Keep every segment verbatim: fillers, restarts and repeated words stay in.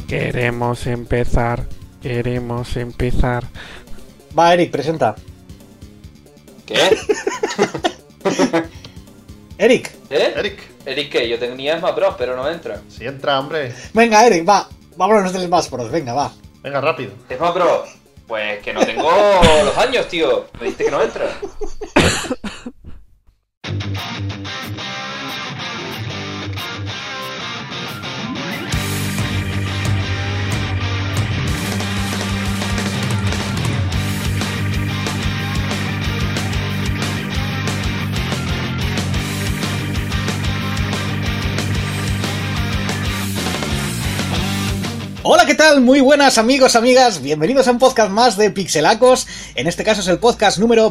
Queremos empezar, queremos empezar. Va, Eric, presenta. ¿Qué? Eric. ¿Eh? Eric. ¿Eric qué? Yo tenía Smash Bros, pero no entra. Sí entra, hombre. Venga, Eric, va. Vámonos del Smash Bros, venga, va. Venga, rápido. ¿Smash Bros? Pues que no tengo los años, tío. Me dijiste que no entra. Hola, ¿qué tal? Muy buenas amigos, amigas. Bienvenidos a un podcast más de Pixelacos. En este caso es el podcast número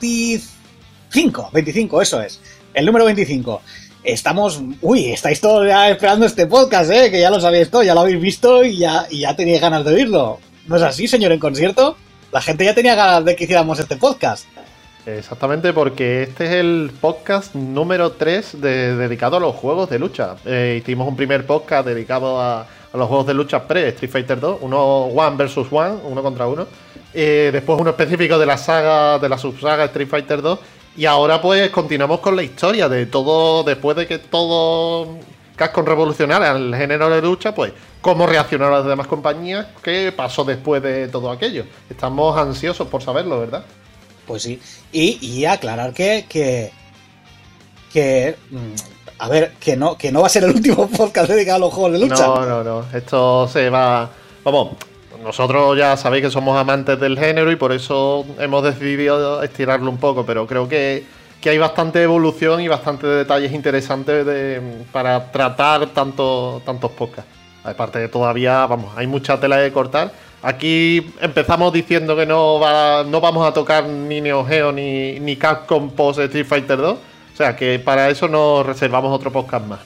veinticinco. veinticinco, eso es. El número veinticinco. Estamos... Uy, estáis todos ya esperando este podcast, ¿eh? Que ya lo sabéis todo, ya lo habéis visto y ya, y ya teníais ganas de oírlo. ¿No es así, señor en concierto? La gente ya tenía ganas de que hiciéramos este podcast. Exactamente, porque este es el podcast número tres de, dedicado a los juegos de lucha. Eh, hicimos un primer podcast dedicado a... a los juegos de lucha pre-Street Fighter dos, uno One versus One, uno contra uno. Eh, después uno específico de la saga, de la subsaga Street Fighter dos. Y ahora pues continuamos con la historia de todo, después de que todo Capcom revolucionara el género de lucha, pues cómo reaccionaron las demás compañías, qué pasó después de todo aquello. Estamos ansiosos por saberlo, ¿verdad? Pues sí. Y, y aclarar que... que... que... A ver, que no, que no va a ser el último podcast dedicado a los juegos de lucha. No, no, no. Esto se va... Vamos, nosotros ya sabéis que somos amantes del género y por eso hemos decidido estirarlo un poco, pero creo que, que hay bastante evolución y bastante detalles interesantes de, para tratar tanto, tantos podcasts. Aparte de todavía, vamos, hay mucha tela de cortar. Aquí empezamos diciendo que no, va, no vamos a tocar ni Neo Geo ni, ni Capcom post Street Fighter dos. O sea, que para eso nos reservamos otro podcast más.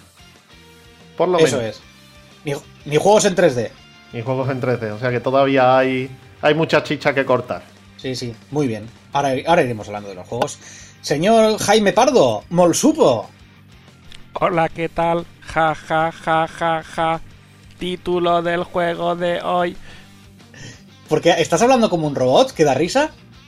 Por lo eso menos. es. Ni, ni juegos en tres D. Ni juegos en tres D. O sea que todavía hay, hay mucha chicha que cortar. Sí, sí. Muy bien. Ahora, ahora iremos hablando de los juegos. Señor Jaime Pardo, Molsupo. Hola, ¿qué tal? Ja, ja, ja, ja, ja. Título del juego de hoy. Porque estás hablando como un robot que da risa.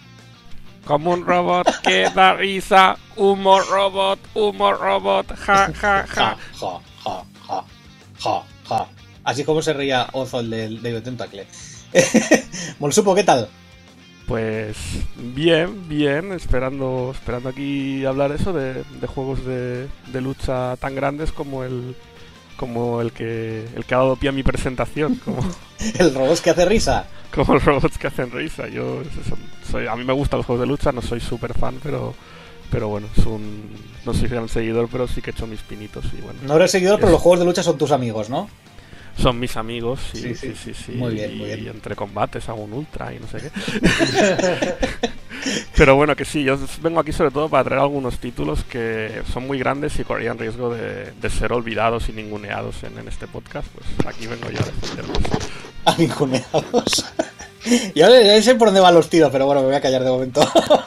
Como un robot que da risa. Humor robot, humor robot. Ja, ja, ja. Ja, ja, ja, ja, ja. Así como se reía Ozol del de Tentacle. Molsupo, ¿qué tal? Pues bien, bien. Esperando esperando aquí hablar eso de, de juegos de, de lucha tan grandes como el como el que el que ha dado pie a mi presentación. Como... ¿El robot que hace risa? Como los robots que hacen risa. Yo soy, a mí me gustan los juegos de lucha, no soy súper fan, pero pero bueno, es un, no soy gran seguidor, pero sí que he hecho mis pinitos y bueno. No eres seguidor, es, pero los juegos de lucha son tus amigos, ¿no? Son mis amigos, sí, sí, sí, sí, sí, sí. Muy bien, y, muy bien. Y entre combates hago un ultra y no sé qué. Pero bueno, que sí, yo vengo aquí sobre todo para traer algunos títulos que son muy grandes y corrían riesgo de, de ser olvidados y ninguneados en, en este podcast. Pues aquí vengo yo a defenderlos. A ninguneados. Yo ya sé por dónde van los tiros, pero bueno, me voy a callar de momento.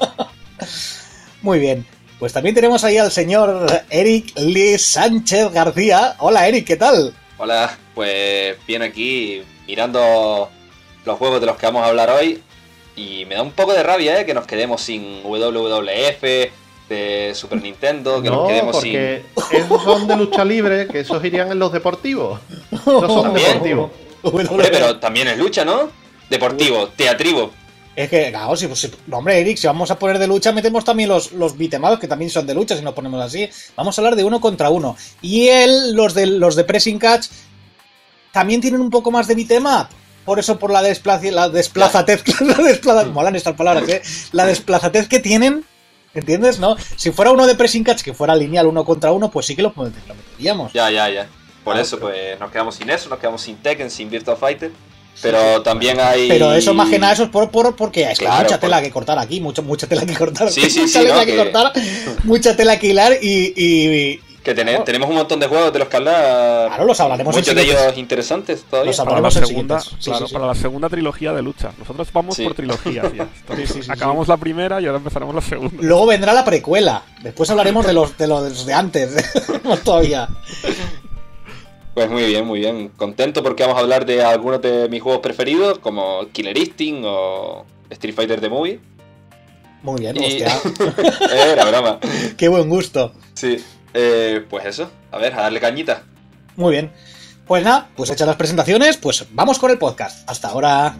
Muy bien. Pues también tenemos ahí al señor Eric Lee Sánchez García. Hola, Eric, ¿qué tal? Hola, pues bien aquí mirando los juegos de los que vamos a hablar hoy. Y me da un poco de rabia, ¿eh? Que nos quedemos sin W W F de Super Nintendo, que no, nos quedemos porque sin... esos son de lucha libre, que esos irían en los deportivos. No son ¿También? deportivos. Hombre, pero también es lucha, ¿no? Deportivo, teatrivo. Es que, claro, si, si, no, hombre, Eric, si vamos a poner de lucha, metemos también los, los beatemados, que también son de lucha, si nos ponemos así. Vamos a hablar de uno contra uno. Y él, los de, los de Pressing Catch, también tienen un poco más de beatemap. Por eso, por la, desplaci- la desplazatez, la desplaza- molan estas palabras, ¿eh? La desplazatez que tienen, ¿entiendes? ¿No? Si fuera uno de Pressing Catch, que fuera lineal uno contra uno, pues sí que lo, lo meteríamos. Ya, ya, ya. Por Claro, eso, pero... pues nos quedamos sin eso, nos quedamos sin Tekken, sin Virtua Fighter. Pero sí, sí, también bueno, hay... Pero eso más que nada, eso es por, por, porque es que claro, hay mucha por... tela que cortar aquí, mucho, mucha tela que cortar. Sí, sí, mucha sí, tela no, que, que cortar, mucha tela que hilar y... y... Que ten- oh. tenemos un montón de juegos de los que hablar. Claro, los hablaremos muchos en de ellos interesantes todavía. Los para la segunda, sí, claro, sí, sí. para la segunda trilogía de lucha. Nosotros vamos sí. por trilogías ya. Entonces, sí, sí, acabamos sí. la primera y ahora empezaremos la segunda. Luego vendrá la precuela. Después hablaremos de los de los de antes. No todavía. Pues muy bien, muy bien. Contento porque vamos a hablar de algunos de mis juegos preferidos, como Killer Instinct o Street Fighter The Movie. Muy bien, Y... hostia. Era broma. Qué buen gusto. Sí, eh, pues eso. A ver, a darle cañita. Muy bien. Pues nada, pues hechas las presentaciones, pues vamos con el podcast. Hasta ahora.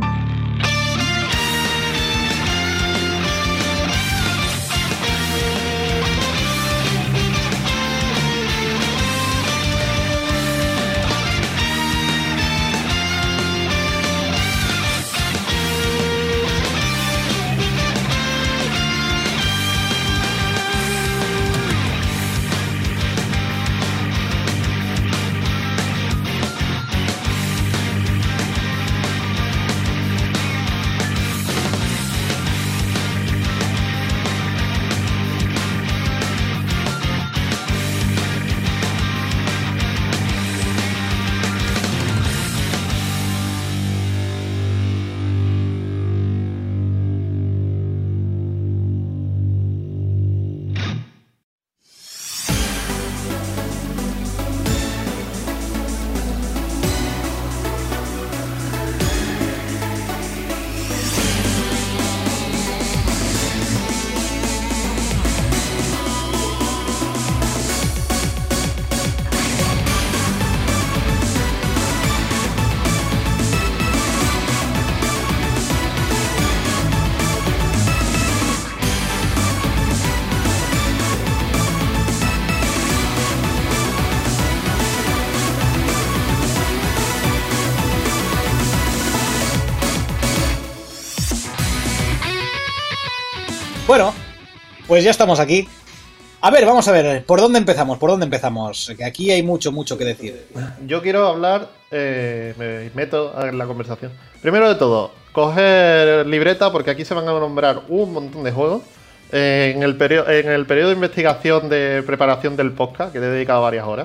Bueno, pues ya estamos aquí. A ver, vamos a ver, ¿por dónde empezamos? ¿Por dónde empezamos? Que aquí hay mucho, mucho que decir. Yo quiero hablar, eh, me meto en la conversación. Primero de todo, coger libreta porque aquí se van a nombrar un montón de juegos. Eh, en, el perio- en el periodo de investigación de preparación del podcast, que le he dedicado varias horas,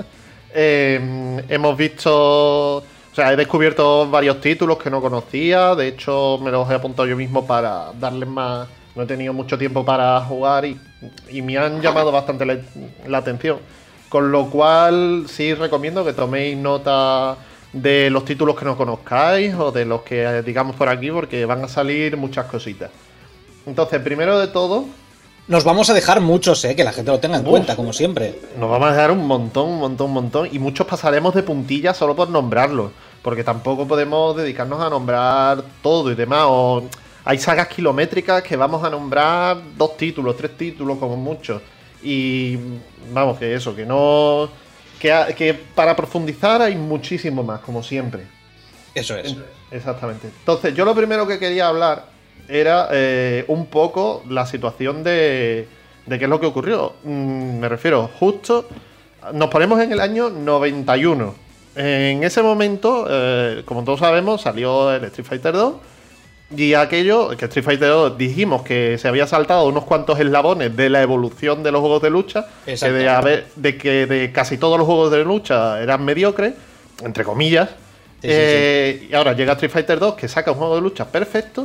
eh, hemos visto... O sea, he descubierto varios títulos que no conocía. De hecho, me los he apuntado yo mismo para darles más... No he tenido mucho tiempo para jugar y, y me han llamado bastante la, la atención. Con lo cual, sí recomiendo que toméis nota de los títulos que no conozcáis o de los que digamos por aquí, porque van a salir muchas cositas. Entonces, primero de todo... Nos vamos a dejar muchos, ¿eh? Que la gente lo tenga en Uf. cuenta, como siempre. Nos vamos a dejar un montón, un montón, un montón. Y muchos pasaremos de puntillas solo por nombrarlos. Porque tampoco podemos dedicarnos a nombrar todo y demás. O hay sagas kilométricas que vamos a nombrar dos títulos, tres títulos como mucho. Y vamos, que eso, que no... Que, ha- que para profundizar hay muchísimo más, como siempre. Eso es. Exactamente. Entonces, yo lo primero que quería hablar era eh, un poco la situación de, de qué es lo que ocurrió. Mm, me refiero, justo nos ponemos en el año noventa y uno. En ese momento, eh, como todos sabemos, salió el Street Fighter dos. Y aquello, que Street Fighter dos dijimos que se había saltado unos cuantos eslabones de la evolución de los juegos de lucha, que Exacto. de, haber, de que de casi todos los juegos de lucha eran mediocres, entre comillas. Sí, sí, Eh, y ahora llega Street Fighter dos, que saca un juego de lucha perfecto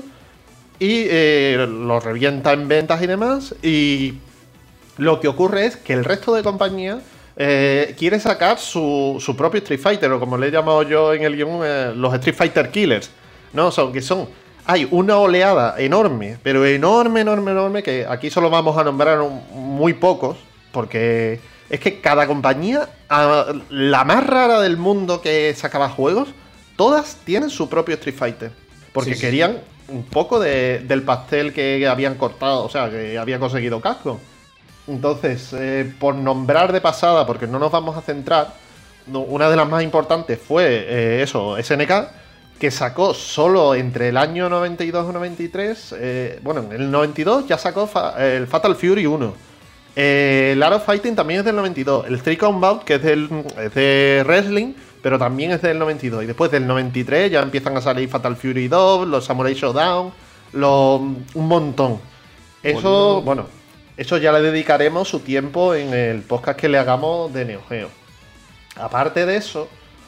y eh, lo revienta en ventas y demás. Y lo que ocurre es que el resto de compañías eh, quiere sacar su, su propio Street Fighter, o como le he llamado yo en el guión, eh, los Street Fighter Killers, ¿no? Son, que son, hay una oleada enorme, pero enorme, enorme, enorme, que aquí solo vamos a nombrar un- muy pocos, porque es que cada compañía, a- la más rara del mundo que sacaba juegos, todas tienen su propio Street Fighter, porque Sí, sí. querían un poco de- del pastel que habían cortado, o sea, que había conseguido Capcom. Entonces, eh, por nombrar de pasada, porque no nos vamos a centrar, no, una de las más importantes fue eh, eso, S N K, que sacó solo entre el año noventa y dos y noventa y tres, eh, bueno, en el noventa y dos ya sacó fa- el Fatal Fury uno. Eh, el Art of Fighting también es del noventa y dos. El Street Combat, que es, del, es de wrestling, pero también es del noventa y dos. Y después del noventa y tres ya empiezan a salir Fatal Fury dos, los Samurai Showdown, los, un montón. Eso, bueno, eso ya le dedicaremos su tiempo en el podcast que le hagamos de Neo Geo. Aparte de eso,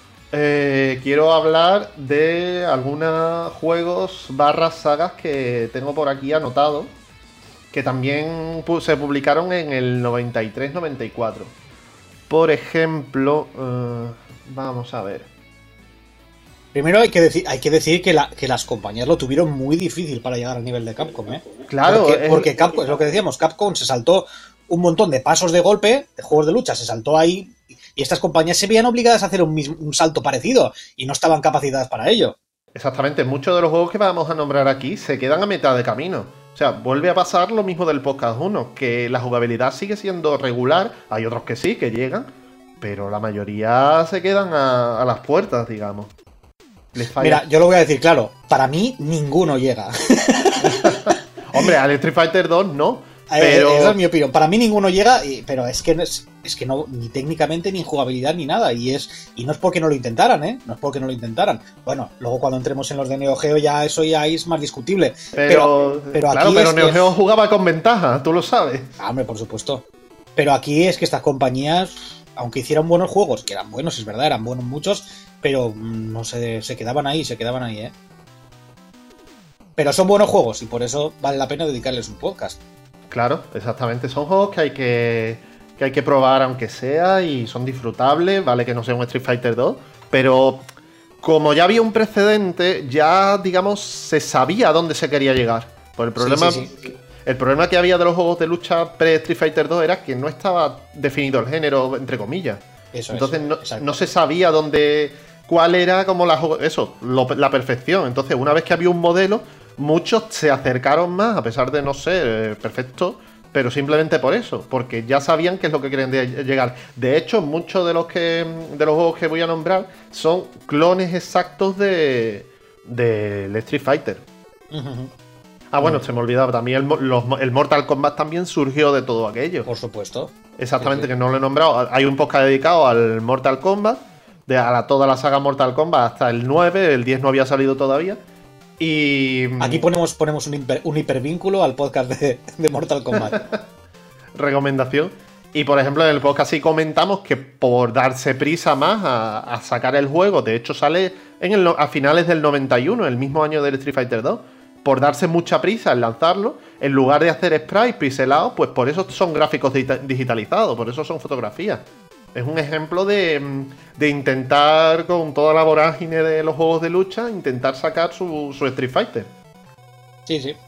eh, quiero hablar de algunos juegos barras sagas que tengo por aquí anotados, que también pu- se publicaron en el noventa y tres noventa y cuatro. Por ejemplo, eh, Vamos a ver. Primero hay que decir, hay que, decir que, la, que las compañías lo tuvieron muy difícil para llegar al nivel de Capcom, ¿eh? Claro, porque, es... porque Capcom, es lo que decíamos, Capcom se saltó un montón de pasos de golpe, de juegos de lucha, se saltó ahí, y estas compañías se veían obligadas a hacer un, mismo, un salto parecido, y no estaban capacitadas para ello. Exactamente, muchos de los juegos que vamos a nombrar aquí se quedan a mitad de camino. O sea, vuelve a pasar lo mismo del podcast uno, que la jugabilidad sigue siendo regular, hay otros que sí, que llegan, pero la mayoría se quedan a, a las puertas, digamos. Les falla. Mira, yo lo voy a decir claro, para mí ninguno llega. Hombre, al Street Fighter dos no, eh, pero... Esa es mi opinión, para mí ninguno llega, y, pero es que, no es, es que no, ni técnicamente, ni en jugabilidad, ni nada, y es y no es porque no lo intentaran, ¿eh? No es porque no lo intentaran. Bueno, luego cuando entremos en los de Neo Geo ya eso ya es más discutible. Pero, pero, pero claro, aquí pero es Neo que... Geo jugaba con ventaja, tú lo sabes. Ah, hombre, por supuesto. Pero aquí es que estas compañías, aunque hicieran buenos juegos, que eran buenos, es verdad, eran buenos muchos, pero no sé, se quedaban ahí, se quedaban ahí, ¿eh? Pero son buenos juegos y por eso vale la pena dedicarles un podcast. Claro, exactamente. Son juegos que hay que, que hay que probar aunque sea y son disfrutables, vale que no sea un Street Fighter dos, pero como ya había un precedente, ya, digamos, se sabía a dónde se quería llegar. Pues el problema... Sí, sí, sí. El problema que había de los juegos de lucha pre-Street Fighter dos era que no estaba definido el género, entre comillas. Eso Entonces es, no, exacto. no se sabía dónde, cuál era como la, eso, lo, la perfección. Entonces, una vez que había un modelo, muchos se acercaron más, a pesar de no ser perfecto, pero simplemente por eso, porque ya sabían qué es lo que querían de, llegar. De hecho, muchos de los que de los juegos que voy a nombrar son clones exactos de del Street Fighter. Uh-huh. Ah, bueno, se me olvidaba también, el, los, el Mortal Kombat también surgió de todo aquello. Por supuesto. Exactamente, Sí, sí. que no lo he nombrado. Hay un podcast dedicado al Mortal Kombat, de a la, toda la saga Mortal Kombat hasta el nueve, el diez no había salido todavía. Y... Aquí ponemos, ponemos un, hiper, un hipervínculo al podcast de, de Mortal Kombat. Recomendación. Y por ejemplo, en el podcast sí comentamos que por darse prisa más a, a sacar el juego, de hecho sale en el, a finales del noventa y uno, el mismo año del Street Fighter dos. Por darse mucha prisa en lanzarlo, en lugar de hacer sprites pixelados, pues por eso son gráficos digitalizados, por eso son fotografías. Es un ejemplo de, de intentar, con toda la vorágine de los juegos de lucha, intentar sacar su, su Street Fighter. Sí, sí.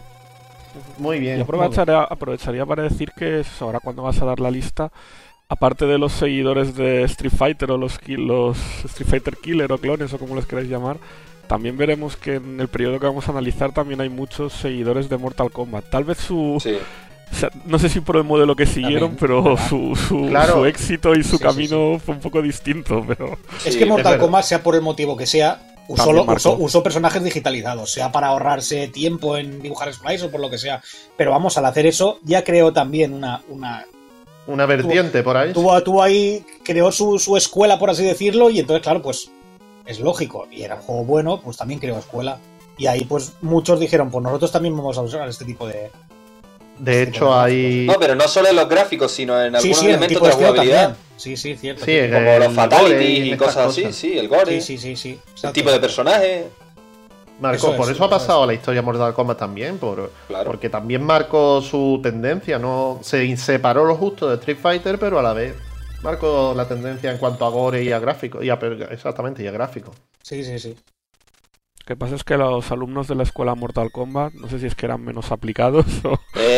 Muy bien. Yo aprovecharía, aprovecharía para decir que ahora cuando vas a dar la lista, aparte de los seguidores de Street Fighter o los, los Street Fighter Killer o clones o como les queráis llamar, también veremos que en el periodo que vamos a analizar también hay muchos seguidores de Mortal Kombat. Tal vez su... Sí. O sea, no sé si por el modelo que siguieron, También, pero ¿verdad? su, su, Claro. su éxito y su Sí, camino sí, sí. fue un poco distinto, pero... Es Sí, que es Mortal verdad. Kombat, sea por el motivo que sea, usó, También lo- marcó. usó, usó personajes digitalizados, sea para ahorrarse tiempo en dibujar sprites o por lo que sea. Pero vamos, al hacer eso, ya creó también una... una Una vertiente por ahí. tuvo, tuvo ahí, creó su, su escuela, por así decirlo, y entonces, claro, pues es lógico. Y era un juego bueno, pues también creó escuela. Y ahí, pues, muchos dijeron, pues nosotros también vamos a usar este tipo de... De este tipo hecho, de hay... No, pero no solo en los gráficos, sino en Sí, algunos sí, en el elementos tipo de de la estilo jugabilidad. también. Sí, sí, cierto. Sí, Como el los fatalities gore y estas cosas así, sí, el gore, sí, sí, sí, sí. el Exacto. tipo de personaje. Marcó, Eso es, por eso eso ha es. pasado a la historia Mortal Kombat también, por, Claro. porque también marcó su tendencia, no se separó lo justo de Street Fighter, pero a la vez marcó la tendencia en cuanto a gore y a gráfico, y a, exactamente, y a gráfico. Sí, sí, sí. Lo que pasa es que los alumnos de la escuela Mortal Kombat, no sé si es que eran menos aplicados o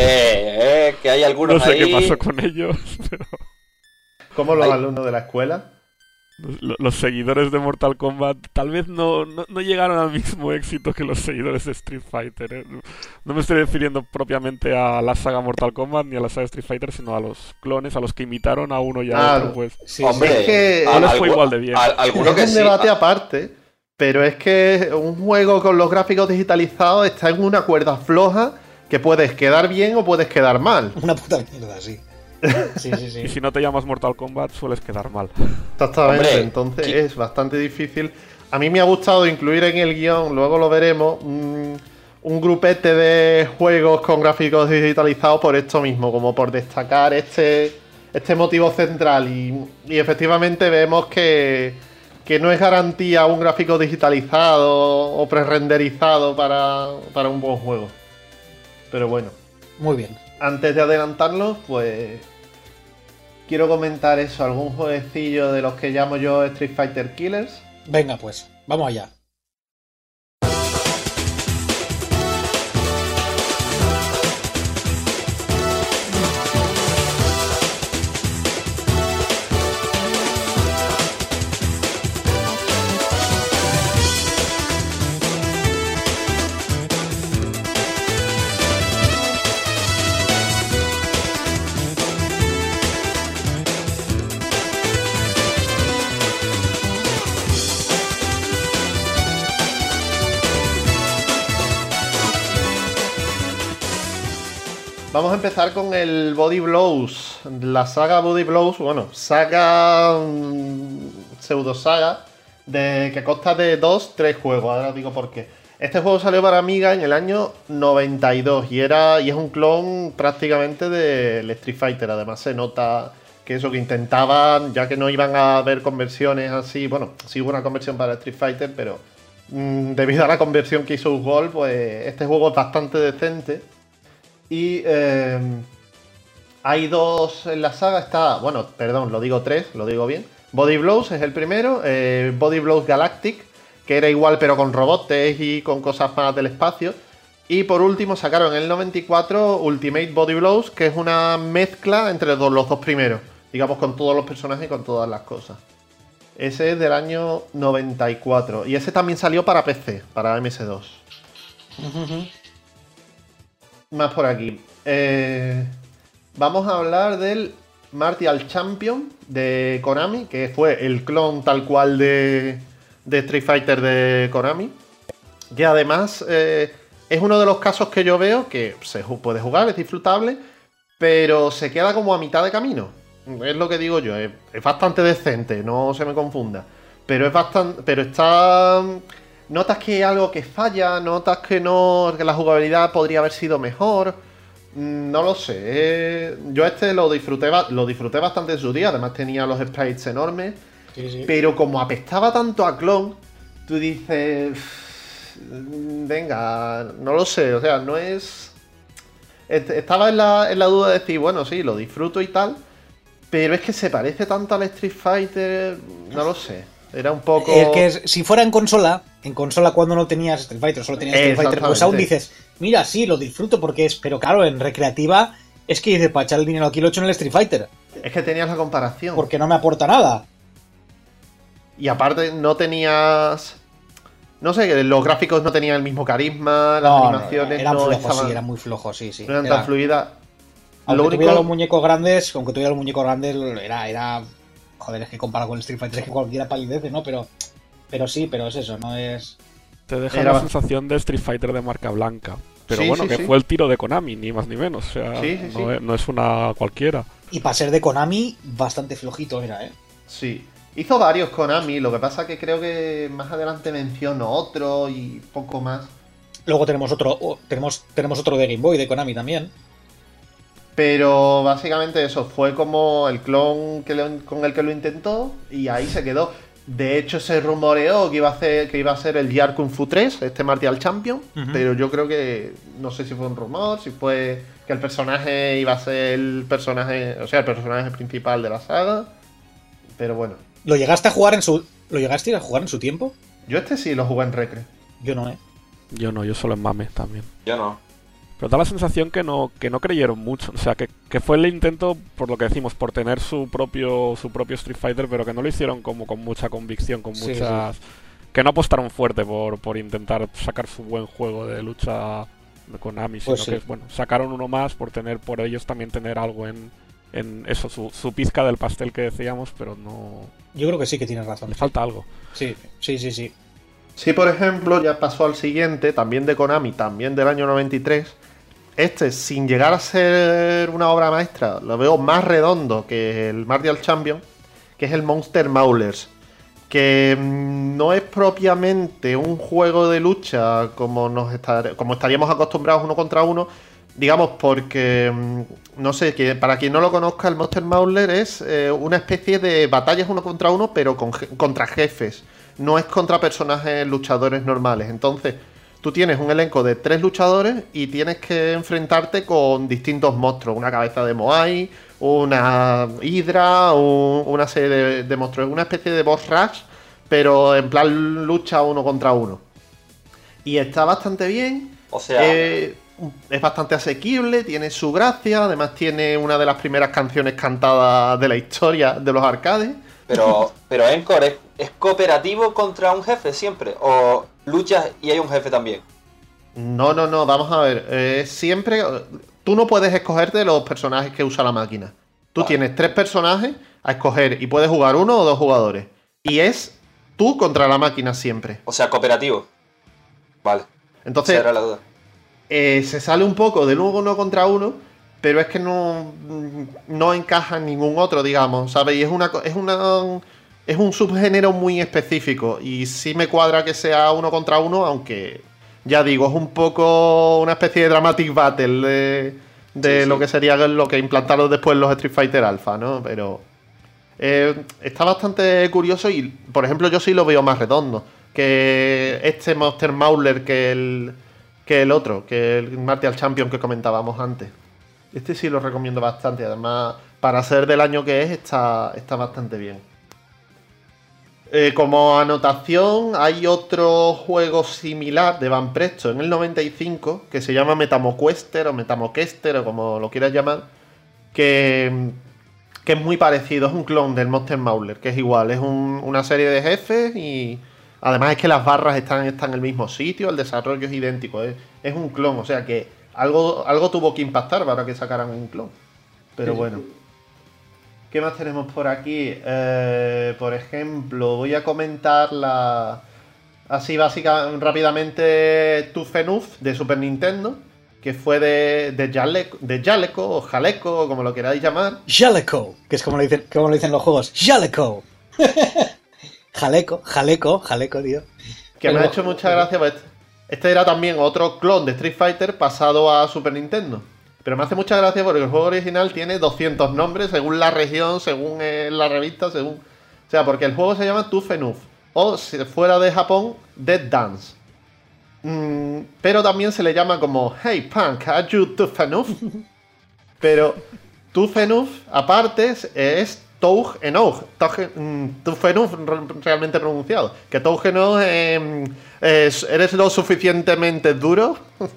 Eh, eh, que hay no algunos sé ahí. qué pasó con ellos, pero Como los Ay. alumnos de la escuela. los, los seguidores de Mortal Kombat tal vez no, no, no llegaron al mismo éxito que los seguidores de Street Fighter. ¿eh? No me estoy refiriendo propiamente a la saga Mortal Kombat ni a la saga Street Fighter, sino a los clones, a los que imitaron a uno y a Ah, otro, pues. Sí, Hombre, Es que a- no les fue algu- igual de bien. a- alguno que Es un sí. debate a- aparte, pero es que un juego con los gráficos digitalizados está en una cuerda floja que puedes quedar bien o puedes quedar mal. Una puta mierda, sí. Sí, sí, Y sí. si no te llamas Mortal Kombat sueles quedar mal. Exactamente, Hombre, entonces qui- es bastante difícil. A mí me ha gustado incluir en el guión, luego lo veremos, un, un grupete de juegos con gráficos digitalizados por esto mismo, como por destacar este, este motivo central. Y, y efectivamente vemos que, que no es garantía un gráfico digitalizado o pre-renderizado para, para un buen juego. Pero bueno, Muy bien. antes de adelantarlo, pues quiero comentar eso, algún jueguecillo de los que llamo yo Street Fighter Killers. Venga, pues, vamos allá. Vamos a empezar con el Body Blows, la saga Body Blows, bueno, saga, mmm, pseudo saga, de, que consta de dos, tres juegos, ahora os digo por qué. Este juego salió para Amiga en el año noventa y dos y, era, y es un clon prácticamente del Street Fighter, además se nota que eso que intentaban, ya que no iban a haber conversiones así, bueno, sí hubo una conversión para Street Fighter, pero mmm, debido a la conversión que hizo Usgol, pues este juego es bastante decente. Y eh, hay dos en la saga, está, bueno, perdón, lo digo tres, lo digo bien. Body Blows es el primero, eh, Body Blows Galactic, que era igual pero con robots y con cosas más del espacio. Y por último sacaron en el noventa y cuatro Ultimate Body Blows, que es una mezcla entre los dos, los dos primeros, digamos con todos los personajes y con todas las cosas. Ese es del año noventa y cuatro y ese también salió para P C, para M S dos. Uh-huh. Más por aquí. Eh, vamos a hablar del Martial Champion de Konami, que fue el clon tal cual de, de Street Fighter de Konami. Que además eh, es uno de los casos que yo veo que se puede jugar, es disfrutable, pero se queda como a mitad de camino. Es lo que digo yo, es, es bastante decente, no se me confunda. Pero es bastante. Pero está. Notas que hay algo que falla, notas que no. Que la jugabilidad podría haber sido mejor. No lo sé. Eh, yo este lo disfruté, lo disfruté bastante en su día. Además tenía los sprites enormes. Sí, sí. Pero como apestaba tanto a clon, tú dices. Venga, no lo sé. O sea, no es. Estaba en la, en la duda de decir, bueno, sí, lo disfruto y tal. Pero es que se parece tanto al Street Fighter. No lo sé. Era un poco. Es que es, si fuera en consola, en consola cuando no tenías Street Fighter, solo tenías Street Fighter, pues aún dices, mira, sí, lo disfruto porque es. Pero claro, en recreativa es que dices, para echar el dinero aquí lo he hecho en el Street Fighter. Es que tenías la comparación. Porque no me aporta nada. Y aparte no tenías. No sé, los gráficos no tenían el mismo carisma, las no, animaciones no, eran no flojos, estaban. Sí, eran muy flojos, sí, sí. No eran Era... tan fluidas. Aunque lo tuviera único... los muñecos grandes, aunque tuviera los muñecos grandes, era, era. Joder, es que comparado con el Street Fighter es que cualquiera palidece, ¿no? Pero. Pero sí, pero es eso, no es. Te deja Era... la sensación de Street Fighter de marca blanca. Pero sí, bueno, sí, que sí. fue el tiro de Konami, ni más ni menos. O sea, sí, sí, no, sí. Es, no es una cualquiera. Y para ser de Konami, bastante flojito era, ¿eh? Sí. Hizo varios Konami, lo que pasa que creo que más adelante menciono otro y poco más. Luego tenemos otro, oh, tenemos, tenemos otro de Game Boy, de Konami también. Pero básicamente eso, fue como el clon que lo, con el que lo intentó y ahí se quedó. De hecho se rumoreó que iba a hacer, que iba a ser el G R Kung Fu tres, este Martial Champion, uh-huh. Pero yo creo que, no sé si fue un rumor, si fue que el personaje iba a ser el personaje, o sea, el personaje principal de la saga, pero bueno. ¿Lo llegaste a jugar en su, lo llegaste a jugar en su tiempo? Yo este sí lo jugué en Recre. Yo no, ¿eh? Yo no, yo solo en Mame también. Yo no. Pero da la sensación que no, que no creyeron mucho. O sea, que, que fue el intento, por lo que decimos, por tener su propio su propio Street Fighter, pero que no lo hicieron como con mucha convicción, con sí, muchas... Sí. Que no apostaron fuerte por, por intentar sacar su buen juego de lucha de Konami, sino pues sí. que, bueno, sacaron uno más por tener por ellos también tener algo en, en eso, su, su pizca del pastel que decíamos, pero no... Yo creo que sí que tienes razón. Le falta algo. Sí, sí, sí, sí. Sí, por ejemplo, ya pasó al siguiente, también de Konami, también del año noventa y tres. Este, sin llegar a ser una obra maestra, lo veo más redondo que el Martial Champion, que es el Monster Maulers, que mmm, no es propiamente un juego de lucha como, nos estar, como estaríamos acostumbrados uno contra uno, digamos porque, mmm, no sé, que para quien no lo conozca, el Monster Mauler es eh, una especie de batallas uno contra uno, pero con, contra jefes, no es contra personajes luchadores normales. Entonces tú tienes un elenco de tres luchadores y tienes que enfrentarte con distintos monstruos. Una cabeza de Moai, una hidra, un, una serie de, de monstruos, una especie de boss rush, pero en plan lucha uno contra uno. Y está bastante bien. O sea, eh, es bastante asequible, tiene su gracia, además tiene una de las primeras canciones cantadas de la historia de los arcades. Pero, pero Encore, ¿es, ¿es cooperativo contra un jefe siempre? ¿O luchas y hay un jefe también? No, no, no, vamos a ver. Eh, siempre. Tú no puedes escogerte los personajes que usa la máquina. Tú Vale. tienes tres personajes a escoger y puedes jugar uno o dos jugadores. Y es tú contra la máquina siempre. O sea, cooperativo. Vale. Entonces, Esa era la duda. eh, se sale un poco del uno contra uno, pero es que no, no encaja en ningún otro, digamos, ¿sabes? Y es una, co- es una es un subgénero muy específico. Y sí me cuadra que sea uno contra uno, aunque ya digo, es un poco una especie de dramatic battle de, de Sí, sí. lo que sería lo que implantaron después los Street Fighter Alpha, ¿no? Pero eh, está bastante curioso y, por ejemplo, yo sí lo veo más redondo que este Monster Mauler que el, que el otro, que el Martial Champion que comentábamos antes. Este sí lo recomiendo bastante, además, para ser del año que es, está, está bastante bien. Eh, como anotación, hay otro juego similar de Van Presto en el noventa y cinco que se llama Metamoquester o Metamoquester o como lo quieras llamar, que, que es muy parecido, es un clon del Monster Mauler, que es igual, es un- una serie de jefes y además es que las barras están, están en el mismo sitio, el desarrollo es idéntico, es, es un clon, o sea que algo, algo tuvo que impactar para que sacaran un clon. Pero bueno. ¿Qué más tenemos por aquí? Eh, por ejemplo, voy a comentar la. Así básica, rápidamente, Tufenuf de Super Nintendo, que fue de, de, Jaleco, de Jaleco o Jaleco, o como lo queráis llamar. Jaleco, que es como lo dicen, como lo dicen los juegos. Jaleco. Jaleco, Jaleco, Jaleco, tío. Que me Pero- ha hecho mucha gracia, pues este era también otro clon de Street Fighter pasado a Super Nintendo. Pero me hace mucha gracia porque el juego original tiene doscientos nombres según la región, según eh, la revista, según... O sea, porque el juego se llama Tufenuf. O, si fuera de Japón, Dead Dance. Mm, pero también se le llama como Hey Punk, are you Tufenuf? Pero Tufenuf, aparte, es, es Toug Enough. Toug- mm, Tufenuf re- realmente pronunciado. Que Toug Enough eh, es- eres lo suficientemente duro.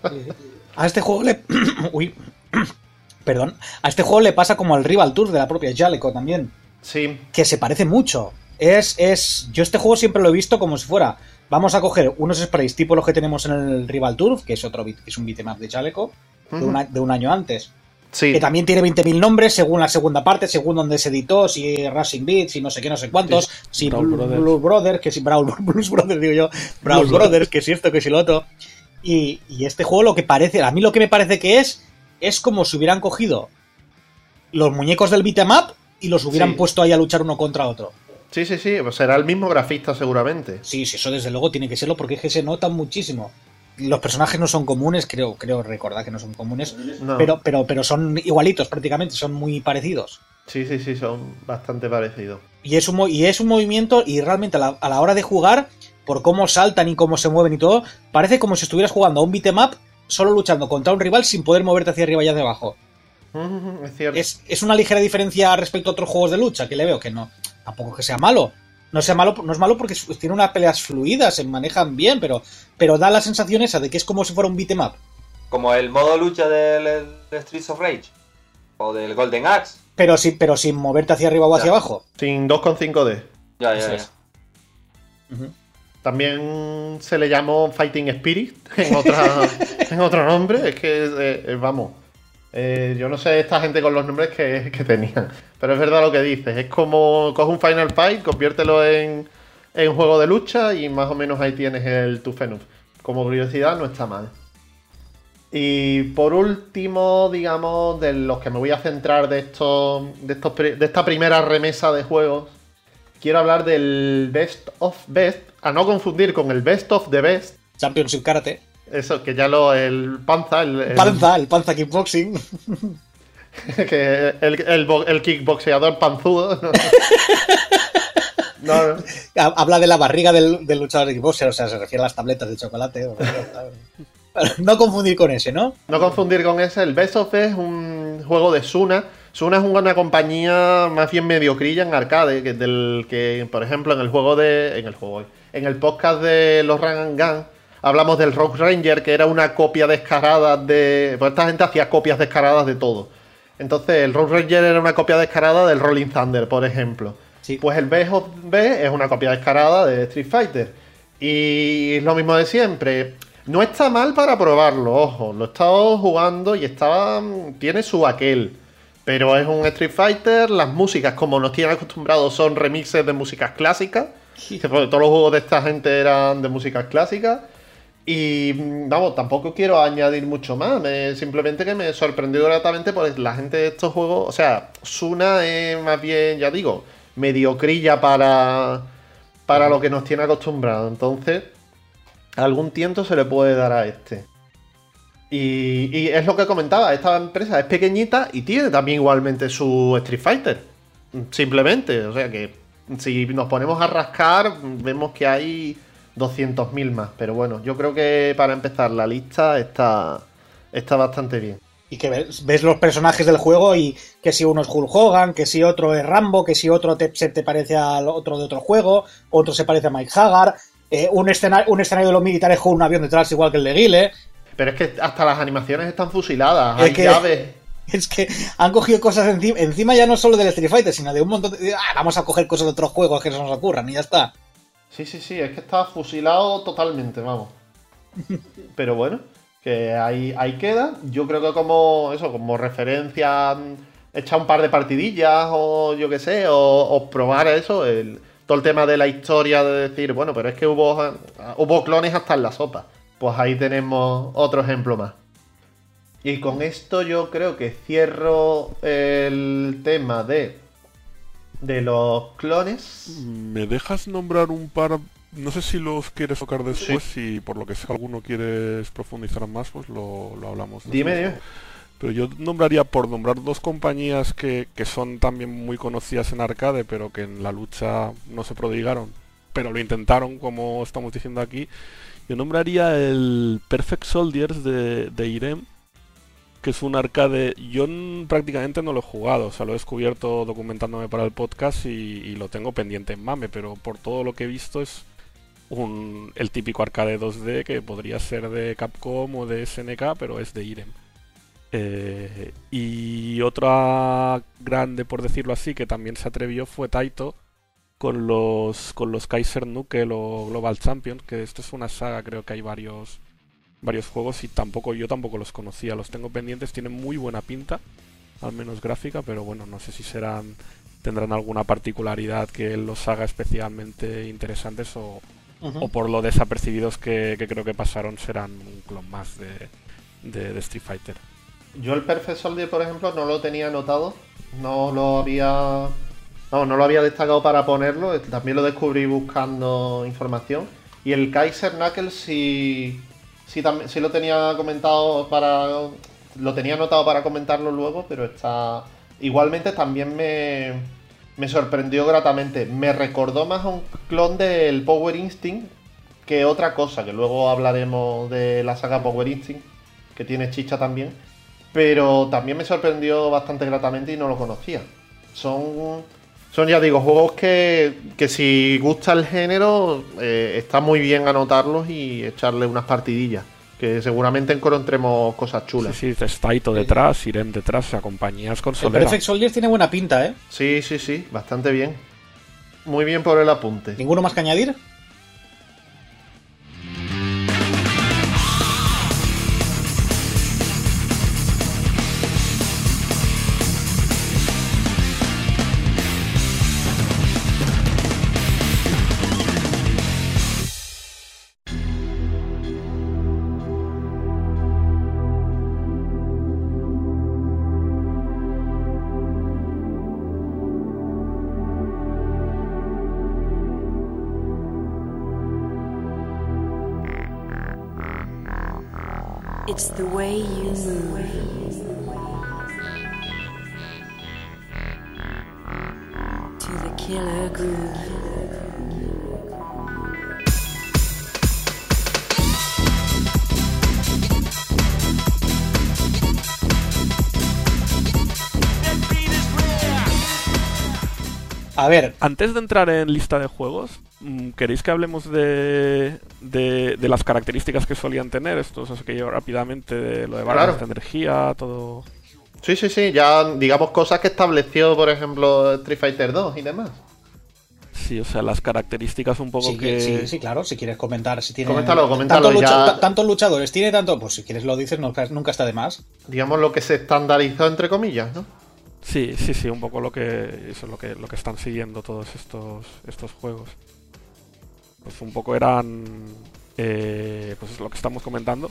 A este juego le. Uy. Perdón. A este juego le pasa como al Rival Tour de la propia Jaleco también. Sí. Que se parece mucho. Es, es. Yo este juego siempre lo he visto como si fuera. Vamos a coger unos sprays tipo los que tenemos en el Rival Tour, que es otro beat- que es un beat'em up de Jaleco, de, Ujú. una- de un año antes. Sí. Que también tiene veinte mil nombres según la segunda parte, según donde se editó, si Rushing Beats, si no sé qué, no sé cuántos, si Brawl Blue Brothers. Brothers. Brothers, que si Brawl Blues Brothers, digo yo, Brawl Blues Brothers, que si esto, que si lo otro. Y, y este juego lo que parece, a mí lo que me parece que es, es como si hubieran cogido los muñecos del beat'em up y los hubieran Sí. puesto ahí a luchar uno contra otro. Sí, sí, sí. Pues será el mismo grafista seguramente. Sí, sí, eso desde luego tiene que serlo porque es que se nota muchísimo. Los personajes no son comunes, creo, creo recordar que no son comunes, No. pero, pero, pero son igualitos prácticamente, son muy parecidos. Sí, sí, sí, son bastante parecidos. Y es un, mo- y es un movimiento, y realmente a la, a la hora de jugar, por cómo saltan y cómo se mueven y todo, parece como si estuvieras jugando a un beat'em up solo luchando contra un rival sin poder moverte hacia arriba y hacia abajo. Ujú, Es cierto. Es, es una ligera diferencia respecto a otros juegos de lucha, que le veo que no. Tampoco es que sea malo. No sea malo, no es malo porque su- tiene unas peleas fluidas, se manejan bien, pero, pero da la sensación esa de que es como si fuera un beat'em up. Como el modo lucha del, del Streets of Rage. O del Golden Axe. Pero, sí, pero sin moverte hacia arriba o hacia Ya. abajo. Sin dos coma cinco D. Ya, Eso ya, es. ya. Ujú. También se le llamó Fighting Spirit en, otra, en otro nombre. Es que, eh, eh, vamos, eh, yo no sé esta gente con los nombres que, que tenían. Pero es verdad lo que dices. Es como coge un Final Fight, conviértelo en, en juego de lucha y más o menos ahí tienes el Tufenuf. Como curiosidad no está mal. Y por último, digamos, de los que me voy a centrar de estos, de estos pri- de esta primera remesa de juegos, quiero hablar del Best of Best, a no confundir con el Best of the Best. Championship Karate. Eso, que ya lo. El Panza, el. el- Panza, el Panza Kickboxing. que el, el, bo- el kickboxeador panzudo. No, no. Habla de la barriga del, del luchador de kickboxer, o sea, se refiere a las tabletas de chocolate. o- No confundir con ese, ¿no? No confundir con ese. El Best of es un juego de Suna Suna es una compañía más bien mediocrilla en arcade, que del que, por ejemplo, en el juego de. En el juego. En el podcast de los Run and Gun hablamos del Rogue Ranger, que era una copia descarada de. Pues esta gente hacía copias descaradas de todo. Entonces, el Rogue Ranger era una copia descarada del Rolling Thunder, por ejemplo. Sí. Pues el Best of B es una copia descarada de Street Fighter. Y es lo mismo de siempre. No está mal para probarlo, ojo. Lo he estado jugando y estaba. Tiene su aquel. Pero es un Street Fighter, las músicas, como nos tienen acostumbrados, son remixes de músicas clásicas. Todos los juegos de esta gente eran de músicas clásicas. Y vamos, tampoco quiero añadir mucho más. Me, simplemente que me sorprendió gratamente por la gente de estos juegos. O sea, Suna es más bien, ya digo, mediocrilla para, para lo que nos tiene acostumbrados. Entonces, algún tiento se le puede dar a este. Y, y es lo que comentaba, esta empresa es pequeñita y tiene también igualmente su Street Fighter. Simplemente, o sea que si nos ponemos a rascar, vemos que hay doscientos mil más. Pero bueno, yo creo que para empezar la lista está, está bastante bien. Y que ves, ves los personajes del juego y que si uno es Hulk Hogan, que si otro es Rambo, que si otro te, se te parece al otro de otro juego, otro se parece a Mike Hagar, eh, un, escenario, un escenario de los militares con un avión detrás igual que el de Guile. Pero es que hasta las animaciones están fusiladas, es hay que, llaves. Es que han cogido cosas encima, encima ya no solo del Street Fighter, sino de un montón de... Ah, vamos a coger cosas de otros juegos que se nos ocurran y ya está. Sí, sí, sí, es que está fusilado totalmente, vamos. Pero bueno, que ahí, ahí queda. Yo creo que como eso, como referencia, echar un par de partidillas o yo qué sé, o, o probar eso, el, todo el tema de la historia de decir, bueno, pero es que hubo, hubo clones hasta en la sopa. Pues ahí tenemos otro ejemplo más. Y con esto yo creo que cierro el tema de, de los clones. ¿Me dejas nombrar un par? No sé si los quieres tocar después, sí. Si por lo que sea alguno quieres profundizar más, pues lo, lo hablamos. Dime, dime. Pero yo nombraría, por nombrar dos compañías que, que son también muy conocidas en arcade, pero que en la lucha no se prodigaron, pero lo intentaron, como estamos diciendo aquí. Yo nombraría el Perfect Soldiers de, de Irem, que es un arcade. Yo n- prácticamente no lo he jugado, o sea, lo he descubierto documentándome para el podcast y, y lo tengo pendiente en MAME, pero por todo lo que he visto es un, el típico arcade dos D que podría ser de Capcom o de S N K, pero es de Irem. Eh, y otra grande, por decirlo así, que también se atrevió fue Taito, con los con los Kaiser Knuckle o Global Champions, que esto es una saga, creo que hay varios varios juegos y tampoco yo tampoco los conocía, los tengo pendientes, tienen muy buena pinta, al menos gráfica, pero bueno, no sé si serán tendrán alguna particularidad que los haga especialmente interesantes o, uh-huh. o por lo desapercibidos que, que creo que pasaron serán un clon más de, de, de Street Fighter. Yo el Perfect Soldier, por ejemplo, no lo tenía anotado, no lo había... No, no lo había destacado para ponerlo, también lo descubrí buscando información. Y el Kaiser Knuckles sí, sí, también, sí lo tenía comentado para... Lo tenía anotado para comentarlo luego, pero está... Igualmente también me, me sorprendió gratamente. Me recordó más a un clon del Power Instinct que otra cosa, que luego hablaremos de la saga Power Instinct, que tiene chicha también. Pero también me sorprendió bastante gratamente y no lo conocía. Son... Son, ya digo, juegos que, que si gusta el género, eh, está muy bien anotarlos y echarle unas partidillas. Que seguramente encontremos cosas chulas. Sí, sí, está Taito detrás, Irem detrás, o sea, compañías consolidadas. El Perfect Soldiers tiene buena pinta, ¿eh? Sí, sí, sí, bastante bien. Muy bien por el apunte. ¿Ninguno más que añadir? It's the way you move to the killer groove. That beat A ver, Antes de entrar en lista de juegos, mm, ¿queréis que hablemos de, de, de las características que solían tener estos? O sea, que yo rápidamente, de lo de barras Claro. de energía, todo... Sí, sí, sí, ya digamos cosas que estableció, por ejemplo, Street Fighter dos y demás. Sí, o sea, las características un poco sí, que... sí, sí, claro, si quieres comentar, si tiene Coméntalo, coméntalo, tantos, lucha- ya- ta- tantos luchadores, tiene tanto, pues si quieres lo dices, nunca, nunca está de más. Digamos lo que se estandarizó entre comillas, ¿no? Sí, sí, sí, un poco lo que eso es lo que lo que están siguiendo todos estos estos juegos. Pues un poco eran eh, pues es lo que estamos comentando,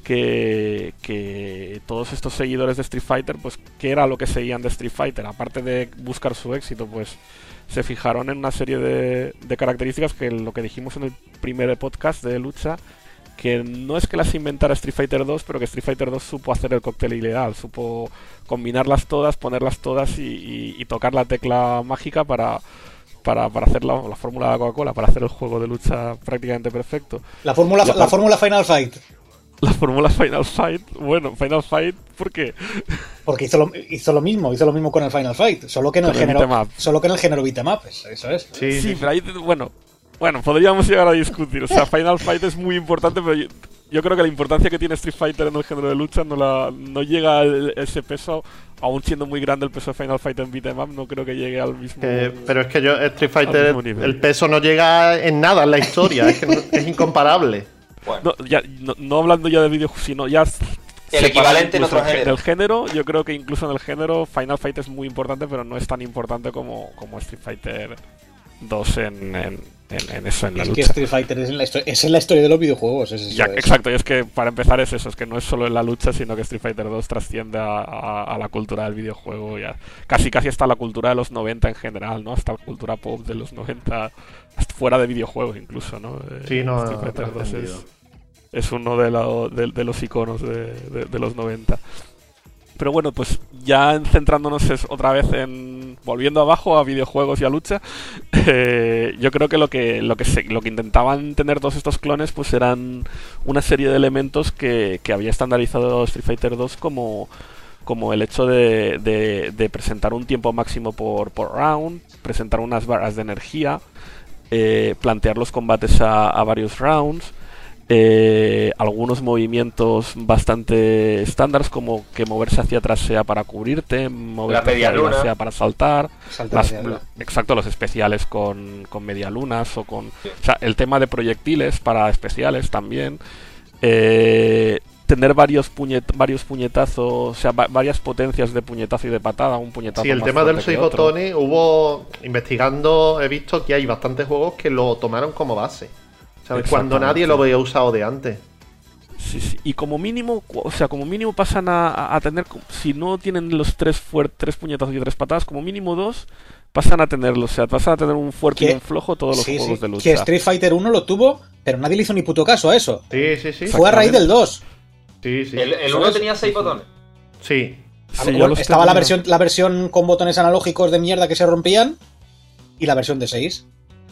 que, que todos estos seguidores de Street Fighter, pues qué era lo que seguían de Street Fighter, aparte de buscar su éxito, pues se fijaron en una serie de, de características que lo que dijimos en el primer podcast de lucha, que no es que las inventara Street Fighter dos, pero que Street Fighter dos supo hacer el cóctel ideal, supo combinarlas todas, ponerlas todas y, y- y tocar la tecla mágica para, para, para hacer la, la fórmula de la Coca-Cola, para hacer el juego de lucha prácticamente perfecto. La fórmula, Y la aparte- fórmula Final Fight, La fórmula Final Fight, bueno, Final Fight, ¿por qué? porque hizo lo, hizo lo mismo, hizo lo mismo con el Final Fight, solo que en el Con el género, beat'em up. solo que en el género beat'em up, eso eso es. Sí, Sí, pero ahí, bueno, bueno, podríamos llegar a discutir. O sea, Final Fight es muy importante, pero yo, yo creo que la importancia que tiene Street Fighter en el género de lucha no la no llega a ese peso, aún siendo muy grande el peso de Final Fight en beat'em up, no creo que llegue al mismo... Que- pero es que yo, Street Al Fighter, mismo nivel. el peso no llega en nada en la historia, es que no- es incomparable. Bueno, No, ya, no, no hablando ya de videojuegos, sino ya... el separado equivalente en incluso otro género. Del género, yo creo que incluso en el género Final Fight es muy importante, pero no es tan importante como, como Street Fighter dos en, en, en, en eso, en la Es que lucha. Street Fighter es en la, histo- es en la historia de los videojuegos. Es eso, Ya, es. exacto, y es que para empezar es eso, es que no es solo en la lucha, sino que Street Fighter dos trasciende a, a- a la cultura del videojuego, ya casi casi hasta la cultura de los noventa en general, ¿no? Hasta la cultura pop de los noventa, hasta fuera de videojuegos incluso, ¿no? Eh, Sí, no, Street ha Fighter dos trascendido. es, es uno de, lo- de- de los iconos de, de- de los noventa. Pero bueno, pues ya centrándonos es- otra vez en... Volviendo abajo a videojuegos y a lucha, eh, yo creo que lo que lo que, se- lo que intentaban tener todos estos clones pues eran una serie de elementos que, que había estandarizado Street Fighter dos como, como el hecho de, de- de presentar un tiempo máximo por, por round, presentar unas barras de energía, eh, plantear los combates a, a varios rounds, eh, algunos movimientos bastante estándares como que moverse hacia atrás sea para cubrirte, moverse media hacia arriba luna. sea para saltar, Salta las- hacia arriba. exacto, los especiales con, con medialunas o con... O sea, el tema de proyectiles para especiales también. Eh, tener varios, puñet, varios puñetazos, o sea, va- varias potencias de puñetazo y de patada, un puñetazo Sí, el más tema de los fuerte que seis otro. botones, hubo, investigando, he visto que hay bastantes juegos que lo tomaron como base. ¿Sabes? Cuando Exactamente. nadie lo había usado de antes. Sí, sí. Y como mínimo, cu- o sea, como mínimo pasan a, a- a tener, co- si no tienen los tres fuertes, tres puñetazos y tres patadas, como mínimo dos pasan a tenerlo, o sea, pasan a tener un fuerte y Que- un flojo todos los Sí, juegos sí, de lucha. que Street Fighter uno lo tuvo, pero nadie le hizo ni puto caso a eso. Sí, sí, sí. Fue a raíz del dos. Sí, sí. El, el uno tenía seis botones. Sí. A Sí, lo yo mejor los estaba la tenía. versión, la versión con botones analógicos de mierda que se rompían y la versión de seis.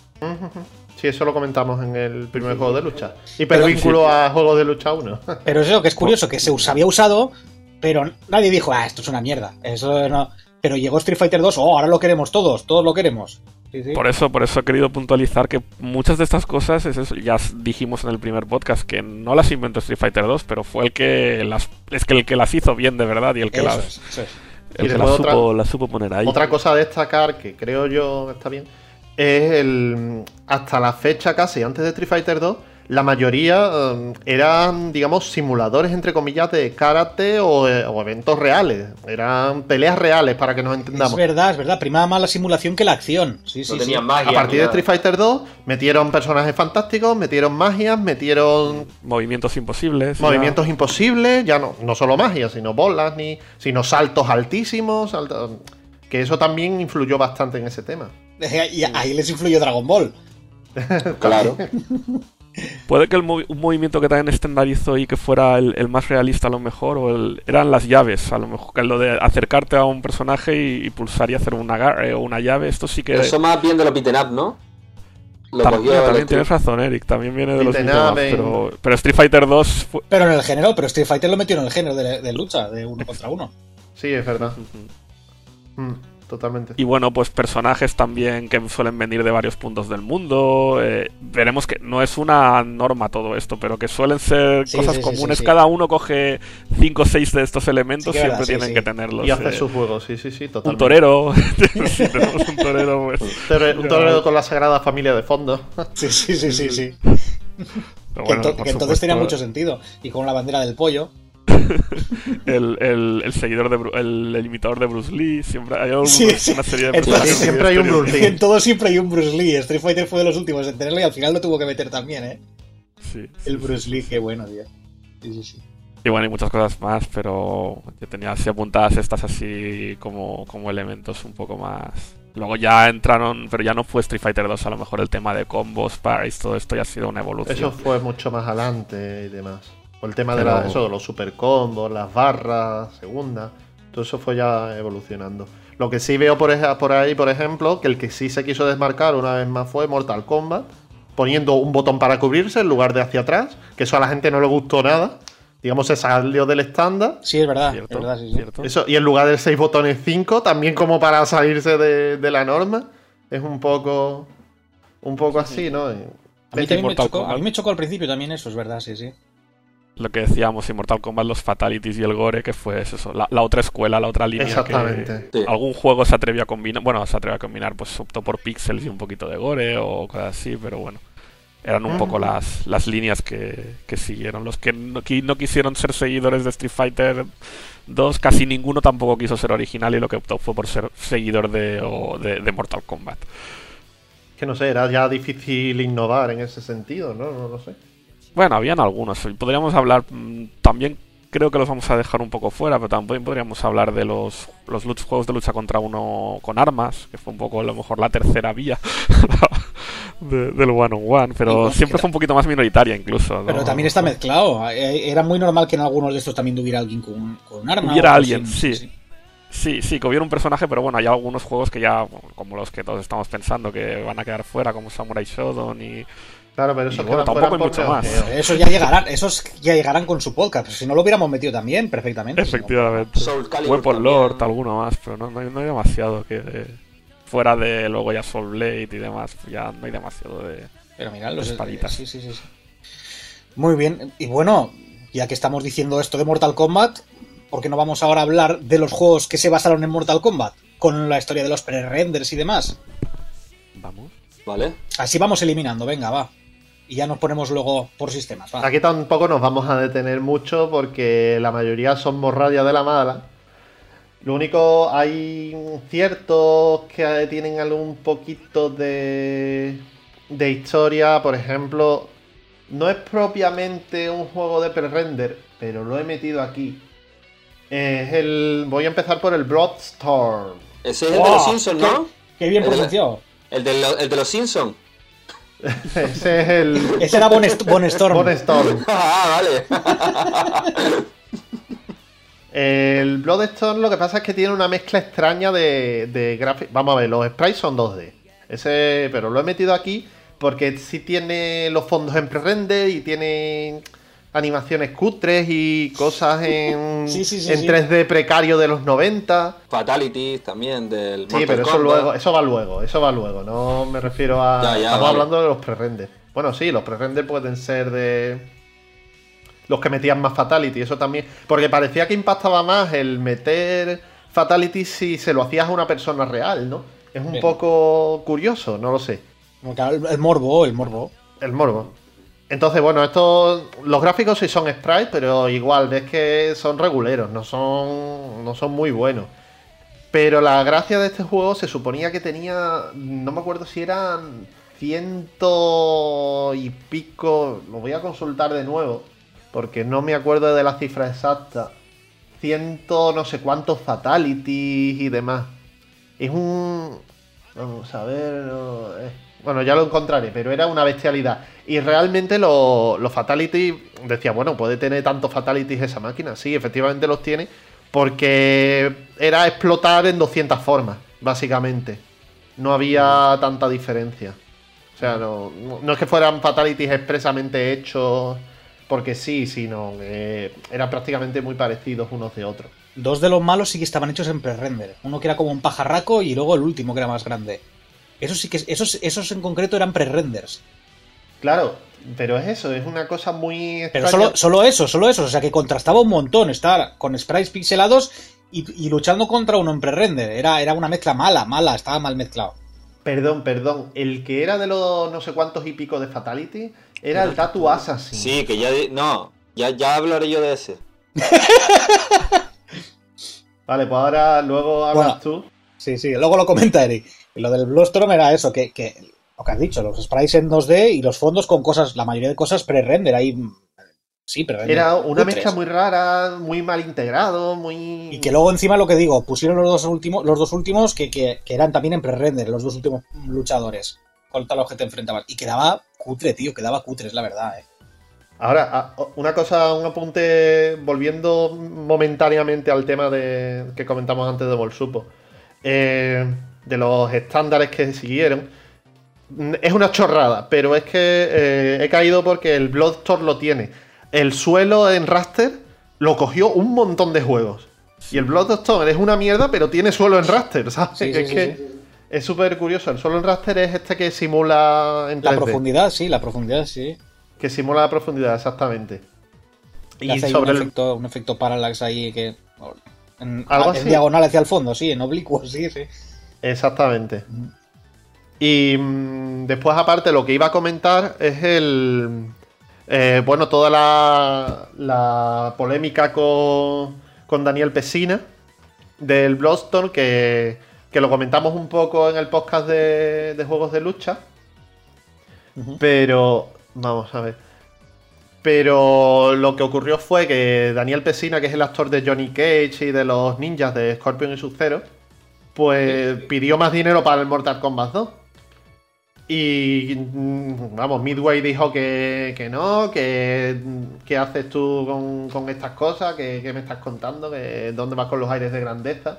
Sí, eso lo comentamos en el primer juego de lucha. Pero- Hipervínculo a juegos de lucha uno. Pero es eso que es curioso, que se us- había usado, pero nadie dijo, ah, esto es una mierda. Eso no. Pero llegó Street Fighter dos, oh, ahora lo queremos todos, todos lo queremos. Sí, sí. Por eso, por eso he querido puntualizar que muchas de estas cosas, es eso, ya s- dijimos en el primer podcast, que no las inventó Street Fighter dos, pero fue el que las, es que el que las hizo bien de verdad y el que Eso las, es, eso es. el Y que después las otra- supo, las supo poner ahí. Otra cosa a destacar, que creo yo está bien, es el. Hasta la fecha casi, antes de Street Fighter dos, la mayoría eh, eran, digamos, simuladores, entre comillas, de karate o, eh, o eventos reales. Eran peleas reales, para que nos Es entendamos. verdad, es verdad. Primaba más la simulación que la acción. Sí, sí, No sí. tenían magia. A partir ni de nada. Street Fighter dos, metieron personajes fantásticos, metieron magias, metieron Movimientos imposibles. ya. movimientos imposibles, ya no, no solo magia, sino bolas, ni, sino saltos altísimos, saltos- que eso también influyó bastante en ese tema. Y ahí les influyó Dragon Ball. Claro. Puede que el movi- un movimiento que también estandarizó y que fuera el, el más realista a lo mejor, o el, eran las llaves, a lo mejor, que lo de acercarte a un personaje y, y pulsar y hacer un agarre o una llave, esto sí que... Eso más bien de los beaten up, ¿no? Lo También, cogió el también Street- tienes razón, Eric, también viene de los Beaten beat'em up up, en- pero, pero Street Fighter dos fue... Pero en el género, pero Street Fighter lo metió en el género de, de lucha, de uno contra uno. Sí, es verdad. Mm. totalmente. Y bueno, pues personajes también que suelen venir de varios puntos del mundo. Eh, veremos que no es una norma todo esto, pero que suelen ser Sí, cosas sí, sí, comunes. sí, sí. Cada uno coge cinco o seis de estos elementos, Sí, que siempre verdad, sí, tienen sí. que tenerlos. Y hace eh, sus juegos, sí, sí, sí, un totalmente. torero. Si tenemos un torero, pues. Un torero- un torero con la Sagrada Familia de fondo. Sí, sí, sí, sí, sí. Pero Que, bueno, ento- por que entonces supuesto, tenía mucho sentido. Y con la bandera del pollo. El, el, el seguidor de Bru- el, el imitador de Bruce Lee. Siempre hay algunos- Sí, sí. una serie de Entonces, personajes sí, siempre hay un Bruce Lee. En todo siempre hay un Bruce Lee. Street Fighter fue de los últimos en tenerlo y al final lo tuvo que meter también, ¿eh? Sí, sí, El sí, Bruce sí, Lee, sí. qué bueno, tío. Sí, sí, sí. Y bueno, hay muchas cosas más, pero yo tenía así apuntadas estas así como, como elementos un poco más. Luego ya entraron, pero ya no fue Street Fighter dos, a lo mejor el tema de combos, parries, todo esto ya ha sido una evolución. Eso fue mucho más adelante y demás. O el tema de Pero- la- eso, los super combos, las barras, segunda. Todo eso fue ya evolucionando. Lo que sí veo por, ej- por ahí, por ejemplo, que el que sí se quiso desmarcar una vez más fue Mortal Kombat, poniendo un botón para cubrirse en lugar de hacia atrás, que eso a la gente no le gustó nada. Digamos, se salió del estándar. Sí, es verdad. ¿Cierto? Es verdad, sí, sí. ¿Cierto? Eso, y en lugar de seis botones, cinco, también como para salirse de, de la norma. Es un poco. Un poco así, ¿no? A mí, Ves que también me Mortal chocó, Kombat- a mí me chocó al principio también eso, es verdad, sí, sí. Lo que decíamos en Mortal Kombat, los Fatalities y el Gore, que fue eso, la, la otra escuela, la otra línea. Exactamente. Que Sí. algún juego se atrevió a combinar, bueno, se atrevió a combinar, pues optó por pixels y un poquito de Gore o cosas así, pero bueno. Eran un Ujú. poco las, las líneas que, que siguieron. Los que no, qui- no quisieron ser seguidores de Street Fighter dos, casi ninguno tampoco quiso ser original y lo que optó fue por ser seguidor de, o de, de Mortal Kombat. Que no sé, era ya difícil innovar en ese sentido, ¿no? No lo sé. Bueno, habían algunos. y Podríamos hablar mm, también. Creo que los vamos a dejar un poco fuera, pero también podríamos hablar de los, los luch- juegos de lucha contra uno con armas, que fue un poco a lo mejor la tercera vía de- del one on one, pero Y bueno, siempre que fue un poquito más minoritaria incluso. ¿no? Pero también está mezclado. Eh, Era muy normal que en algunos de estos también tuviera alguien con, con un arma. Hubiera o algo alguien, así, sí. Sí, sí, que hubiera un personaje, pero bueno, hay algunos juegos que ya, bueno, como los que todos estamos pensando, que van a quedar fuera, como Samurai Shodown y... Claro, pero Y eso bueno, tampoco hay mucho más. Esos ya llegarán, esos ya llegarán con su podcast. Si no lo hubiéramos metido también, perfectamente. Efectivamente. Soul Calibur Weapon también. Lord, alguno más, pero no, no, hay, no hay demasiado que... eh, fuera de luego ya Soul Blade y demás, ya no hay demasiado de... Pero mirad, los Espaditas. Sí, sí, sí, sí. Muy bien. Y bueno, ya que estamos diciendo esto de Mortal Kombat, ¿por qué no vamos ahora a hablar de los juegos que se basaron en Mortal Kombat? Con la historia de los pre-renders y demás. Vamos. ¿Vale? Así vamos eliminando, venga, va. Y ya nos ponemos luego por sistemas, va. Aquí tampoco nos vamos a detener mucho porque la mayoría son morralla de la mala. Lo único, hay ciertos que tienen algún poquito de, de historia. Por ejemplo, no es propiamente un juego de pre-render, pero lo he metido aquí. Es el. Voy a empezar por el Bloodstorm. Ese es el de ¡Oh! los Simpsons, ¿no? Qué bien El- pronunciado. El de, lo- el de los Simpsons. Ese es el. Ese era Bon, Est- Bon Storm. Bon Storm. Ah, vale. El Bloodstorm lo que pasa es que tiene una mezcla extraña de, de gráficos. Vamos a ver, los sprites son dos D. Ese, pero lo he metido aquí porque sí tiene los fondos en pre-render y tiene animaciones cutres y cosas en, Sí, sí, sí, en sí. tres D precario de los noventa. Fatalities también del Sí, Mortal pero eso Kombat. luego, eso va luego, eso va luego. No me refiero a. Ya, ya, estamos vale. hablando de los pre-render. Bueno, sí, los pre-render pueden ser de. Los que metían más Fatality, eso también. Porque parecía que impactaba más el meter Fatality si se lo hacías a una persona real, ¿no? Es un Bien. poco curioso, no lo sé. Como que El, el morbo, el morbo. El morbo. Entonces, bueno, estos. Los gráficos sí son sprites, pero igual, ves que son reguleros, no son. no son muy buenos. Pero la gracia de este juego se suponía que tenía. No me acuerdo si eran ciento y pico. Lo voy a consultar de nuevo. Porque no me acuerdo de la cifra exacta. Ciento no sé cuántos fatalities y demás. Es un. Vamos a ver. no, eh. Bueno, ya lo encontraré, pero era una bestialidad. Y realmente lo- los fatalities. Decía, bueno, puede tener tantos fatalities esa máquina. Sí, efectivamente los tiene. Porque era explotar en doscientas formas, básicamente. No había tanta diferencia. O sea, no, no- no es que fueran fatalities expresamente hechos porque sí, sino que eran prácticamente muy parecidos unos de otros. dos de los malos sí que estaban hechos en pre-render. Uno que era como un pajarraco y luego el último que era más grande. Esos sí que esos, esos en concreto eran pre-renders. Claro, pero es eso, es una cosa muy Pero extraña. solo, solo eso, solo eso. O sea que contrastaba un montón estar con sprites pixelados y, y luchando contra uno en pre-render. Era, era una mezcla mala, mala, estaba mal mezclado. Perdón, perdón. El que era de los no sé cuántos y pico de Fatality era el Tattoo Assassin. Sí, que ya... di- No, ya, ya hablaré yo de ese. Vale, pues ahora luego hablas Bueno. tú. Sí, sí, luego lo comenta Eric. Y lo del Bloodstorm era eso, que, que lo que has dicho, los sprites en dos D y los fondos con cosas, la mayoría de cosas pre-render. Ahí, sí, pre-render. Era una Cutres. mezcla muy rara, muy mal integrado, muy... Y que luego encima lo que digo, pusieron los dos últimos, los dos últimos que, que, que eran también en pre-render, los dos últimos luchadores contra los que te enfrentabas. Y quedaba cutre, tío, quedaba cutre, es la verdad, eh. Ahora, a- una cosa, un apunte, volviendo momentáneamente al tema de que comentamos antes de Bolsupo, eh, de los estándares que siguieron. Mm, Es una chorrada, pero es que eh, he caído porque el Bloodstorm lo tiene. El suelo en raster lo cogió un montón de juegos. Y el Bloodstorm es una mierda, pero tiene suelo en raster, ¿sabes? Sí, Que sí, es sí, que sí. es súper curioso. El suelo en raster es este que simula en La tres D. profundidad, sí, la profundidad, sí. Que simula la profundidad, exactamente. Y Y hace ahí sobre un, el... efecto, un efecto parallax ahí que... En, Algo en así. diagonal hacia el fondo, sí, en oblicuo, sí, sí. Exactamente. Y mm, después, aparte, lo que iba a comentar es el. eh, bueno, toda la, la polémica con, con Daniel Pesina del Bloodstorm, que, que lo comentamos un poco en el podcast de, de juegos de lucha. Ujú. Pero. Vamos a ver. Pero lo que ocurrió fue que Daniel Pesina, que es el actor de Johnny Cage y de los ninjas de Scorpion y Sub-Zero, pues pidió más dinero para el Mortal Kombat dos. Y mm, vamos, Midway dijo que, que no, que qué haces tú con, con estas cosas, que, que me estás contando, que dónde vas con los aires de grandeza.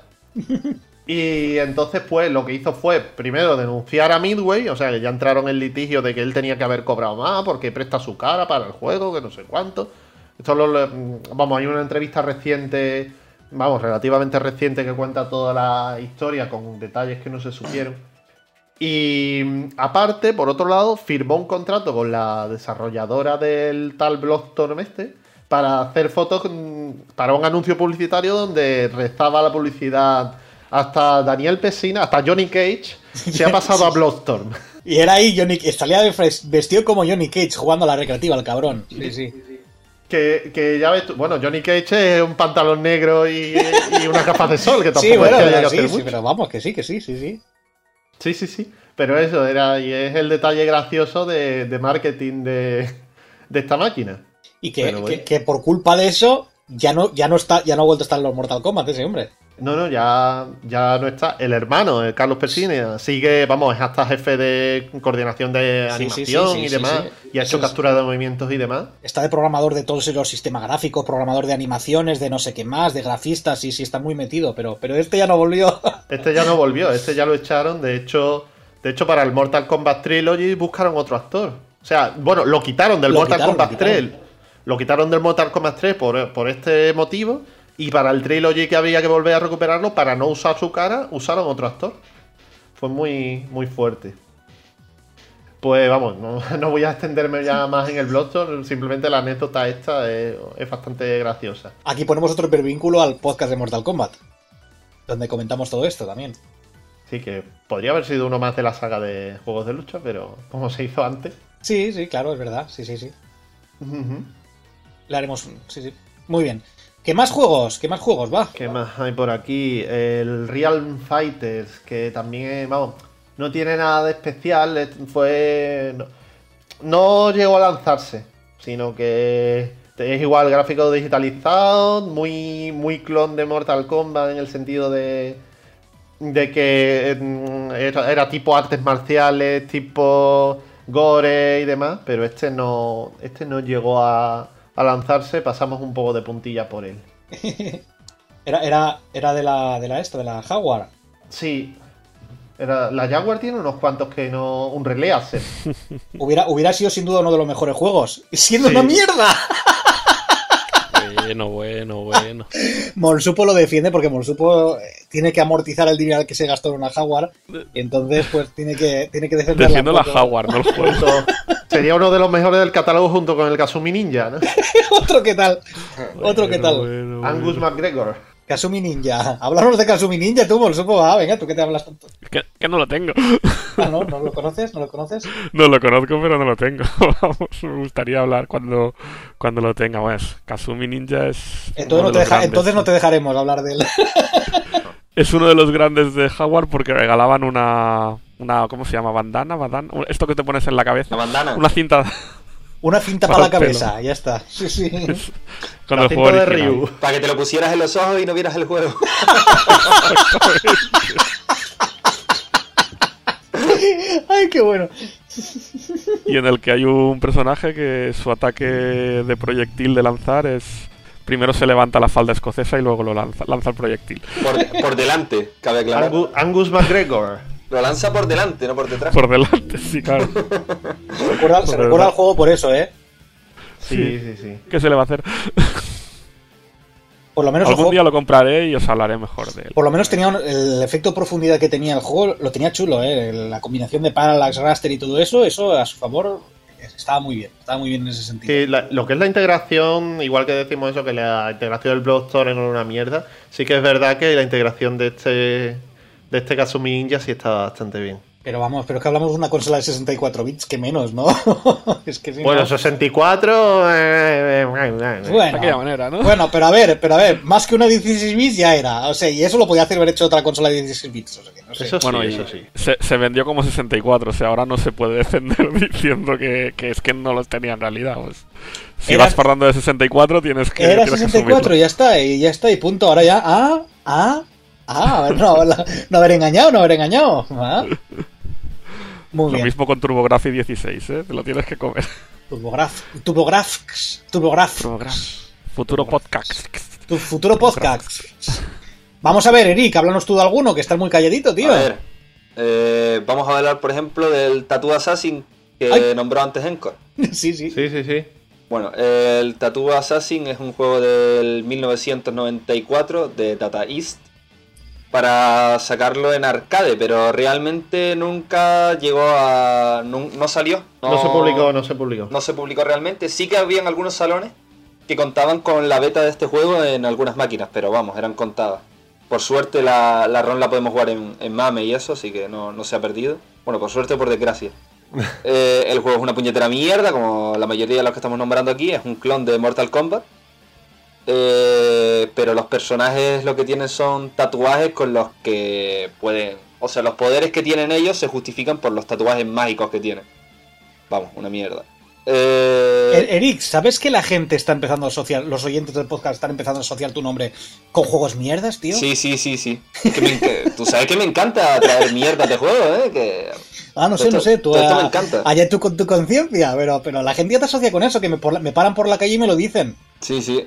Y entonces, pues, lo que hizo fue, primero, denunciar a Midway, o sea, que ya entraron en litigio de que él tenía que haber cobrado más porque presta su cara para el juego, que no sé cuánto. Esto lo, lo- vamos, hay una entrevista reciente, vamos, relativamente reciente, que cuenta toda la historia con detalles que no se supieron. Y aparte, por otro lado, firmó un contrato con la desarrolladora del tal Bloodstorm este para hacer fotos mm, para un anuncio publicitario donde rezaba la publicidad: hasta Daniel Pesina, hasta Johnny Cage se ha pasado a Bloodstorm. Y era ahí Johnny Cage, salía de fres- vestido como Johnny Cage jugando a la recreativa, el cabrón. Sí, sí. Que, que ya ves tú, bueno, Johnny Cage es un pantalón negro y, y unas gafas de sol, que tampoco Sí, bueno, es que haya que sí, hacer sí, mucho. pero vamos, que sí, que sí, sí, sí. Sí, sí, sí. Pero eso era, y es el detalle gracioso de, de marketing de, de esta máquina. Y que, Pero bueno. que, que por culpa de eso ya no, ya no está, ya no ha vuelto a estar en los Mortal Kombat ese hombre. No, no, ya, ya no está. El hermano, el Carlos Persina, sigue, vamos, es hasta jefe de coordinación de Sí, sí, sí, animación sí, y sí, demás. sí. Y ha Eso hecho es. captura de movimientos y demás. Está de programador de todos los sistemas gráficos, programador de animaciones, de no sé qué más, de grafistas, sí, sí, está muy metido, pero, pero este ya no volvió. Este ya no volvió, este ya lo echaron. De hecho, de hecho, para el Mortal Kombat Trilogy buscaron otro actor. O sea, bueno, lo quitaron del Lo Mortal quitaron, lo Kombat quitaron. tres. Lo quitaron del Mortal Kombat tres por, por este motivo. Y para el Trilogy, que había que volver a recuperarlo, para no usar su cara, usaron otro actor. Fue muy, muy fuerte. Pues vamos, no, no voy a extenderme ya más en el Bloodstorm. Simplemente la anécdota esta es, es bastante graciosa. Aquí ponemos otro hipervínculo al podcast de Mortal Kombat, donde comentamos todo esto también. Sí, que podría haber sido uno más de la saga de juegos de lucha, pero como se hizo antes. Sí, sí, claro, es verdad, sí, sí, sí. Ujú. Le haremos, un- sí, sí. Muy bien. ¿Qué más juegos? ¿Qué más juegos? Va. ¿Qué más hay por aquí? El Realm Fighters, que también, vamos, no tiene nada de especial. es- Fue. No, no llegó a lanzarse, sino que es igual gráfico digitalizado, muy, muy clon de Mortal Kombat en el sentido de. de que mm, era, era tipo artes marciales, tipo gore y demás, pero este no. Este no llegó a. a lanzarse, pasamos un poco de puntilla por él. Era, era, era de la, de la esta, de la Jaguar. Sí. Era, la Jaguar tiene unos cuantos que no. Un relay hacer. Hubiera, hubiera sido sin duda uno de los mejores juegos. ¡Siendo Sí. una mierda! Sí, Bueno, bueno, bueno. Molsupo lo defiende porque Molsupo eh, tiene que amortizar el dinero que se gastó en una Jaguar. Y entonces, pues, tiene que, tiene que defenderla. Defiendo la un poco. Jaguar, no el juego. Junto- sería uno de los mejores del catálogo junto con el Kasumi Ninja, ¿no? Otro que tal. Otro que Bueno, tal. bueno, bueno. Angus McGregor. Kasumi Ninja. Háblanos de Kasumi Ninja, tú, Molsupo. Ah, venga, tú que te hablas tanto. Que, que no lo tengo. Ah, ¿no? ¿No lo conoces? ¿No lo conoces? No lo conozco, pero no lo tengo. Vamos, me gustaría hablar cuando, cuando lo tenga. Pues, Kasumi Ninja es. Entonces, uno no de te, los deja- grandes. entonces no te dejaremos hablar de él. Es uno de los grandes de Jaguar porque regalaban una. una ¿Cómo se llama? ¿Bandana? ¿Bandana? Esto que te pones en la cabeza. La bandana. Una cinta. Una cinta Para para la el pelo. cabeza, ya está. Sí, sí. Con La el juego cinta de original. Ryu. Para que te lo pusieras en los ojos y no vieras el juego. Ay, qué bueno. Y en el que hay un personaje que su ataque de proyectil de lanzar es. Primero se levanta la falda escocesa y luego lo lanza, lanza el proyectil. Por, por delante, cabe aclarar. Angus, Angus McGregor. Lo lanza por delante, no por detrás. Por delante, sí, claro. Se recuerda, se Por recuerda verdad. al juego por eso, ¿eh? Sí, sí, sí. ¿Qué se le va a hacer? Por lo menos el Algún juego- día lo compraré y os hablaré mejor de él. Por lo menos tenía un- el efecto de profundidad que tenía el juego, lo tenía chulo, ¿eh? La combinación de parallax, raster y todo eso, eso a su favor estaba muy bien, estaba muy bien en ese sentido. Sí, la- lo que es la integración, igual que decimos eso, que la integración del Bloodstorm no era una mierda, sí que es verdad que la integración de este de este Kasumi Ninja sí está bastante bien. Pero vamos, pero es que hablamos de una consola de sesenta y cuatro bits, que menos, ¿no? Es que si Bueno, no- sesenta y cuatro... eh, eh, eh, eh. Bueno, De aquella manera, ¿no? bueno, pero a ver, pero a ver, más que una dieciséis bits ya era, o sea, y eso lo podía hacer haber hecho otra consola de dieciséis bits, o sea, que no sé. Eso sí, Bueno, y eso sí. se, se vendió como sesenta y cuatro, o sea, ahora no se puede defender diciendo que, que es que no los tenía en realidad. Pues. Si Era- vas parlando de sesenta y cuatro, tienes que. Era tienes que sesenta y cuatro, asumirlo. y ya está, y ya está, y punto. Ahora ya, ah, ah, ah, a ver, no, la- no haber engañado, no haber engañado. Ah. Muy Lo bien. mismo con TurboGrafx dieciséis, ¿eh? Te lo tienes que comer. Turbograf, Turbografx, Turbograf, TurboGrafx. Futuro podcast. tu futuro podcast. Vamos a ver, Eric, háblanos tú de alguno, que estás muy calladito, tío. A ver, eh, vamos a hablar, por ejemplo, del Tattoo Assassin que Ay. nombró antes Encore. Sí, sí. Sí, sí, sí. Bueno, el Tattoo Assassin es un juego del mil novecientos noventa y cuatro de Data East para sacarlo en arcade, pero realmente nunca llegó a... no, no salió. No se publicó, no se publicó. No se publicó realmente. Sí que habían algunos salones que contaban con la beta de este juego en algunas máquinas, pero vamos, eran contadas. Por suerte la, la ROM la podemos jugar en, en MAME y eso, así que no, no se ha perdido. Bueno, por suerte o por desgracia. Eh, el juego es una puñetera mierda, como la mayoría de los que estamos nombrando aquí. Es un clon de Mortal Kombat. Eh, pero los personajes lo que tienen son tatuajes con los que pueden... O sea, los poderes que tienen ellos se justifican por los tatuajes mágicos que tienen. Vamos, una mierda. Eh... Er- Eric, ¿sabes que la gente está empezando a asociar, los oyentes del podcast están empezando a asociar tu nombre con juegos mierdas, tío? Sí, sí, sí, sí. Que me enc- Tú sabes que me encanta traer mierdas de juego, ¿eh? Que... Ah, no sé, Esto- no sé, tú esto ah, me encanta. allá tú con tu conciencia, pero, pero la gente ya te asocia con eso, que me, por la- me paran por la calle y me lo dicen. Sí, sí.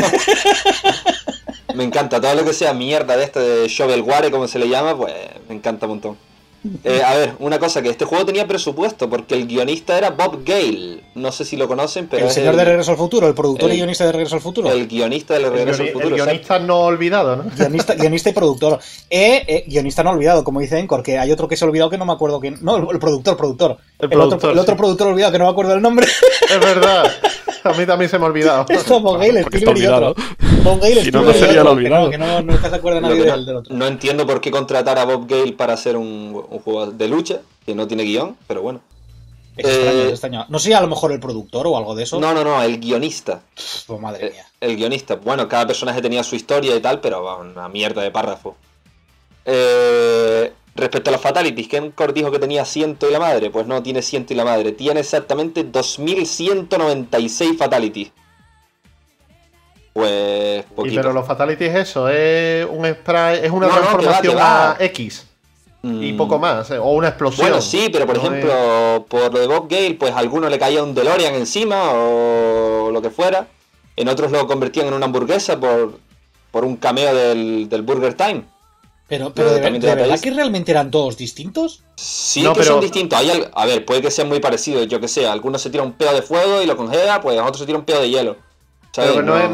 Me encanta. Todo lo que sea mierda de este de shovelware, como se le llama, pues me encanta un montón. Eh, a ver, una cosa, que este juego tenía presupuesto, porque el guionista era Bob Gale. No sé si lo conocen, pero El es señor el, de Regreso al Futuro, el productor el- y guionista de Regreso al Futuro. el guionista del El, Regreso al guioni- Futuro. el exacto. guionista no olvidado, ¿no? Guionista, guionista y productor. Eh, eh, guionista no olvidado, como dice Encore, que hay otro que se ha olvidado que no me acuerdo quién. No, el, el productor, productor. El otro, productor, el otro sí. productor olvidado que no me acuerdo el nombre. Es verdad. A mí también se me ha olvidado. Es como Gale, porque está Spielberg y otro. olvidado. Con Gale, Si no, no Spielberg y sería otro, el olvidado. Que no, que no, nunca se acuerda Lo nadie que del, del no, otro. no entiendo por qué contratar a Bob Gale para hacer un, un juego de lucha, que no tiene guión, pero bueno. Es extraño, Eh, es extraño. No sé, a lo mejor el productor o algo de eso. No, no, no, el guionista. Oh, madre El, mía. el guionista. Bueno, cada personaje tenía su historia y tal, pero va, una mierda de párrafo. Eh, respecto a los fatalities, que Encore dijo que tenía ciento y la madre. Pues no, tiene ciento y la madre. Tiene exactamente dos mil ciento noventa y seis fatalities. Pues Y poquito. pero los fatalities eso, es un spray, es una No, no, que va, transformación que va. a X y Mm. poco más, eh, o una explosión. Bueno, sí, pero por No ejemplo, por lo de Bob Gale, pues a alguno le caía un DeLorean encima o lo que fuera. En otros lo convertían en una hamburguesa por, por un cameo del, del Burger Time. Pero, pero Pero de, también de te da verdad país. que realmente eran todos distintos. Sí No, que pero- son distintos. Hay al- a ver, puede que sean muy parecidos, yo que sé. Algunos se tiran un pedo de fuego y lo congela, pues otros se tiran un pedo de hielo. ¿Sabes? Pero que no, No- es,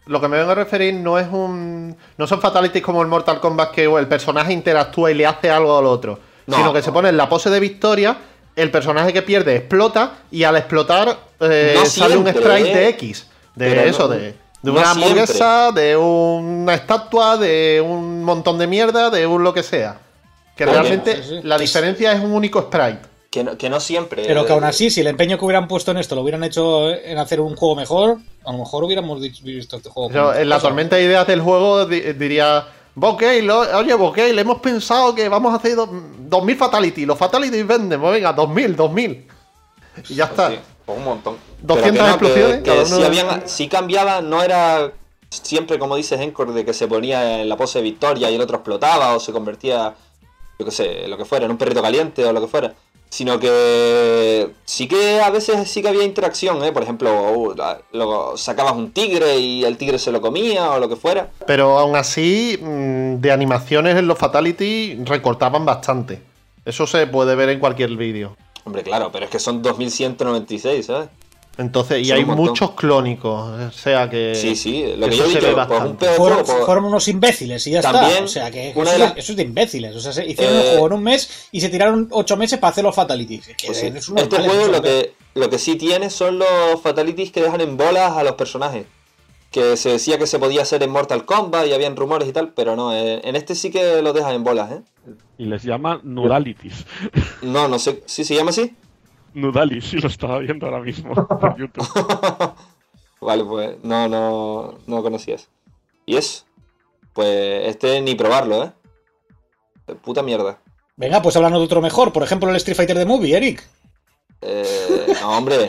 lo que me vengo a referir no es un... No son fatalities como el Mortal Kombat que el personaje interactúa y le hace algo al otro. No, sino que no. se pone en la pose de victoria, el personaje que pierde explota y al explotar eh, no sale siempre, un sprite eh. de X. De Pero eso, no, de, de no una hamburguesa, siempre. de una estatua, de un montón de mierda, de un lo que sea. Que Oye, realmente sí, sí. la diferencia es un único sprite. Que no, que no siempre. Pero que aún así, si el empeño que hubieran puesto en esto lo hubieran hecho en hacer un juego mejor, a lo mejor hubiéramos visto este juego. Pero en la cosa. tormenta de ideas del juego di diría, Bokeh, oye Bokeh, le hemos pensado que vamos a hacer dos mil Fatality. Los Fatality venden, pues venga, dos mil, dos mil. Y ya está. Sí, pues un montón. doscientas no, explosiones. Que, que si, habían, si cambiaba, no era siempre como dices Encore, de que se ponía en la pose de victoria y el otro explotaba o se convertía, yo qué sé, lo que fuera, en un perrito caliente o lo que fuera. Sino que sí que a veces sí que había interacción, ¿eh? Por ejemplo, uh, lo, sacabas un tigre y el tigre se lo comía o lo que fuera. Pero aún así, de animaciones en los Fatality recortaban bastante. Eso se puede ver en cualquier vídeo. Hombre, claro, pero es que son dos mil ciento noventa y seis, ¿sabes? Entonces, y son hay muchos clónicos, o sea que... Sí, sí, lo que yo he dicho, pues un pedo fueron, por... fueron unos imbéciles y ya también, está, o sea que eso, las... eso es de imbéciles, o sea, se hicieron eh... el juego en un mes y se tiraron ocho meses para hacer los fatalities. Que pues sí. es este juego lo que, lo que sí tiene son los fatalities que dejan en bolas a los personajes, que se decía que se podía hacer en Mortal Kombat y habían rumores y tal, pero no, eh, en este sí que lo dejan en bolas, ¿eh? Y les llaman nudalities. No, no sé, ¿sí se llama así? Nudalis, sí lo estaba viendo ahora mismo en YouTube. Vale, pues no, no, no conocías. ¿Y eso? Pues este ni probarlo, ¿eh? De puta mierda. Venga, pues háblanos de otro mejor. Por ejemplo, el Street Fighter The Movie, Eric. Eh, no, hombre.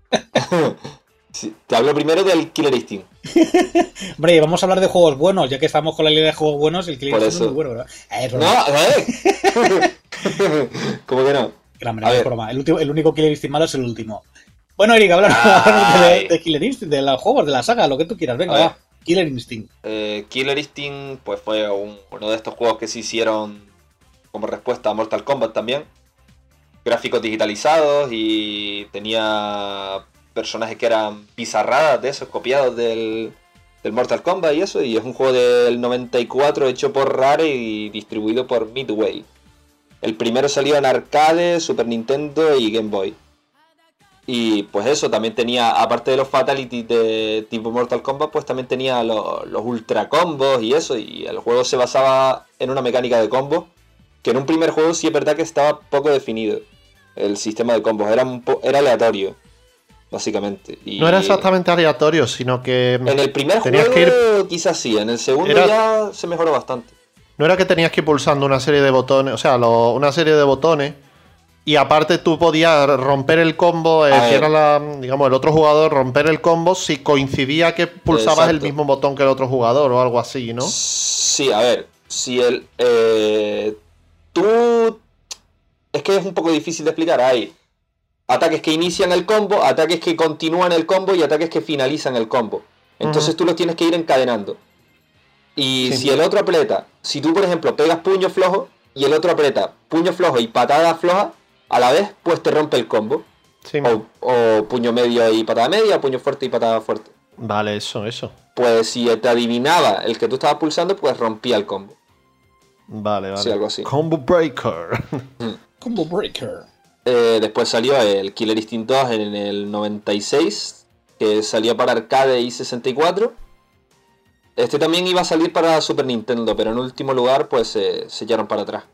Sí, te hablo primero del Killer Instinct. Hombre, vamos a hablar de juegos buenos, ya que estamos con la idea de juegos buenos, el Killer Instinct es muy bueno, ¿verdad? Eh, no, ¿eh? ¿Cómo que no? Gran broma, broma. El, último, el único Killer Instinct malo es el último. Bueno, Eric, háblanos de, de Killer Instinct, de los juegos, de la saga, lo que tú quieras. Venga, va. Killer Instinct. Eh, Killer Instinct, pues fue un, uno de estos juegos que se hicieron como respuesta a Mortal Kombat también. Gráficos digitalizados y tenía personajes que eran pizarradas de esos, copiados del, del Mortal Kombat y eso. Y es un juego del noventa y cuatro hecho por Rare y distribuido por Midway. El primero salió en arcade, Super Nintendo y Game Boy. Y pues eso, también tenía, aparte de los fatalities de tipo Mortal Kombat, pues también tenía los, los ultra combos y eso. Y el juego se basaba en una mecánica de combos, que en un primer juego sí es verdad que estaba poco definido. El sistema de combos era, un po era aleatorio, básicamente. Y no era exactamente aleatorio, sino que... En el primer juego que ir... quizás sí, en el segundo era... ya se mejoró bastante. No era que tenías que ir pulsando una serie de botones, o sea, lo, una serie de botones, y aparte tú podías romper el combo, eh, que era la, digamos, el otro jugador, romper el combo si coincidía que pulsabas Exacto. el mismo botón que el otro jugador o algo así, ¿no? Sí, a ver, si el... Eh, tú... Es que es un poco difícil de explicar, hay ataques que inician el combo, ataques que continúan el combo y ataques que finalizan el combo. Entonces uh-huh. tú los tienes que ir encadenando. Y sí, si el otro aprieta, si tú por ejemplo pegas puño flojo y el otro aprieta puño flojo y patada floja, a la vez pues te rompe el combo. Sí, o, o puño medio y patada media, puño fuerte y patada fuerte. Vale, eso, eso. Pues si te adivinaba el que tú estabas pulsando, pues rompía el combo. Vale, vale. Sí, algo así. Combo Breaker. Mm. Combo Breaker. Eh, después salió el Killer Instinct dos en el noventa y seis, que salió para arcade y sesenta y cuatro. Este también iba a salir para Super Nintendo, pero en último lugar pues eh, se echaron para atrás.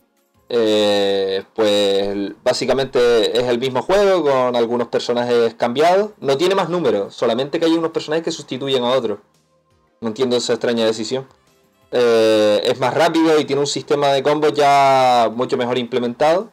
Eh, pues básicamente es el mismo juego con algunos personajes cambiados. No tiene más números, solamente que hay unos personajes que sustituyen a otros. No entiendo esa extraña decisión. Eh, es más rápido y tiene un sistema de combos ya mucho mejor implementado,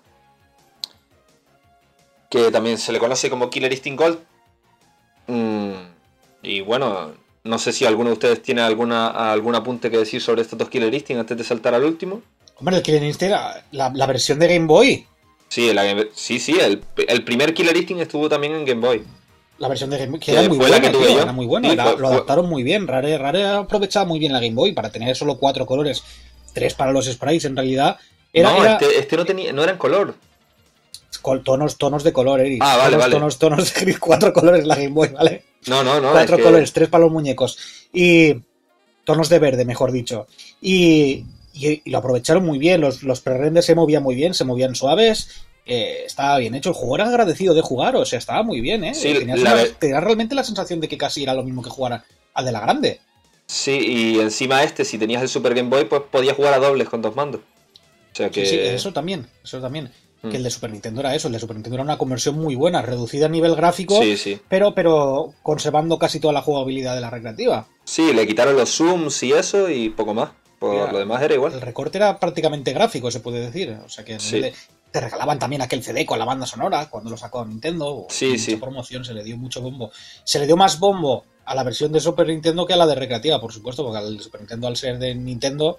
que también se le conoce como Killer Instinct Gold. Mm, y bueno, no sé si alguno de ustedes tiene alguna algún apunte que decir sobre estos dos Killer Instinct antes de saltar al último. Hombre, el Killer Instinct, la, la versión de Game Boy. Sí, la, sí, sí, el, el primer Killer Instinct estuvo también en Game Boy. La versión de Game Boy, que era muy buena, tío, era muy buena, sí, era, fue, lo adaptaron fue... muy bien. Rare, Rare aprovechaba muy bien la Game Boy para tener solo cuatro colores, tres para los sprites en realidad. Era, no, era... Este, este no tenía, no era en color. col- tonos, tonos de color, Eric. Ah, vale, tonos, vale. Tonos, tonos de gris, cuatro colores la Game Boy, ¿vale? No, no, no. Cuatro es que- colores, tres para los muñecos. Y tonos de verde, mejor dicho. Y, y, y lo aprovecharon muy bien. Los, los pre-renders se movían muy bien, se movían suaves. Eh, estaba bien hecho. El juego era agradecido de jugar, o sea, estaba muy bien, ¿eh? Sí, tenías, la una- ve- tenías realmente la sensación de que casi era lo mismo que jugar al de la grande. Sí, y encima este, si tenías el Super Game Boy, pues podías jugar a dobles con dos mandos. O sea que... Sí, sí, eso también, eso también. Mm. Que el de Super Nintendo era eso, el de Super Nintendo era una conversión muy buena, reducida a nivel gráfico, Sí, sí. pero, pero conservando casi toda la jugabilidad de la recreativa. Sí, le quitaron los zooms y eso y poco más. Por Mira, lo demás era igual. El recorte era prácticamente gráfico, se puede decir. O sea que a Sí. nivel de- te regalaban también aquel C D con la banda sonora cuando lo sacó Nintendo. Sí, mucha sí. promoción, se le dio mucho bombo. Se le dio más bombo a la versión de Super Nintendo que a la de recreativa, por supuesto, porque al Super Nintendo, al ser de Nintendo,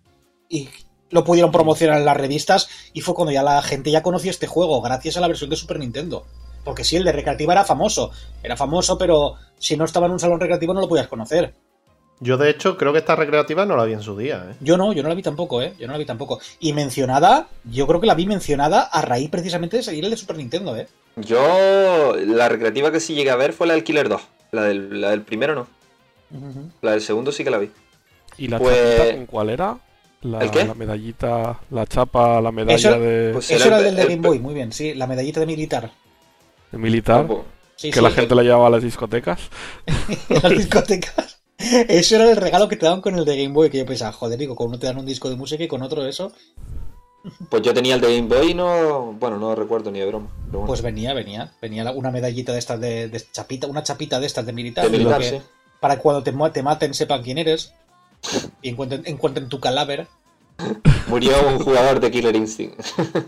y lo pudieron promocionar en las revistas, y fue cuando ya la gente ya conocía este juego, gracias a la versión de Super Nintendo. Porque sí, el de recreativa era famoso, era famoso, pero si no estaba en un salón recreativo no lo podías conocer. Yo, de hecho, creo que esta recreativa no la vi en su día, ¿eh? Yo no, yo no la vi tampoco, ¿eh? Yo no la vi tampoco. Y mencionada, yo creo que la vi mencionada a raíz precisamente de seguir el de Super Nintendo, ¿eh? Yo, la recreativa que sí llegué a ver fue la del Killer dos. La del, la del primero no. Ujú. La del segundo sí que la vi. ¿Y la Pues- chapita con cuál era? La, ¿El qué? la medallita, la chapa, la medalla Eso- de, pues- Eso era era el- el del de el- Game Boy, muy bien, sí. La medallita de militar. de militar, Tampoco. Sí, que sí, la gente la llevaba a las discotecas. en las discotecas. Eso era el regalo que te daban con el de Game Boy, que yo pensaba, joder, digo, con uno te dan un disco de música y con otro eso. Pues yo tenía el de Game Boy y no... Bueno, no recuerdo ni de broma. Pero bueno. Pues venía, venía. Venía la- una medallita de estas de, de chapita, una chapita de estas de militar. de militar, que- sí. Para que cuando te, mu- te maten sepan quién eres. Y encuentren, encuentren tu cadáver. Murió un jugador de Killer Instinct.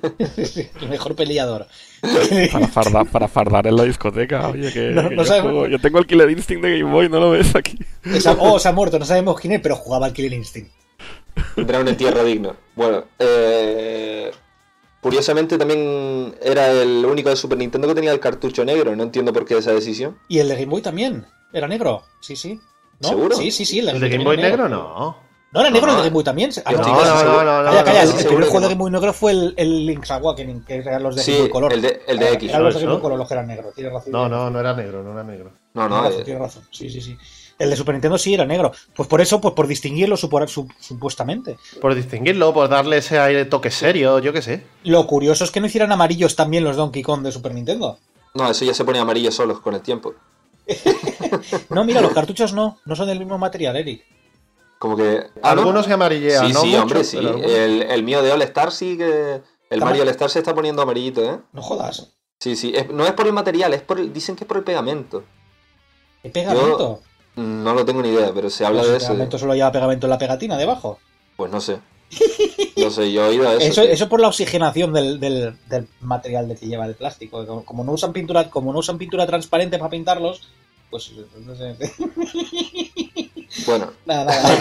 El mejor peleador. Para fardar, para fardar en la discoteca. Oye, que, No- que no yo, sabemos. juego- yo tengo el Killer Instinct de Game Boy, ¿no lo ves aquí? Se ha- oh, se ha muerto, no sabemos quién es, pero jugaba al Killer Instinct. Tendrá un entierro digno. Bueno, eh... curiosamente también era el único de Super Nintendo que tenía el cartucho negro. No entiendo por qué esa decisión. Y el de Game Boy también. Era negro. Sí, sí. ¿No? ¿Seguro? Sí, sí, sí. ¿El de Game Boy también era negro? No. No, era negro No, el de no. Game Boy también. Ah, Yo no, estoy No, casi no, seguro- no, no, Calla, calla, casi el seguro primer que juego de no. Game Boy negro fue el, el Link's Awakening, que eran los de Sí, Game Boy Color. el de- el de Eran- X, Eran los de ¿eso? Game Boy Color los que eran negros. Tienes razón. No, tienes no, razón. no era negro, no era negro. No, Tienes no. razón, eh, tienes razón. Sí, sí, sí. El de Super Nintendo sí era negro. Pues por eso, pues por distinguirlo supo- su- supuestamente. Por distinguirlo, por darle ese aire toque serio, yo qué sé. Lo curioso es que no hicieran amarillos también los Donkey Kong de Super Nintendo. No, eso ya se pone amarillo solos con el tiempo. No, mira, los cartuchos no. No son del mismo material, Eric. Como que... Ah, ¿no? Algunos se amarillean, Sí, no sí, mucho, hombre, sí. pero algunos. El, el mío de All Star sí que... El Está Mario mal. All Star se está poniendo amarillito, ¿eh? No jodas. Sí, sí. Es- no es por el material, es por el- dicen que es por el pegamento. ¿Qué pegamento? No lo tengo ni idea, pero se habla Pues de el eso. pegamento solo lleva pegamento en la pegatina debajo. Pues no sé. No sé, yo he oído eso. Eso, sí. eso por la oxigenación del, del, del material de que lleva el plástico. Como, como no usan pintura, como no usan pintura transparente para pintarlos, pues no sé. Bueno, Nada, nada.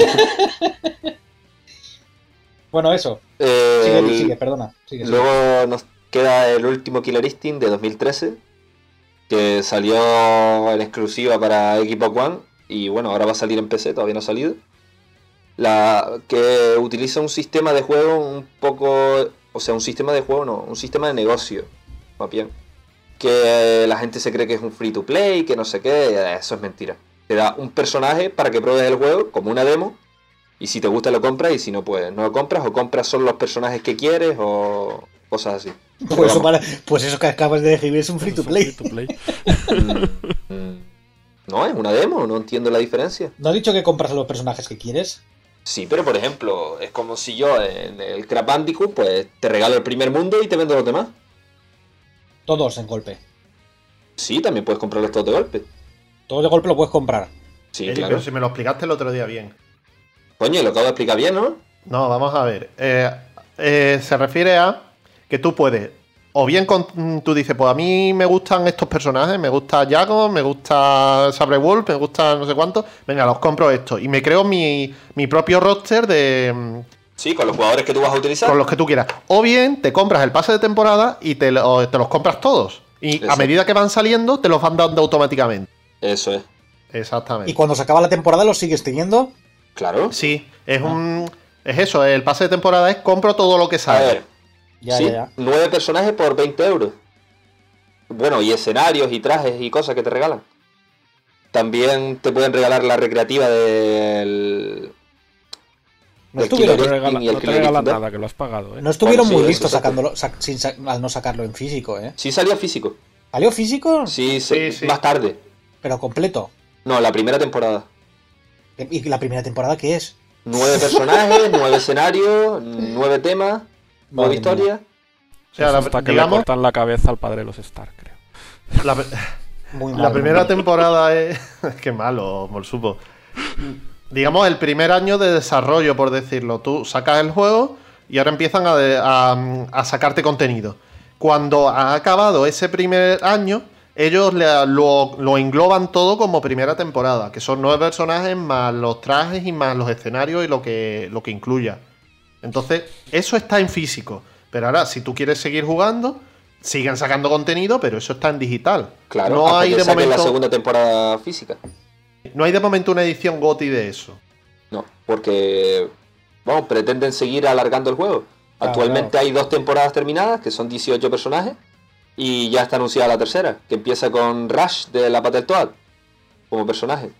Bueno, eso. eh, Sigue, el- sigue, perdona. Sigue, sigue. luego nos queda el último Killer Instinct de dos mil trece, que salió en exclusiva para Xbox One, y bueno, ahora va a salir en P C, todavía no ha salido. La que utiliza un sistema de juego un poco... O sea, un sistema de juego no, un sistema de negocio, más bien. Que la gente se cree que es un free to play, que no sé qué, eso es mentira. Te da un personaje para que pruebes el juego, como una demo, y si te gusta lo compras, y si no, pues no lo compras, o compras solo los personajes que quieres, o cosas así. Pues eso, para- pues eso que acabas de describir es un free to play. Free to play. Mm, mm. No, es una demo, no entiendo la diferencia. ¿No has dicho que compras a los personajes que quieres? Sí, pero por ejemplo, es como si yo en el Crash Bandicoot, pues te regalo el primer mundo y te vendo los demás. Todos en golpe. Sí, también puedes comprarlos todos de golpe. Todos de golpe lo puedes comprar. Sí, Eric, claro. pero si me lo explicaste el otro día bien. Coño, lo acabo de explicar bien, ¿no? No, vamos a ver. Eh, eh, se refiere a que tú puedes, o bien con- tú dices, pues a mí me gustan estos personajes, me gusta Jago, me gusta Sabrewolf, me gusta no sé cuánto, venga, los compro estos. Y me creo mi, mi propio roster de mm, Sí, con los jugadores que tú vas a utilizar. con los que tú quieras. O bien te compras el pase de temporada y te, lo- te los compras todos. Y a Exacto. medida que van saliendo, te los van dando automáticamente. Eso es. Exactamente. Y cuando se acaba la temporada los sigues teniendo. Claro. Sí, es un. Es eso, el pase de temporada es compro todo lo que A sale. ver, Ya, sí, ya, ya. nueve personajes por veinte euros. Bueno, y escenarios y trajes y cosas que te regalan. También te pueden regalar la recreativa del... No del estuvieron, No Killer te Instinct regalan, y el no te Killer regalan Instinct. nada, que lo has pagado, ¿eh? no estuvieron Bueno, sí, muy eso listos es sacándolo, sac- sin sa- al no sacarlo en físico, ¿eh? Sí salía físico. ¿Salió físico? Sí, se- Sí, sí. más tarde. Pero completo. No, la primera temporada. ¿Y la primera temporada qué es? Nueve personajes, nueve escenarios, nueve temas, nueve Madre historias. O sea, Eso la, hasta que le digamos, cortan la cabeza al padre de los Stark, creo. la, Muy la mal, primera muy mal. temporada es... Qué malo, Morsupo. Digamos, el primer año de desarrollo, por decirlo. Tú sacas el juego y ahora empiezan a, de- a- a sacarte contenido. Cuando ha acabado ese primer año, ellos le- lo, lo engloban todo como primera temporada, que son nueve personajes más los trajes y más los escenarios y lo que, lo que incluya. Entonces, eso está en físico. Pero ahora, si tú quieres seguir jugando, siguen sacando contenido, pero eso está en digital. Claro, no hasta hay que de saquen momento, la segunda temporada física. no hay de momento una edición GOTY de eso. No, porque vamos, pretenden seguir alargando el juego. Claro, Actualmente claro. hay dos temporadas terminadas, que son dieciocho personajes, y ya está anunciada la tercera, que empieza con Rush de la Pata del Toad como personaje.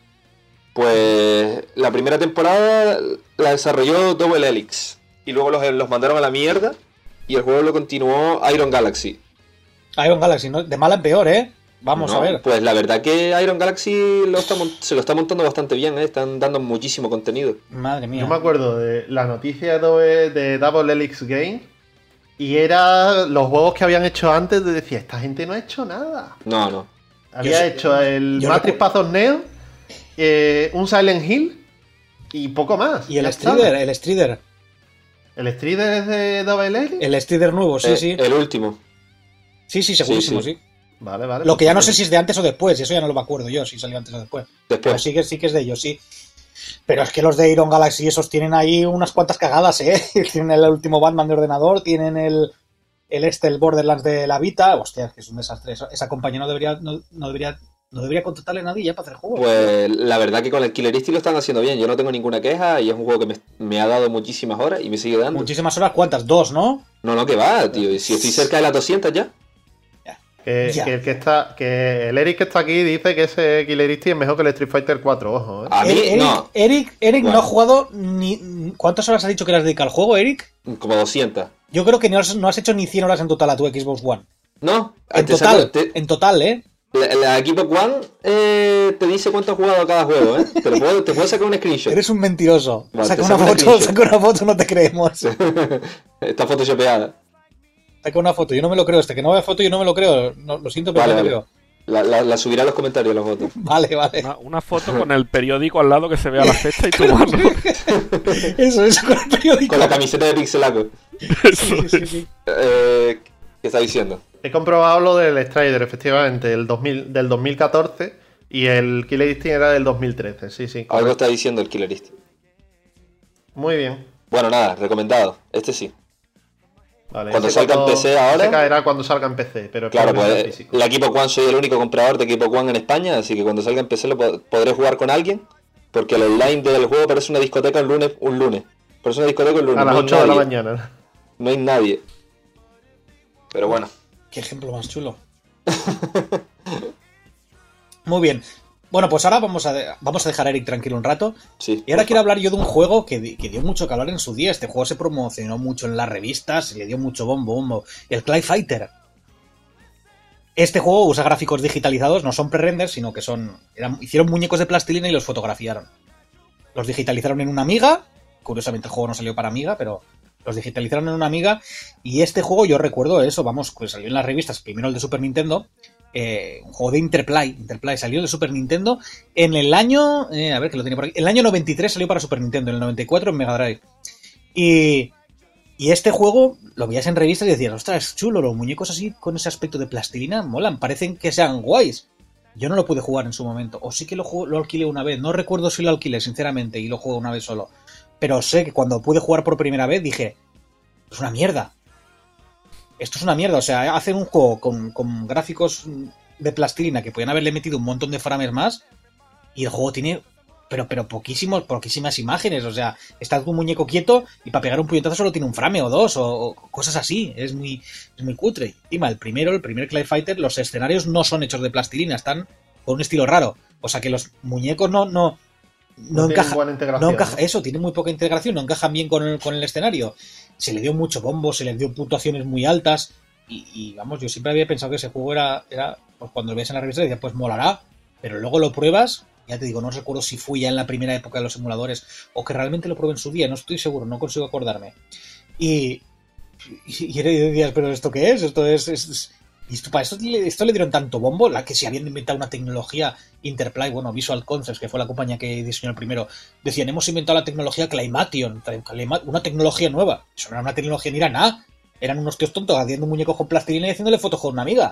Pues la primera temporada la desarrolló Double Helix, y luego los, los mandaron a la mierda, y el juego lo continuó Iron Galaxy. Iron Galaxy, ¿no? De mal en peor, ¿eh? Vamos No, a ver. Pues la verdad que Iron Galaxy lo está mon- se lo está montando bastante bien, ¿eh? Están dando muchísimo contenido. Madre mía. Yo me acuerdo de la noticia de Double, de Double Helix Game y era los juegos que habían hecho antes. Te decía, esta gente no ha hecho nada. No, no. Había sé- hecho el yo Matrix recuerdo- Path of Neo, eh, un Silent Hill y poco más. Y el Ya Strider, está. el Strider. ¿El Strider es de Double Helix? El Strider nuevo, sí, Eh, sí. El último. Sí, sí, segurísimo, sí. sí. Vale, vale. Lo que ya no sé si es de antes o después, y eso ya no lo me acuerdo yo, si salió antes o después. Pero Después. sí que, sí que es de ellos, sí. Pero es que los de Iron Galaxy esos tienen ahí unas cuantas cagadas, ¿eh? Tienen el último Batman de ordenador, tienen el, el este, el Borderlands de la Vita. Hostia, es que es un desastre. Esa, esa compañía no debería, no, no debería, no debería contratarle a nadie ya para hacer juegos. Pues la verdad que con el Killer Instinct lo están haciendo bien. Yo no tengo ninguna queja y es un juego que me, me ha dado muchísimas horas y me sigue dando. Muchísimas horas, ¿cuántas? Dos, ¿no? No, no, que va, tío. Si estoy cerca de las doscientas ya. Que, Ya. que el que está, que el Eric que está aquí dice que ese Killer Instinct es mejor que el Street Fighter cuatro, ojo, ¿eh? A mí, Eric, no. Eric, Eric no Bueno. ha jugado ni... ¿Cuántas horas has dicho que le has dedicado al juego, Eric? Como doscientas. Yo creo que no has, no has hecho ni cien horas en total a tu Xbox One. No. En te total, saco- te- en total, ¿eh? la, la Equipo One eh, te dice cuánto has jugado a cada juego, ¿eh? Te, lo puedo, te puedo sacar un screenshot. Eres un mentiroso. Vale, Saca te una saco una foto, screenshot. saca una foto, no te creemos. Está photoshopeada. Saca una foto, yo no me lo creo. Este que no vea foto, yo no me lo creo. No, lo siento, pero Vale, no me vale. creo. La, la, la subiré a los comentarios las fotos. Vale, vale. Una, una foto con el periódico al lado que se vea la fecha y tu mano. Eso, eso con el periódico. Con la camiseta de Pixelaco. Eso Sí, sí, es. sí. Eh, ¿Qué está diciendo? He comprobado lo del Strider, efectivamente, el dos mil, del dos mil catorce y el Killer Instinct era del dos mil trece, sí, sí. Algo correcto. está diciendo el Killer Instinct. Muy bien. Bueno, nada, recomendado. Este sí. Vale, Cuando ese salga en P C ahora- ese caerá cuando salga en P C, pero Claro, probablemente pues en físico. la Equipo One soy el único comprador de Equipo One en España, así que cuando salga en P C lo pod- podré jugar con alguien, porque el online del juego parece una discoteca un lunes, un lunes. Parece una discoteca un lunes. A las no hay ocho de la nadie. mañana. No hay nadie. Pero bueno. Qué ejemplo más chulo. Muy bien. Bueno, pues ahora vamos a, de- vamos a dejar a Eric tranquilo un rato. Sí. Y ahora quiero hablar yo de un juego que, di- que dio mucho que hablar en su día. Este juego se promocionó mucho en las revistas, se le dio mucho bombo, bombo. El Clay Fighter. Este juego usa gráficos digitalizados, no son pre-render, sino que son. Eran- hicieron muñecos de plastilina y los fotografiaron. Los digitalizaron en una Amiga. Curiosamente el juego no salió para Amiga, pero los digitalizaron en una Amiga. Y este juego, yo recuerdo eso, vamos, pues salió en las revistas, primero el de Super Nintendo. Eh, un juego de Interplay. Interplay salió de Super Nintendo en el año. Eh, a ver que lo tenía por aquí. El año noventa y tres salió para Super Nintendo, en el noventa y cuatro en Mega Drive. Y. Y este juego lo veías en revistas y decías, ostras, es chulo, los muñecos así con ese aspecto de plastilina molan, parecen que sean guays. Yo no lo pude jugar en su momento, o sí que lo, jugué- lo alquilé una vez, no recuerdo si lo alquilé, sinceramente, y lo jugué una vez solo. Pero sé que cuando pude jugar por primera vez dije, es una mierda. Esto es una mierda, o sea, hacen un juego con, con gráficos de plastilina que podían haberle metido un montón de frames más y el juego tiene pero, pero poquísimos, poquísimas imágenes. O sea, está tu muñeco quieto y para pegar un puñetazo solo tiene un frame o dos, o, o cosas así. Es muy, es muy cutre. Encima, el primero, el primer Clay Fighter, los escenarios no son hechos de plastilina, están con un estilo raro. O sea que los muñecos no, no, no, No encajan. buena integración, No encaja, ¿no? eso, tiene muy poca integración, no encajan bien con el, con el escenario. Se le dio mucho bombo, se le dio puntuaciones muy altas. Y, y vamos, yo siempre había pensado que ese juego era, era pues cuando lo ves en la revista, decía, pues molará. Pero luego lo pruebas, ya te digo, no recuerdo si fui ya en la primera época de los emuladores o que realmente lo probé en su día, no estoy seguro, no consigo acordarme. Y, y, y decías, pero ¿esto qué es? Esto es... es, es y esto, para esto, esto le dieron tanto bombo, la que se habían inventado una tecnología Interplay, bueno, Visual Concepts, que fue la compañía que diseñó el primero, decían, hemos inventado la tecnología Climation, una tecnología nueva. Eso no era una tecnología ni era nada. Eran unos tíos tontos haciendo un muñeco con plastilina y haciéndole fotos con una amiga.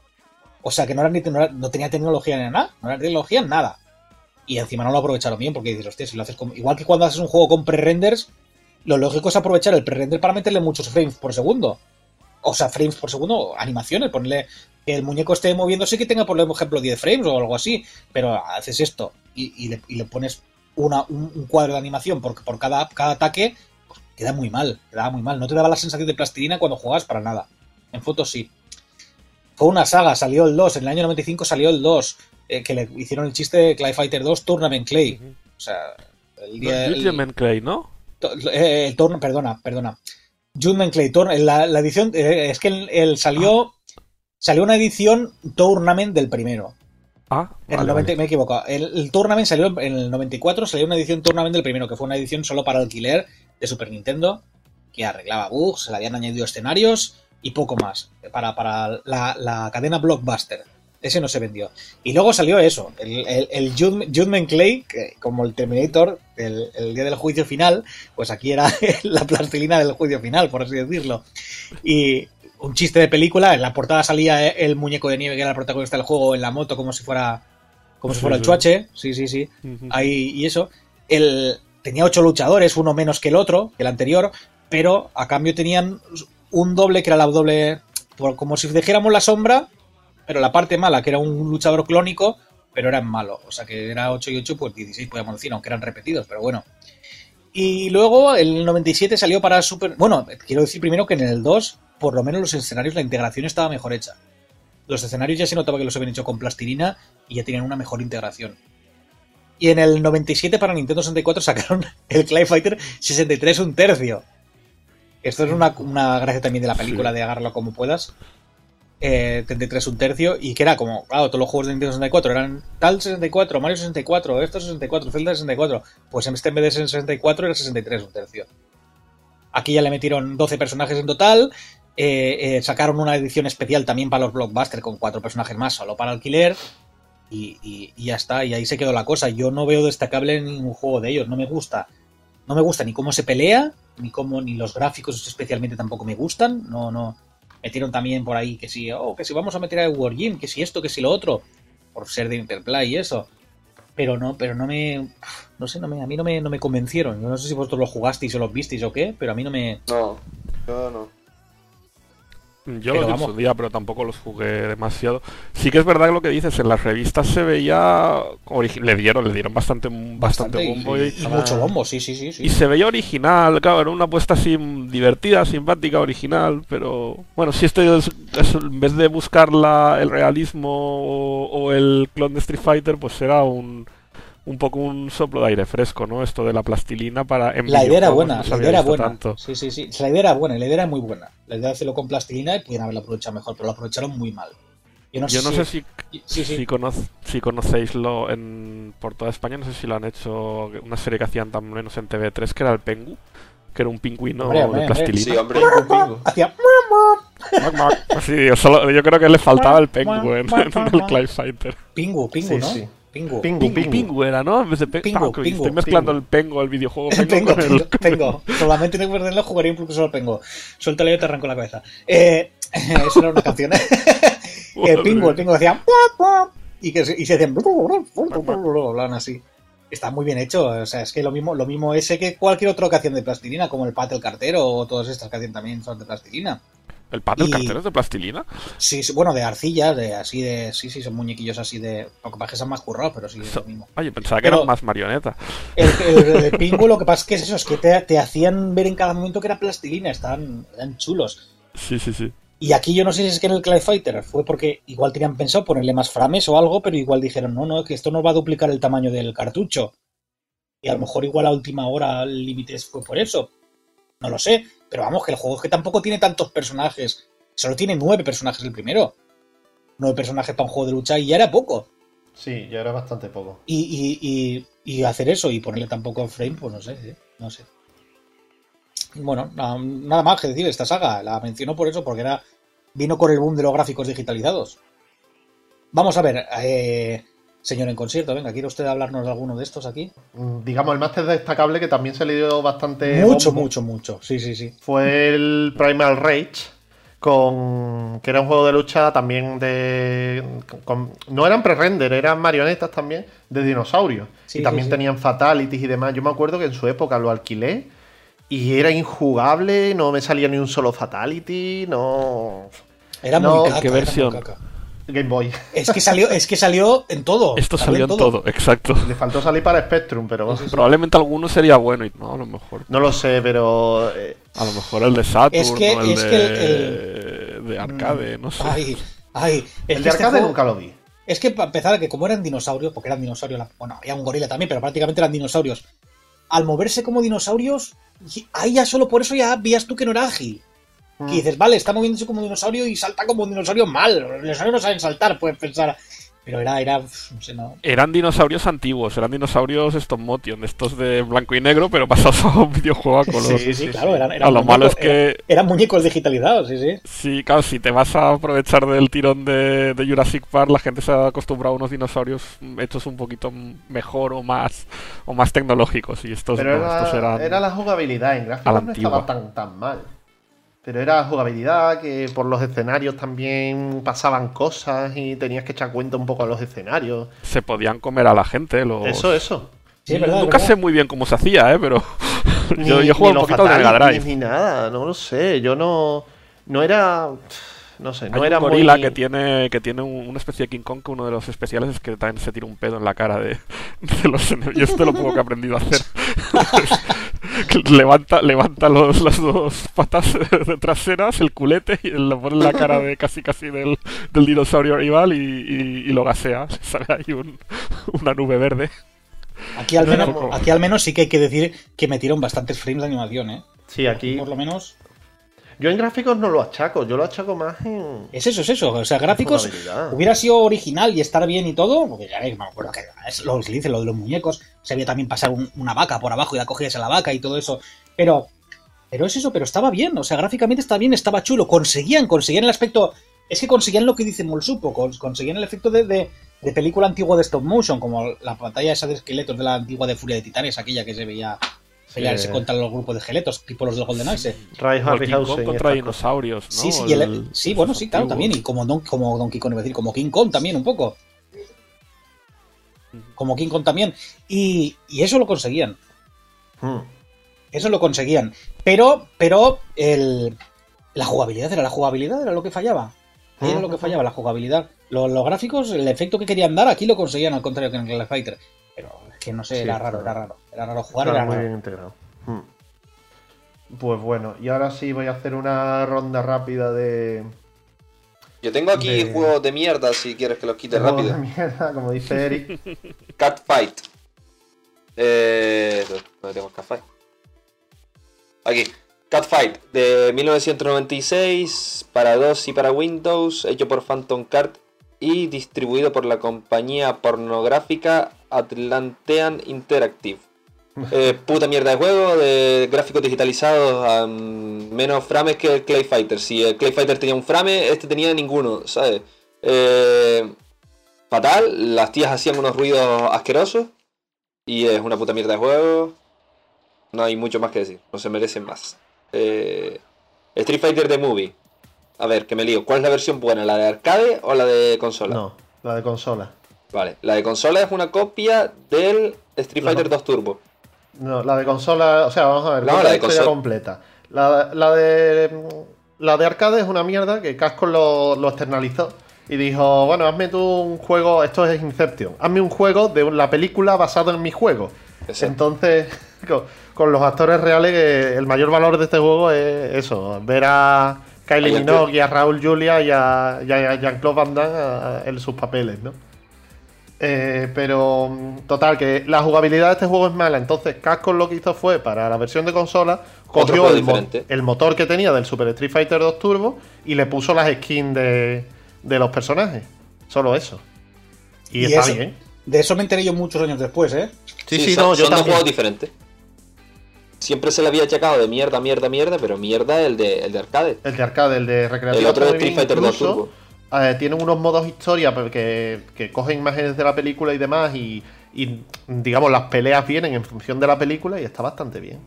O sea que no, era ni, no, era, no tenía tecnología ni nada, no era tecnología en nada. Y encima no lo aprovecharon bien, porque dices, hostia, si lo haces con... Igual que cuando haces un juego con pre-renders, lo lógico es aprovechar el pre-render para meterle muchos frames por segundo. O sea, frames por segundo, animaciones, ponerle que el muñeco esté moviéndose y que tenga, por ejemplo, diez frames o algo así. Pero haces esto y, y, le, y le pones una, un, un cuadro de animación por, por cada, cada ataque, pues queda muy mal, queda muy mal. No te daba la sensación de plastilina cuando jugabas para nada. En fotos sí. Fue una saga, salió el dos, en el año noventa y cinco salió el dos, eh, que le hicieron el chiste de Clay Fighter dos Tournament Clay. Uh-huh. O sea, el día... El, Judgment Clay, ¿no? El, el torno, perdona, perdona. Judgment Clay, la, la edición, eh, es que el, el salió, ah. salió una edición Tournament del primero. Ah, en vale, el noventa, vale. me he equivocado. El, el Tournament salió en el noventa y cuatro, salió una edición Tournament del primero, que fue una edición solo para alquiler de Super Nintendo, que arreglaba bugs, se le habían añadido escenarios y poco más, para, para la, la cadena Blockbuster. Ese no se vendió. Y luego salió eso, el, el, el Judgment Clay, que como el Terminator, el, el día del juicio final, pues aquí era la plastilina del juicio final, por así decirlo. Y un chiste de película, en la portada salía el muñeco de nieve, que era el protagonista del juego, en la moto, como si fuera como si fuera sí, el chuache. Sí, sí, sí. Uh-huh. Ahí, y eso. El, tenía ocho luchadores, uno menos que el otro, que el anterior, pero a cambio tenían un doble, que era la doble, como si dijéramos la sombra, pero la parte mala, que era un luchador clónico, pero era malo. O sea que era ocho y ocho, pues dieciséis podíamos decir, aunque eran repetidos, pero bueno. Y luego, el noventa y siete salió para Super... Bueno, quiero decir primero que en el dos, por lo menos los escenarios, la integración estaba mejor hecha. Los escenarios ya se notaba que los habían hecho con plastilina y ya tenían una mejor integración. Y en el noventa y siete para Nintendo sesenta y cuatro sacaron el Clay Fighter sesenta y tres un tercio. Esto es una, una gracia también de la película, sí, de agárralo como puedas. Eh, treinta y tres un tercio, y que era como, claro, todos los juegos de Nintendo sesenta y cuatro eran tal sesenta y cuatro, Mario sesenta y cuatro, esto sesenta y cuatro, Zelda sesenta y cuatro, pues en este en vez de ser sesenta y cuatro era sesenta y tres un tercio. Aquí ya le metieron doce personajes en total, eh, eh, sacaron una edición especial también para los Blockbuster con cuatro personajes más solo para alquiler, y, y, y ya está, y ahí se quedó la cosa. Yo no veo destacable en ningún juego de ellos, no me gusta, no me gusta ni cómo se pelea, ni cómo, ni los gráficos especialmente tampoco me gustan, no, no. Metieron también por ahí que si, oh, que si vamos a meter a Wargame, que si esto, que si lo otro, por ser de Interplay y eso. Pero no, pero no me, no sé, no me, a mí no me, no me convencieron. Yo no sé si vosotros lo jugasteis o lo visteis o qué, pero a mí no me... No, yo no. Yo los vi en su día, pero tampoco los jugué demasiado. Sí que es verdad lo que dices, en las revistas se veía... Origi- le dieron, le dieron bastante, bastante, bastante bombo. Y, y, y, y mucho bombo, sí, sí, sí, sí. Y se veía original, claro, era una apuesta así divertida, simpática, original, pero... Bueno, si esto es, es, en vez de buscar la, el realismo o, o el clon de Street Fighter, pues era un... un poco un soplo de aire fresco, ¿no? Esto de la plastilina para... En la idea era buena, no la idea era buena. Tanto. Sí, sí, sí. La idea era buena, la idea era muy buena. La idea de hacerlo con plastilina y pudieran haberlo aprovechado mejor, pero lo aprovecharon muy mal. Yo no, Yo sé, no si... sé si, sí, sí. si, cono si conocéis lo en, por toda España, no sé si lo han hecho, una serie que hacían tan menos en T V tres, que era el Pengu, que era un pingüino hombre, hombre, de plastilina. Sí, hombre. Pingu, pingu. Hacía... Sí, yo, solo, yo creo que le faltaba el Pengu en, en el Clay Fighter. Pingu, pingu, sí, ¿no? Sí. Pingu. Pingu, Pingu, pingu. pingu era, ¿no? En vez de pe Pingu, ah, pingu, estoy mezclando pingu. el Pengo, el videojuego Pengo, Pengo, con pengo, el... pengo. Solamente tengo que perderlo, jugaría incluso solo Pengo. Suéltale y te arranco la cabeza. Eh, eso era una canción. El Pingu, el Pingu decía... Y, que, y se decían... Hablaban así. Está muy bien hecho. O sea, es que lo mismo, lo mismo ese que cualquier otra ocasión de plastilina, como el Pat el Cartero o todas estas que hacen también son de plastilina. ¿El pack del Y- cartero es de plastilina? Sí, sí, bueno, de arcilla, de así de. Sí, sí, son muñequillos así de. Lo que pasa es que son más currados, pero sí es So- lo mismo. Oye, pensaba que Pero- eran más marionetas. El, el, el Pingu, lo que pasa es que es eso, es que te, te hacían ver en cada momento que era plastilina, estaban, eran chulos. Sí, sí, sí. Y aquí yo no sé si es que en el Clay Fighter fue porque igual tenían pensado ponerle más frames o algo, pero igual dijeron, no, no, que esto nos va a duplicar el tamaño del cartucho. Y a lo mejor igual a última hora el límite fue por eso. No lo sé, pero vamos, que el juego es que tampoco tiene tantos personajes. Solo tiene nueve personajes el primero. Nueve personajes para un juego de lucha y ya era poco. Sí, ya era bastante poco. Y, y, y, y hacer eso y ponerle tan poco frame, pues no sé, ¿eh? No sé. Bueno, nada, nada más que decir de esta saga. La menciono por eso, porque era vino con el boom de los gráficos digitalizados. Vamos a ver, eh, señor en concierto, venga, ¿quiere usted hablarnos de alguno de estos aquí? Mm, Digamos, el más destacable que también se le dio bastante Mucho, bombo mucho, mucho. Sí, sí, sí. fue el Primal Rage, con que era un juego de lucha también de... con- no eran pre-render, eran marionetas también de dinosaurios. Sí, y también sí, sí. tenían fatalities y demás. Yo me acuerdo que en su época lo alquilé y era injugable, no me salía ni un solo fatality, no... Era No, muy ¿en caca. qué era muy versión? caca. Game Boy. Es que salió, es que salió en todo. Esto salió en todo, exacto. Le faltó salir para Spectrum, pero bueno. Probablemente alguno sería bueno y no, a lo mejor. No lo sé, pero... eh, A lo mejor el de Saturn Es que- o el es de, que de arcade, no sé. Ay, ay. Es el que de este arcade juego- nunca lo vi. Es que para empezar, que como eran dinosaurios, porque eran dinosaurios, la- bueno, había un gorila también, pero prácticamente eran dinosaurios. Al moverse como dinosaurios, y- ahí ya solo por eso ya veías tú que no era ágil. Mm. Que dices, vale, está moviéndose como un dinosaurio y salta como un dinosaurio mal. Los dinosaurios no saben saltar, puedes pensar. Pero era, era, uf, no sé, no. Eran dinosaurios antiguos, eran dinosaurios stop motion, estos de blanco y negro, pero pasados a un videojuego a color. Sí, sí, claro, eran, A eran lo malo muñecos- es que- eran, eran muñecos digitalizados, sí, sí. Sí, claro, si te vas a aprovechar del tirón de, de Jurassic Park, la gente se ha acostumbrado a unos dinosaurios hechos un poquito mejor o más o más tecnológicos y estos Pero no, estos era, eran era la jugabilidad, en a gráficos la no antigua. estaba tan, tan mal. Pero era jugabilidad, que por los escenarios también pasaban cosas y tenías que echar cuenta un poco a los escenarios. se podían comer a la gente. Los... Eso, eso. Sí, es verdad, es Nunca verdad. sé muy bien cómo se hacía, ¿eh? Pero yo, Ni- yo juego ni un los poquito de Mega fatalities Drive. Ni nada, no lo sé. Yo no. No era. No sé, no Hay era un gorila muy... que tiene que tiene un- una especie de King Kong, que uno de los especiales es que también se tira un pedo en la cara de, de los enemigos. Y esto es lo poco que he aprendido a hacer. Que levanta levanta los, las dos patas de traseras, el culete, y lo pone en la cara de casi casi del, del dinosaurio rival y, y- y lo gasea. Sale ahí un- una nube verde. Aquí al, No menos, era- aquí al menos sí que hay que decir que metieron bastantes frames de animación, ¿eh? Sí, aquí. Por lo menos. Yo en gráficos no lo achaco, yo lo achaco más en. Es eso, es eso. O sea, gráficos jugabilidad. hubiera sido original y estar bien y todo, porque ya veis, me acuerdo que es lo que dice, lo de los muñecos, se había también pasar un- una vaca por abajo y la cogías a la vaca y todo eso. Pero, pero es eso, pero estaba bien, o sea, gráficamente está bien, estaba chulo. Conseguían, conseguían el aspecto, es que conseguían lo que dice Molsupo, cons- conseguían el efecto de, de, de película antigua de stop motion, como la pantalla esa de esqueletos de la antigua de Furia de Titanes, aquella que se veía pelearse Sí. contra los grupos de esqueletos, tipo los del Golden Axe. Ray Como el King Kong Harryhausen y contra estas cosas. dinosaurios, ¿no? Sí, sí, y el- El- sí, bueno, esos sí, claro, antiguos. también. Y como, Don, como Donkey Kong, iba a decir, como King Kong también, un poco. Como King Kong también. Y, y eso lo conseguían. Hmm. Eso lo conseguían. Pero, pero, el, la jugabilidad era la jugabilidad, era lo que fallaba. Ahí era lo que fallaba, la jugabilidad. Los, los gráficos, el efecto que querían dar, aquí lo conseguían, al contrario que en el Fighter. Pero es que no sé, Sí, era raro, claro. era raro. Era raro jugar, Está era muy raro. bien integrado. Hmm. Pues bueno, y ahora sí voy a hacer una ronda rápida de. Yo tengo aquí De- juegos de mierda si quieres que los quite juegos rápido. de mierda, como dice Eric. Catfight. Eh, ¿Dónde tengo Catfight? Aquí. Catfight de mil novecientos noventa y seis para DOS y para Windows, hecho por Phantom Card y distribuido por la compañía pornográfica Atlantean Interactive. Eh, puta mierda de juego, de gráficos digitalizados, um, menos frames que el Clay Fighter. Si el Clay Fighter tenía un frame, este tenía ninguno, ¿sabes? Eh, fatal, las tías hacían unos ruidos asquerosos y es una puta mierda de juego. No hay mucho más que decir, no se merecen más. Eh, Street Fighter The Movie. A ver, que me lío. ¿Cuál es la versión buena? ¿La de arcade o la de consola? No, la de consola. Vale, la de consola es una copia del Street La Fighter con- dos Turbo. No, la de consola, o sea, vamos a ver, No, cuenta la de la historia consola. completa. La, la de la de arcade es una mierda que Capcom lo, lo externalizó y dijo, bueno, hazme tú un juego, esto es Inception, hazme un juego de la película basado en mi juego. Exacto. Entonces, con, con los actores reales, eh, el mayor valor de este juego es eso, ver a Kylie Oye, Minogue y a Raúl Julia y a, y a Jean-Claude Van Damme a- a- en sus papeles, ¿no? Eh, pero, mm, total, que la jugabilidad de este juego es mala. Entonces, Capcom lo que hizo fue, para la versión de consola, Otro cogió juego el, mo- diferente. el motor que tenía del Super Street Fighter dos Turbo y le puso las skins de, de los personajes. Solo eso. Y, Y está eso- bien. De eso me enteré yo muchos años después, ¿eh? Sí, sí, son, no, yo son dos también. juegos diferentes. Siempre se le había achacado de mierda, mierda, mierda, pero mierda el de, el de arcade. El de arcade, el de recreativo. El otro está de muy Street bien, Fighter dos incluso, Turbo. eh, tienen unos modos historia pero que, que cogen imágenes de la película y demás y, y, digamos, las peleas vienen en función de la película y está bastante bien.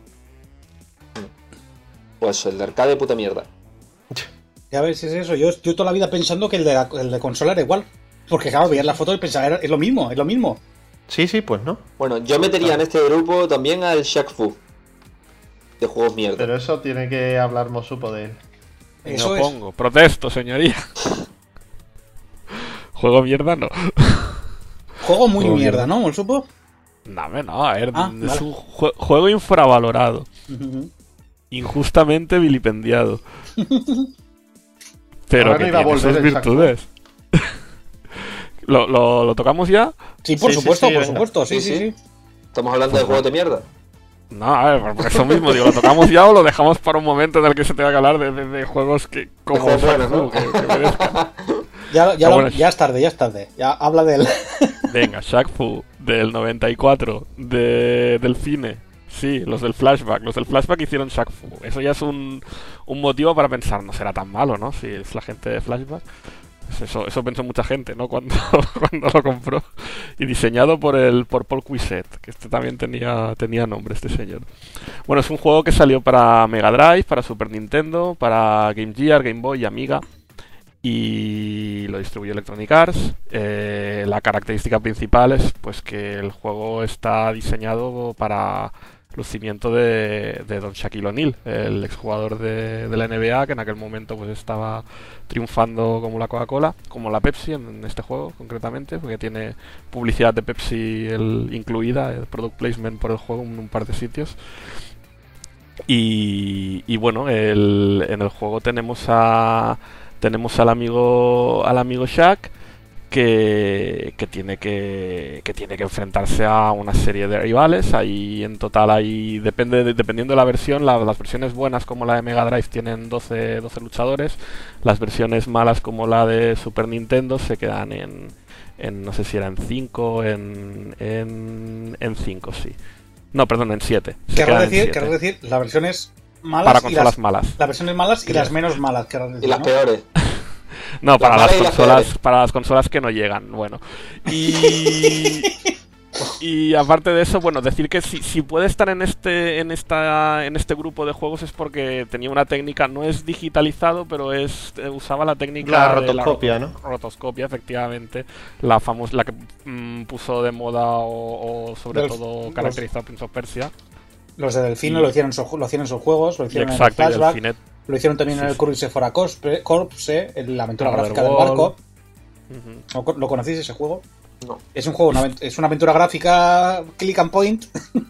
Pues el de arcade, puta mierda. Ya ves, es eso. Yo, yo toda la vida pensando que el de, la- el de consola era igual. Porque, claro, veías la foto y pensaba, era- es lo mismo, es lo mismo. Sí, sí, pues no. Bueno, yo metería en este grupo también al Shaq Fu. De juegos mierda. Pero eso tiene que hablar Mosupo de él. Eso no es. pongo. Protesto, señoría. Juego mierda, no. Juego muy Juego mierda, mierda. ¿no? ¿El supo? No, hombre, no, a ver, Ah, es vale. un jue- juego infravalorado. Ujú. Injustamente vilipendiado. Pero Ahora que no iba a tiene volver sus el Saco. virtudes. ¿Lo, lo, lo tocamos ya? Sí, por Sí, sí, supuesto, sí, por venga. supuesto. Sí, Sí, sí, sí. sí. Estamos hablando de juegos de mierda. No, a ver, por eso mismo, digo, ¿lo tocamos ya o lo dejamos para un momento en el que se tenga que hablar de, de- de juegos que como juegos Shaq buenos, ¿no? Fu, que, que merezcan? Ya, ya, Ah, lo- bueno. ya es tarde, ya es tarde. Ya habla de él. Venga, Shaq Fu del noventa y cuatro, de, del cine. Sí, los del flashback. Los del flashback hicieron Shaq Fu. Eso ya es un, un motivo para pensar, no será tan malo, ¿no? Si es la gente de flashback. Pues Eso, eso pensó mucha gente, ¿no? Cuando, cuando lo compró. Y diseñado por el por Paul Cuisset, que este también tenía, tenía nombre, este señor. Bueno, es un juego que salió para Mega Drive, para Super Nintendo, para Game Gear, Game Boy y Amiga. Y lo distribuyó Electronic Arts. Eh, la característica principal es pues que el juego está diseñado para lucimiento de, de Don Shaquille O'Neal, el exjugador de, de la N B A, que en aquel momento pues estaba triunfando como la Coca-Cola, como la Pepsi en, en este juego concretamente, porque tiene publicidad de Pepsi el, incluida, el product placement por el juego en un par de sitios. Y, y bueno, el, en el juego tenemos a tenemos al amigo al amigo Shaq que, que tiene que, que tiene que enfrentarse a una serie de rivales. Ahí en total hay depende de- dependiendo de la versión, la- las versiones buenas como la de Mega Drive tienen doce, doce luchadores, las versiones malas como la de Super Nintendo se quedan en, en no sé si era en cinco, en en en cinco, sí. No, perdón, en siete. Querrás decir, querrás decir, las versiones malas para y consolas las, malas. las versiones malas y Sí, las las- menos malas, querrás decir, Y las ¿no? peores. No, para Las las malas y las consolas, peores. para las consolas que no llegan, bueno. Y y aparte de eso, bueno, decir que si, si puede estar en este en esta en este grupo de juegos es porque tenía una técnica, no es digitalizado, pero es eh, usaba la técnica La de rotoscopia, la ¿no? rotoscopia, efectivamente, la famosa la que mm, puso de moda o, o sobre Los- todo los- caracterizó a Prince of Persia. Los de Delfino Y- lo hicieron en sus, lo hicieron en sus juegos, lo Y hicieron exacto, en y el flashback, Delfinet. lo hicieron también en Sí, el sí. Cruise for Corpse, Corpse, en la aventura Another gráfica del World. barco. Ujú. ¿Lo, co- lo conocéis ese juego? No. Es un juego, una avent- es una aventura gráfica click and point.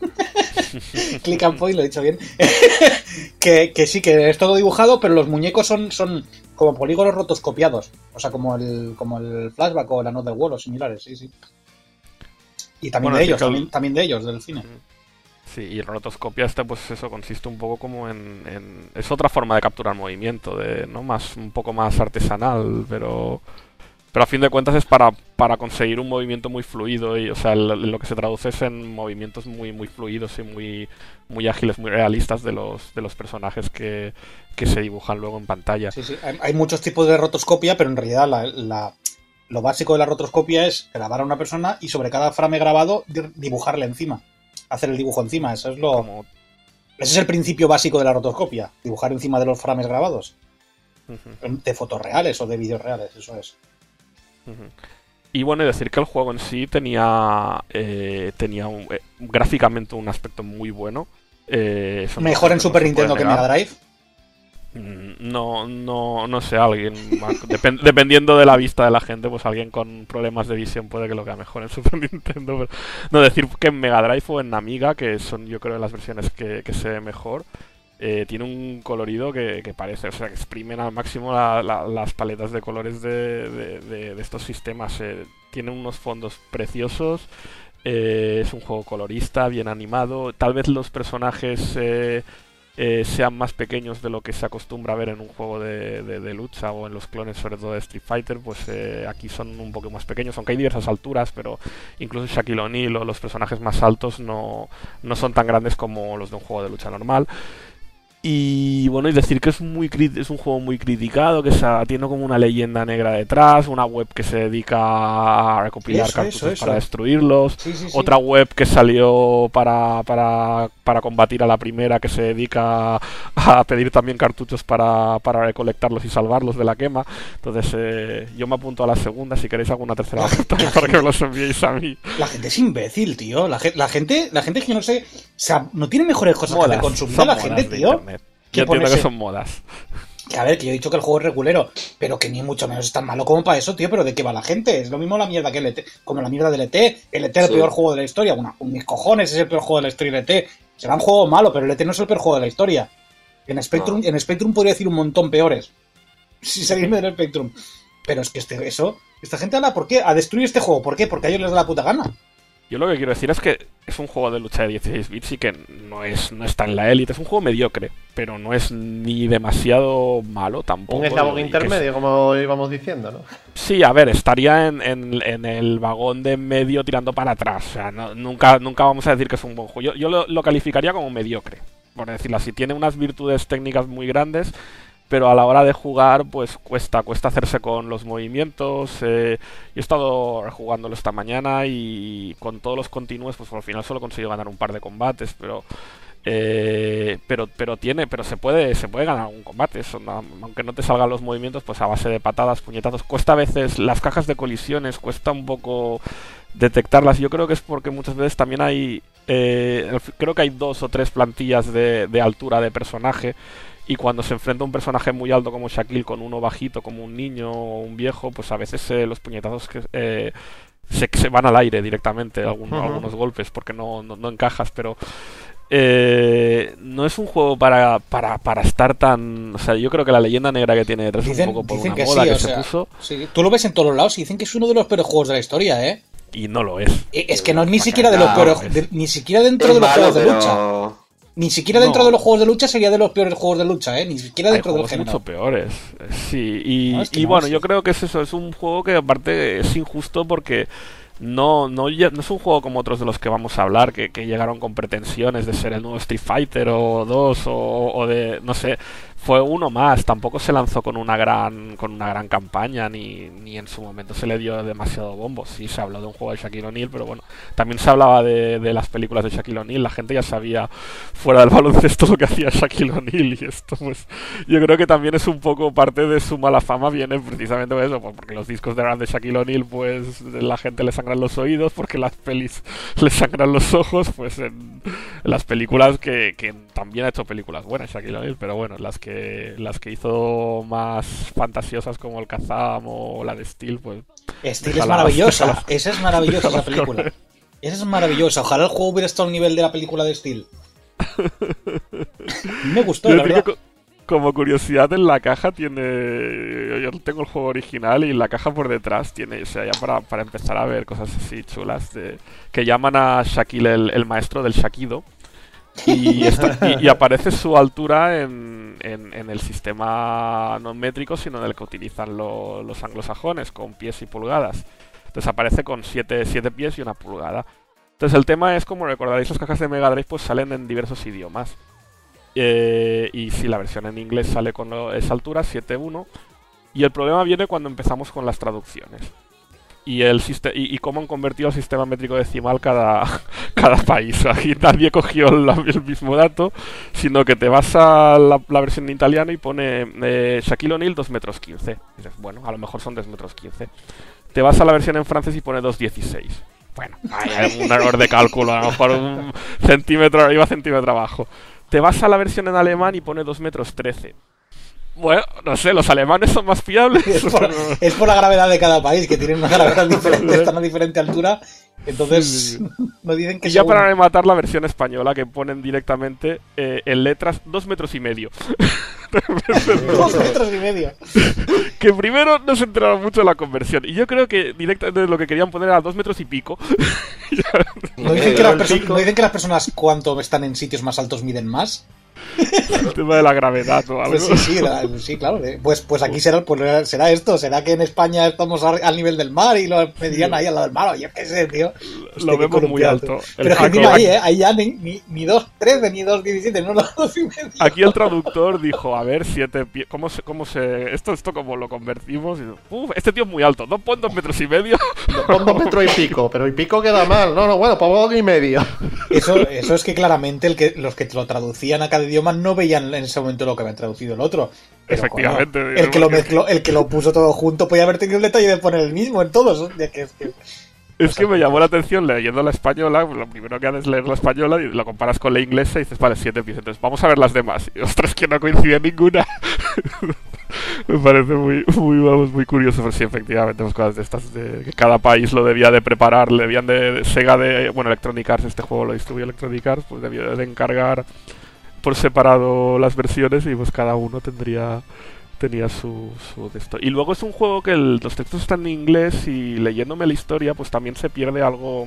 Click and point, lo he dicho bien. que, que sí, que es todo dibujado, pero los muñecos son, son como polígonos rotoscopiados. O sea, como el, como el flashback o la Another World o similares, sí, sí. Y también Bueno, de sí ellos, que el- también, también de ellos, del cine. Sí, y el rotoscopia este, pues eso consiste un poco como en, en- es otra forma de capturar movimiento, de no más un poco más artesanal, pero pero a fin de cuentas es para, para conseguir un movimiento muy fluido y, o sea, lo, lo que se traduce es en movimientos muy muy fluidos y muy muy ágiles, muy realistas de los de los personajes que, que se dibujan luego en pantalla. Sí, sí. Hay, hay muchos tipos de rotoscopia, pero en realidad la, la- lo básico de la rotoscopia es grabar a una persona y sobre cada frame grabado di- dibujarle encima. Hacer el dibujo encima. Eso es lo, Como, ese es el principio básico de la rotoscopia. Dibujar encima de los frames grabados. ujú. De fotos reales o de vídeos reales, eso es. Ujú. Y bueno, y decir que el juego en sí tenía eh, tenía un- eh, gráficamente un aspecto muy bueno. Eh, eso no- Mejor en no Super se puede Nintendo que en negar. Mega Drive. No, no, no sé, alguien, depend, dependiendo de la vista de la gente, pues alguien con problemas de visión puede que lo vea mejor en Super Nintendo. Pero, no, decir que en Mega Drive o en Amiga, que son yo creo las versiones que, que se ve mejor, eh, tiene un colorido que, que parece, o sea, que exprimen al máximo la, la, las paletas de colores de, de, de, de estos sistemas. Eh, tiene unos fondos preciosos, eh, es un juego colorista, bien animado, tal vez los personajes... Eh, Eh, sean más pequeños de lo que se acostumbra a ver en un juego de, de, de lucha o en los clones, sobre todo de Street Fighter, pues eh, aquí son un poco más pequeños, aunque hay diversas alturas, pero incluso Shaquille O'Neal o los personajes más altos no, no son tan grandes como los de un juego de lucha normal. Y bueno, y decir que es muy es un juego muy criticado, que se, tiene como una leyenda negra detrás, una web que se dedica a recopilar eso, cartuchos eso, eso. para destruirlos, Sí, sí, sí. otra web que salió para, para, para combatir a la primera, que se dedica a pedir también cartuchos para, para recolectarlos y salvarlos de la quema. Entonces eh, yo me apunto a la segunda, si queréis alguna tercera web también para que me los enviéis a mí. La gente es imbécil, tío. La, ge- la gente, la gente es que yo no sé, o sea, no tiene mejores cosas que Modas, hacer consumir son la modas gente, de tío. internet. Que Yo entiendo ponerse- que son modas. Que a ver, que yo he dicho que el juego es regulero, pero que ni mucho menos es tan malo como para eso, tío. Pero ¿de qué va la gente? Es lo mismo la mierda que el E T, como la mierda del E T. El E T es el Sí. peor juego de la historia. Bueno, mis cojones es el peor juego de la historia el E T. Será un juego malo, pero el E T no es el peor juego de la historia. En Spectrum, No. en Spectrum podría decir un montón peores. Sin salirme del Spectrum. Pero es que este, eso, esta gente habla, ¿por qué? A destruir este juego. ¿Por qué? Porque a ellos les da la puta gana. Yo lo que quiero decir es que es un juego de lucha de dieciséis bits y que no es no está en la élite. Es un juego mediocre, pero no es ni demasiado malo tampoco. Un eslabón y que intermedio, es- como íbamos diciendo, ¿no? Sí, a ver, estaría en, en- en el vagón de en medio tirando para atrás. O sea, no- nunca, nunca vamos a decir que es un buen juego. Yo, yo lo, lo calificaría como mediocre, por decirlo así. Tiene unas virtudes técnicas muy grandes, pero a la hora de jugar, pues cuesta, cuesta hacerse con los movimientos. Eh, yo he estado jugándolo esta mañana y con todos los continuos, pues al final solo he conseguido ganar un par de combates, pero eh, pero pero tiene, pero se puede se puede ganar un combate. Eso, no- aunque no te salgan los movimientos, pues a base de patadas, puñetazos. Cuesta a veces las cajas de colisiones, cuesta un poco detectarlas. Yo creo que es porque muchas veces también hay, eh, creo que hay dos o tres plantillas de, de altura de personaje. Y cuando se enfrenta un personaje muy alto como Shaquille con uno bajito como un niño o un viejo, pues a veces eh, los puñetazos que, eh, se, se van al aire directamente, algún- Ujú. algunos golpes, porque no, no, no encajas, pero eh, no es un juego para, para, para estar tan... O sea, yo creo que la leyenda negra que tiene detrás es Dicen, un poco por dicen una que moda sí, que o se sea, puso sí, tú lo ves en todos los lados y dicen que es uno de los peores juegos de la historia, ¿eh? y no lo es. Eh, Es que no es ni Para siquiera de que los nada, peores, es- de- ni siquiera dentro Es de los malo, juegos de pero... lucha. Ni siquiera dentro No. de los juegos de lucha sería de los peores juegos de lucha, ¿eh? Ni siquiera Hay dentro del juegos género. mucho peores. Eh, Sí, y, No, es que y no, bueno, sí. yo creo que es eso, es un juego que aparte es injusto porque no, no, lle- no es un juego como otros de los que vamos a hablar, que, que llegaron con pretensiones de ser el nuevo Street Fighter o dos o, o de, no sé, fue uno más, tampoco se lanzó con una gran con una gran campaña, ni, ni en su momento se le dio demasiado bombo. Sí, se habló de un juego de Shaquille O'Neal, pero bueno, también se hablaba de, de las películas de Shaquille O'Neal, la gente ya sabía fuera del baloncesto lo que hacía Shaquille O'Neal y esto pues yo creo que también es un poco parte de su mala fama, viene precisamente por eso, pues, porque los discos de rap de Shaquille O'Neal pues la gente le sangran los oídos, porque las pelis le sangran los ojos, pues en, en las películas que, que también ha hecho películas buenas Shaquille O'Neal, pero bueno, las que las que hizo más fantasiosas como el Kazam o la de Steel, pues Steel es déjalas, maravillosa. déjalas. Esa es maravillosa, esa déjalas película. correr. Esa es maravillosa. Ojalá el juego hubiera estado al nivel de la película de Steel. Me gustó, Yo la decir verdad. que co- como curiosidad, en la caja tiene. Yo tengo el juego original y la caja por detrás tiene. O sea, ya para, para empezar a ver cosas así chulas. De, que llaman a Shaquille el, el maestro del Shaquido. Y, esta- y- y aparece su altura en, en- en el sistema no métrico, sino en el que utilizan lo- los anglosajones, con pies y pulgadas. Entonces aparece con siete pies y una pulgada. Entonces el tema es, como recordaréis, las cajas de Mega Drive pues salen en diversos idiomas. Eh, y si la versión en inglés sale con lo- esa altura, siete uno. Y el problema viene cuando empezamos con las traducciones. Y, el siste- y, y cómo han convertido el sistema métrico decimal cada, cada país. Aquí nadie cogió la- el mismo dato, sino que te vas a la, la versión en italiano y pone eh, Shaquille O'Neal dos metros quince. Y dices, bueno, a lo mejor son dos metros quince. Te vas a la versión en francés y pone dos dieciséis. Bueno, hay algún error de cálculo, a lo mejor un centímetro arriba, centímetro abajo. Te vas a la versión en alemán y pone dos metros trece. Bueno, no sé, los alemanes son más fiables. Es por, es por la gravedad de cada país, que tienen una gravedad diferente, están a diferente altura. Entonces, Sí, sí, sí. no dicen que Y ya según- para rematar la versión española, que ponen directamente eh, en letras dos metros y medio. dos metros y medio. Que primero no se enteraron mucho de la conversión. Y yo creo que directamente lo que querían poner era dos metros y pico. ¿No dicen, que las el perso- pico. ¿No dicen que las personas cuanto están en sitios más altos miden más? El tema de la gravedad o algo. Pues sí, sí, la- sí, claro. eh. Pues, pues aquí será, pues será esto. ¿Será que en España estamos a- al nivel del mar y lo medirían ahí al lado del mar? Oye, qué sé, tío. Hostia, Lo qué vemos muy columpiado. alto. El Pero es que Paco- encima ahí, ¿eh? Ahí ya ni, ni, ni dos trece ni dos diecisiete, no, no, dos y medio. Aquí el traductor dijo, a ver, siete pies, ¿cómo se, cómo se, esto, esto cómo lo convertimos? Y, uf, este tío es muy alto, ¿no? Pon dos metros y medio. Pon dos metros y pico, pero y pico queda mal. No, no, bueno, pues dos y medio. Eso, eso es que claramente el que, los que te lo traducían a cada idioma no veían en ese momento lo que había traducido el otro. Pero, Efectivamente, coño, el que lo porque- mezcló, el que lo puso todo junto podía haber tenido el detalle de poner el mismo en todos. Ya que, es que- Es que me llamó la atención leyendo la española, lo primero que haces es leer la española y lo comparas con la inglesa y dices, vale, siete pies, entonces vamos a ver las demás. Y ostras, que no coincide ninguna. Me parece muy, muy, vamos, muy curioso, pero sí, efectivamente, las cosas de estas, de que cada país lo debía de preparar, le debían de, de Sega de, bueno, Electronic Arts, este juego lo distribuyó Electronic Arts, pues debió de encargar por separado las versiones y pues cada uno tendría tenía su, su de esto. Y luego es un juego que el- los textos están en inglés y leyéndome la historia pues también se pierde algo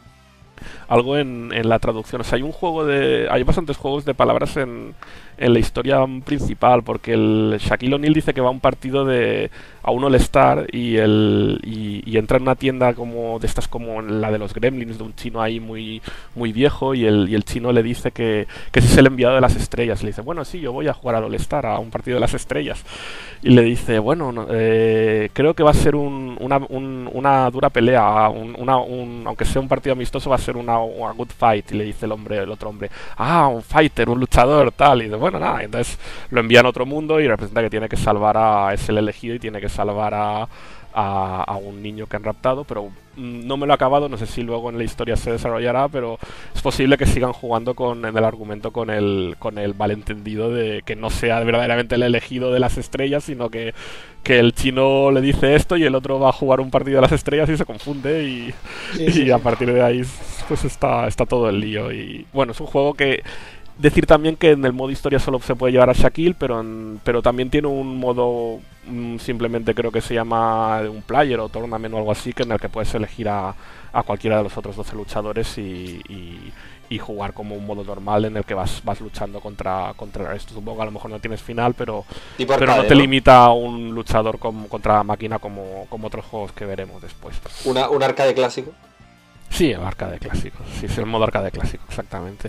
algo en, en la traducción. O sea, hay un juego de hay bastantes juegos de palabras en, en la historia principal, porque el Shaquille O'Neal dice que va a un partido de a un All-Star y el y, y entra en una tienda como de estas como la de los Gremlins, de un chino ahí muy muy viejo, y el, y el chino le dice que, que si es el enviado de las estrellas. Le dice, bueno, sí, yo voy a jugar al All-Star, a un partido de las estrellas. Y le dice, bueno, no, eh, creo que va a ser un, una, un- una dura pelea, un- una, un- aunque sea un partido amistoso, va a ser una, una good fight. Y le dice el hombre, el otro hombre, ah, un fighter, un luchador, tal. Y dice, bueno, nada, entonces lo envían a otro mundo y representa que tiene que salvar a, es el elegido y tiene que salvar a, a, a un niño que han raptado, pero mm, no me lo he acabado, no sé si luego en la historia se desarrollará, pero es posible que sigan jugando con en el argumento con el con el malentendido de que no sea verdaderamente el elegido de las estrellas, sino que, que el chino le dice esto y el otro va a jugar un partido de las estrellas y se confunde y, Sí, y sí, a sí. partir de ahí pues está, está todo el lío. Y bueno, es un juego que decir también que en el modo historia solo se puede llevar a Shaquille, pero, en- pero también tiene un modo mm, simplemente creo que se llama un player o tournament o algo así, que en el que puedes elegir a, a cualquiera de los otros doce luchadores y, y- y jugar como un modo normal en el que vas, vas luchando contra, contra el resto. Supongo que a lo mejor no tienes final, pero, Tipo pero no arcade, te ¿no? limita a un luchador como, contra la máquina como, como otros juegos que veremos después. Una, un arcade clásico. Sí, el arcade clásico. Sí, es el modo arcade clásico, exactamente.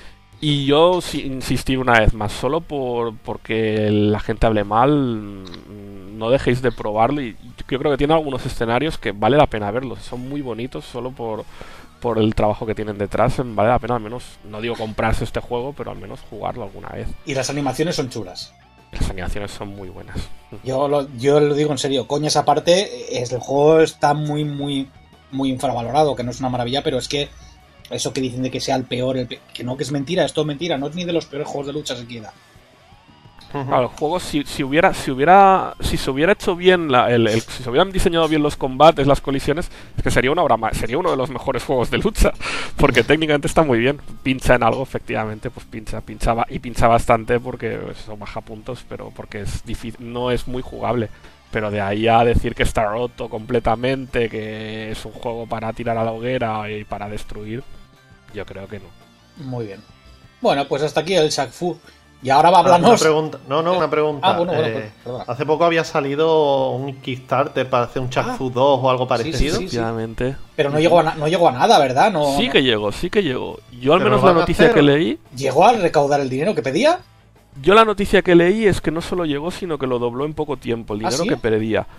Y yo sí, insistir una vez más, solo por porque la gente hable mal, mm, no dejéis de probarlo. Y yo creo que tiene algunos escenarios que vale la pena verlos. Son muy bonitos solo por, por el trabajo que tienen detrás. Vale la pena al menos, no digo comprarse este juego, pero al menos jugarlo alguna vez. Y las animaciones son chulas. Las animaciones son muy buenas. Yo lo, yo lo digo en serio, coñas aparte, es, el juego está muy, muy, muy infravalorado, que no es una maravilla, pero es que eso que dicen de que sea el peor, el pe- que no, que es mentira, es todo mentira, no es ni de los peores juegos de lucha siquiera. Claro, el juego, si, si hubiera, si hubiera, si se hubiera hecho bien, la- el, el- si se hubieran diseñado bien los combates, las colisiones, es que sería una obra ma- sería uno de los mejores juegos de lucha, porque técnicamente está muy bien. Pincha en algo, efectivamente, pues pincha, pinchaba y pincha bastante porque eso baja puntos, pero porque es difícil, no es muy jugable. Pero de ahí a decir que está roto completamente, que es un juego para tirar a la hoguera y para destruir, yo creo que no. Muy bien. Bueno, pues hasta aquí el Shaq Fu. Y ahora va a Ah, una hablarnos... pregunta. No, no, una pregunta. Ah, bueno, bueno, Eh, pues, perdona. hace poco había salido un Kickstarter para hacer un Chuck Ah. Fu dos o algo sí, parecido. sí. Efectivamente. Pero no llegó, a na- no llegó a nada, ¿verdad? No, Sí no- que llegó, sí que llegó. Yo al Pero menos lo la van a noticia hacer. que leí... ¿Llegó a recaudar el dinero que pedía? Yo la noticia que leí es que no solo llegó, sino que lo dobló en poco tiempo, el ¿Ah, dinero sí? que perdía.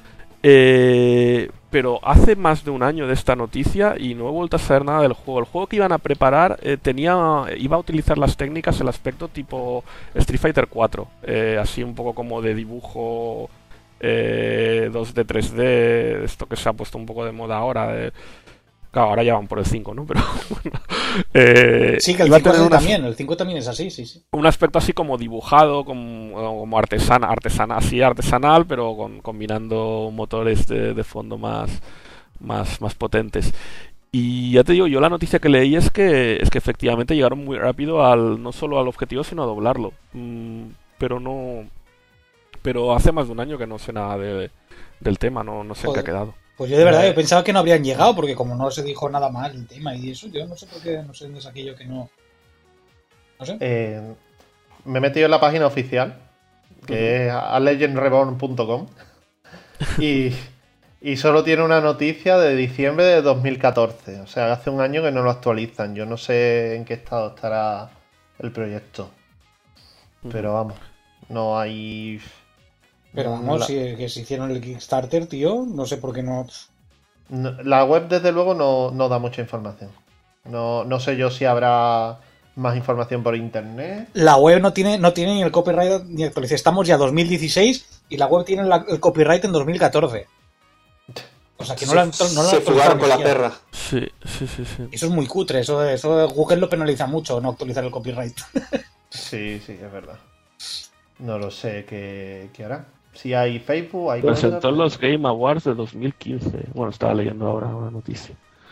Eh, pero hace más de un año de esta noticia y no he vuelto a saber nada del juego. El juego que iban a preparar eh, tenía, iba a utilizar las técnicas, el aspecto tipo Street Fighter cuatro, eh, así un poco como de dibujo eh, dos D, tres D, esto que se ha puesto un poco de moda ahora. de- Claro, ahora ya van por el cinco, ¿no? Pero bueno. Eh, Sí, que el iba a cinco es tener así una- también, el cinco también es así, sí, sí. un aspecto así como dibujado, como, como artesana, artesana, así artesanal, pero con, combinando motores de, de fondo más, más, más potentes. Y ya te digo, yo la noticia que leí es que es que efectivamente llegaron muy rápido al no solo al objetivo, sino a doblarlo. Mm, pero no, pero hace más de un año que no sé nada de, del tema, no, no sé en qué ha Joder. quedado. Pues yo de verdad, Eh. yo pensaba que no habrían llegado, porque como no se dijo nada más del tema y eso, yo no sé por qué, no sé dónde es aquello que no... No sé. Eh, me he metido en la página oficial, que es a legend reborn punto com, y, y solo tiene una noticia de diciembre de dos mil catorce. O sea, hace un año que no lo actualizan. Yo no sé en qué estado estará el proyecto. Pero vamos, no hay... Pero vamos, la, si que se hicieron el Kickstarter, tío, no sé por qué no... no- la web, desde luego, no, no da mucha información. No, no sé yo si habrá más información por internet. La web no tiene, no tiene ni el copyright ni actualización. Estamos ya en dos mil dieciséis y la web tiene la- el copyright en dos mil catorce. O sea que no se, la han- no la han se actualizado fugaron ni con la siquiera. perra. Sí, sí, sí, sí. Eso es muy cutre, eso, eso Google lo penaliza mucho, no actualizar el copyright. Sí, sí, es verdad. No lo sé qué, qué hará. Si hay Facebook, hay... Presentó los Game Awards de dos mil quince. Bueno, estaba leyendo ahora una noticia.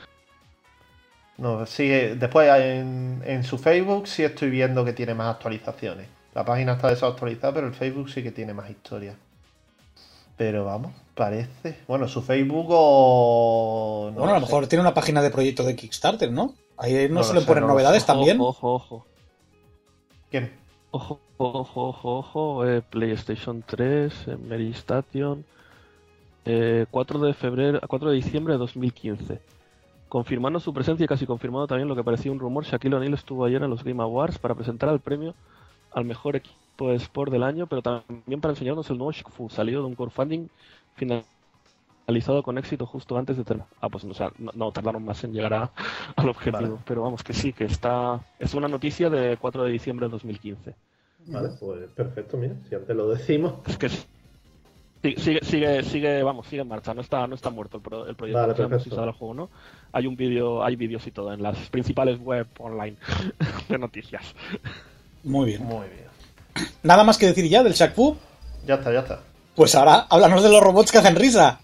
No, sí, eh, después en, en su Facebook sí estoy viendo que tiene más actualizaciones. La página está desactualizada, pero el Facebook sí que tiene más historia. Pero vamos, parece... Bueno, su Facebook o... no Bueno, a lo sé. mejor tiene una página de proyecto de Kickstarter, ¿no? Ahí no, No lo suelen sé, poner no lo novedades Ojo, también. Ojo, ojo, ¿Quién? ojo, ojo, ojo, ojo, eh, PlayStation tres, eh, Mary Station, eh, cuatro de febrero, cuatro de diciembre de dos mil quince. Confirmando su presencia y casi confirmando también lo que parecía un rumor, Shaquille O'Neal estuvo ayer en los Game Awards para presentar el premio al mejor equipo de sport del año, pero también para enseñarnos el nuevo Shaq Fu, salido de un crowdfunding finalizado con éxito justo antes de terminar. Ah, pues o sea, no, no tardaron más en llegar a- al objetivo, Vale. pero vamos que sí, que está... Es una noticia de cuatro de diciembre de dos mil quince. Vale, pues perfecto, mira, si antes lo decimos. Es que sí, sigue, sigue, sigue, vamos, sigue en marcha, no está, no está muerto el, pro- el proyecto, Vale, no sabemos si perfecto. sale el juego o no. Hay un vídeo, hay vídeos y todo en las principales web online de noticias. Muy bien. Muy bien. Nada más que decir ya del Shaq Fu. Ya está, ya está. Pues ahora háblanos de los robots que hacen risa.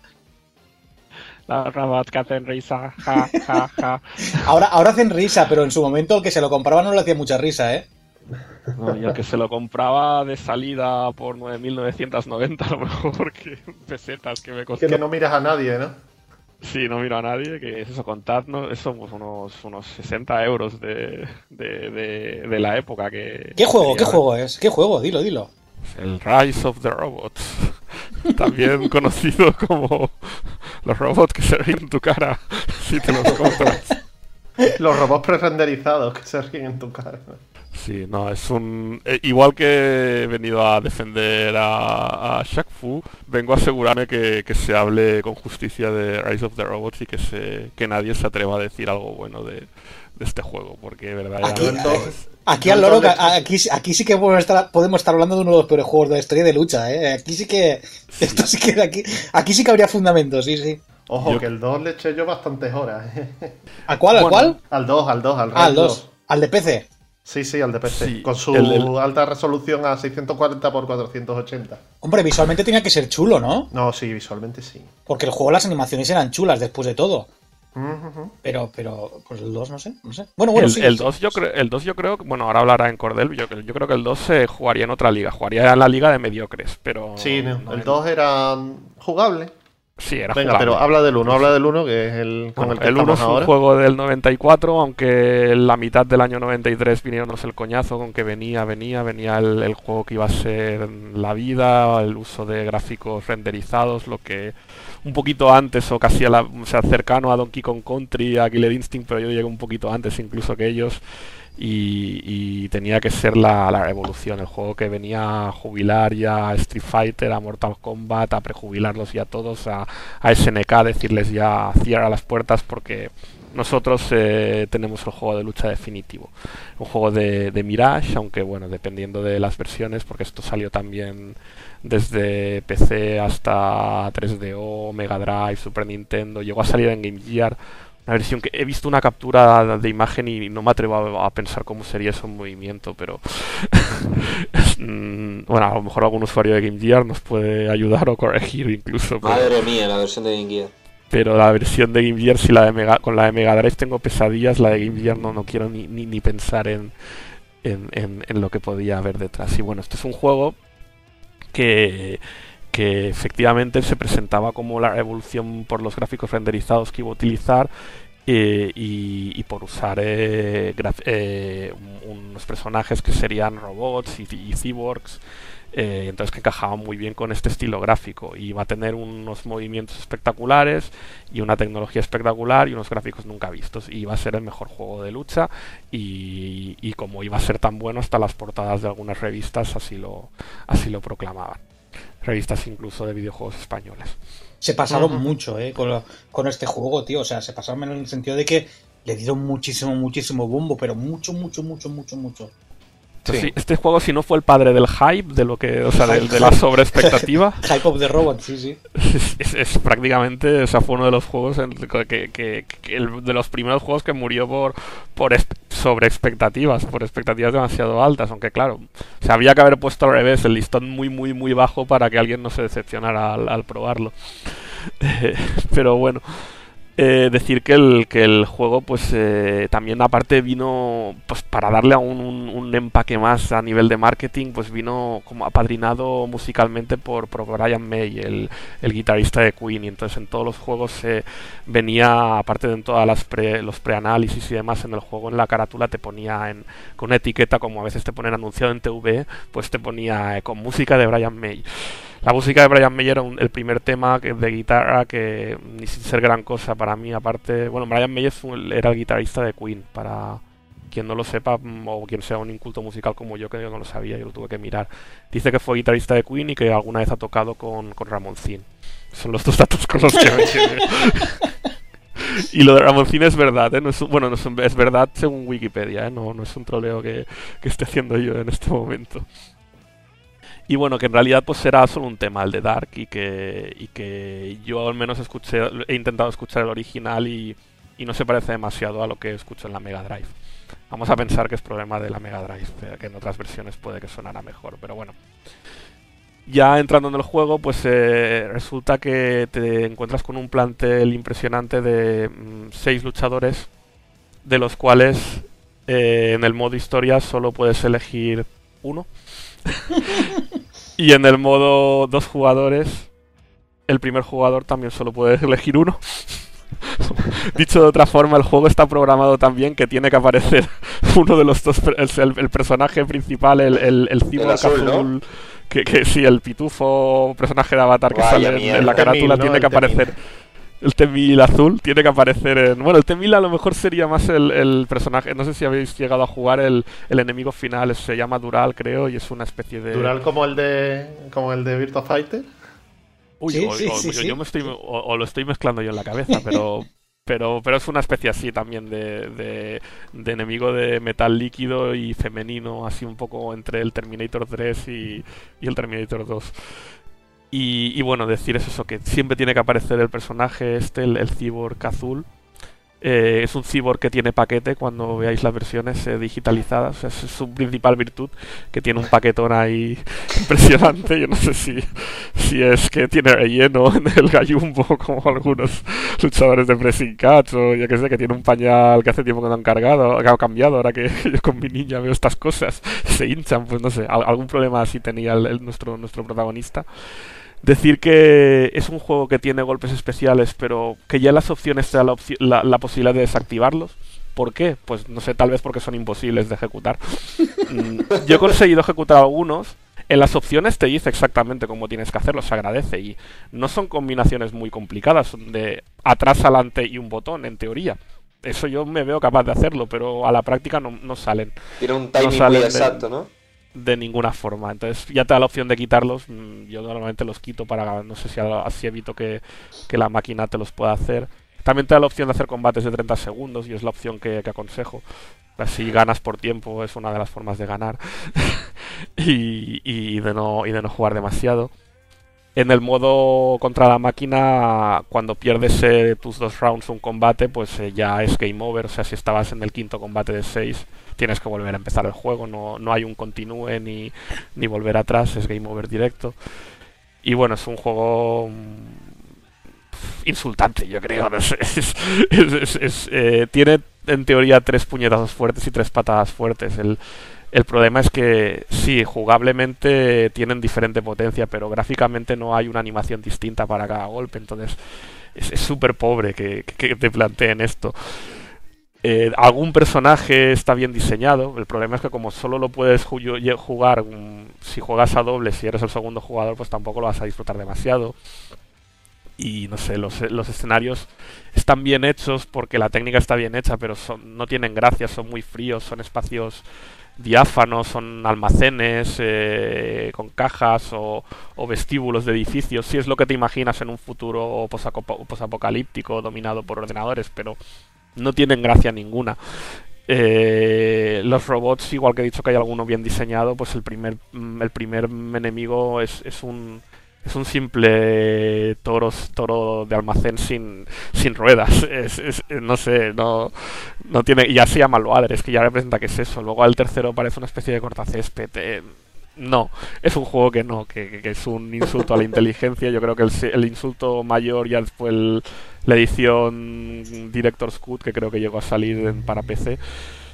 Los robots que hacen risa, ja, ja, ja. Ahora, ahora hacen risa, pero en su momento el que se lo compraba no le hacía mucha risa, ¿eh? No, y el que se lo compraba de salida por nueve mil novecientos noventa, a lo mejor, que pesetas que me costó. Que no miras a nadie, ¿no? Sí, no miro a nadie, que es eso, contadnos, eso, pues unos, unos sesenta euros de, de, de, de la época que... ¿Qué juego? sería ¿Qué juego es? ¿Qué juego? Dilo, dilo. El Rise of the Robots, también conocido como los robots que se ríen en tu cara si te los compras. Los robots pre-renderizados que se ríen en tu cara. Sí, no, es un... eh, igual que he venido a defender a, a Shaq Fu, vengo a asegurarme que, que se hable con justicia de Rise of the Robots y que se que nadie se atreva a decir algo bueno de, de este juego, porque verdaderamente... Aquí- es- Aquí Yo al loro, entonces- aquí, aquí sí que podemos estar, podemos estar hablando de uno de los peores juegos de la historia de lucha, ¿eh? Aquí sí que... Esto sí que... Aquí, aquí sí que habría fundamento, sí, sí. Ojo, Yo- que el dos le eché yo bastantes horas. ¿eh? ¿A cuál? ¿Al Bueno, cuál? Al dos, al dos, al Ah, al Red dos. Al de P C. Sí, sí, al de P C. Sí, con su el- el- alta resolución a seiscientos cuarenta por cuatrocientos ochenta. Hombre, visualmente tenía que ser chulo, ¿no? No, sí, visualmente sí. Porque el juego, las animaciones eran chulas después de todo. Ujú. Pero, pero, pues el dos no sé, no sé. Bueno, bueno, el, sí. el dos yo creo, el dos yo creo, que- bueno, ahora hablará en Cordel, yo, yo creo que el dos se jugaría en otra liga, jugaría en la liga de mediocres, pero... Sí, no, no el en- dos era jugable. Sí, era Venga, jugable. pero habla del uno, habla del uno, que es el con Bueno, el que el uno estamos es un ahora. juego del noventa y cuatro, aunque en la mitad del año noventa y tres vinieronnos el coñazo con que venía, venía, venía el, el juego que iba a ser la vida, el uso de gráficos renderizados, lo que un poquito antes o casi a la, o sea, cercano a Donkey Kong Country, a Killer Instinct, pero yo llegué un poquito antes incluso que ellos. Y, y tenía que ser la, la revolución, el juego que venía a jubilar ya a Street Fighter, a Mortal Kombat, a prejubilarlos ya todos, a, a S N K, decirles ya cierra las puertas porque nosotros eh, tenemos el juego de lucha definitivo. Un juego de, de Mirage, aunque bueno, dependiendo de las versiones, porque esto salió también desde P C hasta tres D O, Mega Drive, Super Nintendo, llegó a salir en Game Gear. La versión que he visto una captura de imagen y no me atrevo a, a pensar cómo sería eso en movimiento, pero bueno, a lo mejor algún usuario de Game Gear nos puede ayudar o corregir incluso. Pero... Madre mía, la versión de Game Gear. Pero la versión de Game Gear, si la de Mega, con la de Mega Drive tengo pesadillas, la de Game Gear no, no quiero ni, ni, ni pensar en, en, en, en lo que podía haber detrás. Y bueno, este es un juego que... que efectivamente se presentaba como la revolución por los gráficos renderizados que iba a utilizar eh, y, y por usar eh, eh, unos personajes que serían robots y, y cyborgs, eh, entonces que encajaban muy bien con este estilo gráfico, y iba a tener unos movimientos espectaculares y una tecnología espectacular y unos gráficos nunca vistos, y iba a ser el mejor juego de lucha, y, y como iba a ser tan bueno, hasta las portadas de algunas revistas así lo, así lo proclamaban. Revistas incluso de videojuegos españoles. Se pasaron uh-huh. mucho, eh, con, con este juego, tío. O sea, se pasaron en el sentido de que le dieron muchísimo, muchísimo bombo, pero mucho, mucho, mucho, mucho, mucho. Sí. Sí, este juego, si no fue el padre del hype, de lo que, o sea, de, de la sobreexpectativa. Hype of the Robot, sí, sí. Es, es, es prácticamente, o sea, fue uno de los juegos, en, que, que, que, que el, de los primeros juegos que murió por, por sobreexpectativas, por expectativas demasiado altas, aunque claro, o sea, había que haber puesto al revés, el listón muy, muy, muy bajo para que alguien no se decepcionara al, al probarlo. Pero bueno. Eh, decir que el, que el juego pues eh, también aparte vino pues para darle a un, un, un empaque más a nivel de marketing, pues vino como apadrinado musicalmente por, por Brian May, el, el guitarrista de Queen, y entonces en todos los juegos eh, venía, aparte de en todas las pre, los preanálisis y demás en el juego, en la carátula te ponía en, con una etiqueta, como a veces te ponen anunciado en T V, pues te ponía eh, con música de Brian May. La música de Brian May era un, el primer tema que, de guitarra que, ni sin ser gran cosa para mí, aparte... Bueno, Brian May es un, era el guitarrista de Queen, para quien no lo sepa, o quien sea un inculto musical como yo, que yo no lo sabía, yo lo tuve que mirar. Dice que fue guitarrista de Queen y que alguna vez ha tocado con, con Ramoncín. Son los dos datos con los que me quedé. Y lo de Ramoncín es verdad, ¿eh? No es, bueno, no es, es verdad según Wikipedia, ¿eh? No, no es un troleo que, que esté haciendo yo en este momento. Y bueno, que en realidad pues era solo un tema, el de Dark, y que, y que yo al menos escuché, he intentado escuchar el original y, y no se parece demasiado a lo que escucho en la Mega Drive. Vamos a pensar que es problema de la Mega Drive, que en otras versiones puede que sonara mejor, pero bueno. Ya entrando en el juego, pues eh, resulta que te encuentras con un plantel impresionante de mm, seis luchadores, de los cuales eh, en el modo historia solo puedes elegir uno. Y en el modo dos jugadores, el primer jugador también solo puede elegir uno. Dicho de otra forma, el juego está programado también que tiene que aparecer uno de los dos, el, el personaje principal, el, el, el cyborg azul, azul ¿no? que, que sí, el pitufo personaje de Avatar que Vaya sale mierda, en la carátula, ¿no? Tiene que aparecer. El T-mil azul tiene que aparecer en... Bueno, el T-mil a lo mejor sería más el, el personaje... No sé si habéis llegado a jugar el, el enemigo final. Se llama Dural, creo, y es una especie de... ¿Dural como el de como el de Virtua Fighter? Uy, sí, o, sí, o, sí, yo, sí. yo me estoy... O, o lo estoy mezclando yo en la cabeza, pero... Pero, pero es una especie así también de, de, de enemigo de metal líquido y femenino, así un poco entre el Terminator tres y, y el Terminator dos. Y, y bueno, decir es eso, que siempre tiene que aparecer el personaje este, el, el cyborg azul. Eh, es un cyborg que tiene paquete cuando veáis las versiones eh, digitalizadas. O sea, es su principal virtud, que tiene un paquetón ahí impresionante. Yo no sé si, si es que tiene relleno en el gallumbo como algunos luchadores de Pressing Catch, o yo que sé, que tiene un pañal que hace tiempo que no han cargado, que ha cambiado. Ahora que yo con mi niña veo estas cosas, se hinchan, pues no sé, algún problema así tenía el, el, nuestro, nuestro protagonista. Decir que es un juego que tiene golpes especiales, pero que ya en las opciones te da la, opci- la, la posibilidad de desactivarlos. ¿Por qué? Pues no sé, tal vez porque son imposibles de ejecutar. Yo he conseguido ejecutar algunos. En las opciones te dice exactamente cómo tienes que hacerlo, se agradece. Y no son combinaciones muy complicadas, son de atrás, adelante y un botón, en teoría. Eso yo me veo capaz de hacerlo, pero a la práctica no, no salen. Tiene un timing no muy exacto, ¿no? De ninguna forma. Entonces ya te da la opción de quitarlos. Yo normalmente los quito para, no sé si así evito que, que la máquina te los pueda hacer. También te da la opción de hacer combates de treinta segundos y es la opción que, que aconsejo. Así ganas por tiempo, es una de las formas de ganar. y, y, de no, y de no jugar demasiado. En el modo contra la máquina, cuando pierdes eh, tus dos rounds un combate, pues eh, ya es game over. O sea, si estabas en el quinto combate de seis, tienes que volver a empezar el juego. No, no hay un continúe ni, ni volver atrás, es game over directo. Y bueno, es un juego mm, insultante, yo creo. No sé, es, es, es, es, eh, tiene en teoría tres puñetazos fuertes y tres patadas fuertes. El, el problema es que sí, jugablemente tienen diferente potencia, pero gráficamente no hay una animación distinta para cada golpe. Entonces es súper pobre que, que te planteen esto. Eh, algún personaje está bien diseñado. El problema es que como solo lo puedes ju- jugar um, si juegas a doble, si eres el segundo jugador, pues tampoco lo vas a disfrutar demasiado. Y no sé, los, los escenarios están bien hechos porque la técnica está bien hecha, pero son, no tienen gracia, son muy fríos, son espacios diáfanos, son almacenes eh, con cajas o, o vestíbulos de edificios. Sí, es lo que te imaginas en un futuro posaco- posapocalíptico dominado por ordenadores, pero no tienen gracia ninguna. Eh, los robots, igual que he dicho que hay alguno bien diseñado, pues el primer el primer enemigo es, es un es un simple toro, toro de almacén sin, sin ruedas. Es, es, no sé, no, no tiene. Y ya se llama Loader, es que ya representa que es eso. Luego el tercero parece una especie de cortacésped. Eh, no, es un juego que no, que, que, que es un insulto a la inteligencia. Yo creo que el, el insulto mayor ya fue el, la edición Director's Cut, que creo que llegó a salir en, para P C.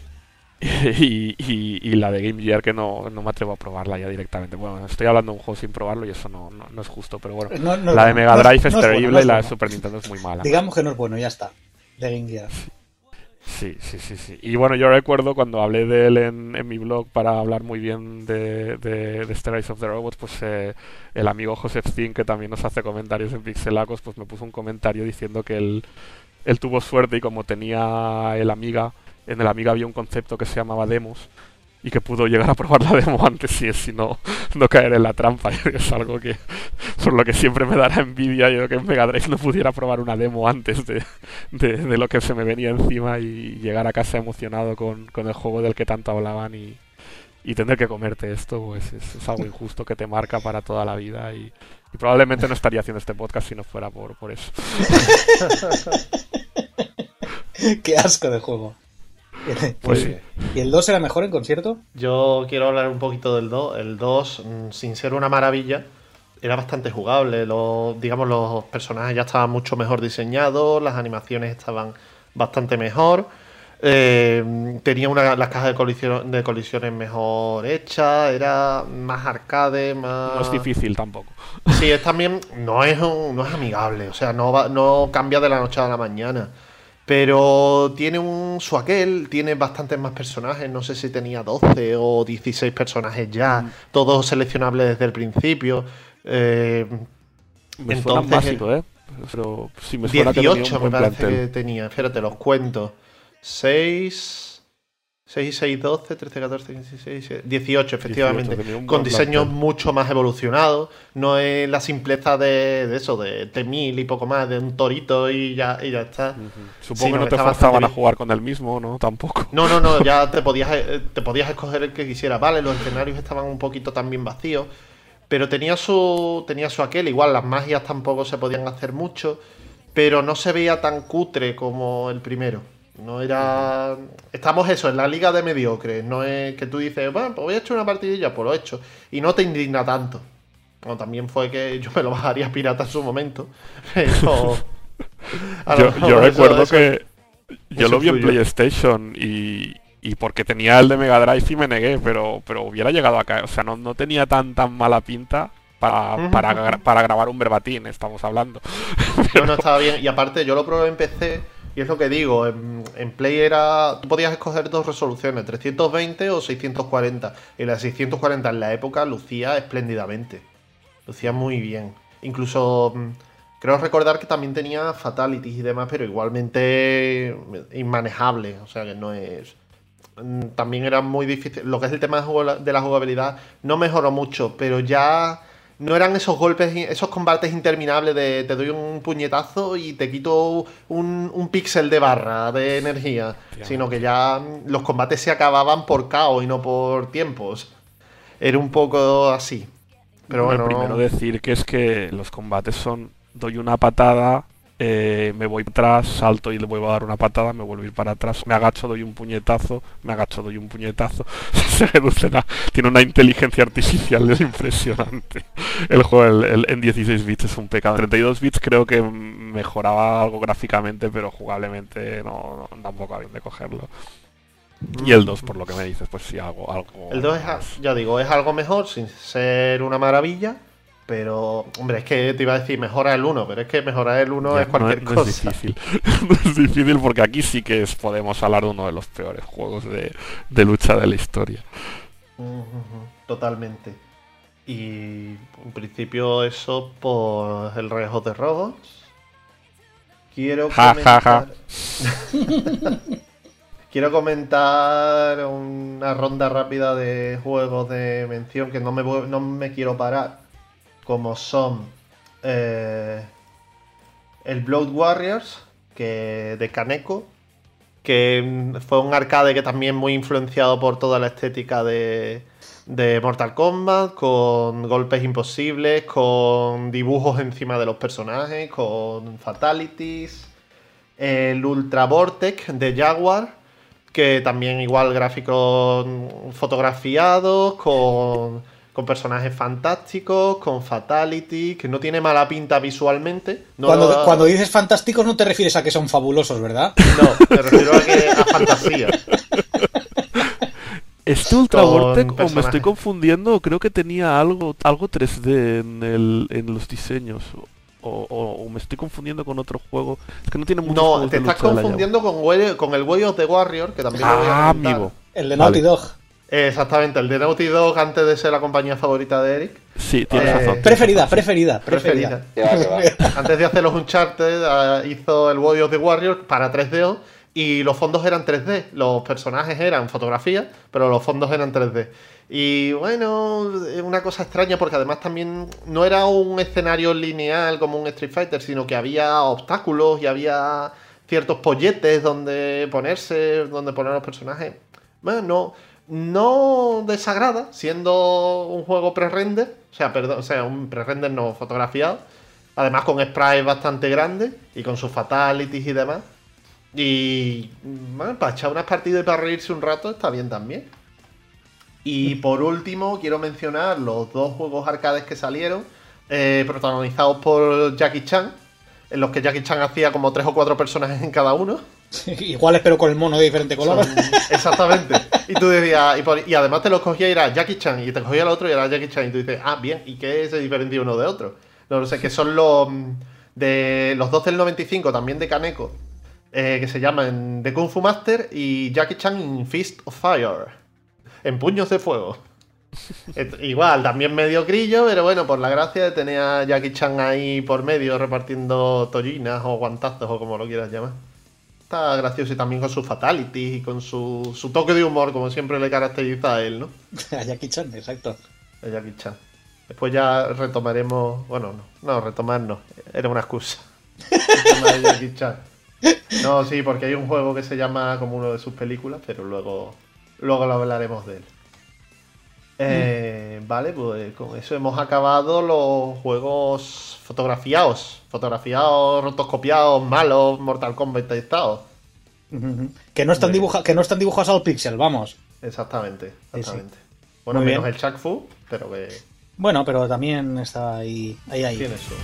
Y, y, y la de Game Gear, que no, no me atrevo a probarla ya directamente. Bueno, estoy hablando de un juego sin probarlo y eso no, no, no es justo, pero bueno. No, no, la de Mega Drive no, es no terrible es bueno, no es y la de bueno. Super Nintendo es muy mala. Digamos que no es bueno, ya está. De Game Gear. Sí, sí, sí, sí. Y bueno, yo recuerdo cuando hablé de él en, en mi blog para hablar muy bien de, de, de este Rise of the Robots, pues eh, el amigo Joseph Zinn, que también nos hace comentarios en Pixelacos, pues me puso un comentario diciendo que él, él tuvo suerte y como tenía el Amiga, en el Amiga había un concepto que se llamaba demos y que pudo llegar a probar la demo antes y si no, no caer en la trampa. Es algo que por lo que siempre me dará envidia yo que en Mega Drive no pudiera probar una demo antes de, de, de lo que se me venía encima y llegar a casa emocionado con, con el juego del que tanto hablaban y, y tener que comerte esto, pues es, es algo injusto que te marca para toda la vida y, y probablemente no estaría haciendo este podcast si no fuera por, por eso. Qué asco de juego. Pues sí. ¿Y el dos era mejor en concierto? Yo quiero hablar un poquito del dos. El dos, sin ser una maravilla, era bastante jugable. Los, digamos, los personajes ya estaban mucho mejor diseñados, las animaciones estaban bastante mejor. Eh, tenía una, las cajas de, colisión, de colisiones mejor hechas, era más arcade, más... No es difícil tampoco. Sí, es también... No es, un, no es amigable, o sea, no, va, no cambia de la noche a la mañana. Pero tiene un su aquel, tiene bastantes más personajes, no sé si tenía doce o dieciséis personajes ya, mm. todos seleccionables desde el principio. Eh, me entonces, suena básico, ¿eh? Pero sí me suena dieciocho que tenía un me buen parece plantel. que tenía, espérate, los cuento. seis... seis, seis, doce, trece, catorce, quince, dieciséis, dieciocho, efectivamente. dieciocho, con diseños plantel. mucho más evolucionados. No es la simpleza de, de eso, de T mil y poco más, de un torito y ya, y ya está. Uh-huh. Supongo Sí, que no no, te está forzaban bastante a bien. jugar con el mismo, ¿no? Tampoco. No, no, no, ya te podías, eh, te podías escoger el que quisieras. Vale, los escenarios estaban un poquito también vacíos, pero tenía su, tenía su aquel. Igual las magias tampoco se podían hacer mucho, pero no se veía tan cutre como el primero. No era... Estamos eso, en la liga de mediocres. No es que tú dices, bueno, pues voy a echar una partidilla, pues lo he hecho. Y no te indigna tanto. Como también fue que yo me lo bajaría pirata en su momento. Pero... a lo Yo, mejor yo eso- recuerdo eso- que yo eso lo vi en influyó. PlayStation y, y porque tenía el de Mega Drive y me negué, pero, pero hubiera llegado a caer. O sea, no, no tenía tan tan mala pinta para, Ujú, para, ujú. gra- para grabar un verbatim, estamos hablando. No, no estaba bien. Y aparte, yo lo probé en P C y es lo que digo. En, en Play era. Tú podías escoger dos resoluciones, trescientos veinte o seiscientos cuarenta. Y la seiscientos cuarenta en la época lucía espléndidamente. Lucía muy bien. Incluso. mm, Creo recordar que también tenía fatalities y demás, pero igualmente inmanejable. O sea que no es. mm, También era muy difícil. Lo que es el tema de jugab- de la jugabilidad no mejoró mucho, pero ya no eran esos golpes, esos combates interminables de te doy un puñetazo y te quito un, un píxel de barra de energía, Hostia. sino que ya mm, los combates se acababan por caos y no por tiempos. Era un poco así. Pero Bueno, bueno, primero decir que es que los combates son, doy una patada, eh, me voy atrás, salto y le vuelvo a dar una patada, me vuelvo a ir para atrás, me agacho, doy un puñetazo, me agacho, doy un puñetazo. Se reduce a, tiene una inteligencia artificial impresionante. El juego el, el, en dieciséis bits es un pecado. En treinta y dos bits creo que mejoraba algo gráficamente, pero jugablemente no, no tampoco había de cogerlo. Y el dos, por lo que me dices, pues sí, algo... algo el dos es, ya digo, es algo mejor, sin ser una maravilla, pero, hombre, es que te iba a decir mejorar el uno, pero es que mejorar el uno ya, es cualquier no, no cosa. Es difícil. No es difícil porque aquí sí que es, podemos hablar de uno de los peores juegos de, de lucha de la historia. Uh-huh, totalmente. Y en principio eso por el Rejo de Robots. Quiero ja, comentar... ja, ja. Quiero comentar una ronda rápida de juegos de mención que no me, no me quiero parar, como son eh, el Blood Warriors, que de Kaneko, que fue un arcade que también muy influenciado por toda la estética de, de Mortal Kombat, con golpes imposibles, con dibujos encima de los personajes, con fatalities. El Ultra Vortex de Jaguar, que también igual gráficos fotografiados, con, con personajes fantásticos, con fatality, que no tiene mala pinta visualmente. No cuando, lo... cuando dices fantásticos no te refieres a que son fabulosos, ¿verdad? No, me refiero a, que, a fantasía. ¿Este Ultra Con Vortex o me personajes. estoy confundiendo? Creo que tenía algo, algo tres D en, el, en los diseños. O, o, o me estoy confundiendo con otro juego. Es que no tiene muchos No, juegos te de estás lucha de la confundiendo con, Way- con el Way of the Warrior, que también lo voy a Ah, comentar. amigo. El de Naughty Vale. Dog. Eh, Exactamente, el de Naughty Dog antes de ser la compañía favorita de Eric. Sí, tienes Eh, razón. tienes Preferida, razón, sí. preferida, preferida. Que va, que va. Antes de hacer los Uncharted, eh, hizo el Way of the Warrior para tres D O y los fondos eran tres D. Los personajes eran fotografía, pero los fondos eran tres D. Y bueno, es una cosa extraña porque además también no era un escenario lineal como un Street Fighter, sino que había obstáculos y había ciertos polletes donde ponerse, donde poner los personajes. Bueno, no, no desagrada, siendo un juego pre-render, o sea, perdón, o sea, un pre-render no fotografiado, además con sprites bastante grandes y con sus fatalities y demás. Y bueno, para echar unas partidas y para reírse un rato está bien también. Y por último, quiero mencionar los dos juegos arcades que salieron, eh, protagonizados por Jackie Chan, en los que Jackie Chan hacía como tres o cuatro personajes en cada uno. Iguales pero con el mono de diferente color. Son- Exactamente. Y tú decías, y, por- y además te los cogía y era Jackie Chan, y te cogía el otro y era Jackie Chan, y tú dices, ah, bien, ¿y qué se diferencia uno de otro? No lo sé, que son los mm, de los dos del noventa y cinco, también de Kaneko, eh, que se llaman The Kung Fu Master y Jackie Chan in Fist of Fire, en puños de fuego. Et- Igual, también medio grillo, pero bueno, por la gracia de tener a Jackie Chan ahí por medio repartiendo tollinas o guantazos o como lo quieras llamar. Está gracioso y también con sus fatalities y con su, su toque de humor, como siempre le caracteriza a él, ¿no? A Jackie Chan, exacto. A Jackie Chan. Después ya retomaremos. Bueno, no, no, retomar no. Era una excusa. El tema de Jackie Chan. No, sí, porque hay un juego que se llama como uno de sus películas, pero luego, luego lo hablaremos de él. Eh, Vale, pues con eso hemos acabado los juegos fotografiados. Fotografiados, rotoscopiados, malos, Mortal Kombat testados. Ujú. Que no están Muy bien. dibuja- que no están dibujados al pixel, vamos. Exactamente, sí. exactamente. Bueno, Muy menos bien. el Shaq Fu, pero que Bueno, pero también está ahí, ahí, ahí. tiene su.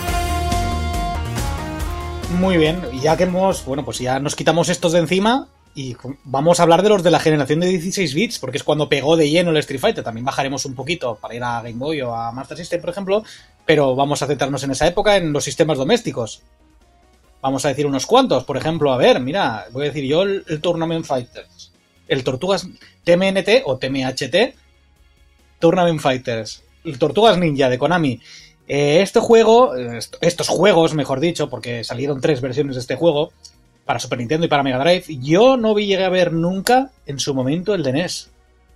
Muy bien, y ya que hemos, bueno, pues ya nos quitamos estos de encima Y vamos a hablar de los de la generación de dieciséis bits, porque es cuando pegó de lleno el Street Fighter. También bajaremos un poquito para ir a Game Boy o a Master System, por ejemplo, pero vamos a centrarnos en esa época en los sistemas domésticos. Vamos a decir unos cuantos. Por ejemplo, a ver, mira, voy a decir yo el, el Tournament Fighters, el Tortugas T M N T o T M H T, Tournament Fighters, el Tortugas Ninja de Konami. Eh, este juego, estos juegos, mejor dicho, porque salieron tres versiones de este juego, para Super Nintendo y para Mega Drive, yo no vi, llegué a ver nunca en su momento el de N E S.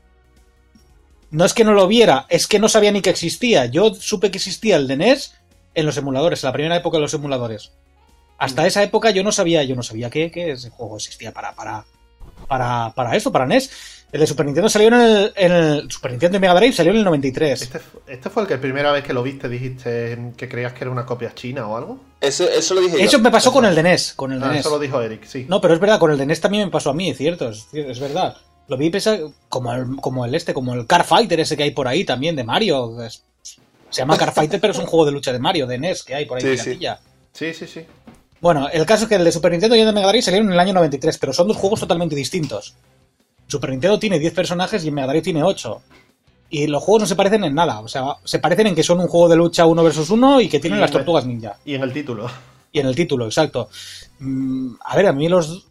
No es que no lo viera, es que no sabía ni que existía. Yo supe que existía el de N E S en los emuladores, en la primera época de los emuladores. Hasta esa época yo no sabía, yo no sabía que, que ese juego existía para, para, para, para esto, para N E S. El de Super Nintendo salió en el, en el Super Nintendo y Mega Drive salió en el noventa y tres. ¿Este, ¿Este fue el que la primera vez que lo viste dijiste que creías que era una copia china o algo? Eso, eso lo dije yo. Eso me pasó con el de N E S. Con el de Ah, N E S. eso lo dijo Eric, sí. No, pero es verdad, con el de N E S también me pasó a mí, es cierto, es, es verdad. Lo vi pesa, como, el, como el este, como el Car Fighter ese que hay por ahí también, de Mario. Es, se llama Car Fighter, pero es un juego de lucha de Mario, de N E S, que hay por ahí. Sí, piratilla. Sí, sí, sí. Bueno, el caso es que el de Super Nintendo y el de Mega Drive salieron en el año noventa y tres, pero son dos juegos totalmente distintos. Super Nintendo tiene diez personajes y en Mega Drive tiene ocho. Y los juegos no se parecen en nada. O sea, se parecen en que son un juego de lucha uno versus uno y que tienen Y las en el- tortugas ninja. Y en el título. Y en el título, exacto. Mm, a ver, a mí los...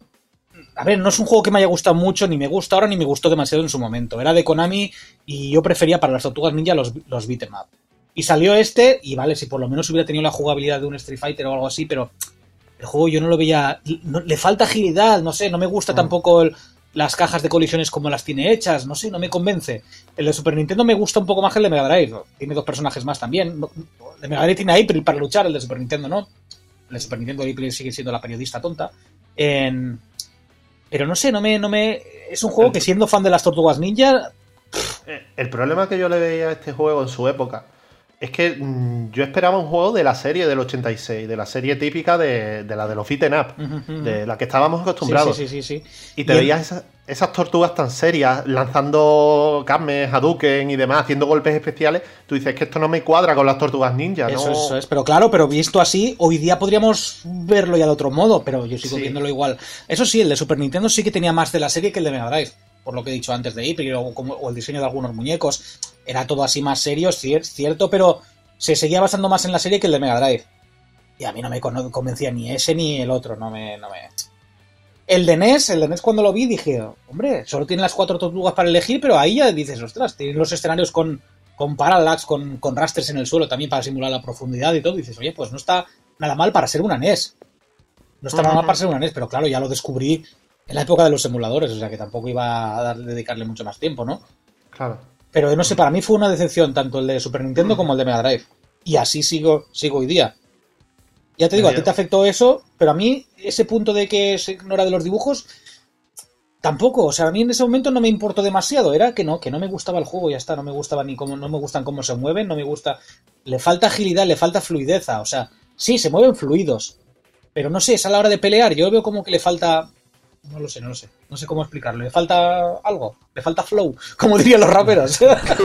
A ver, no es un juego que me haya gustado mucho, ni me gusta ahora, ni me gustó demasiado en su momento. Era de Konami y yo prefería para las tortugas ninja los, los beat'em up. Y salió este, y vale, si por lo menos hubiera tenido la jugabilidad de un Street Fighter o algo así, pero el juego yo no lo veía... no- le falta agilidad, no sé, no me gusta Mm. tampoco el- las cajas de colisiones como las tiene hechas, no sé, no me convence. El de Super Nintendo me gusta un poco más que el de Mega Drive. Tiene dos personajes más también. No- El de Mega Drive tiene a April para luchar, el de Super Nintendo no. El de Super Nintendo April sigue siendo la periodista tonta. En- Pero no sé, no me, no me. Es un juego que siendo fan de las Tortugas Ninja. Eh, El problema que yo le veía a este juego en su época es que mm, yo esperaba un juego de la serie del ochenta y seis, de la serie típica de, de la de los beat'em up, Ujú, ujú. de la que estábamos acostumbrados. Sí, sí, sí, sí, sí. Y te Y el- veías esas, esas tortugas tan serias, lanzando Kames, Hadouken y demás, haciendo golpes especiales. Tú dices que esto no me cuadra con las tortugas ninja, Eso, ¿no? eso es, pero claro, pero visto así, hoy día podríamos verlo ya de otro modo, pero yo sigo Sí. viéndolo igual. Eso sí, el de Super Nintendo sí que tenía más de la serie que el de Mega Drive, por lo que he dicho antes de April o, como- o el diseño de algunos muñecos. Era todo así más serio, cier- cierto, pero se seguía basando más en la serie que el de Mega Drive. Y a mí no me con- convencía ni ese ni el otro, no me... No me... El de N E S, el de N E S cuando lo vi dije, hombre, solo tiene las cuatro tortugas para elegir, pero ahí ya dices, ostras, tienen los escenarios con, con parallax, con, con rasters en el suelo también para simular la profundidad y todo. Y dices, oye, pues no está nada mal para ser una N E S. No está nada mal para ser una N E S, pero claro, ya lo descubrí en la época de los emuladores, o sea que tampoco iba a dar, dedicarle mucho más tiempo, ¿no? Claro. Pero no sé, para mí fue una decepción tanto el de Super Nintendo como el de Mega Drive. Y así sigo, sigo hoy día. Ya te digo, a ti te afectó eso, pero a mí ese punto de que se ignora de los dibujos, tampoco. O sea, a mí en ese momento no me importó demasiado. Era que no, que no me gustaba el juego, ya está. No me gustaba ni cómo, no me gustan cómo se mueven, no me gusta. Le falta agilidad, le falta fluideza. O sea, sí, se mueven fluidos. Pero no sé, es a la hora de pelear. Yo veo como que le falta. No lo sé, no lo sé. No sé cómo explicarlo. Le falta algo. Le falta flow, como dirían los raperos.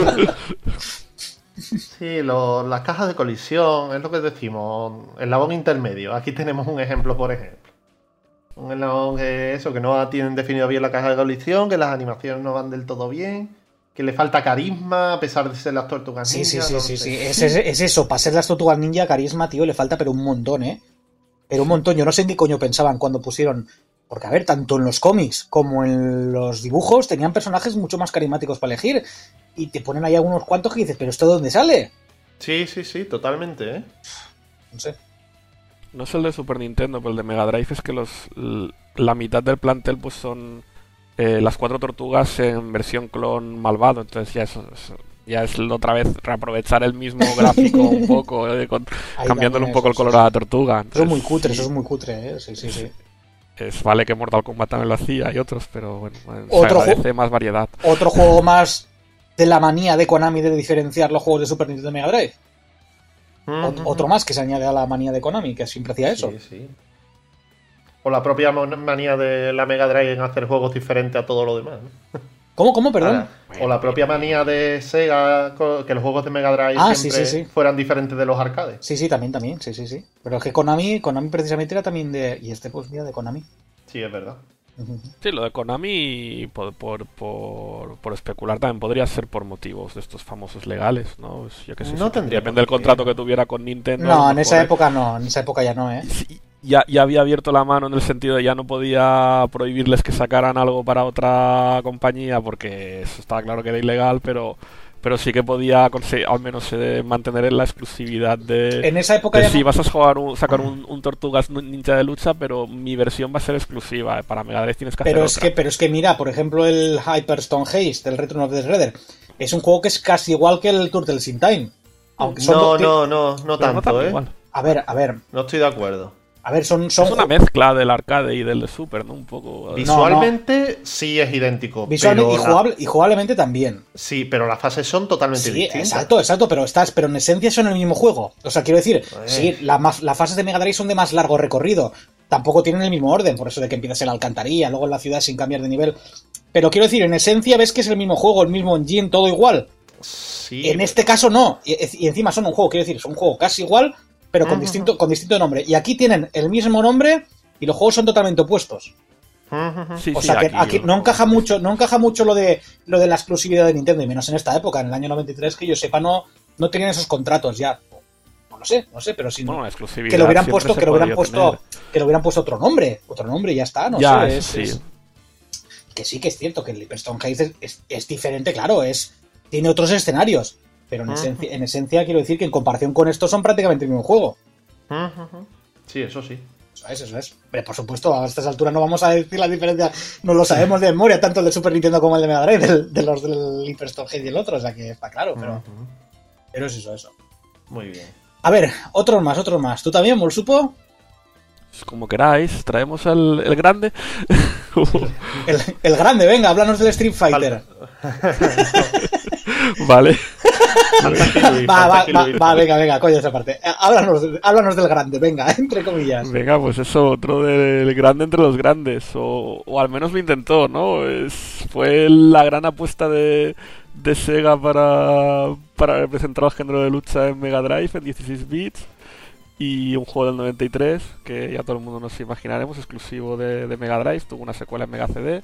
Sí, lo- las cajas de colisión, es lo que decimos, eslabón intermedio. Aquí tenemos un ejemplo, por ejemplo. Un eslabón que eso, que no tienen definido bien la caja de colisión, que las animaciones no van del todo bien, que le falta carisma a pesar de ser las tortugas Sí, ninja. sí, sí, no sí, sé. sí. Es, es- es eso. Para ser las tortugas ninja, carisma, tío, le falta pero un montón, ¿eh? Pero un montón. Yo no sé en qué coño pensaban cuando pusieron... Porque, a ver, tanto en los cómics como en los dibujos tenían personajes mucho más carismáticos para elegir. Y te ponen ahí algunos cuantos que dices, ¿pero esto de dónde sale? Sí, sí, sí, totalmente, ¿eh? No sé. No es el de Super Nintendo, pero el de Mega Drive es que los l- la mitad del plantel pues son eh, las cuatro tortugas en versión clon malvado. Entonces ya eso, eso- ya es otra vez reaprovechar el mismo gráfico un poco, eh, con- Ahí cambiándole también un poco el eso, color sí, a sí. la tortuga. Eso es Entonces, muy cutre, sí, eso es muy cutre, ¿eh? Sí, sí, sí. es- vale que Mortal Kombat también lo hacía y otros, pero bueno, eh, se Otro agradece ju- más variedad. Otro juego más de la manía de Konami de diferenciar los juegos de Super Nintendo y Mega Drive. Ot- Ujú. Otro más que se añade a la manía de Konami, que siempre hacía eso. Sí, sí. O la propia mon- manía de la Mega Drive en hacer juegos diferentes a todo lo demás, ¿no? ¿Cómo, cómo, perdón? Ahora, o la propia manía de Sega, co- que los juegos de Mega Drive Ah, sí, siempre sí, sí. fueran diferentes de los arcades. Sí, sí, también, también, sí, sí, sí. Pero es que Konami, Konami precisamente era también de... Y este, pues, mira, de Konami. Sí, es verdad. Sí, lo de Konami, por, por, por, por especular, también podría ser por motivos de estos famosos legales, ¿no? Pues yo qué sé, No si tendría depende del por qué. contrato que tuviera con Nintendo. a No, lo en mejor, esa eh, época no, en esa época ya no, ¿eh? sí, ya, ya había abierto la mano en el sentido de ya no podía prohibirles que sacaran algo para otra compañía porque eso estaba claro que era ilegal, pero pero sí que podía conseguir, al menos eh, mantener la exclusividad de, En esa época de ya sí, no. vas a jugar un- sacar un, un Tortugas Ninja de lucha, pero mi versión va a ser exclusiva. eh, Para Mega Drive tienes que Pero hacer es otra. que, pero es que mira, por ejemplo, el Hyperstone Haste del Return of the Shredder es un juego que es casi igual que el Turtles in Time. Aunque son No, do- no, no, no Pero no tanto, tan ¿eh? igual. A ver, a ver, No estoy de acuerdo. a ver, son, son Es una mezcla del arcade y del de Super, ¿no? Un poco. eh, Visualmente sí es idéntico. visualmente y, pero la- jugable- y jugablemente también. Sí, pero las fases son totalmente Sí, distintas. exacto, exacto, pero estás, pero en esencia son el mismo juego. O sea, quiero decir, Eh. sí, la más- las fases de Mega Drive son de más largo recorrido. Tampoco tienen el mismo orden, por eso de que empiezas en la alcantarilla, luego en la ciudad sin cambiar de nivel. Pero quiero decir, en esencia ves que es el mismo juego, el mismo engine, todo igual. Sí, En este caso no. Y, y encima son un juego, quiero decir, son un juego casi igual, pero con Ujú. distinto, con distinto nombre. Y aquí tienen el mismo nombre y los juegos son totalmente opuestos. Ujú, ujú. Sí, O sí, sea que aquí aquí yo- no encaja mucho, no encaja mucho lo de lo de la exclusividad de Nintendo, y menos en esta época, en el año noventa y tres, que yo sepa, no, no tenían esos contratos ya. No lo sé, no sé, pero si Bueno, no. la exclusividad. Que lo hubieran siempre puesto, se que lo hubieran podía puesto, tener. que lo hubieran puesto otro nombre, otro nombre y ya está, no Ya, sé. eso es- sí. es- que sí que es cierto que el Hyperstone Heist es, es, es diferente, claro, es tiene otros escenarios, pero en, Ujú. esencia, en esencia quiero decir que en comparación con estos son prácticamente el mismo juego. Ujú, ujú. Sí, eso sí. Eso es, eso es. Hombre, por supuesto, a estas alturas no vamos a decir la diferencia, no lo sabemos de memoria, tanto el de Super Nintendo como el de Mega Drive, del- de, los del Hyperstone Heist y el otro, o sea que está claro, pero, Ujú. pero es eso, eso. Muy bien. A ver, otros más, otros más. ¿Tú también, Molsupo? Pues como queráis, traemos el, el grande. El, el grande, venga, háblanos del Street Fighter. Vale. Falta aquí Luis, Va, falta va, aquí va, Luis. va, venga, venga, coño esa parte. Eh, Háblanos, háblanos del grande, venga, entre comillas. Venga, pues eso, otro del grande entre los grandes, o, o al menos lo intentó, ¿no? Es, fue la gran apuesta de, de Sega para, para representar el género de lucha en Mega Drive en dieciséis bits, y un juego del noventa y tres, que ya todo el mundo nos imaginaremos, exclusivo de, de Mega Drive, tuvo una secuela en Mega C D,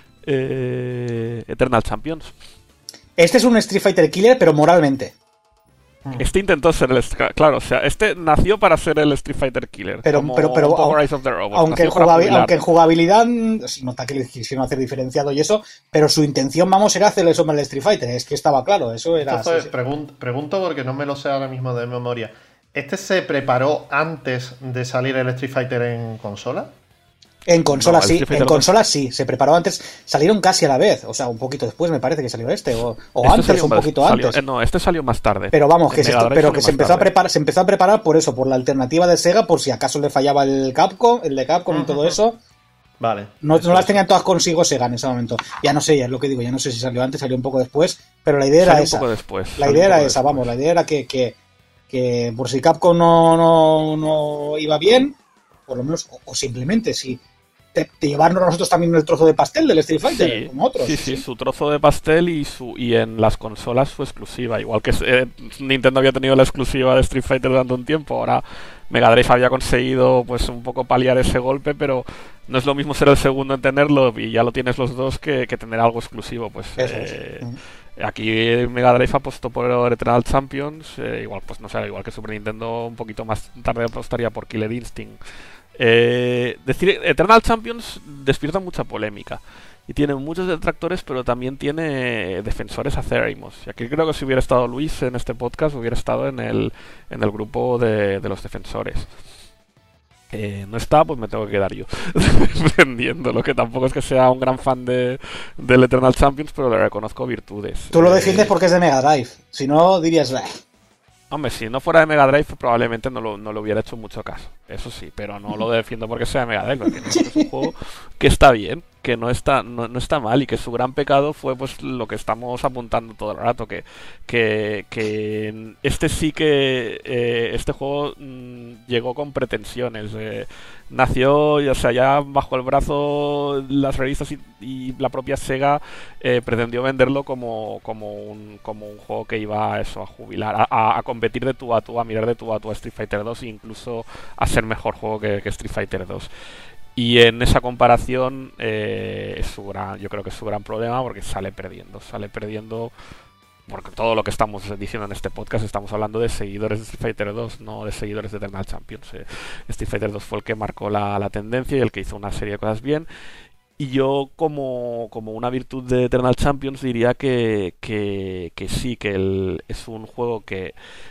eh, Eternal Champions. Este es un Street Fighter Killer, pero moralmente. Este intentó ser el... est- Claro, o sea, este nació para ser el Street Fighter Killer. Pero- como pero- pero, un poco au- Rise of the Robots. Aunque en, nació para jugabi- jubilar. aunque en jugabilidad mm, se nota que le quisieron hacer diferenciado y eso, pero su intención, vamos, era hacerle sombra al Street Fighter. Es que estaba claro, eso era. Esto fue- sí, sí. pregun- pregunto porque no me lo sé ahora mismo de memoria. ¿Este se preparó antes de salir el Street Fighter en consola? En consola No, el sí, Street Fighter en dos. consola sí, se preparó antes, salieron casi a la vez, o sea, un poquito después me parece que salió este, o, o Este antes, salió un más- poquito salió- antes. eh, no, este salió más tarde. Pero vamos, En que se, Mega Drive pero salió que se más empezó a tarde. preparar, se empezó a preparar por eso, por la alternativa de Sega, por si acaso le fallaba el Capcom, el de Capcom y todo Ujú. eso. Vale. No, Eso no las es. tenían todas consigo Sega en ese momento. Ya no sé, ya es lo que digo, ya no sé si salió antes, salió un poco después, pero la idea era Salió un esa. poco después. La salió idea un era poco esa, después. vamos, la idea era que, que, que por si Capcom no, no, no iba bien, por lo menos, o, o simplemente si te, te llevarnos a nosotros también el trozo de pastel del Street Fighter, Sí, como otros. sí, sí, su trozo de pastel y su y en las consolas fue exclusiva. Igual que eh, Nintendo había tenido la exclusiva de Street Fighter durante un tiempo, ahora Mega Drive había conseguido pues un poco paliar ese golpe, pero no es lo mismo ser el segundo en tenerlo y ya lo tienes los dos que, que tener algo exclusivo. Pues Eso es. eh, Mm. aquí Mega Drive apostó por Eternal Champions, eh, igual pues no sé, igual que Super Nintendo un poquito más tarde apostaría por Killer Instinct. Eh, decir Eternal Champions despierta mucha polémica y tiene muchos detractores, pero también tiene defensores acérrimos. Y aquí creo que si hubiera estado Luis en este podcast, hubiera estado en el, en el grupo de, de los defensores. Eh, no está, pues me tengo que quedar yo defendiéndolo, que tampoco es que sea un gran fan de, del Eternal Champions, pero le reconozco virtudes. Tú lo Eh, defiendes porque es de Mega Drive, si no dirías, "Bah". Hombre, si no fuera de Mega Drive probablemente no lo, no le hubiera hecho mucho caso, eso sí, pero no lo defiendo porque sea de Mega Drive, porque es un juego que está bien, que no está, no, no está mal y que su gran pecado fue pues lo que estamos apuntando todo el rato, que, que, que este sí que, eh, este juego mm, llegó con pretensiones, eh, nació, o sea, ya bajo el brazo las revistas y, y la propia Sega eh, pretendió venderlo como, como, un, como un juego que iba a eso, a jubilar, a, a, a competir de tú a tú, a mirar de tú a tú a Street Fighter dos e incluso a ser mejor juego que, que Street Fighter dos. Y en esa comparación eh, es su gran, yo creo que es su gran problema porque sale perdiendo, sale perdiendo porque todo lo que estamos diciendo en este podcast estamos hablando de seguidores de Street Fighter dos, no de seguidores de Eternal Champions. Eh, Street Fighter dos fue el que marcó la, la tendencia y el que hizo una serie de cosas bien. Y yo como, como una virtud de Eternal Champions diría que, que, que sí, que el, es un juego que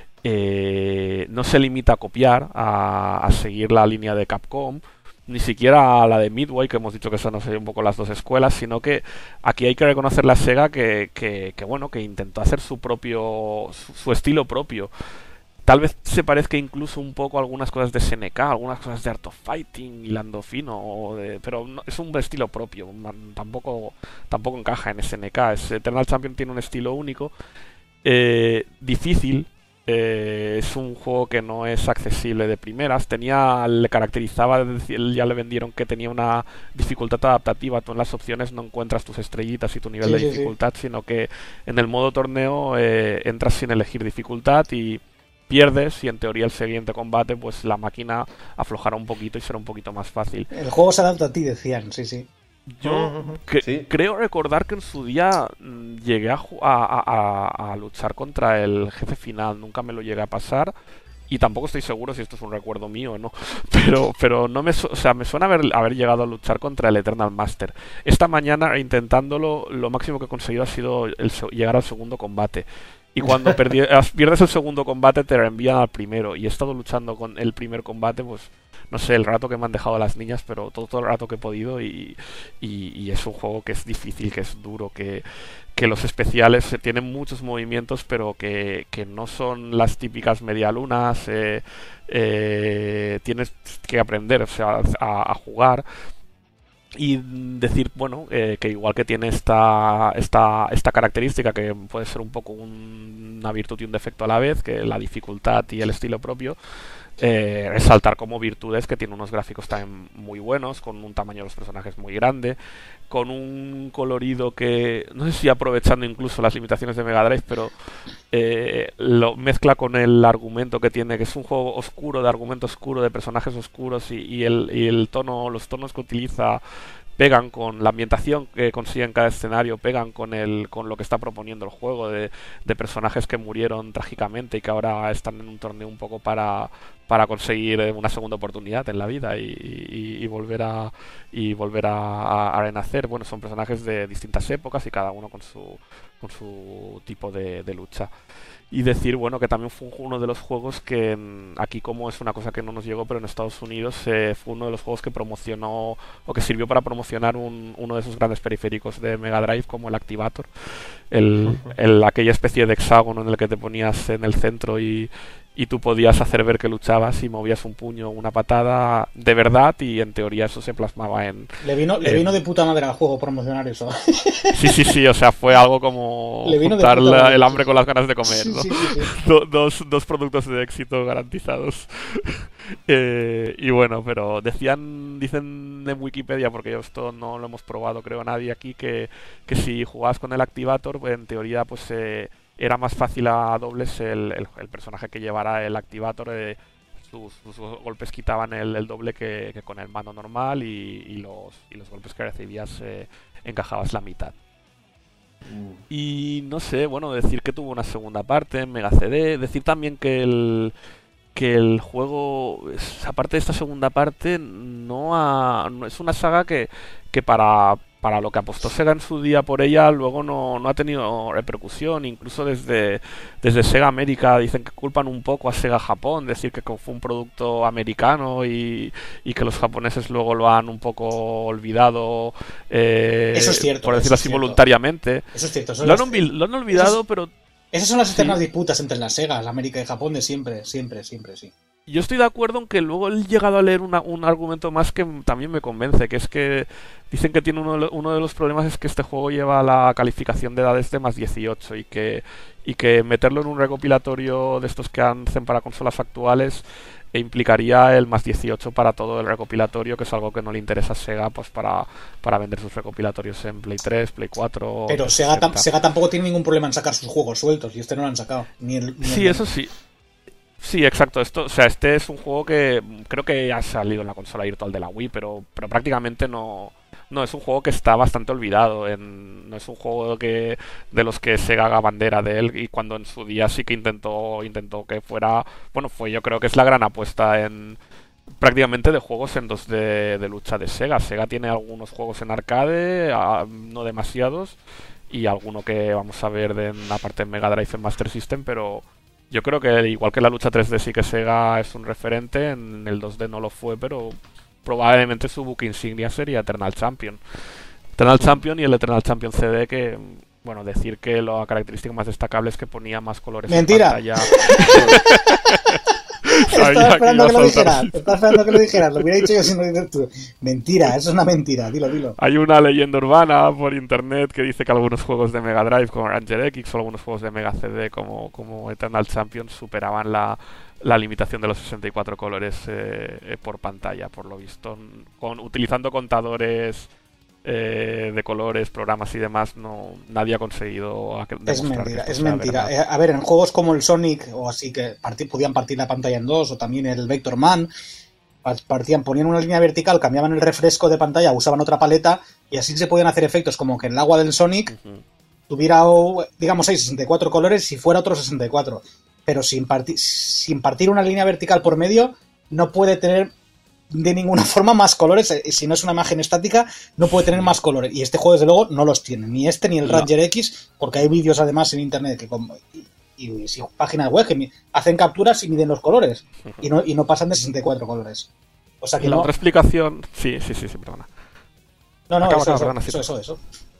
eh, no se limita a copiar, a, a seguir la línea de Capcom, ni siquiera a la de Midway, que hemos dicho que son, no sé, un poco las dos escuelas, sino que aquí hay que reconocerle a Sega que, que, que bueno, que intentó hacer su propio, su, su estilo propio. Tal vez se parezca incluso un poco a algunas cosas de S N K, algunas cosas de Art of Fighting, hilando fino, o de, pero no, es un estilo propio, man, tampoco, tampoco encaja en S N K. Es, Eternal Champion tiene un estilo único, eh, difícil. Eh, es un juego que no es accesible de primeras. Tenía, le caracterizaba, ya le vendieron que tenía una dificultad adaptativa. Tú en las opciones no encuentras tus estrellitas y tu nivel Sí, de sí, dificultad, sí. Sino que en el modo torneo eh, entras sin elegir dificultad y pierdes, y en teoría el siguiente combate pues la máquina aflojará un poquito y será un poquito más fácil. El juego se adapta a ti, decían, sí, sí. Yo que, Sí. creo recordar que en su día mm, llegué a, ju- a, a- a- a luchar contra el jefe final, nunca me lo llegué a pasar y tampoco estoy seguro si esto es un recuerdo mío o no, pero pero no me su- o sea, me suena haber, haber llegado a luchar contra el Eternal Master. Esta mañana intentándolo, lo máximo que he conseguido ha sido el se- llegar al segundo combate. Y cuando perdi- as- pierdes el segundo combate te reenvían al primero. Y he estado luchando con el primer combate, pues no sé, el rato que me han dejado las niñas, pero todo, todo el rato que he podido. Y, y, y es un juego que es difícil, que es duro, que, que los especiales eh, tienen muchos movimientos, pero que, que no son las típicas medialunas. Eh, eh, tienes que aprender, o sea, a, a jugar. Y decir, bueno, eh, que igual que tiene esta, esta, esta característica que puede ser un poco un- una virtud y un defecto a la vez, que la dificultad y el estilo propio, eh, resaltar como virtudes que tiene unos gráficos también muy buenos, con un tamaño de los personajes muy grande, con un colorido que, no sé si aprovechando incluso las limitaciones de Mega Drive, pero eh, lo mezcla con el argumento que tiene, que es un juego oscuro, de argumento oscuro, de personajes oscuros, y, y el, y el tono, los tonos que utiliza pegan con la ambientación que consigue en cada escenario, pegan con el con lo que está proponiendo el juego, de, de personajes que murieron trágicamente y que ahora están en un torneo un poco para, para conseguir eh, una segunda oportunidad en la vida y, y- y volver a y volver a, a- a renacer. Bueno, son personajes de distintas épocas y cada uno con su con su tipo de, de lucha. Y decir, bueno, que también fue uno de los juegos que mm, aquí, como es una cosa que no nos llegó, pero en Estados Unidos eh, fue uno de los juegos que promocionó o que sirvió para promocionar un- uno de esos grandes periféricos de Mega Drive, como el Activator, el, el- aquella especie de hexágono en el que te ponías en el centro y, y tú podías hacer ver que luchabas y movías un puño o una patada de verdad, y en teoría eso se plasmaba en... Le vino, le Eh, vino de puta madre al juego promocionar eso. Sí, sí, sí, o sea, fue algo como Le vino de juntar puta la- madre, el sí, hambre sí. con las ganas de comer, Sí, ¿no? sí, sí, sí. Do- dos, dos productos de éxito garantizados. Eh, y bueno, pero decían, dicen en Wikipedia, porque yo esto no lo hemos probado, creo, nadie aquí, que, que si jugabas con el Activator, pues en teoría pues eh, era más fácil a dobles el, el- el personaje que llevara el Activator. Eh, sus, sus golpes quitaban el, el doble que, que con el mano normal, y, y los, y los golpes que recibías eh, encajabas la mitad. Y no sé, bueno, decir que tuvo una segunda parte en Mega C D, decir también que el que el juego, es- aparte de esta segunda parte, no, ha- no es una saga que, que para, para lo que apostó Sega en su día por ella, luego no, no ha tenido repercusión. Incluso desde, desde Sega América dicen que culpan un poco a Sega Japón, decir que fue un producto americano y, y que los japoneses luego lo han un poco olvidado, eh, Eso es cierto, por eso decirlo es así, cierto. voluntariamente. Eso es cierto. Eso Lo han, es- olvi- lo han olvidado, Eso pero Esas son las eternas Sí. disputas entre las Segas, América y Japón de siempre, siempre, siempre, sí. yo estoy de acuerdo en que luego he llegado a leer una- un argumento más que m- también me convence, que es que dicen que tiene uno de, lo- uno de los problemas es que este juego lleva la calificación de edades de más dieciocho, y que, y que meterlo en un recopilatorio de estos que hacen para consolas actuales e implicaría el más dieciocho para todo el recopilatorio, que es algo que no le interesa a Sega pues para, para vender sus recopilatorios en Play tres, Play cuatro... Pero Sega, tam- etcétera. Sega tampoco tiene ningún problema en sacar sus juegos sueltos, y este no lo han sacado. Ni el, ni Sí, el- eso sí. Sí, exacto. Esto, o sea, este es un juego que creo que ha salido en la consola virtual de la Wii, pero, pero prácticamente no, no es un juego que está bastante olvidado. En, no es un juego que de los que Sega haga bandera de él, y cuando en su día sí que intentó intentó que fuera, bueno, fue yo creo que es la gran apuesta en prácticamente de juegos en dos D de lucha de Sega. Sega tiene algunos juegos en arcade, a- no demasiados, y alguno que vamos a ver de, en la parte de Mega Drive en Master System, pero yo creo que igual que la lucha tres D sí que Sega es un referente, en el dos D no lo fue, pero probablemente su buque insignia sería Eternal Champion. Eternal Champion y el Eternal Champion C D, que, bueno, decir que la característica más destacable es que ponía más colores Mentira. en pantalla. Estaba Sabía esperando que iba lo a saltar. dijeras. Estaba esperando que lo dijeras. Lo hubiera dicho yo si no lo dices tú. Mentira, eso es una mentira. Dilo, dilo. Hay una leyenda urbana por internet que dice que algunos juegos de Mega Drive como Ranger X o algunos juegos de Mega C D como, como Eternal Champion superaban la, la limitación de los sesenta y cuatro colores eh, eh, por pantalla, por lo visto. Con, utilizando contadores eh, de colores, programas y demás, no nadie ha conseguido a- Es demostrar que mentira, esto es sea mentira. verdad. Eh, a ver, en juegos como el Sonic o así que parti- podían partir la pantalla en dos, o también el Vector Man, pa- partían, ponían una línea vertical, cambiaban el refresco de pantalla, usaban otra paleta y así se podían hacer efectos como que el agua del Sonic Ujú. tuviera, o, digamos, hay sesenta y cuatro colores si fuera otro sesenta y cuatro. Pero sin, parti- sin partir una línea vertical por medio, no puede tener de ninguna forma más colores. Eh, Si no es una imagen estática, no puede tener más colores. Y este juego, desde luego, no los tiene. Ni este ni el No. Ranger X, porque hay vídeos además en internet que con- y, y- y páginas web que mi- hacen capturas y miden los colores. Y no, y no pasan de sesenta y cuatro colores. O sea que Y la no. otra explicación, sí, sí, sí, sí, perdona. No, no, acaba, eso, acaba, eso, perdona, sí. eso, eso, eso.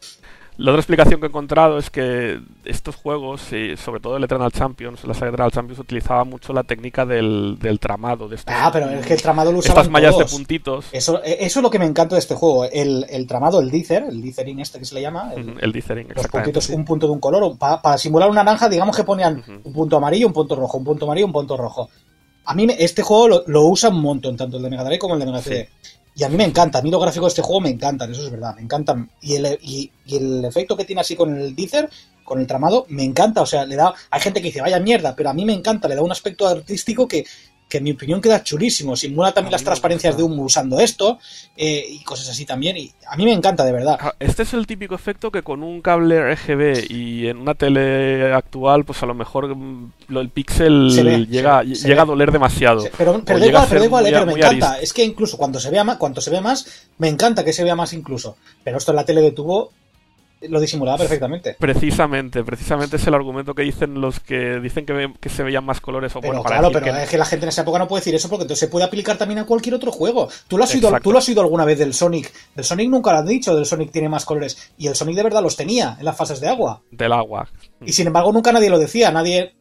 La otra explicación que he encontrado es que estos juegos, y sobre todo el Eternal Champions, la saga Eternal Champions, utilizaba mucho la técnica del, del tramado, de estos, Ah, pero es que el tramado lo usaban estas mallas todos. de puntitos. Eso, eh, eso es lo que me encanta de este juego. El, el tramado, el dither, el dithering este que se le llama, el- Ujú, el dithering, los exactamente. puntitos, Sí. un punto de un color. Pa- para simular una naranja, digamos que ponían Ujú. un punto amarillo, un punto rojo, un punto amarillo, un punto rojo. A mí me- este juego lo, lo usa un montón, tanto el de Mega Drive como el de Mega C D. Y a mí me encanta, a mí los gráficos de este juego me encantan, eso es verdad, me encantan. Y el, y, y el efecto que tiene así con el dither, con el tramado, me encanta. O sea, le da. Hay gente que dice, vaya mierda, pero a mí me encanta, le da un aspecto artístico que, que en mi opinión queda chulísimo. Simula también A mí las me transparencias gusta. de humo usando esto, eh, y cosas así también. Y a mí me encanta, de verdad. Ah, Este es el típico efecto que con un cable R G B y en una tele actual, pues a lo mejor mm, lo, el píxel Se ve, llega, se ve, se llega a ve. doler demasiado. Sí, Pero, pero O da llega a igual, pero da ser igual, eh, muy- pero me muy encanta. arist- Es que incluso cuando se vea más, cuanto se ve más, me encanta que se vea más incluso. Pero esto en la tele de tubo lo disimulaba perfectamente. Precisamente, precisamente es el argumento que dicen los que dicen que, ve- que se veían más colores o Pero bueno, para claro, decir pero que- es que la gente en esa época no puede decir eso porque entonces se puede aplicar también a cualquier otro juego. ¿Tú lo has oído, Exacto. tú lo has oído alguna vez del Sonic? Del Sonic nunca lo han dicho, del Sonic tiene más colores. Y el Sonic de verdad los tenía en las fases de agua. del agua. Y sin embargo nunca nadie lo decía, nadie...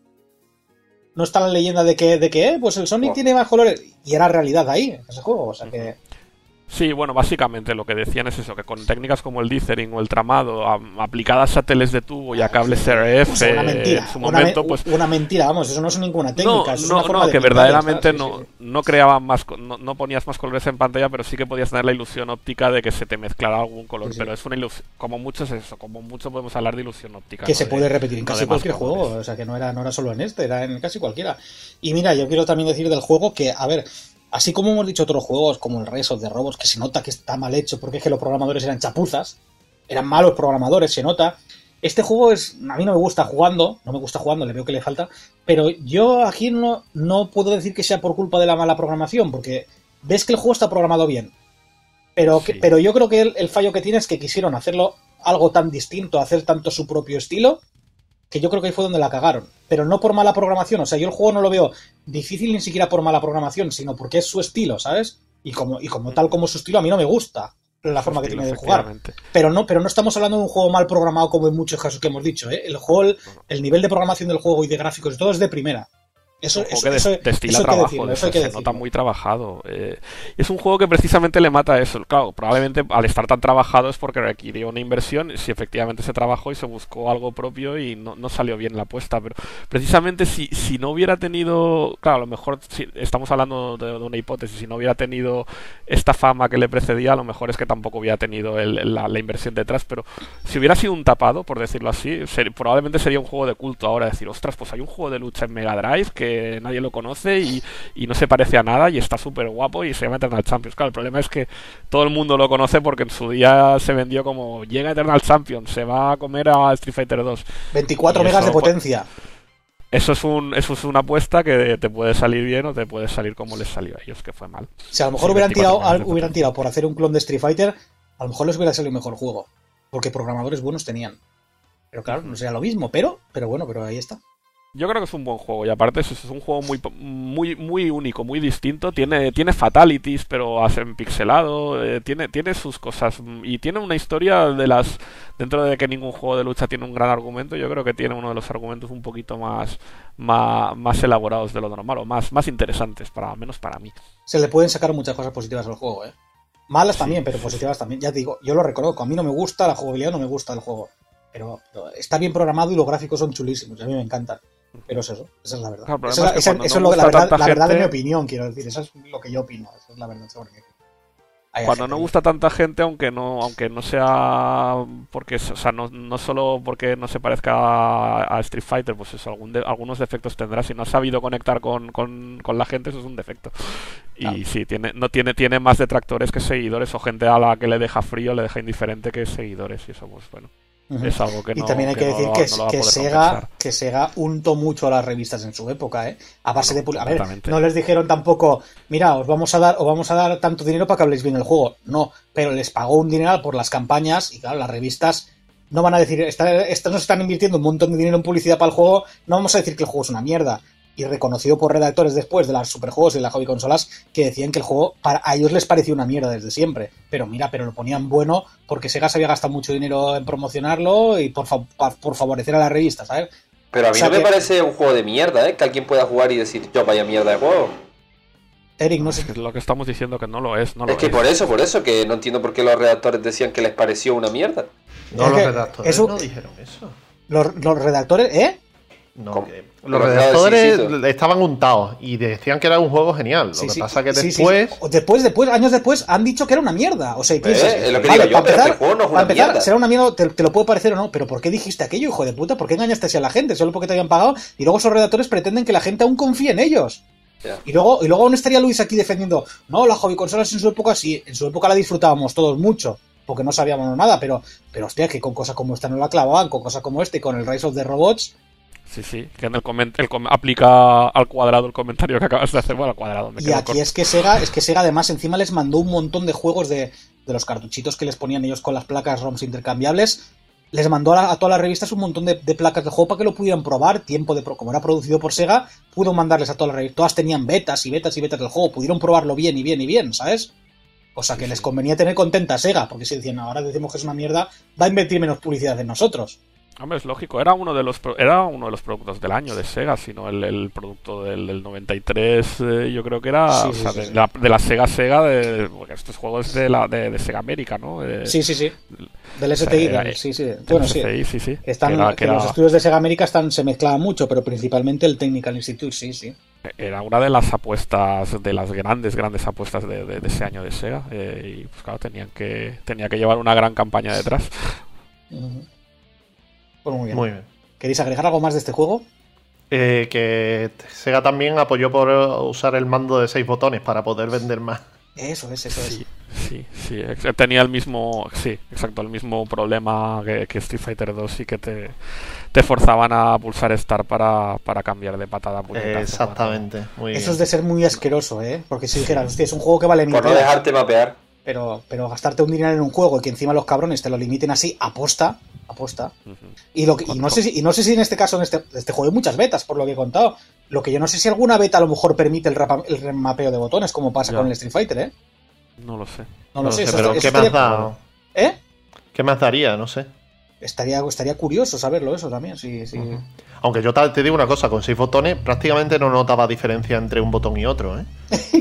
No está la leyenda de que, de que eh, pues el Sonic Oh. tiene más colores. Y era realidad ahí, en ese juego. O sea que... Sí, bueno, básicamente lo que decían es eso, que con técnicas como el dithering o el tramado, am- aplicadas a teles de tubo y a cables R F, O sea, una mentira. en su una, momento, me- pues una mentira, vamos, eso no es ninguna no, técnica. eso es no, una forma no, de que pintar, verdaderamente ya está, no, sí, sí, sí. no creaban más, co- no, no ponías más colores en pantalla, pero sí que podías tener la ilusión óptica de que se te mezclara algún color, Sí, sí. pero es una ilusión, como mucho es eso, como mucho podemos hablar de ilusión óptica. Que ¿no? se De- puede repetir en no casi de más cualquier colores. juego, o sea que no era, no era solo en este, era en casi cualquiera. Y mira, yo quiero también decir del juego que, a ver, así como hemos dicho otros juegos como el Res of the Robots, que se nota que está mal hecho porque es que los programadores eran chapuzas, eran malos programadores, se nota. Este juego es, a mí no me gusta jugando, no me gusta jugando, le veo que le falta, pero yo aquí no, no puedo decir que sea por culpa de la mala programación, porque ves que el juego está programado bien. Pero, que- Sí. pero yo creo que el, el fallo que tiene es que quisieron hacerlo algo tan distinto, hacer tanto su propio estilo, que yo creo que ahí fue donde la cagaron. Pero no por mala programación, o sea, yo el juego no lo veo difícil ni siquiera por mala programación, sino porque es su estilo, ¿sabes? Y como, y como tal como su estilo, a mí no me gusta la forma que Estilo, tiene de jugar. efectivamente. Pero no, pero no estamos hablando de un juego mal programado como en muchos casos que hemos dicho, ¿eh? El juego, el, el nivel de programación del juego y de gráficos y todo es de primera. Eso, Un juego eso, que des- eso, destila eso hay que trabajo, decirlo, de eso hay eso que se nota decirlo. muy trabajado. eh, es un juego que precisamente le mata eso. Claro, probablemente al estar tan trabajado es porque requirió una inversión. Si efectivamente se trabajó y se buscó algo propio y no, no salió bien la apuesta, pero precisamente si, si no hubiera tenido, claro, a lo mejor si estamos hablando de, de una hipótesis, si no hubiera tenido esta fama que le precedía, a lo mejor es que tampoco hubiera tenido el- la, la inversión detrás, pero si hubiera sido un tapado, por decirlo así, ser- probablemente sería un juego de culto ahora, decir, ostras, pues hay un juego de lucha en Mega Drive que que nadie lo conoce y, y no se parece a nada y está súper guapo y se llama Eternal Champions. Claro, el problema es que todo el mundo lo conoce porque en su día se vendió como llega Eternal Champions, se va a comer a Street Fighter dos. veinticuatro Y megas eso, de potencia. Eso es, un, eso es una apuesta que te puede salir bien o te puede salir como les salió a ellos, que fue mal. Si a lo mejor Sí, hubieran, veinticuatro tirado, megas de hubieran potencia. tirado por hacer un clon de Street Fighter, a lo mejor les hubiera salido un mejor juego. Porque programadores buenos tenían. Pero claro, no sería lo mismo, pero, pero bueno, pero ahí está. Yo creo que es un buen juego y aparte es, es un juego muy muy muy único, muy distinto. Tiene tiene fatalities, pero hacen pixelado, eh, tiene tiene sus cosas y tiene una historia de las dentro de que ningún juego de lucha tiene un gran argumento. Yo creo que tiene uno de los argumentos un poquito más más, más elaborados de lo normal o más más interesantes para menos para mí. Se le pueden sacar muchas cosas positivas al juego, ¿eh? Malas Sí, también, pero sí, positivas también. Ya te digo, yo lo reconozco. A mí no me gusta la jugabilidad, no me gusta el juego. Pero, pero está bien programado y los gráficos son chulísimos. A mí me encantan. Pero es eso, esa es la verdad. Claro, el Esa problema es es la, que esa- cuando eso no es lo- la gusta verdad, tanta la verdad de mi gente- opinión, quiero decir. Eso es lo que yo opino. Esa es la verdad sobre qué. Hay Cuando gente no que- gusta tanta gente, aunque no aunque no sea porque o sea no, no solo porque no se parezca a, a Street Fighter, pues eso, algún de- algunos defectos tendrá. Si no ha sabido conectar con, con, con la gente, eso es un defecto. Y Claro. sí, tiene no tiene tiene más detractores que seguidores o gente a la que le deja frío, le deja indiferente que seguidores y eso pues bueno, Ujú. es algo que Y no también hay que, no decir lo- que, no lo va a que poder Sega, compensar. que Sega untó mucho a las revistas en su época, ¿eh? A base Bueno, de... pu- A ver, completamente. no les dijeron tampoco, mira, os vamos a dar, os vamos a dar tanto dinero para que habléis bien del juego. No, pero les pagó un dineral por las campañas y claro, las revistas no van a decir, "Esta- estas nos están invirtiendo un montón de dinero en publicidad para el juego, no vamos a decir que el juego es una mierda". Y reconocido por redactores después de las superjuegos y de las hobby consolas que decían que el juego para a ellos les parecía una mierda desde siempre. Pero mira, pero lo ponían bueno porque Sega se había gastado mucho dinero en promocionarlo y por, fa- pa- por favorecer a la revista, ¿sabes? Pero a mí O sea no me que- parece un juego de mierda, ¿eh? Que alguien pueda jugar y decir, yo vaya mierda de juego. Eric, no Es sé. que es lo que estamos diciendo que no lo es, no lo Es que es. por eso, por eso, que no entiendo por qué los redactores decían que les pareció una mierda. No, Es los que redactores eso- no dijeron eso. Los, los redactores, ¿eh? No, ¿Cómo? que Pero los acaba de redactores decir, sí, estaban untados y decían que era un juego genial. Lo Sí, que sí, pasa que sí, sí, después. sí. Después, después, años después, han dicho que era una mierda. O sea, y piensas, Eh, es lo que vale, digo yo, para pero empezar, este juego no es para una empezar, mierda. será una mierda, te, te lo puede parecer o no, pero ¿por qué dijiste aquello, hijo de puta? ¿Por qué engañaste así a la gente? Solo porque te habían pagado y luego esos redactores pretenden que la gente aún confíe en ellos. Ya. Y luego, y luego aún estaría Luis aquí defendiendo, no, la hobby consolas en su época sí, en su época la disfrutábamos todos mucho, porque no sabíamos nada, pero, pero hostia, que con cosas como esta no la clavaban, con cosas como este, con el Rise of the Robots, Sí, sí, que en el, coment el com aplica al cuadrado el comentario que acabas de hacer. Bueno, al cuadrado, me y quedo aquí corto. es que Sega, es que Sega además encima les mandó un montón de juegos de, de los cartuchitos que les ponían ellos con las placas ROMs intercambiables, les mandó a, la- a todas las revistas un montón de, de placas de juego para que lo pudieran probar, tiempo de pro, como era producido por Sega, pudo mandarles a todas las revistas, todas tenían betas y betas y betas del juego, pudieron probarlo bien y bien y bien, ¿sabes? O sea que Sí, les sí. convenía tener contenta a Sega, porque si decían, ahora decimos que es una mierda, va a invertir menos publicidad en nosotros. Hombre, es lógico, era uno de los pro era uno de los productos del año de Sega, sino el, el producto del, del noventa y tres, eh, yo creo que era, Sí, o sí, sea, sí, de, sí. La, de la Sega Sega, de, porque estos juegos de la de, de Sega América, ¿no? De- Sí, sí, sí. Del S T I, era- del- sí, sí. del Bueno, sí. S C I, sí, sí. Están, Que era, que que era- los estudios de Sega América están, se mezclaban mucho, pero principalmente el Technical Institute, sí, sí. era una de las apuestas, de las grandes, grandes apuestas de, de- de ese año de Sega, eh, y pues claro, tenían que, tenía que llevar una gran campaña detrás. Ujú. Pues muy bien. Muy bien. ¿Queréis agregar algo más de este juego? Eh, que Sega también apoyó por usar el mando de seis botones para poder vender más. Eso es, eso es. Sí, sí, sí. ex- Tenía el mismo, sí, exacto, el mismo problema que, que Street Fighter dos y que te, te forzaban a pulsar Start para, para cambiar de patada a puñetazo. Exactamente. Muy Eso bien. es de ser muy asqueroso, ¿eh? Porque si dijeras, hostia, es un juego que vale mil Por no pelas, dejarte mapear. pero, pero gastarte un dinero en un juego y que encima los cabrones te lo limiten así, aposta, aposta. Cuando- Ujú. Y, lo que, y, no sé si, y no sé si en este caso, en este, este juego hay muchas betas, por lo que he contado. Lo que yo no sé si alguna beta a lo mejor permite el, rapa- el remapeo de botones, como pasa Ya. con el Street Fighter, ¿eh? No lo sé. No, No lo lo sé, sé, eso- pero eso ¿qué estaría- más da? ¿Eh? ¿Qué más daría? No sé. Estaría, estaría curioso saberlo eso también, sí, sí. Ujú. Aunque yo ta- te digo una cosa, con seis botones prácticamente no notaba diferencia entre un botón y otro, ¿eh?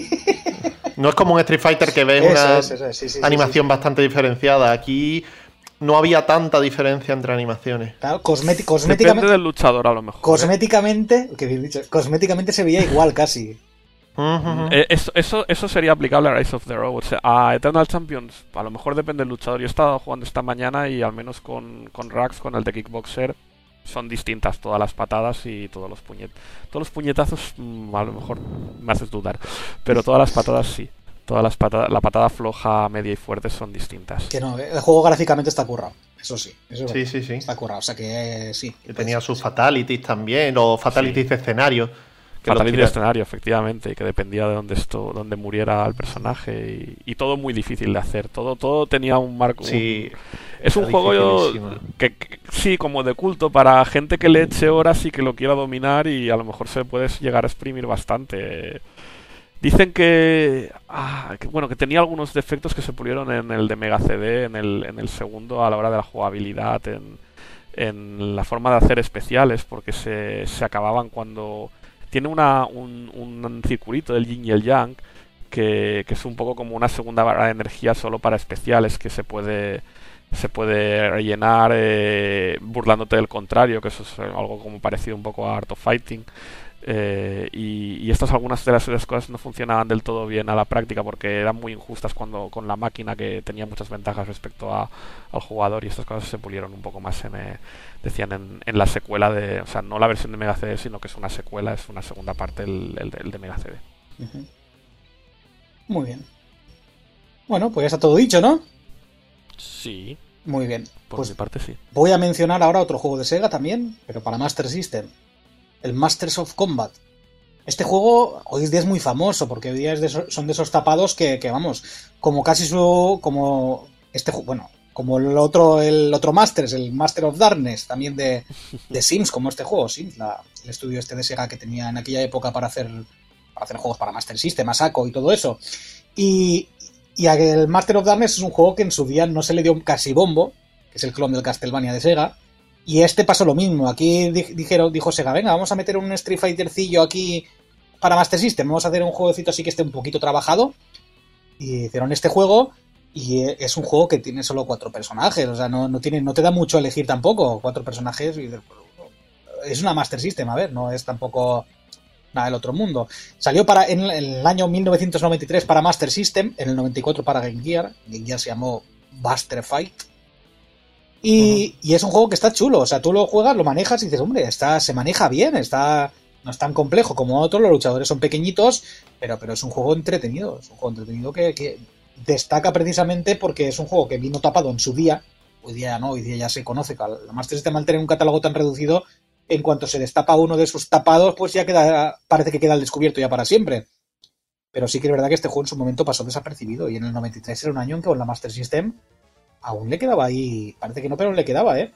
No es como un Street Fighter que ves Eso una es, eso es, sí, sí, sí, animación bastante diferenciada. Aquí no había tanta diferencia entre animaciones. Claro, cosmeti- Depende cosméticamente, del luchador a lo mejor. ¿eh? cosméticamente, que bien dicho, cosméticamente se veía igual casi. Ujú, ujú. Eh, eso, eso, eso sería aplicable a Rise of the Robots. A Eternal Champions, a lo mejor depende del luchador. Yo he estado jugando esta mañana y al menos con, con Rax, con el de Kickboxer, son distintas todas las patadas y todos los puñetazos. Todos los puñetazos mm, a lo mejor me haces dudar, pero todas las patadas sí. Todas las patadas, la patada floja, media y fuerte son distintas. Que no, el juego gráficamente está currado. Eso sí, eso sí, sí, sí. Está currado, o sea que eh, sí. Que tenía sus fatalities también, o fatalities sí. de escenario. Fatalities de escenario, efectivamente, y que dependía de dónde esto, dónde muriera el personaje y, y todo muy difícil de hacer. Todo, todo tenía un marco. Sí. Un, es un juego yo, que, que sí, como de culto para gente que le eche horas y que lo quiera dominar y a lo mejor se puede llegar a exprimir bastante. Dicen que, ah, que bueno que tenía algunos defectos que se pulieron en el de Mega C D, en el, en el segundo a la hora de la jugabilidad, en, en la forma de hacer especiales, porque se, se acababan cuando... Tiene una, un, un circulito del yin y el yang, que, que es un poco como una segunda barra de energía solo para especiales, que se puede se puede rellenar eh, burlándote del contrario, que eso es algo como parecido un poco a Art of Fighting. Eh, y, y estas algunas de las, de las cosas no funcionaban del todo bien a la práctica porque eran muy injustas cuando con la máquina, que tenía muchas ventajas respecto a, al jugador, y estas cosas se pulieron un poco más en, eh, decían en, en la secuela de, o sea, no la versión de Mega C D, sino que es una secuela, es una segunda parte el, el, el de Mega C D. Uh-huh. Muy bien. Bueno, pues ya está todo dicho, ¿no? Sí. Muy bien. Por pues mi parte sí. Voy a mencionar ahora otro juego de Sega también, pero para Master System. El Masters of Combat. Este juego hoy en día es muy famoso porque hoy día es de eso, son de esos tapados que, que vamos, como casi su, como este, bueno, como el otro, el otro Masters, el Master of Darkness, también de, de Sims, como este juego, Sims, la, el estudio este de Sega que tenía en aquella época para hacer, para hacer juegos para Master System, a saco y todo eso. Y, y el Master of Darkness es un juego que en su día no se le dio casi bombo, que es el clon del Castlevania de Sega. Y este pasó lo mismo. Aquí dijeron, dijo Sega, venga, vamos a meter un Street Fightercillo aquí para Master System. Vamos a hacer un jueguecito así que esté un poquito trabajado. Y hicieron este juego. Y es un juego que tiene solo cuatro personajes. O sea, no, no, tiene, no te da mucho a elegir tampoco. Cuatro personajes. Y es una Master System, a ver, no es tampoco nada del otro mundo. Salió para en el año mil novecientos noventa y tres para Master System. En el noventa y cuatro para Game Gear. Game Gear se llamó Buster Fight. Y, uh-huh. y es un juego que está chulo, o sea, tú lo juegas, lo manejas y dices, hombre, está, se maneja bien, está, no es tan complejo como otros, los luchadores son pequeñitos, pero, pero es un juego entretenido, es un juego entretenido que, que destaca precisamente porque es un juego que vino tapado en su día, hoy día no, hoy día ya se conoce, que la Master System al tener un catálogo tan reducido, en cuanto se destapa uno de sus tapados, pues ya queda, parece que queda al descubierto ya para siempre. Pero sí que es verdad que este juego en su momento pasó desapercibido, y en el noventa y tres era un año en que con la Master System aún le quedaba ahí, parece que no, pero le quedaba, ¿eh?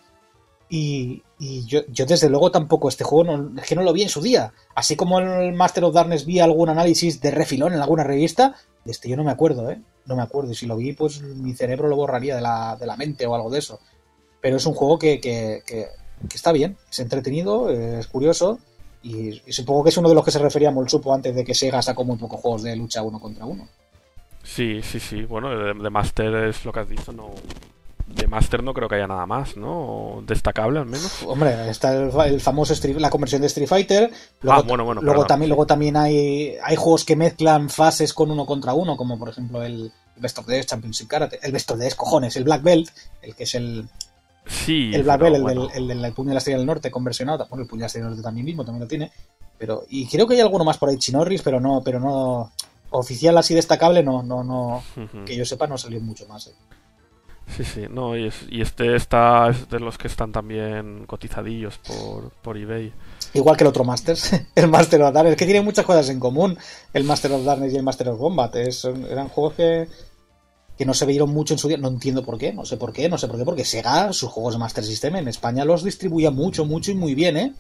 Y, y yo, yo desde luego tampoco este juego, no, es que no lo vi en su día. Así como el Master of Darkness vi algún análisis de refilón en alguna revista, de este yo no me acuerdo, ¿eh? No me acuerdo, y si lo vi, pues mi cerebro lo borraría de la, de la mente o algo de eso. Pero es un juego que, que, que, que está bien, es entretenido, es curioso, y, y supongo que es uno de los que se refería a Molsupo antes de que Sega sacó muy pocos juegos de lucha uno contra uno. Sí, sí, sí. Bueno, de, de Master es lo que has dicho, no... De Master no creo que haya nada más, ¿no? Destacable al menos. Hombre, está el, el famoso Street, la conversión de Street Fighter. Luego, ah, bueno, bueno. Luego perdón, también, sí. luego también hay, hay juegos que mezclan fases con uno contra uno, como por ejemplo el Best of the West Championship Karate. El Best of the West, cojones, el Black Belt, el que es el... Sí, el Black pero, Belt, el, bueno. del, el del Puño de la Estrella del Norte conversionado. Bueno, el Puño de la Estrella del Norte también mismo, también lo tiene. Pero, y creo que hay alguno más por ahí, Chinorris, pero no, pero no... Oficial así destacable, no, no, no, Uh-huh. que yo sepa, no salió mucho más. ¿eh? Sí, sí, no, y, es, y este está es de los que están también cotizadillos por, por eBay. Igual que el otro Masters, el Master of Darkness, que tiene muchas cosas en común, el Master of Darkness y el Master of Combat. Es, eran juegos que, que no se vieron mucho en su día, no entiendo por qué, no sé por qué, no sé por qué, porque Sega, sus juegos de Master System en España los distribuía mucho, mucho y muy bien, ¿eh?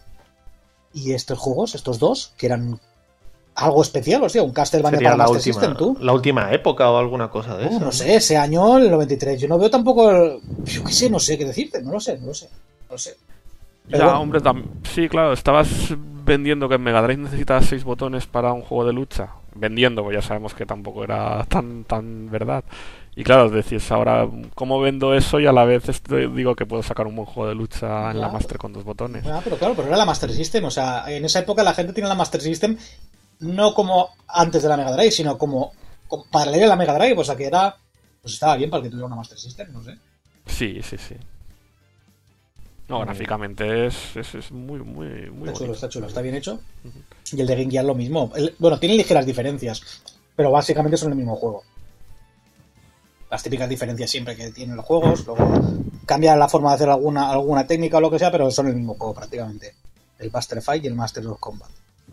Y estos juegos, estos dos, que eran algo especial, o sea, un Castlevania Sería para la Master última, System, tú. la última época o alguna cosa de Uh, eso. no sé, ese año, el noventa y tres, yo no veo tampoco, el- yo qué sé, no sé qué decirte, no lo sé, no lo sé, no lo sé. Pero Ya, bueno. hombre, tam- sí, claro, estabas vendiendo que en Mega Drive necesitabas seis botones para un juego de lucha. Vendiendo, pues ya sabemos que tampoco era tan tan verdad. Y claro, decís ahora, ¿cómo vendo eso? Y a la vez estoy- digo que puedo sacar un buen juego de lucha en la Ya. Master con dos botones. Ah, pero claro, pero era la Master System, o sea, en esa época la gente tenía la Master System no como antes de la Mega Drive, sino como, como paralela a la Mega Drive, o sea que era, pues estaba bien para el que tuviera una Master System, no sé. Sí, sí, sí. No, gráficamente es, es, es muy, muy, muy Está chulo, bonito. está chulo, está bien hecho. Y el de Game Gear lo mismo. El- bueno, tiene ligeras diferencias, pero básicamente son el mismo juego. Las típicas diferencias siempre que tienen los juegos, luego cambia la forma de hacer alguna, alguna técnica o lo que sea, pero son el mismo juego prácticamente. El Buster Fight y el Master of Combat.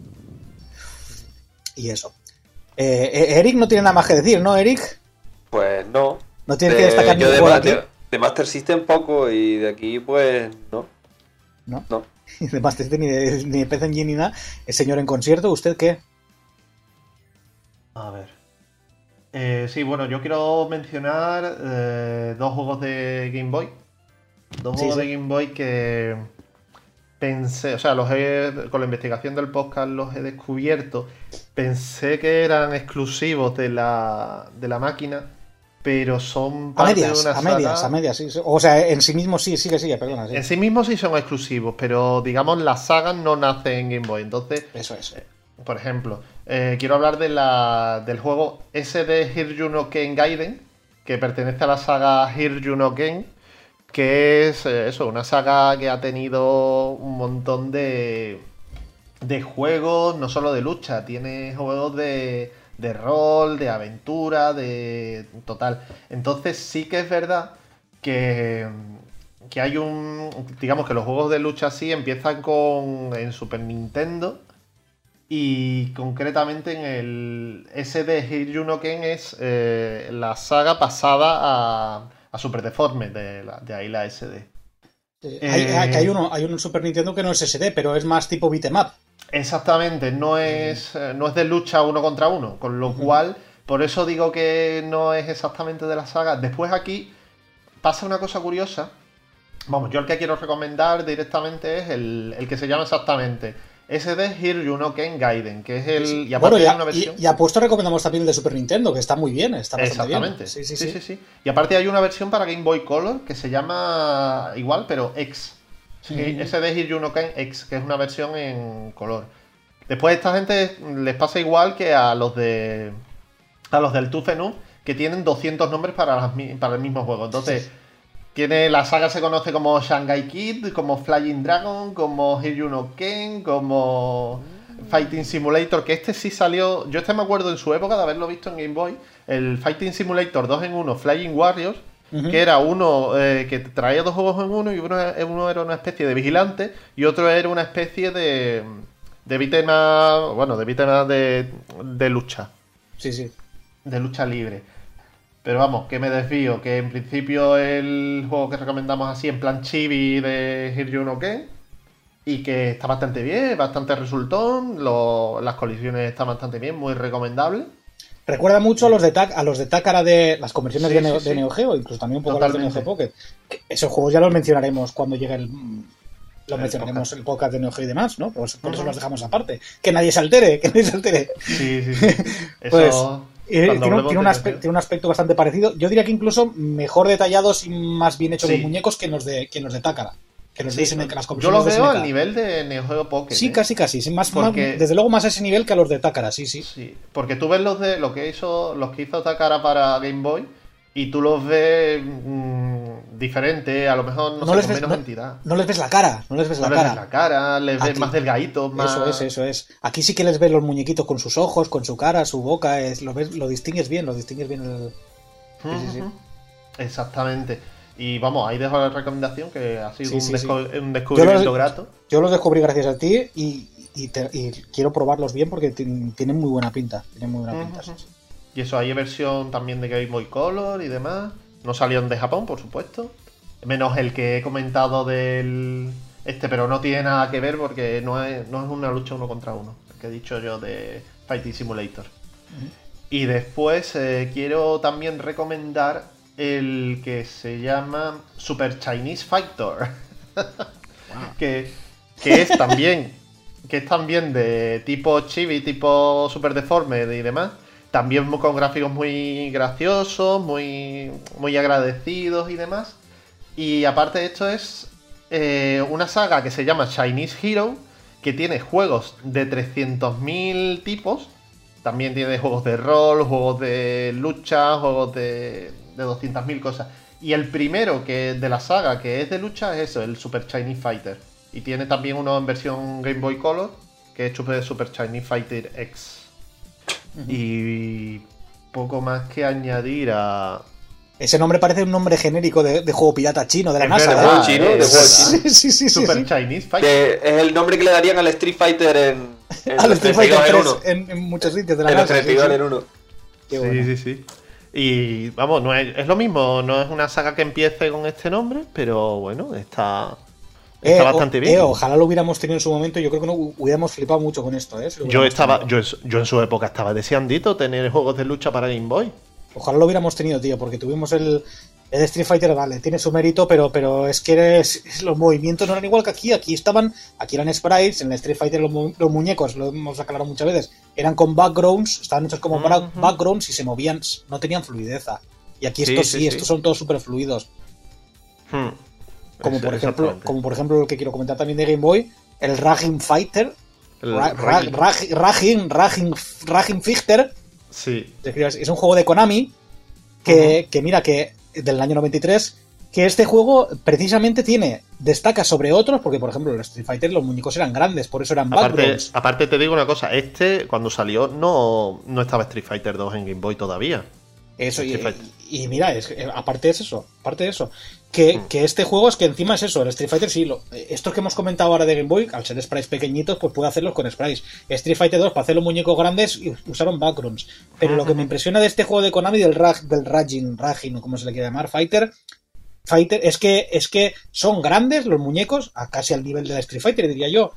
Y eso. Eh, eh, Eric no tiene nada más que decir, ¿no, Eric? Pues no. No tienes De- que destacar yo ningún de, juego ma- aquí. de- de Master System poco y de aquí pues no. ¿No? No. De Master System, ni de, ni de P C Engine ni nada. El señor en concierto, ¿usted qué? A ver. Eh, sí, bueno, yo quiero mencionar eh, dos juegos de Game Boy. Dos Sí, juegos sí. de Game Boy que pensé, o sea, los he, con la investigación del podcast los he descubierto. Pensé que eran exclusivos de la, de la máquina, pero son A parte medias, de una a medias, saga- a medias, sí, sí. O sea, en sí mismo sí, sigue, sigue, perdona. Sí. En sí mismos sí son exclusivos, pero digamos las sagas no nacen en Game Boy. Entonces, Eso es. por ejemplo, eh, quiero hablar de la, del juego S D Hiryu no Ken Gaiden, que pertenece a la saga Hiryu no Ken, que es eh, eso, una saga que ha tenido un montón de, de juegos, no solo de lucha, tiene juegos de, de rol, de aventura, de total. Entonces sí que es verdad que, que hay un, digamos que los juegos de lucha sí empiezan con en Super Nintendo. Y concretamente en el S D Hiryu no Ken es eh, la saga pasada a, a Super Deformed, de, la- de ahí la S D. Eh, hay, Eh, hay- hay uno, hay un Super Nintendo que no es S D, pero es más tipo beat'em up. Exactamente, no es, eh, no es de lucha uno contra uno, con lo cual, por eso digo que no es exactamente de la saga. Después aquí pasa una cosa curiosa. Vamos, yo el que quiero recomendar directamente es el, el que se llama exactamente S D Hiryu no Ken Gaiden, que es el... Y aparte Bueno, hay ya, una versión... y, y apuesto recomendamos también el de Super Nintendo, que está muy bien, está bastante Exactamente. bien. Sí, sí, sí, sí. sí, sí. Y aparte hay una versión para Game Boy Color que se llama igual, pero X. Sí, Ujú. S D Hiryu no Ken X, que es una versión en color. Después a esta gente les pasa igual que a los de a los del Tufenum, que tienen doscientos nombres para, las mi- para el mismo juego. Entonces, tiene la saga se conoce como Shanghai Kid, como Flying Dragon, como Hiryu no Ken, como Fighting Simulator, que este sí salió, yo este me acuerdo en su época de haberlo visto en Game Boy, el Fighting Simulator dos en uno, Flying Warriors, Ujú. que era uno eh, que traía dos juegos en uno y uno, uno era una especie de vigilante y otro era una especie de de beat'em up, bueno, de beat'em up de, de lucha, Sí, sí. de lucha libre. Pero vamos, que me desvío, que en principio el juego que recomendamos así en plan chibi de Hiryu no Ken y que está bastante bien, bastante resultón, lo- las colisiones están bastante bien, muy recomendable. Recuerda mucho a los de Tak- a los de Takara de las conversiones Sí, de, Neo, sí, de sí. Neo Geo, incluso también un poco a los de Neo Totalmente. Geo Pocket. Que esos juegos ya los mencionaremos cuando llegue el. Lo El mencionaremos podcast. el podcast de Neo Geo y demás, ¿no? Por, eso- por eso Ujú. los dejamos aparte. Que nadie se altere, que nadie se altere. Sí, sí, sí. Eso, Pues, Eh, cuando tiene, un, hablemos tiene un de aspe- Neo Geo. tiene un aspecto bastante parecido. Yo diría que incluso mejor detallados y más bien hechos Sí. los muñecos que los de, que los de Takara. Que los de Sí, S N K, las yo conversiones lo de veo S N K. al nivel de Neo Geo Pocket. Sí, ¿eh? casi, casi. Sí, más, más- Porque- desde luego más a ese nivel que a los de Takara, sí, sí. Sí, porque tú ves los de lo que hizo, los que hizo Takara para Game Boy y tú los ves mm, diferente, a lo mejor no, No sé, les con ves- menos no- entidad. No les ves la cara, no les ves No la les cara. ves la cara, les ves Aquí- más delgaditos, más... Eso es, eso es. Aquí sí que les ves los muñequitos con sus ojos, con su cara, su boca, es, lo, ves, lo distingues bien, lo distingues bien. El... Sí, sí, sí. Ujú. Exactamente. Y vamos, ahí dejo la recomendación que ha sido Sí, un, sí, desco- sí. un descubrimiento Yo lo- grato. Yo los descubrí gracias a ti y, y, te- y quiero probarlos bien porque tin- tienen muy buena pinta. Tienen muy buena pinta. Ujú. sí, sí. Y eso, hay versión también de Game Boy Color y demás. No salieron de Japón, por supuesto. Menos el que he comentado del este, pero no tiene nada que ver porque no es, no es una lucha uno contra uno. El que he dicho yo de Fighting Simulator. Y después eh, quiero también recomendar el que se llama Super Chinese Fighter. que, que es también que es también de tipo chibi, tipo Super Deformed y demás. También mu- con gráficos muy graciosos, muy, muy agradecidos y demás. Y aparte de esto es eh, una saga que se llama Chinese Hero, que tiene juegos de trescientos mil tipos también tiene juegos de rol, juegos de lucha, juegos de, de doscientas mil cosas. Y el primero que de la saga que es de lucha es eso, el Super Chinese Fighter. Y tiene también uno en versión Game Boy Color, que es Super, Super Chinese Fighter X. Uh-huh. Y poco más que añadir a... Ese nombre parece un nombre genérico de, de juego pirata chino de la es NASA. Verdad, ¿eh? chino, de juego sí, sí, sí, Super sí. Chinese Fighter. Que es el nombre que le darían al Street Fighter en, en Al Street Fighter en tres uno. en, en muchos sitios de la En los NASA. treinta y dos en uno. Qué Sí, bueno. sí, sí. Y vamos, no es, es lo mismo, no es una saga que empiece con este nombre, pero bueno, está, está Eh, bastante o- bien. eh, ojalá lo hubiéramos tenido en su momento. Yo creo que no hubiéramos flipado mucho con esto. ¿eh? Si lo Yo hubiéramos estaba, tenido. yo, yo en su época estaba deseandito tener juegos de lucha para Game Boy. Ojalá lo hubiéramos tenido, tío, porque tuvimos el, el Street Fighter, vale, tiene su mérito, pero, pero es que eres- es- los movimientos no eran igual que aquí. Aquí estaban, aquí eran sprites, en el Street Fighter los, mu- los muñecos, lo hemos aclarado muchas veces, eran con backgrounds, estaban hechos como bra- Ujú. backgrounds y se movían, no tenían fluidez. Y aquí Sí, estos sí, sí, sí. estos son todos super fluidos. Hmm. Como Es- por ejemplo, exactamente. como por ejemplo lo que quiero comentar también de Game Boy, el Raging Fighter, El Ra- Ra- Raging. Rag- Raging, Raging, Raging Fighter, Sí. se escribe así, es un juego de Konami que, que mira que del año noventa y tres, que este juego precisamente tiene destaca sobre otros porque por ejemplo en el Street Fighter los muñecos eran grandes, por eso eran Aparte, backgrounds. aparte te digo una cosa, este cuando salió no, no estaba Street Fighter dos en Game Boy todavía. Eso, y, Street Fighter. y mira, es, que, eh, aparte es eso, aparte de eso, que, Mm. que este juego es que encima es eso, el Street Fighter sí, lo, estos que hemos comentado ahora de Game Boy, al ser sprites pequeñitos, pues puede hacerlos con sprites. Street Fighter dos, para hacer los muñecos grandes, y usaron backgrounds. Pero lo que me impresiona de este juego de Konami, del Rag, del Raging, Raging, o como se le quiere llamar, Fighter, Fighter, es que, es que son grandes los muñecos, a casi al nivel de la Street Fighter, diría yo.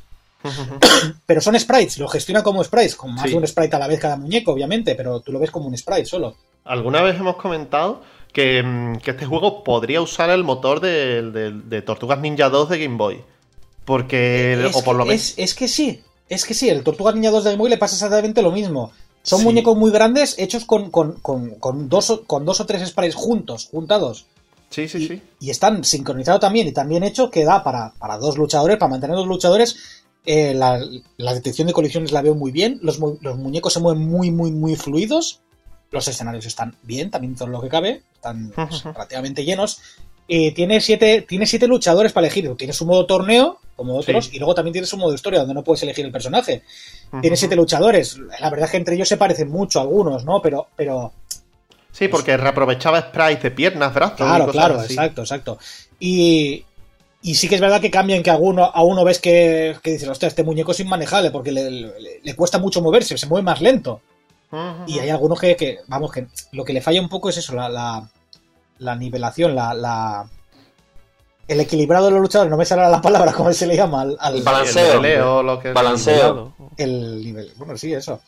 Pero son sprites, lo gestiona como sprites, con más Sí. de un sprite a la vez cada muñeco, obviamente, pero tú lo ves como un sprite solo. Alguna vez hemos comentado que, mm, que este juego podría usar el motor de, de- de Tortugas Ninja dos de Game Boy. Porque, Es o por que- lo menos... es, es que sí, es que sí, el Tortuga Ninja dos de Game Boy le pasa exactamente lo mismo. Son Sí. muñecos muy grandes hechos con, con, con, con dos, o- con dos o tres sprites juntos, juntados. Sí, sí, y, sí. y están sincronizados también y también hecho que da para, para dos luchadores, para mantener dos luchadores. eh, la, la detección de colisiones la veo muy bien, los, mu- los muñecos se mueven muy, muy, muy fluidos, los escenarios están bien, también todo lo que cabe, están pues, relativamente llenos. Y tiene siete, tiene siete luchadores para elegir. Tiene su modo torneo, como otros, Sí. y luego también tiene su modo historia, donde no puedes elegir el personaje. Tiene siete luchadores. La verdad es que entre ellos se parecen mucho algunos, ¿no? Pero, pero Sí, porque reaprovechaba sprites de piernas, brazos. y claro, cosas claro, así. exacto, exacto. Y, y sí que es verdad que cambian, que a uno, a uno ves que, que dices, hostia, este muñeco es inmanejable porque le, le- le cuesta mucho moverse, se mueve más lento. Ujú. Y hay algunos que, que, vamos, que lo que le falla un poco es eso, la, la, la nivelación, la, la, el equilibrado de los luchadores, no me sale la palabra, ¿cómo se le llama? Al, al- El balanceo. El leo, lo que... Balanceo. el nivel. Bueno, sí, eso.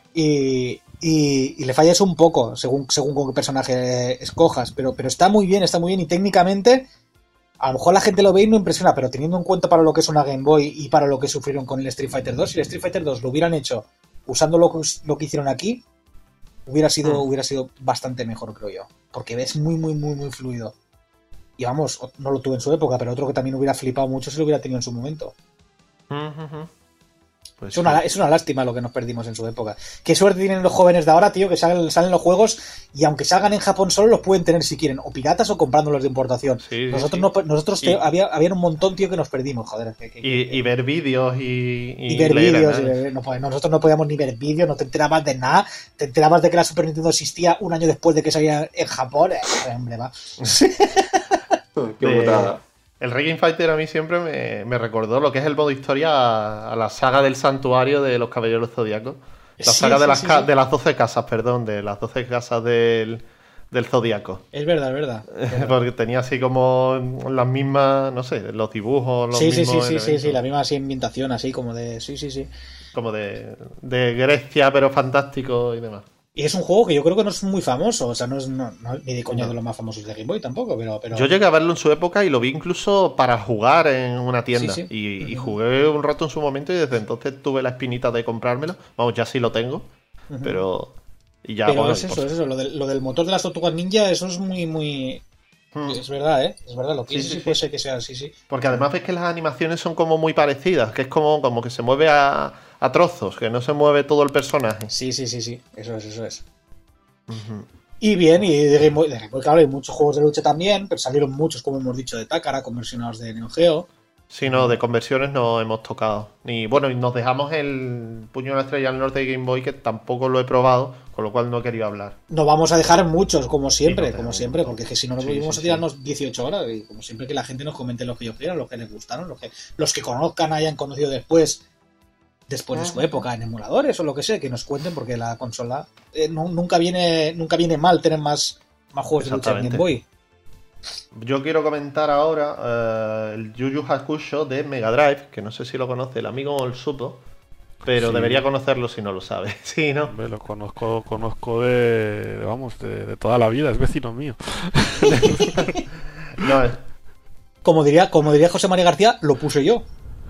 Y, y, y le falla eso un poco, según, según con qué personaje escojas. Pero, pero está muy bien, está muy bien. Y técnicamente, a lo mejor la gente lo ve y no impresiona, pero teniendo en cuenta para lo que es una Game Boy y para lo que sufrieron con el Street Fighter dos, si el Street Fighter dos lo hubieran hecho usando lo, que- lo que hicieron aquí, hubiera sido, Mm. hubiera sido bastante mejor, creo yo. Porque ves muy, muy, muy, muy fluido. Y vamos, no lo tuve en su época, pero otro que también hubiera flipado mucho si lo hubiera tenido en su momento. Ujú. Pues Es una, sí. es una lástima lo que nos perdimos en su época. Qué suerte tienen los jóvenes de ahora, tío, que salen, salen los juegos y aunque salgan en Japón solo los pueden tener si quieren, o piratas o comprándolos de importación. Sí, sí, nosotros sí. no, nosotros Y- te- había, había un montón, tío, que nos perdimos, joder. que- que- Y, y ver vídeos y, y ver leer vídeos. y análisis. ver- no, pod- nosotros no podíamos ni ver vídeos, no te enterabas de nada. Te enterabas de que la Super Nintendo existía un año después de que salía en Japón. Eh, hombre, va. Qué De- putada. El Raging Fighter a mí siempre me, me recordó lo que es el modo historia a, a la saga del santuario de los Caballeros Zodíacos. La Sí, saga de, sí, las sí, ca- sí. de las doce casas, perdón, de las doce casas del, del Zodíaco. Es verdad, es verdad. Porque tenía así como las mismas, no sé, los dibujos, los Sí, sí, sí, mismos sí, sí, elementos. sí, la misma así ambientación, así como de. Sí, sí, sí. Como de, de Grecia, pero fantástico y demás. Y es un juego que yo creo que no es muy famoso, o sea, no es no- no- ni de coña No. de los más famosos de Game Boy tampoco, pero... pero... Yo llegué a verlo en su época y lo vi incluso para jugar en una tienda. Sí, sí. Y, y Ujú. jugué un rato en su momento y desde entonces tuve la espinita de comprármelo. Vamos, ya sí lo tengo. Ujú. Pero. Y ya, Pero bueno, es y por- eso, es eso, lo del, lo del motor de las Tortugas Ninja, eso es muy, muy... Hmm. Es verdad, ¿eh? Es verdad, lo que Sí, sí, sí, sí sí. puede ser que sea así, sí. Porque además ves que las animaciones son como muy parecidas, que es como, como que se mueve a, a trozos, que no se mueve todo el personaje. Sí, sí, sí, sí. Eso es, eso es. Ujú. Y bien, y de Game Boy, de Game Boy, claro, hay muchos juegos de lucha también, pero salieron muchos, como hemos dicho, de Takara, conversionados de Neo Geo. Sí, no, de conversiones no hemos tocado. Y bueno, y nos dejamos el Puño de la Estrella del Norte de Game Boy, que tampoco lo he probado, con lo cual no he querido hablar. Nos vamos a dejar muchos, como siempre, Sí, no, como no, siempre, no. porque es que si no nos Sí, volvemos sí, a tirarnos dieciocho horas, y como siempre que la gente nos comente lo que ellos quieran, los que les gustaron, los que, los que conozcan, hayan conocido después, después de su Ajá. época en emuladores o lo que sea, que nos cuenten, porque la consola eh, no- nunca viene nunca viene mal tener más, más juegos de lucha en Game Exactamente. Boy. Yo quiero comentar ahora eh, el Yu Yu Hakusho de Mega Drive, que no sé si lo conoce el amigo o el supo, pero Sí. debería conocerlo si no lo sabe. Sí, ¿no? Hombre, lo conozco, conozco de, de, vamos, de, de toda la vida, es vecino mío. No, es- Como diría, como diría José María García, lo puse yo.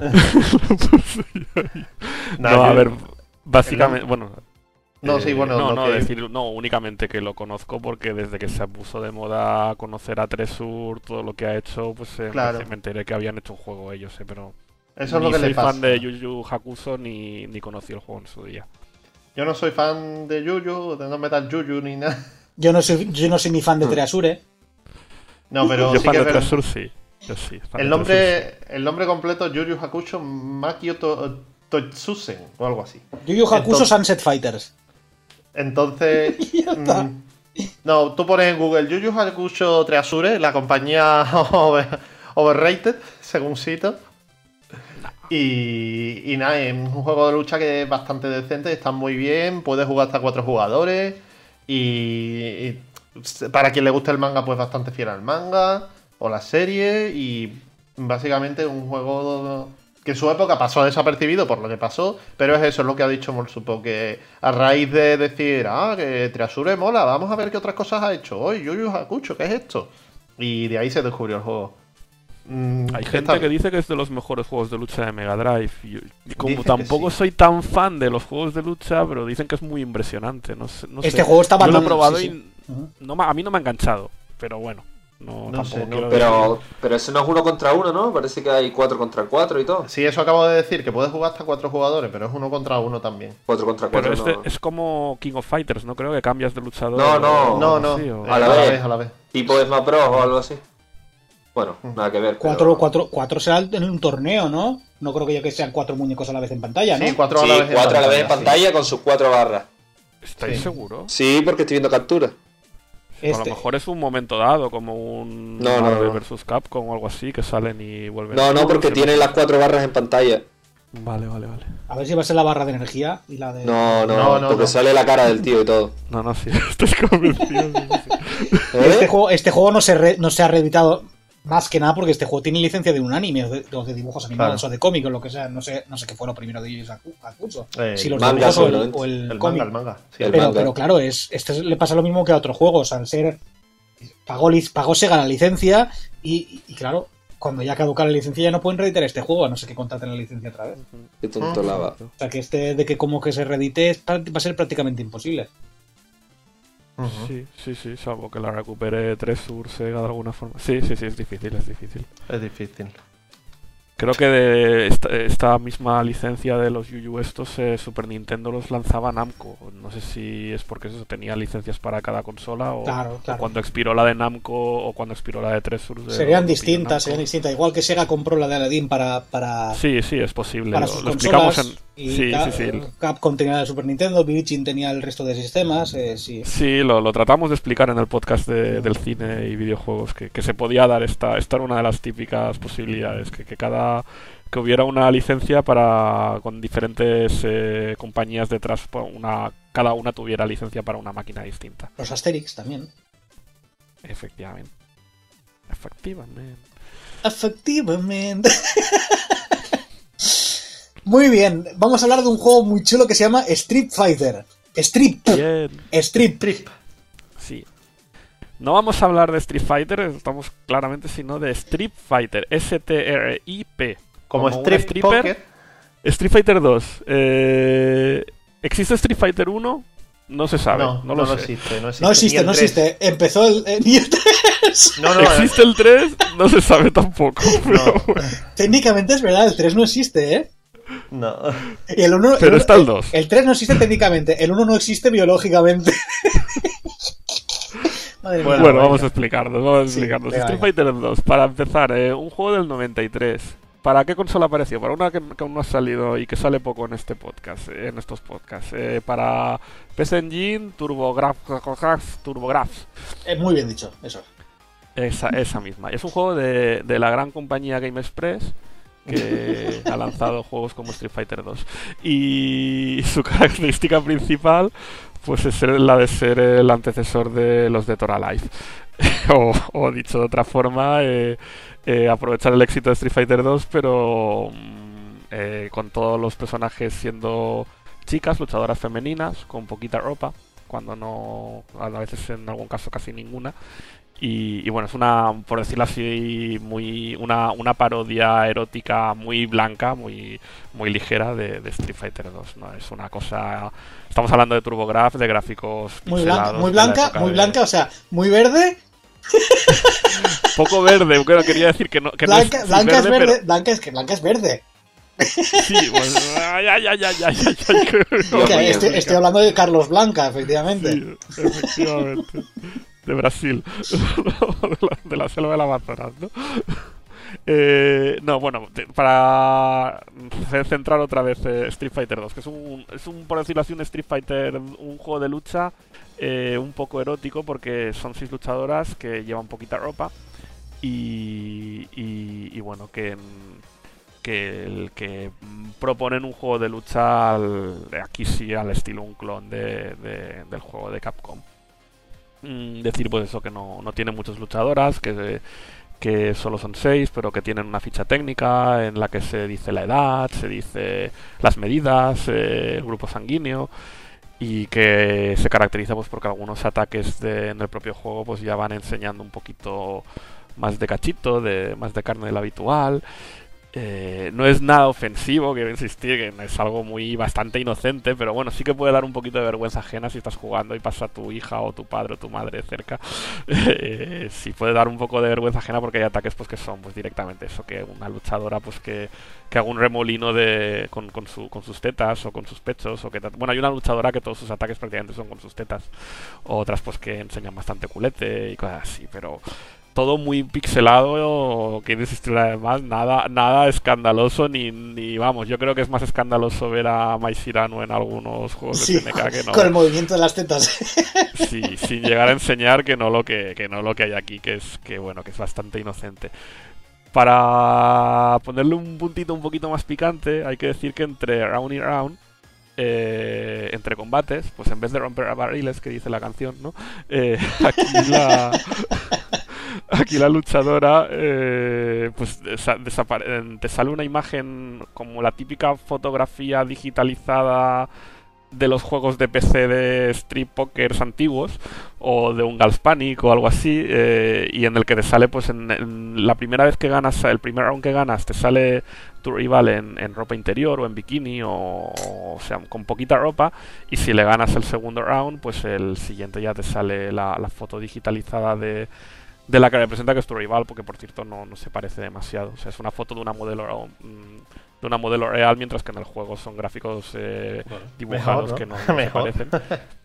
Nah, no, a yo- ver, básicamente, bueno... No, eh, sí, bueno, no, lo no, que- decir, no, únicamente que lo conozco porque desde que se puso de moda conocer a Tresur, todo lo que ha hecho, pues eh, Claro. me, me enteré que habían hecho un juego ellos, eh, pero Eso es ni lo que soy le pasa. fan de Yu Yu Hakusho ni, ni conocí el juego en su día. Yo no soy fan de Yu Yu, de no Metal Yu Yu ni nada. Yo no soy, yo no soy ni fan de Treasure. No, pero Yo sí fan que de es verdad. Tresur sí, yo sí. fan de El Tresur, nombre, el nombre completo es Yu Yu Hakusho Makio to, Totsusen o algo así. Yu Yu Hakusho Entonces- Sunset Fighters. Entonces, Ya está. mm, no, tú pones en Google Yu Yu Hakusho Treasure, la compañía over- overrated, según cito. Y, y nada, es un juego de lucha que es bastante decente, está muy bien, puedes jugar hasta cuatro jugadores. Y, y para quien le guste el manga, pues bastante fiel al manga o la serie. Y básicamente un juego que en su época pasó desapercibido por lo que pasó, pero es eso, es lo que ha dicho Morsupo, que a raíz de decir, ah, que Treasure mola, vamos a ver qué otras cosas ha hecho hoy, Yu Yu Hakusho, ¿qué es esto? Y de ahí se descubrió el juego. Mm, Hay está gente que bien. dice que es de los mejores juegos de lucha de Mega Drive. Y, y como Dicen que tampoco sí. soy tan fan de los juegos de lucha, pero dicen que es muy impresionante. No sé, no Este sé. juego está Yo lo he bastante- probado sí, y sí. Ujú. no me- a mí no me ha enganchado. Pero bueno, no, No tampoco sé, no, quiero Pero, pero ese no es uno contra uno, ¿no? Parece que hay cuatro contra cuatro y todo. Sí, eso acabo de decir, que puedes jugar hasta cuatro jugadores, pero es uno contra uno también. Cuatro contra Pero cuatro este no. es como King of Fighters, ¿no? Creo que cambias de luchador. No, no. o No, algo no, así, o- eh, A la vez. a la vez. Tipo Smash Bros o algo así. Bueno, nada que ver. Cuatro, pero- cuatro, cuatro será en un torneo, ¿no? No creo que yo que sean cuatro muñecos a la vez en pantalla, ¿no? Sí, cuatro Sí, a la vez en cuatro a la vez en sí. pantalla con sus cuatro barras. ¿Estáis Sí. seguros? Sí, porque estoy viendo captura. A Este- lo mejor es un momento dado, como un No, no, Marvel no. versus Capcom o algo así, que salen y vuelven. No, no, a- porque se- tiene las cuatro barras en pantalla. Vale, vale, vale. A ver si va a ser la barra de energía y la de... No, no, No, no, porque no. sale la cara del tío y todo. No, no, sí, estoy convencido. sí, sí, sí. ¿Eh? Este juego, este juego no, se re- no se ha reeditado más que nada porque este juego tiene licencia de un anime o de, o de dibujos animados Claro. o de cómic o lo que sea. No sé, no sé qué fue lo primero de Yu Yu Hakusho. Eh, Si los manga, dibujos o el, seguramente. o el El manga, cómic. el manga. Sí, El Pero, manga. pero claro, es, este le pasa lo mismo que a otros juegos. Al ser. Pagó, lic- pagó Sega la licencia y, y, y claro, cuando ya caduca la licencia ya no pueden reeditar este juego, a no ser que contraten la licencia otra vez. Qué tonto la va. O sea que este de que como que se reedite es práct- va a ser prácticamente imposible. Ujú. Sí, sí, sí, salvo que la recupere Tresur, Sega de alguna forma. Sí, sí, sí, es difícil, es difícil. Es difícil. Creo que de esta, esta misma licencia de los Yu Yu estos, eh, Super Nintendo los lanzaba Namco. No sé si es porque eso tenía licencias para cada consola o, Claro, claro. o cuando expiró la de Namco o cuando expiró la de Tresur. de- Serían lo distintas, Namco. serían distintas. Igual que Sega compró la de Aladdin para, para, Sí, sí, es posible. para Lo, sus lo explicamos consolas. en. Y Sí, Cap- sí, sí. Capcom tenía el Super Nintendo, Virgin tenía el resto de sistemas. Eh, sí. Sí, lo, lo tratamos de explicar en el podcast de- del cine y videojuegos, que, que se podía dar esta, esta era una de las típicas posibilidades, que, que cada que hubiera una licencia para con diferentes eh, compañías detrás, pa- una cada una tuviera licencia para una máquina distinta. Los Asterix también. Efectivamente. Efectivamente. Efectivamente. Muy bien, vamos a hablar de un juego muy chulo que se llama Street Fighter. Street. Bien. Street. Trip. Sí. No vamos a hablar de Street Fighter, estamos claramente, sino de Street Fighter. S T R I P. Como, un Street stripper. Poker. Street Fighter dos. Eh, ¿Existe Street Fighter uno? No se sabe. No, No, no, lo no sé. existe, no existe. No Ni existe, el no tres. existe. Empezó el, eh, ni el tres. No, no, eh, ¿Existe el tres? No se sabe tampoco. Pero No. bueno. Técnicamente es verdad, el tres no existe, ¿eh? No. Y el uno, Pero el, está el dos. El tres no existe técnicamente, el uno no existe biológicamente. Madre Bueno, mía, bueno, venga. vamos a explicarnos, vamos a Sí, explicarnos. venga, Street venga. Fighter dos, para empezar, eh, un juego del noventa y tres. ¿Para qué consola apareció? Para una que, que aún no ha salido y que sale poco en este podcast, eh, en estos podcasts. Eh, para P S Engine, TurboGrafx, TurboGrafx. Eh, muy bien dicho, eso. Esa, esa misma. Es un juego de, de la gran compañía Game Express que ha lanzado juegos como Street Fighter dos. Y su característica principal pues es ser- la de ser el antecesor de los Dead or Alive. o, o dicho de otra forma, eh, eh, aprovechar el éxito de Street Fighter dos, pero mm, eh, con todos los personajes siendo chicas, luchadoras femeninas, con poquita ropa, cuando no, a veces en algún caso casi ninguna. Y, y bueno, es una, por decirlo así, muy una, una parodia erótica muy blanca, muy muy ligera de, de Street Fighter dos, ¿no? Es una cosa... Estamos hablando de TurboGrafx, de gráficos Muy blanca, pixelados muy de la blanca, época muy de- blanca, o sea, muy verde. Poco verde, bueno, quería decir que no, que no Blanca, es, blanca es verde, pero- blanca es que blanca es verde. sí, pues... Ay, ay, ay, ay, ay, ay, ay, que- Dios Que mío, estoy, Blanca. estoy hablando de Carlos Blanca, efectivamente. Sí, efectivamente. De Brasil. de, la, de la selva del Amazonas, ¿no? Eh, no, bueno, te- para ce- centrar otra vez eh, Street Fighter dos, que es un, es un, por decirlo así, un Street Fighter, un juego de lucha eh, un poco erótico porque son seis luchadoras que llevan poquita ropa y, y, y bueno, que, que, el, que proponen un juego de lucha al- aquí sí al estilo un clon de, de- del juego de Capcom. Mm, decir pues eso, que no, no tiene muchas luchadoras, que, que solo son seis, pero que tienen una ficha técnica en la que se dice la edad, se dice las medidas, eh, el grupo sanguíneo, y que se caracteriza pues porque algunos ataques de- en el propio juego pues ya van enseñando un poquito más de cachito, de más de carne de la habitual. Eh, no es nada ofensivo, quiero insistir, que es algo muy bastante inocente, pero bueno, sí que puede dar un poquito de vergüenza ajena si estás jugando y pasa tu hija o tu padre o tu madre cerca. Eh, sí puede dar un poco de vergüenza ajena porque hay ataques pues que son pues directamente eso, que una luchadora pues que, que haga un remolino de con, con, su, con sus tetas o con sus pechos o que ta- bueno, hay una luchadora que todos sus ataques prácticamente son con sus tetas, otras pues que enseñan bastante culete y cosas así, pero todo muy pixelado, quiero insistir además, nada nada escandaloso, ni, ni vamos, yo creo que es más escandaloso ver a Mai Shirano en algunos juegos de Sí, T N K que no, con el movimiento de las tetas. sí, sin llegar a enseñar que no lo que, que no lo que hay aquí, que es que bueno, que es bastante inocente. Para ponerle un puntito un poquito más picante, hay que decir que entre round y round, eh, entre combates, pues en vez de romper barriles, que dice la canción, ¿no? Eh, aquí la aquí la luchadora eh, pues desa- desapare- te sale una imagen como la típica fotografía digitalizada de los juegos de P C de Street Pokers antiguos o de un Galspanic o algo así, eh, y en el que te sale pues en, en la primera vez que ganas, el primer round que ganas te sale tu rival en, en ropa interior o en bikini o, o sea con poquita ropa, y si le ganas el segundo round pues el siguiente ya te sale la, la foto digitalizada de de la que representa que es tu rival, porque por cierto no, no se parece demasiado, o sea es una foto de una modelo mm, de una modelo real, mientras que en el juego son gráficos eh, dibujados Mejor, ¿no? que no, no se Mejor. parecen.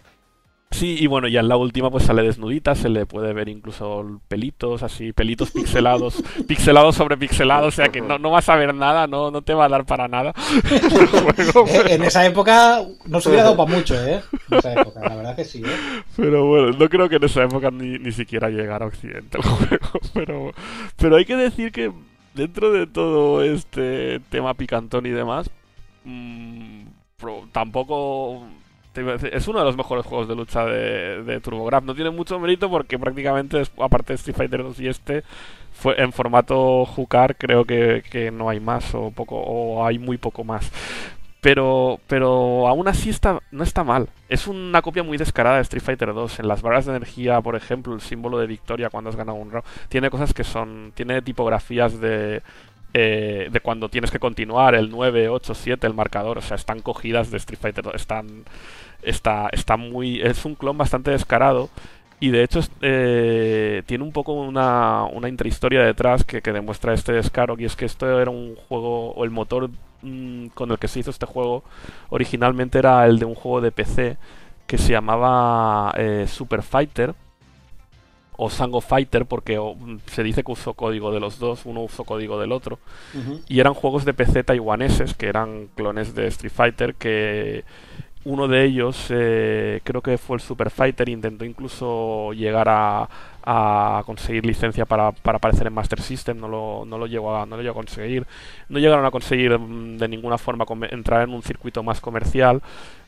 Sí, y bueno, ya en la última pues sale desnudita, se le puede ver incluso pelitos, así, pelitos pixelados, pixelados sobre pixelados, o sea que no, no vas a ver nada, no, no te va a dar para nada el juego, Eh, en esa época no se hubiera dado para mucho, ¿eh? En esa época, la verdad que sí, ¿eh? pero bueno, no creo que en esa época ni, ni siquiera llegara a Occidente el juego, pero, pero hay que decir que dentro de todo este tema picantón y demás, mmm, pro- tampoco... te iba a decir, es uno de los mejores juegos de lucha de, de TurboGrafx. No tiene mucho mérito porque prácticamente, es- aparte de Street Fighter dos y este, fue en formato Jucar, creo que, que no hay más o poco o hay muy poco más. Pero, pero aún así está, no está mal. Es una copia muy descarada de Street Fighter dos. En las barras de energía, por ejemplo, el símbolo de victoria cuando has ganado un round, tiene cosas que son... Tiene tipografías de... eh, de cuando tienes que continuar, el nueve, ocho, siete, el marcador. O sea, están cogidas de Street Fighter dos. Están... Está, está muy... Es un clon bastante descarado. Y de hecho es- eh, tiene un poco una, una intrahistoria detrás que, que demuestra este descaro. Y es que esto era un juego... O el motor mmm, con el que se hizo este juego originalmente era el de un juego de P C que se llamaba eh, Super Fighter o Sango Fighter, porque o, se dice que usó código de los dos, uno usó código del otro, Ujú. y eran juegos de P C taiwaneses que eran clones de Street Fighter, que uno de ellos, eh, creo que fue el Super Fighter, intentó incluso llegar a, a conseguir licencia para, para aparecer en Master System, no lo, no lo llegó a, no lo llegó a conseguir, no llegaron a conseguir mm, de ninguna forma come- entrar en un circuito más comercial.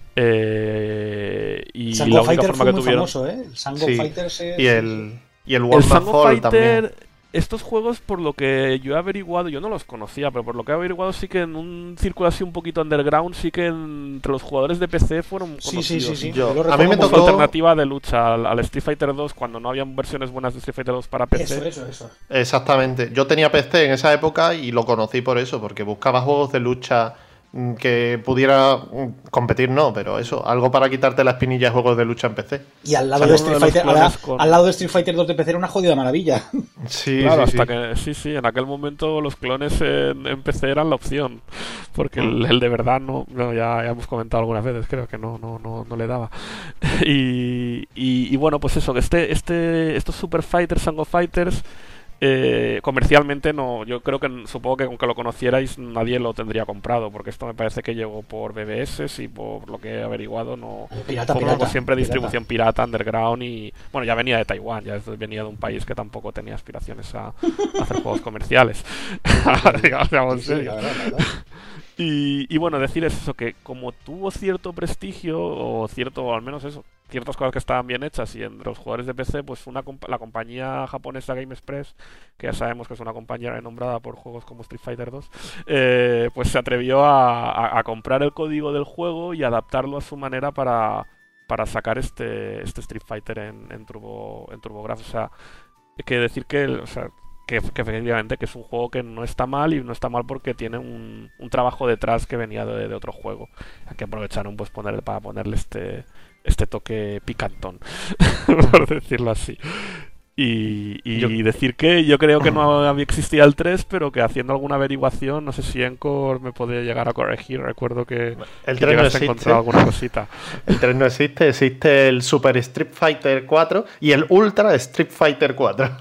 Eh, y Sango la única Fighter forma fue que muy tuvieron famoso, ¿eh? El Sango Sí. Fighter se... Y el, y el el World Sango Fall Fighter, también. estos juegos, por lo que yo he averiguado, yo no los conocía, pero por lo que he averiguado, sí que en un círculo así un poquito underground, sí que entre los jugadores de P C fueron Sí, conocidos. sí, sí, sí. Yo- Yo lo a mí me recuerdo Como su tocó- alternativa de lucha al, al Street Fighter dos, cuando no habían versiones buenas de Street Fighter dos para P C. Eso, eso, eso. Exactamente. Yo tenía P C en esa época y lo conocí por eso, porque buscaba juegos de lucha mm, que pudiera mm, competir, no, pero eso, algo para quitarte la espinilla de juegos de lucha en P C. Y al lado O sea, de uno Street de los Fighter, clones ahora, con- al lado de Street Fighter dos de P C era una jodida maravilla. Sí, Claro, sí, hasta sí. que sí, sí, en aquel momento los clones en, en P C eran la opción, porque el, el de verdad no, no, ya, ya hemos comentado algunas veces, creo que no, no, no, no le daba. y, y, y bueno, pues eso, que este, este, estos Super Fighters, Sango Fighters, eh, comercialmente no, yo creo que supongo que aunque lo conocierais nadie lo tendría comprado, porque esto me parece que llegó por B B S y por lo que he averiguado no. Pirata, Fue un poco pirata. siempre pirata. distribución pirata, underground y bueno, ya venía de Taiwán, ya venía de un país que tampoco tenía aspiraciones a, a hacer juegos comerciales. Digamos, digamos, en Sí, serio. la verdad, la verdad. Y, y bueno, decir es eso, que como tuvo cierto prestigio, o cierto, o al menos eso, ciertas cosas que estaban bien hechas y entre los jugadores de P C, pues una compa- la compañía japonesa Game Express, que ya sabemos que es una compañía renombrada por juegos como Street Fighter dos, eh, pues se atrevió a, a- a comprar el código del juego y adaptarlo a su manera para, para sacar este, este Street Fighter en, en, Turbo, en TurboGrafx. O sea, hay que decir que, el- o sea, que, que efectivamente que es un juego que no está mal, y no está mal porque tiene un, un trabajo detrás que venía de, de otro juego. Hay que aprovecharon pues ponerle, para ponerle este este toque picantón, por decirlo así. Y, y Yo- decir que yo creo que no había existía el tres, pero que haciendo alguna averiguación, no sé si Encore me podía llegar a corregir. Recuerdo que, El que tres no llegaste a existe. encontrar alguna cosita. El tres no existe, existe el Super Street Fighter cuatro y el Ultra Street Fighter cuatro.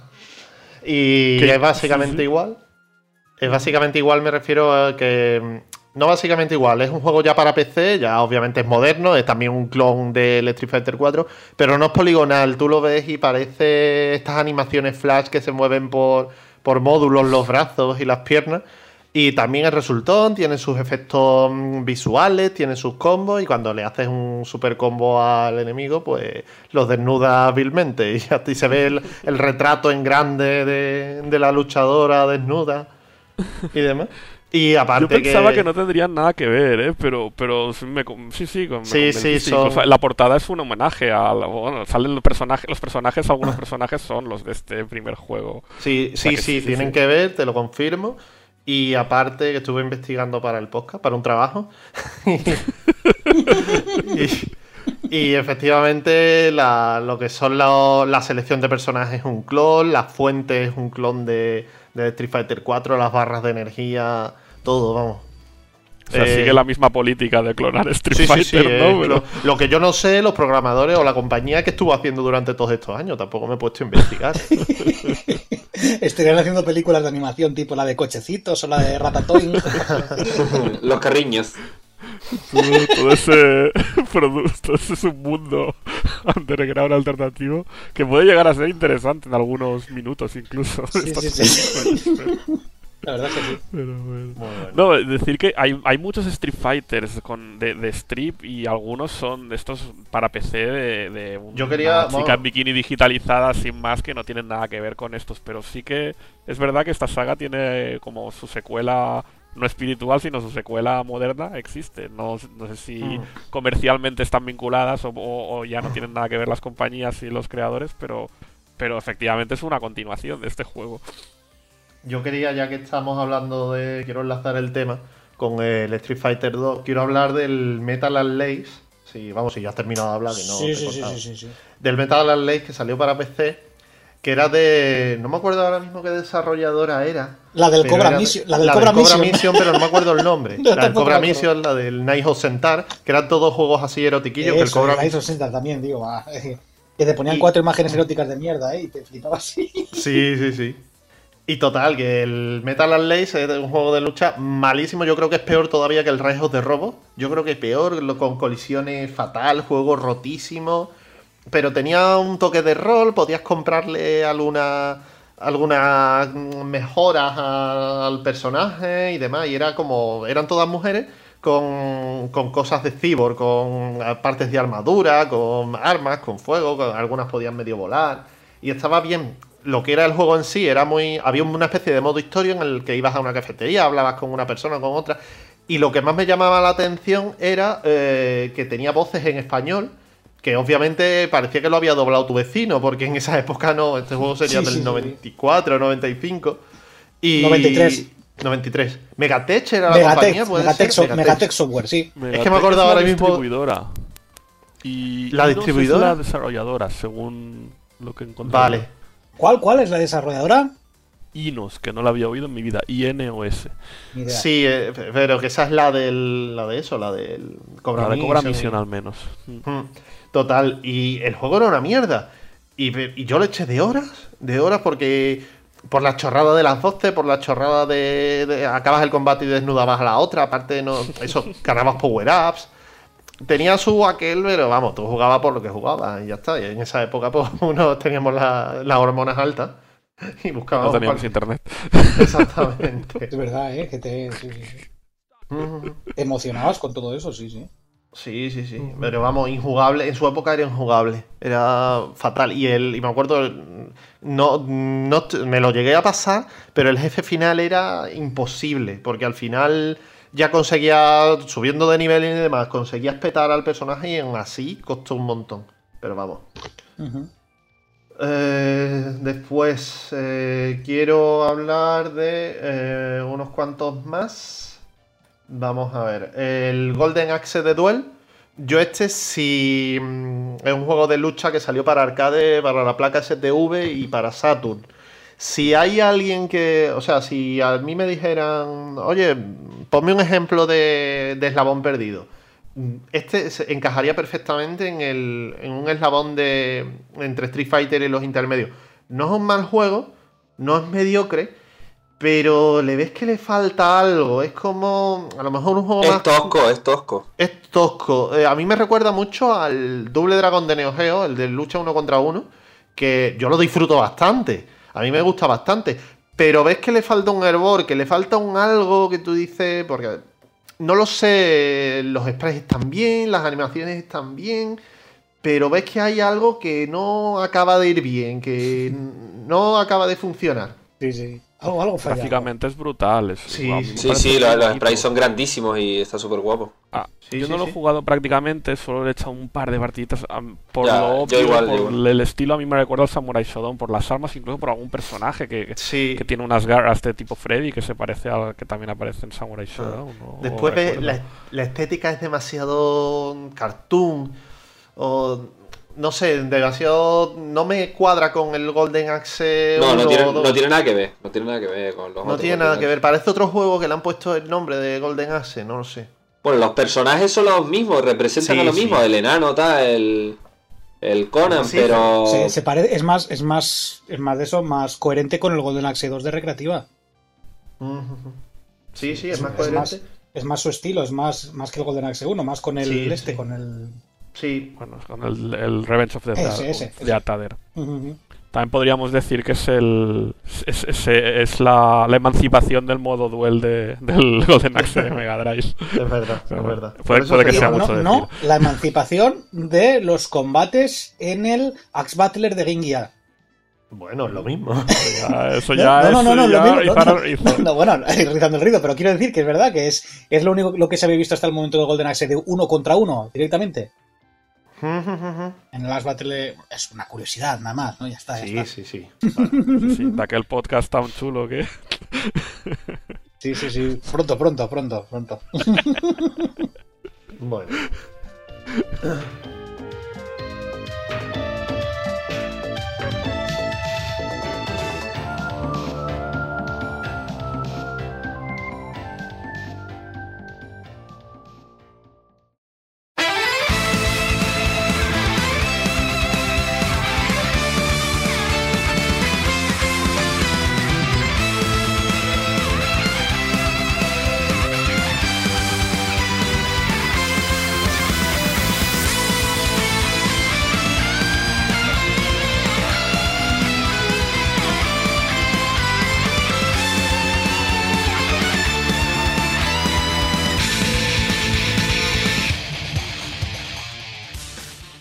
Y Que- es básicamente sí, sí. igual. Es básicamente igual, me refiero a que... mm, no básicamente igual, es un juego ya para P C, ya obviamente es moderno, es también un clon del Street Fighter cuatro, pero no es poligonal, tú lo ves y parece estas animaciones flash que se mueven por, por módulos, los brazos y las piernas. Y también el resultón, tiene sus efectos mm, visuales, tiene sus combos, y cuando le haces un super combo al enemigo, pues los desnuda hábilmente. Y a ti se ve el, el retrato en grande de, de la luchadora desnuda y demás. Y aparte Yo pensaba que... que no tendrían nada que ver, ¿eh? Pero, pero sí, me, con- sí, sí, con- me Sí, sí, convenciste. son- Incluso la portada es un homenaje a... la- Bueno, salen los personajes, los personajes, algunos personajes son los de este primer juego. Sí, O sea sí, que sí, sí, sí, tienen sí. que ver, te lo confirmo. Y aparte que estuve investigando para el podcast, para un trabajo. y, y efectivamente la- lo que son la, la selección de personajes es un clon, la fuente es un clon de, de Street Fighter cuatro, las barras de energía, todo, vamos. O sea, Eh, sigue la misma política de clonar Street Sí, sí, Fighter, sí, ¿no? eh, Pero- lo, lo que yo no sé, los programadores o la compañía que estuvo haciendo durante todos estos años, tampoco me he puesto a investigar. Estarían haciendo películas de animación tipo la de Cochecitos o la de Ratatouille. Los carriños. todo, todo ese producto, ese es un mundo underground alternativo que puede llegar a ser interesante en algunos minutos incluso. Sí, Estas sí, sí. películas, La verdad es que sí. pero bueno. Muy bueno. No, decir que hay, hay muchos Street Fighters con, de, de strip, y algunos son de estos para P C de, de una Yo quería- chica vamos. en bikini digitalizada sin más, que no tienen nada que ver con estos, pero sí que es verdad que esta saga tiene como su secuela, no espiritual, sino su secuela moderna, existe. No, no sé si Mm. comercialmente están vinculadas o, o- o ya no tienen nada que ver las compañías y los creadores, pero, pero efectivamente es una continuación de este juego. Yo quería, ya que estamos hablando de... Quiero enlazar el tema con el Street Fighter dos. Quiero hablar del Metal Lace. Sí, vamos, si ya has terminado de hablar, que no sí, te he sí, sí, cortado. sí, sí, sí. Del Metal Lace que salió para P C, que era de... No me acuerdo ahora mismo qué desarrolladora era. La del pero Cobra era de- Mission. La del la Cobra, del Cobra Mission. Mission, pero no me acuerdo el nombre. No, la del tampoco Cobra me acuerdo. Mission, la del Night of Sentar, que eran todos juegos así erotiquillos. que el Eso, Cobra la hizo Sentar también, digo. ah, eh, Que te ponían Y- cuatro imágenes eróticas de mierda, ¿eh? Y te flipabas así. Sí, sí, sí. Y total, que el Metal Slug es un juego de lucha malísimo. Yo creo que es peor todavía que el Rise of the Robo. Yo creo que es peor, lo- con colisiones fatal, juego rotísimo. Pero tenía un toque de rol, podías comprarle alguna, algunas mejoras a- al personaje y demás. Y era como, eran todas mujeres con, con cosas de cyborg, con partes de armadura, con armas, con fuego, con- algunas podían medio volar. Y estaba bien. Lo que era el juego en sí era muy... Había una especie de modo historia en el que ibas a una cafetería, hablabas con una persona o con otra. Y lo que más me llamaba la atención era eh, que tenía voces en español, que obviamente parecía que lo había doblado tu vecino, porque en esa época no, este juego sería Sí, del sí, sí. noventa y cuatro, noventa y cinco. Y... noventa y tres. noventa y tres. Megatech era la Megatech, compañía, ¿puede Megatech, ser? so- Megatech Software, sí. Megatech que me acuerdo es la ahora mismo- distribuidora. Y ¿La Inos distribuidora? es la desarrolladora, según lo que encontré. Vale. ¿Cuál, cuál es la desarrolladora? Inos, que no la había oído en mi vida. I N O S. Ni idea. Sí, eh, pero que esa es la del... La de eso, la del... La de Cobra Mission. Mission al menos. Mm. Mm, Total, y el juego era una mierda. Y, y yo le eché de horas, de horas, porque por la chorrada de las voces, por la chorrada de, de- acabas el combate y desnudabas a la otra, aparte no, eso, ganabas power-ups. Tenía su aquel, pero vamos, tú jugabas por lo que jugabas y ya está. Y en esa época, pues, uno teníamos la- las hormonas altas y No buscábamos. teníamos cual- internet. Exactamente. Es verdad, ¿eh? Que te, sí, sí, sí. Mm. Te emocionabas con todo eso, sí, sí. Sí, sí, sí. Pero vamos, injugable. En su época era injugable. Era fatal. Y el, y me acuerdo, no, no t- me lo llegué a pasar, pero el jefe final era imposible. Porque al final ya conseguía, subiendo de nivel y demás, conseguías petar al personaje y aún así costó un montón. Pero vamos. Ujú. Eh, después eh, quiero hablar de eh, unos cuantos más. Vamos a ver. El Golden Axe de Duel. Yo este sí... mm, es un juego de lucha que salió para arcade, para la placa S T V y para Saturn. Si hay alguien que... O sea, si a mí me dijeran... Oye, ponme un ejemplo de, de eslabón perdido. Este se encajaría perfectamente en, el, en un eslabón de entre Street Fighter y los intermedios. No es un mal juego, no es mediocre, pero le ves que le falta algo. Es como, a lo mejor un juego Es más... tosco, es tosco. Es tosco. Eh, a mí me recuerda mucho al Double Dragon de Neo Geo, el de lucha uno contra uno, que yo lo disfruto bastante. A mí me gusta bastante. Pero ves que le falta un hervor, que le falta un algo que tú dices... Porque no lo sé, los sprites están bien, las animaciones están bien, pero ves que hay algo que no acaba de ir bien, que no acaba de funcionar. Sí, sí. Algo, algo falla. Gráficamente es brutal. Es, Sí, guau, me sí, Sí, parece sí, muy los, los bonito. sprites son grandísimos y está súper guapo. Ah, Sí, yo sí, no lo sí. he jugado prácticamente, solo he echado un par de partiditas. am, Por Ya, lo yo obvio, igual, por yo igual. el estilo a mí me recuerda al Samurai Shodown, por las armas, incluso por algún personaje que, que- Sí. que tiene unas garras de tipo Freddy que se parece al que también aparece en Samurai Shodown. ¿no? Después O ves, recuerdo. la, la estética es demasiado cartoon, o no sé, demasiado... No me cuadra con el Golden Axe No, no uno tiene, o dos. no tiene nada que ver. No tiene nada que ver con los No otros tiene nada que Golden ver. Parece otro juego que le han puesto el nombre de Golden Axe, no lo sé. Axe. Bueno, los personajes son los mismos, representan Sí, a lo sí. mismo. El enano, tal, el, el Conan, Sí, pero... Se, se parece, es más, es más, es más de eso, más coherente con el Golden Axe dos de recreativa. Ujú. Sí, sí, es Es, más es coherente. más, es más su estilo, es más, más que el Golden Axe uno, más con el Sí, este, sí. con el. Sí, Bueno, con el, el Revenge of the, Ese, ese, de ese. Atader. Ujú, ujú. También podríamos decir que es el es, es- es la, la emancipación del modo duel de, del Golden Axe de Mega Drive. es verdad, Pero es bueno, verdad. puede- Por eso puede te que sea digo, no, mucho no, decir. la emancipación de los combates en el Axe Battler de Game Gear. Bueno, es lo mismo. Ya, eso ya no, no, no, es no, lo ya mismo, no, rizar no, el rizo. no, bueno, rizando el rizo, pero quiero decir que es verdad que es, es lo único lo que se había visto hasta el momento del Golden Axe de uno contra uno directamente. En el Axe Battle es una curiosidad, nada más, ¿no? Ya está, ya Sí, está. sí, sí. Sí, sí, de aquel podcast tan chulo que... Sí, sí, sí. Pronto, pronto, pronto, pronto. Bueno.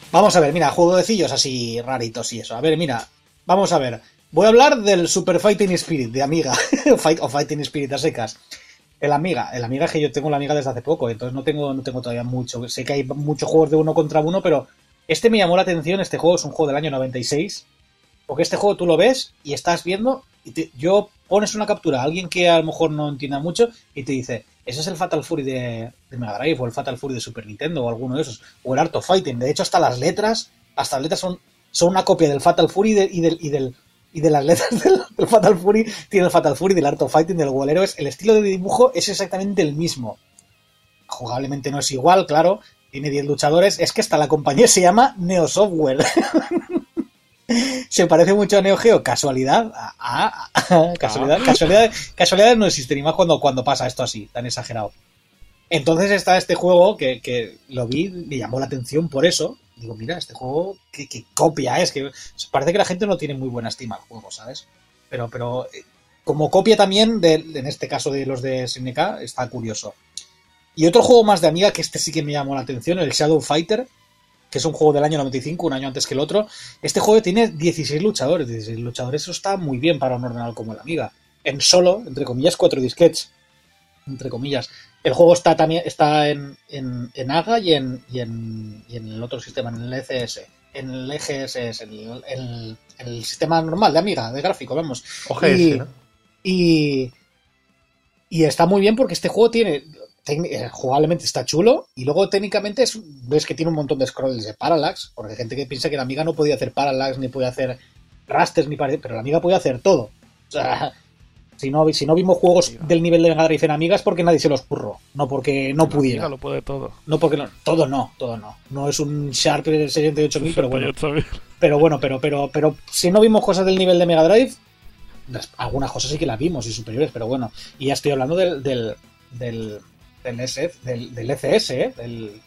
Vamos a ver, mira, jueguecillos así raritos y eso. A ver, mira, vamos a ver. Voy a hablar del Super Fighting Spirit de Amiga. Fight o Fighting Spirit a secas. El Amiga. El Amiga es que yo tengo la Amiga desde hace poco, entonces no tengo, no tengo todavía mucho. Sé que hay muchos juegos de uno contra uno, pero este me llamó la atención. Este juego es un juego del año noventa y seis. Porque este juego tú lo ves y estás viendo y te, yo pones una captura a alguien que a lo mejor no entienda mucho y te dice, ese es el Fatal Fury de, de Mega Drive o el Fatal Fury de Super Nintendo o alguno de esos. O el Art of Fighting. De hecho, hasta las letras, hasta las letras son, son una copia del Fatal Fury de, y, del, y, del, y de las letras del, del Fatal Fury. Tiene el Fatal Fury del Art of Fighting, del World Heroes. El estilo de dibujo es exactamente el mismo. Jugablemente no es igual, claro. Tiene diez luchadores. Es que hasta la compañía se llama Neo Software. Se parece mucho a Neo Geo. Casualidad. Ah, ah, ah, casualidad. Casualidad. Casualidades no existen, y más cuando, cuando pasa esto así, tan exagerado. Entonces está este juego que, que lo vi, me llamó la atención por eso. Digo, mira, este juego, qué, qué copia es. Que parece que la gente no tiene muy buena estima al juego, ¿sabes? Pero, pero como copia también, de, en este caso de los de S N K, está curioso. Y otro juego más de Amiga, que este sí que me llamó la atención, el Shadow Fighter, que es un juego del año noventa y cinco, un año antes que el otro. Este juego tiene dieciséis luchadores. dieciséis luchadores, eso está muy bien para un ordenador como el Amiga. En solo, entre comillas, cuatro disquetes. Entre comillas. El juego está también está en, en, en A G A y en, y, en, y en el otro sistema, en el E C S. En el E G S S, el, el, el sistema normal de Amiga, de gráfico, vamos. O G S, y, ¿no? Y, y está muy bien porque este juego tiene... jugablemente está chulo y luego técnicamente es, ves que tiene un montón de scrolls de parallax, porque hay gente que piensa que la Amiga no podía hacer parallax ni podía hacer rasters ni pare... pero la Amiga podía hacer todo. O sea, si no, si no vimos juegos del nivel de Mega Drive en Amiga es porque nadie se los curró, no porque no pudiera. La Amiga lo puede todo. No porque no, todo no, todo no. No es un Sharp de sesenta y ocho mil, pero bueno. sesenta y ocho mil. Pero bueno, pero pero pero si no vimos cosas del nivel de Mega Drive, algunas cosas sí que las vimos y superiores, pero bueno. Y ya estoy hablando del del del Del, S F, del, del E C S, ¿eh? del,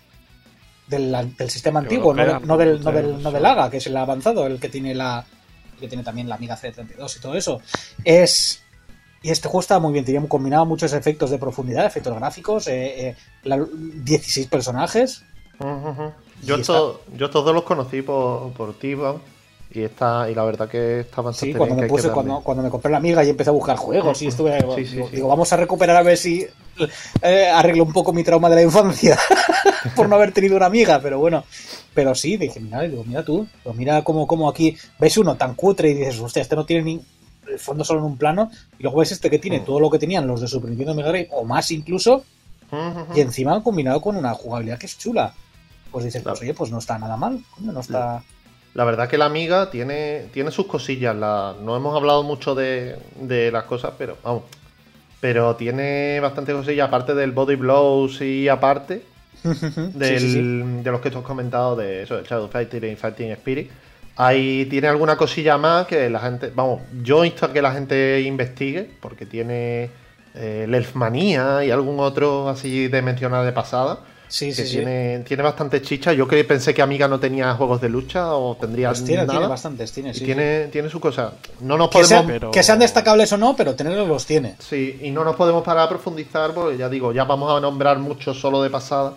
del, del sistema antiguo, no, no, del, no, del, no del A G A, que es el avanzado, el que tiene la que tiene también la Amiga C treinta y dos y todo eso. Es y este juego estaba muy bien, tenía combinado muchos efectos de profundidad, efectos gráficos, eh, eh, la, dieciséis personajes. Uh-huh. Yo, esto, yo estos dos los conocí por, por ti, Iván. Y está, y la verdad que está bastante sí, cuando bien. Me puse, cuando, cuando me compré la Amiga y empecé a buscar juegos y estuve, sí, sí, digo, sí. digo, vamos a recuperar a ver si eh, arreglo un poco mi trauma de la infancia por no haber tenido una Amiga, pero bueno, pero sí, dije, mira, digo, mira tú, pues mira cómo, cómo aquí ves uno tan cutre y dices, hostia, este no tiene ni el fondo solo en un plano, y luego ves este que tiene mm. todo lo que tenían los de Super Nintendo Mega Drive, o más incluso, uh-huh. y encima combinado con una jugabilidad que es chula. Pues dices, claro. Pues oye, pues no está nada mal, coño, no está... La verdad que la Amiga tiene, tiene sus cosillas. La, no hemos hablado mucho de, de las cosas, pero vamos. Pero tiene bastante cosillas, aparte del Body Blows y aparte del, sí, sí, sí. de los que tú has comentado, de eso, del Shadow Fighter y Fighting Spirit. Ahí tiene alguna cosilla más que la gente... Vamos, yo insto a que la gente investigue, porque tiene eh, el Elfmanía y algún otro así de mencionar de pasada. Sí, que sí, tiene, sí. tiene bastante chicha. Yo que pensé que Amiga no tenía juegos de lucha o tendría pues tiene, nada. Tiene bastantes, tiene, sí, tiene, sí. tiene su cosa. No nos que podemos... Sean, pero... que sean destacables o no, pero tenerlos los tiene. Sí, y no nos podemos parar a profundizar porque ya digo, ya vamos a nombrar mucho solo de pasada.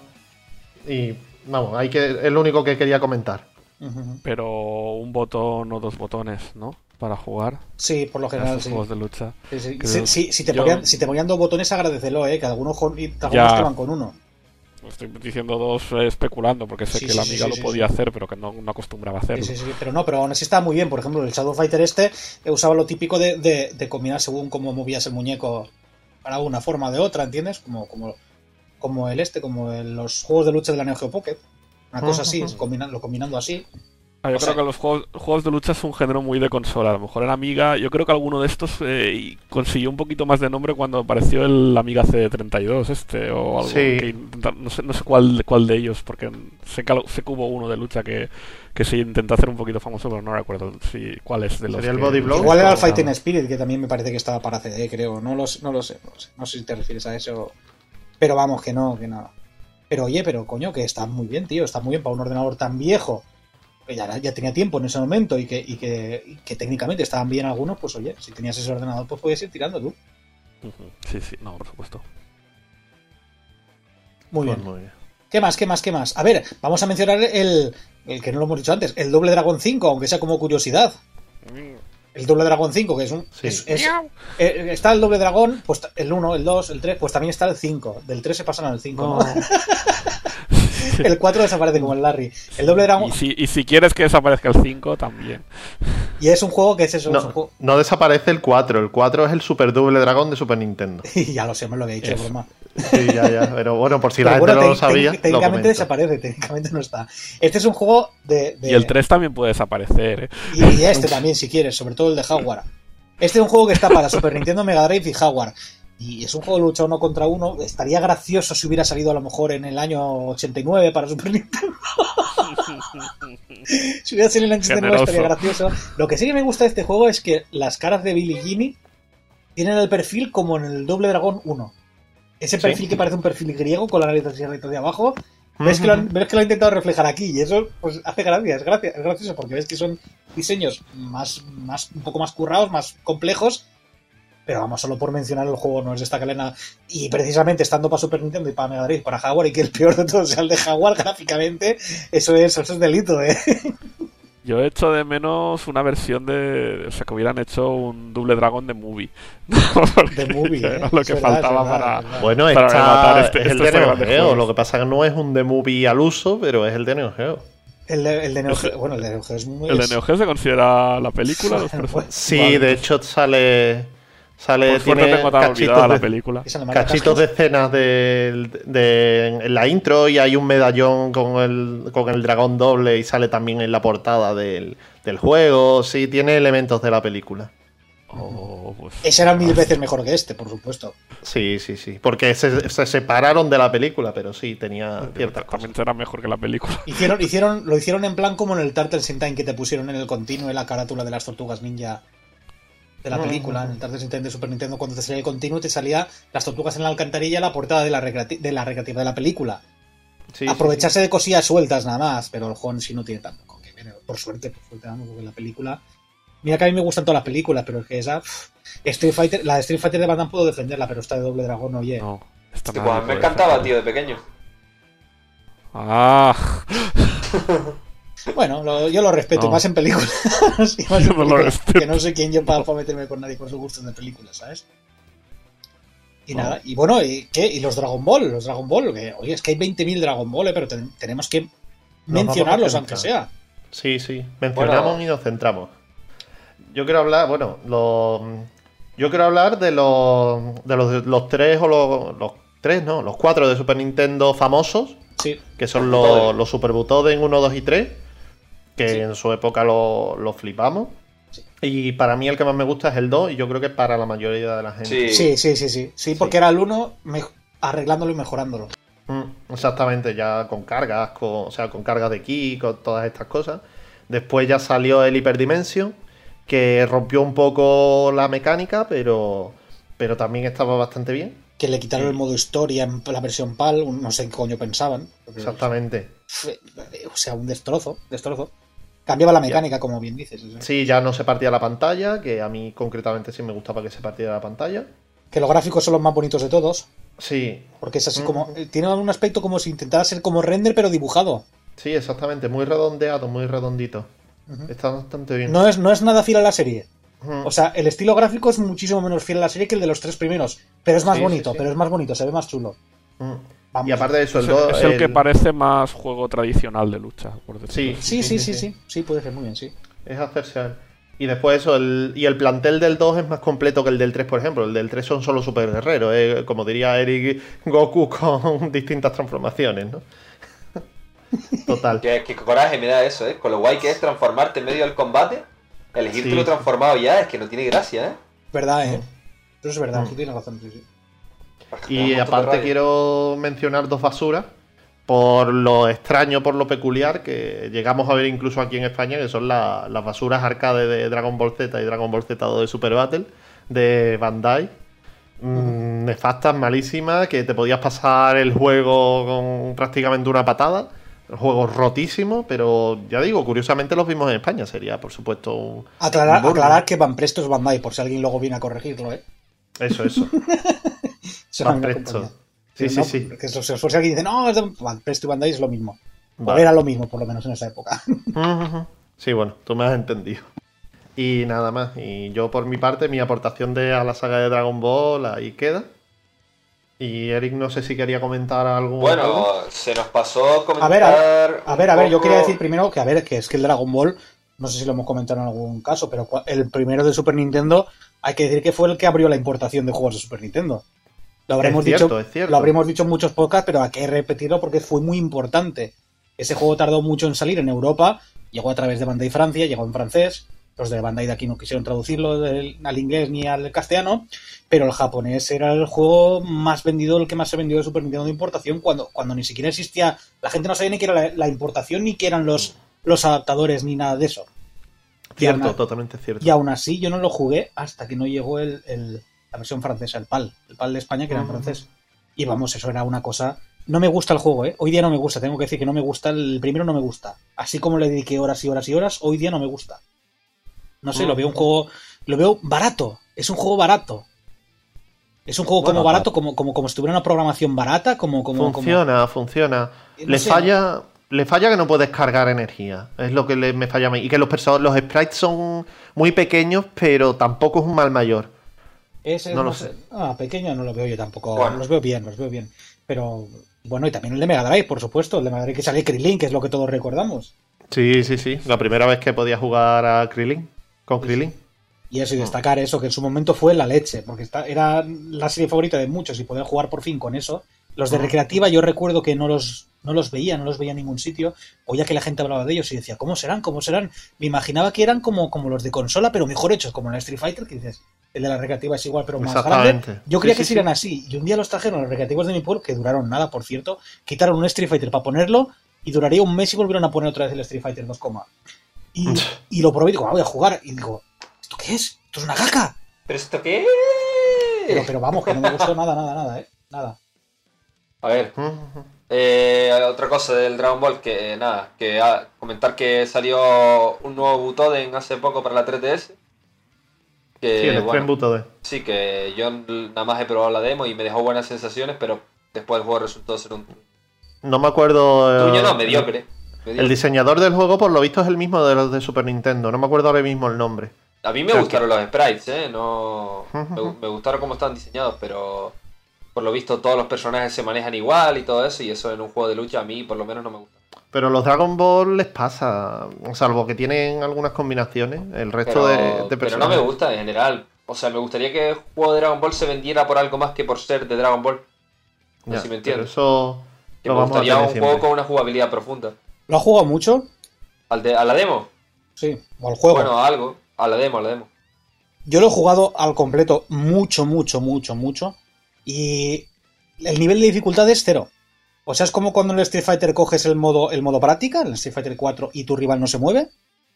Y vamos, hay que es lo único que quería comentar. Uh-huh. Pero un botón o dos botones, ¿no? Para jugar. Sí, por lo general, sí. Juegos de lucha. Sí, sí. Si, si, si, te yo... ponían, si te ponían dos botones, agradecelo, ¿eh? Que algunos, algunos te van con uno. Estoy diciendo dos eh, especulando, porque sé sí, que sí, la Amiga sí, lo sí, podía sí. hacer, pero que no, no acostumbraba a hacerlo. Sí, sí, sí, pero no, pero aún así estaba muy bien. Por ejemplo, el Shadow Fighter este eh, usaba lo típico de, de, de combinar según cómo movías el muñeco para una forma o de otra, ¿entiendes? Como, como, como el este, como el, los juegos de lucha de la Neo Geo Pocket. Una cosa así, combinando, combinando así. Ah, yo o creo sea, que los juegos, juegos de lucha es un género muy de consola. A lo mejor en Amiga, yo creo que alguno de estos eh, consiguió un poquito más de nombre cuando apareció el Amiga C treinta y dos este o algo. Sí. Que no sé, no sé cuál, cuál de ellos, porque sé que, sé que hubo uno de lucha que, que se intentó hacer un poquito famoso, pero no recuerdo si, cuál es de los. ¿Sería el que, Body Blow? Igual era el Fighting Spirit, que también me parece que estaba para C D, creo. No lo, no lo sé, no lo sé. No sé si te refieres a eso. Pero vamos, que no, que no. Pero oye, pero coño, que está muy bien, tío. Está muy bien para un ordenador tan viejo. Que ya, ya tenía tiempo en ese momento y que, y, que, y que técnicamente estaban bien algunos, pues oye, si tenías ese ordenador, pues podías ir tirando tú. Sí, sí, no, por supuesto. Muy pues bien. Muy bien. ¿Qué más, qué más, qué más? A ver, vamos a mencionar el, el que no lo hemos dicho antes, el Double Dragon cinco, aunque sea como curiosidad. El Double Dragon cinco, que es un... Sí. es- es- eh, está el Double Dragon, pues el uno, el dos, el tres, pues también está el cinco. Del tres se pasan al cinco, ¿no? El cuatro desaparece como el Larry. El Double Dragon... Y si, y si quieres que desaparezca el cinco, también. Y es un juego que es eso, es un No, juego... no desaparece el cuatro. El cuatro es el Super Double Dragon de Super Nintendo. Y ya lo sé, me lo había dicho de Eso. broma. Sí, ya, ya. Pero bueno, por si la Pero gente bueno, no lo tec- sabía. tec- lo técnicamente comento. desaparece, técnicamente no está. Este es un juego de... de- Y el tres también puede desaparecer, ¿eh? Y, y este también, si quieres, sobre todo el de Jaguar. Este es un juego que está para Super Nintendo, Mega Drive y Jaguar. Y es un juego de lucha uno contra uno. Estaría gracioso si hubiera salido a lo mejor en el año ochenta y nueve para Super Nintendo. Si hubiera salido en el ochenta y nueve estaría Generoso. gracioso. Lo que sí que me gusta de este juego es que las caras de Billy y Jimmy tienen el perfil como en el Double Dragon uno. Ese Sí. perfil que parece un perfil griego con la nariz así recta de abajo. Ves que, lo han, ves que lo ha intentado reflejar aquí y eso pues hace gracia, es, gracia, es gracioso porque ves que son diseños más, más un poco más currados, más complejos, pero vamos, solo por mencionar el juego no es destacarle nada. Y precisamente estando para Super Nintendo y para Mega Drive, para Jaguar, y que el peor de todos sea el de Jaguar gráficamente, eso es, eso es delito, ¿eh? Yo he hecho de menos una versión de... O sea, que hubieran hecho un Double Dragon de movie. De movie, ¿eh? Era lo Es que verdad, faltaba es verdad, para... es verdad. Bueno, para rematar está, este- es el estos de Neo grandes Geo. juegos. Lo que pasa es que no es un The Movie al uso, pero es el de Neo Geo. El de, el de Neo Geo, bueno, el de Neo Geo es muy... ¿El de es- Neo Geo se considera la película? Los personajes? Sí, Vale, de hecho sale. Sale, por suerte tiene tengo tan cachitos, olvidada la de, película. que sale Marta cachitos de Cascos. escenas de, de- en la intro y hay un medallón con el, con el dragón doble y sale también en la portada del, del juego. Sí, tiene elementos de la película. Oh, pues... Ese era mil veces mejor que este, por supuesto. Sí, sí, sí. Porque se, se separaron de la película, pero sí, tenía ciertas cosas. También será mejor que la película. Hicieron, hicieron, lo hicieron en plan como en el Turtles in Time que te pusieron en el continuo en la carátula de las tortugas ninja de la película. En el Turtles in Time de Super Nintendo, cuando te salía el continuo, te salía las tortugas en la alcantarilla, la portada de la, recreati- de la recreativa de la película. Sí, sí, Aprovecharse de cosillas sueltas nada más, pero el juego en sí no tiene tampoco que ver. Por suerte, por suerte, vamos, porque la película. Mira que a mí me gustan todas las películas, pero es que esa. pff, Street Fighter, la de Street Fighter de Van Damme puedo defenderla, pero esta de Doble Dragón, oye. No, esta Sí, nadie pues, me puede encantaba, defender. tío, de pequeño. Ah, Bueno, lo- yo lo respeto, No. y más en películas. y más en Yo no lo películas, respeto. que no sé quién yo para meterme con nadie con sus gustos de películas, ¿sabes? Y No. nada, y bueno, ¿y qué? ¿Y los Dragon Ball? Los Dragon Ball, que, oye, es que hay veinte mil Dragon Ball, eh, pero ten- tenemos que vamos a mencionarlos, aunque centrar. sea. Sí, sí. Mencionamos Bueno. y nos centramos. Yo quiero hablar, bueno, los, yo quiero hablar de los, de los, los tres o los, los tres, no, los cuatro de Super Nintendo famosos, Sí. que son Los los, Butoden. los Super Butoden uno, dos y tres, que Sí. en su época lo, lo flipamos. Sí. Y para mí el que más me gusta es el dos, y yo creo que para la mayoría de la gente. Sí. Sí, sí, sí, sí. Sí, porque era el uno me- arreglándolo y mejorándolo. Mm, exactamente, ya con cargas, con, o sea, con cargas de ki, con todas estas cosas. Después ya salió el Hyper Dimension, que rompió un poco la mecánica, pero, pero también estaba bastante bien. Que le quitaron el modo historia en la versión PAL, un- no sé qué coño pensaban. porque, Exactamente. fue- o sea, un destrozo, destrozo. Cambiaba la mecánica, como bien dices. o sea. Sí, ya no se partía la pantalla, que a mí concretamente sí me gustaba que se partiera la pantalla. Que los gráficos son los más bonitos de todos, Sí, porque es así Mm. como... eh, Tiene un aspecto como si intentara ser como render, pero dibujado. sí, exactamente. Muy redondeado, muy redondito. Ujú. Está bastante bien. No es, no es nada fiel a la serie. Mm. O sea, el estilo gráfico es muchísimo menos fiel a la serie que el de los tres primeros. Pero es más Sí, sí, bonito, sí. pero es más bonito, se ve más chulo. Mm. Vamos. Y aparte de eso, el es, dos... es el que parece más juego tradicional de lucha, por decirlo Sí. así. Sí, sí, sí, sí, sí, puede ser muy bien, sí. Es hacerse a él. Y después eso, el, y el plantel del dos es más completo que el del tres, por ejemplo. El del tres son solo super guerreros, eh, como diría Eric, Goku con distintas transformaciones, ¿no? Total. Qué, qué coraje me da eso, ¿eh? Con lo guay que es transformarte en medio del combate, elegírtelo Sí. transformado ya, es que no tiene gracia, ¿eh? Verdad, ¿eh? Eso es verdad, Mm. tú tienes razón, sí, sí. Y Me da un montón de aparte rabia. quiero mencionar dos basuras por lo extraño, por lo peculiar, que llegamos a ver incluso aquí en España, que son la- las basuras arcade de Dragon Ball Z y Dragon Ball Z dos de Super Battle de Bandai. Mm, nefastas, malísimas, que te podías pasar el juego con prácticamente una patada. El juego rotísimo, pero ya digo, curiosamente los vimos en España. Sería, por supuesto, un... Aclarar, un burlo. aclarar que Van Presto es Bandai, por si alguien luego viene a corregirlo, ¿eh? Eso, eso. Son Van una Presto. compañía. Sí, sí, no, sí. Que se esfuerza aquí y dice, no, es de... Bueno, Presto y Bandai es lo mismo. Vale. O era lo mismo, por lo menos en esa época. Ujú. Sí, bueno, tú me has entendido. Y nada más. Y yo, por mi parte, mi aportación de, a la saga de Dragon Ball ahí queda. Y Eric, no sé si quería comentar algo. Bueno, algo. se nos pasó comentar. A ver, a, a ver, a ver, yo poco- quería decir primero que, a ver, que es que el Dragon Ball, no sé si lo hemos comentado en algún caso, pero cua- el primero de Super Nintendo, hay que decir que fue el que abrió la importación de juegos de Super Nintendo. Lo habremos, Es cierto, dicho, es cierto. lo habremos dicho en muchos podcasts, pero hay que repetirlo porque fue muy importante. Ese juego tardó mucho en salir en Europa, llegó a través de Bandai Francia, llegó en francés. Los de Bandai de aquí no quisieron traducirlo del- al inglés ni al castellano, pero el japonés era el juego más vendido, el que más se vendió de Super Nintendo de importación, cuando, cuando ni siquiera existía, la gente no sabía ni qué era la, la importación, ni qué eran los, los adaptadores, ni nada de eso. Y Cierto, aún- totalmente cierto. Y aún así yo no lo jugué hasta que no llegó el, el- la versión francesa, el PAL, el PAL de España, que era en Ujú. francés. Y vamos, eso era una cosa... No me gusta el juego, ¿eh? Hoy día no me gusta, tengo que decir que no me gusta, el primero no me gusta. Así como le dediqué horas y horas y horas, hoy día no me gusta. No sé, lo veo un juego... Lo veo barato, es un juego barato. Es un juego Bueno, como barato, como, como, como si tuviera una programación barata, como... como Funciona, funciona. No Le sé, falla... Le falla que no puedes cargar energía. Es lo que le, me falla a mí. Y que los, perso- los sprites son muy pequeños, pero tampoco es un mal mayor. Ese, No no, lo sé. sé. Ah, pequeño no lo veo yo tampoco. Bueno. Los veo bien, los veo bien. Pero bueno, y también el de Mega Drive, por supuesto. El de Mega Drive que sale Krillin, que es lo que todos recordamos. Sí, sí, sí. La primera vez que podía jugar a Krillin. Con Krillin. Y eso, y destacar eso, que en su momento fue la leche, porque está, era la serie favorita de muchos y poder jugar por fin con eso. Los de recreativa yo recuerdo que no los, no los veía, no los veía en ningún sitio. Oía que la gente hablaba de ellos y decía, ¿cómo serán? ¿Cómo serán? Me imaginaba que eran como, como los de consola, pero mejor hechos, como en la Street Fighter, que dices, el de la recreativa es igual, pero más grande. Exactamente. Yo creía Sí, que sí, sí eran sí. así. Y un día los trajeron los recreativos de mi pueblo, que duraron nada, por cierto. Quitaron un Street Fighter para ponerlo y duraría un mes y volvieron a poner otra vez el Street Fighter dos. Y, y lo probé y digo, ah, voy a jugar. Y digo, ¿esto qué es? ¿Esto es una caca? ¿Pero esto qué? Pero, pero vamos, que no me gustó nada, nada, nada, ¿eh? Nada. A ver, Ujú. eh, otra cosa del Dragon Ball, que nada, que ah, comentar que salió un nuevo Butoden hace poco para la tres D S. Que, Sí, el bueno, Extreme Butoden. sí, que yo nada más he probado la demo y me dejó buenas sensaciones, pero después el juego resultó ser un No me acuerdo. eh, tuño, no, mediocre. El mediocre. diseñador del juego, por lo visto, es el mismo de los de Super Nintendo. No me acuerdo ahora mismo el nombre. A mí me o sea, gustaron los sprites, ¿eh? No, me, Ujú. me gustaron cómo están diseñados, pero por lo visto todos los personajes se manejan igual y todo eso, y eso en un juego de lucha a mí por lo menos no me gusta. Pero los Dragon Ball les pasa, salvo que tienen algunas combinaciones, el resto Pero, de, de pero no personajes. me gusta en general. O sea, me gustaría que el juego de Dragon Ball se vendiera por algo más que por ser de Dragon Ball. No Ya, sé si me pero entiendes. eso Que lo me vamos a gustaría tener un siempre. juego con una jugabilidad profunda. ¿Lo has jugado mucho? ¿Al de, ¿A la demo? Sí, o al juego. Bueno, algo. A la demo, a la demo. Yo lo he jugado al completo mucho, mucho, mucho, mucho. Y el nivel de dificultad es cero. O sea, es como cuando en el Street Fighter coges el modo, el modo práctica, en el Street Fighter cuatro, y tu rival no se mueve.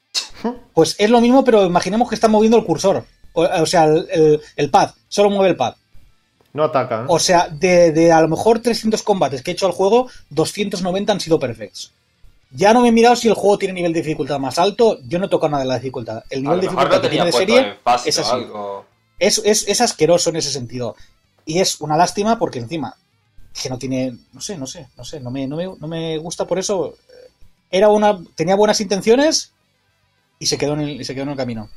Pues es lo mismo, pero imaginemos que está moviendo el cursor. O, o sea, el, el- el pad. Solo mueve el pad. No ataca. ¿eh? O sea, de, de a lo mejor trescientos combates que he hecho al juego, doscientos noventa han sido perfectos. Ya no me he mirado si el juego tiene nivel de dificultad más alto. Yo no he tocado nada de la dificultad. El A nivel lo de mejor dificultad lo que tenía tiene de puesto serie en fácil es o así. algo. Es, es, es asqueroso en ese sentido. Y es una lástima porque encima que no tiene, no sé, no sé, no sé, no me, no me, no me gusta por eso. Era una, tenía buenas intenciones y se quedó en el, y se quedó en el camino.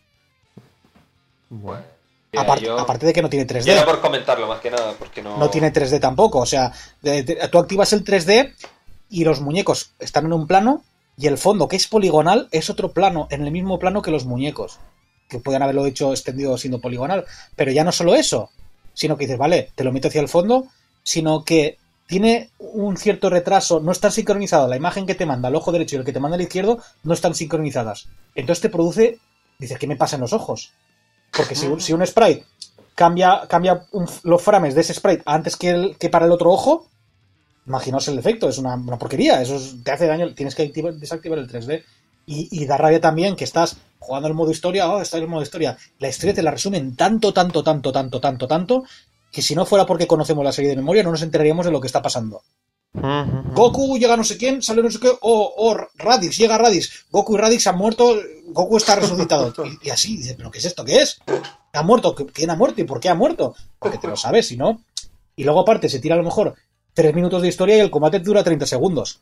Bueno. Mira, Aparte, yo- aparte de que no tiene tres yo D. era por comentarlo más que nada, porque no... No tiene tres D tampoco. O sea, de- de- tú activas el tres D y los muñecos están en un plano y el fondo, que es poligonal, es otro plano, en el mismo plano que los muñecos. Que podían haberlo hecho extendido siendo poligonal. Pero ya no solo eso, sino que dices, vale, te lo meto hacia el fondo, sino que tiene un cierto retraso, no están sincronizados. La imagen que te manda el ojo derecho y el que te manda el izquierdo no están sincronizadas. Entonces te produce, dices, ¿qué me pasa en los ojos? Porque si un, si un sprite cambia, cambia un- los frames de ese sprite antes que, el, que para el otro ojo, imaginaos el efecto, es una, una porquería, eso es- te hace daño, tienes que activar- desactivar el tres D. Y, y da rabia también que estás jugando el modo historia, oh, está en el modo historia. La historia te la resumen tanto, tanto, tanto, tanto, tanto, tanto, que si no fuera porque conocemos la serie de memoria no nos enteraríamos de lo que está pasando. Ujú. Goku llega no sé quién, sale no sé qué, oh, oh, Radix, llega Radix, Goku y Radix han muerto, Goku está resucitado. Y, y así, dice, ¿pero qué es esto? ¿Qué es? ¿Ha muerto? ¿Quién ha muerto? ¿Y por qué ha muerto? Porque te lo sabes, si no. Y luego aparte se tira a lo mejor tres minutos de historia y el combate dura treinta segundos.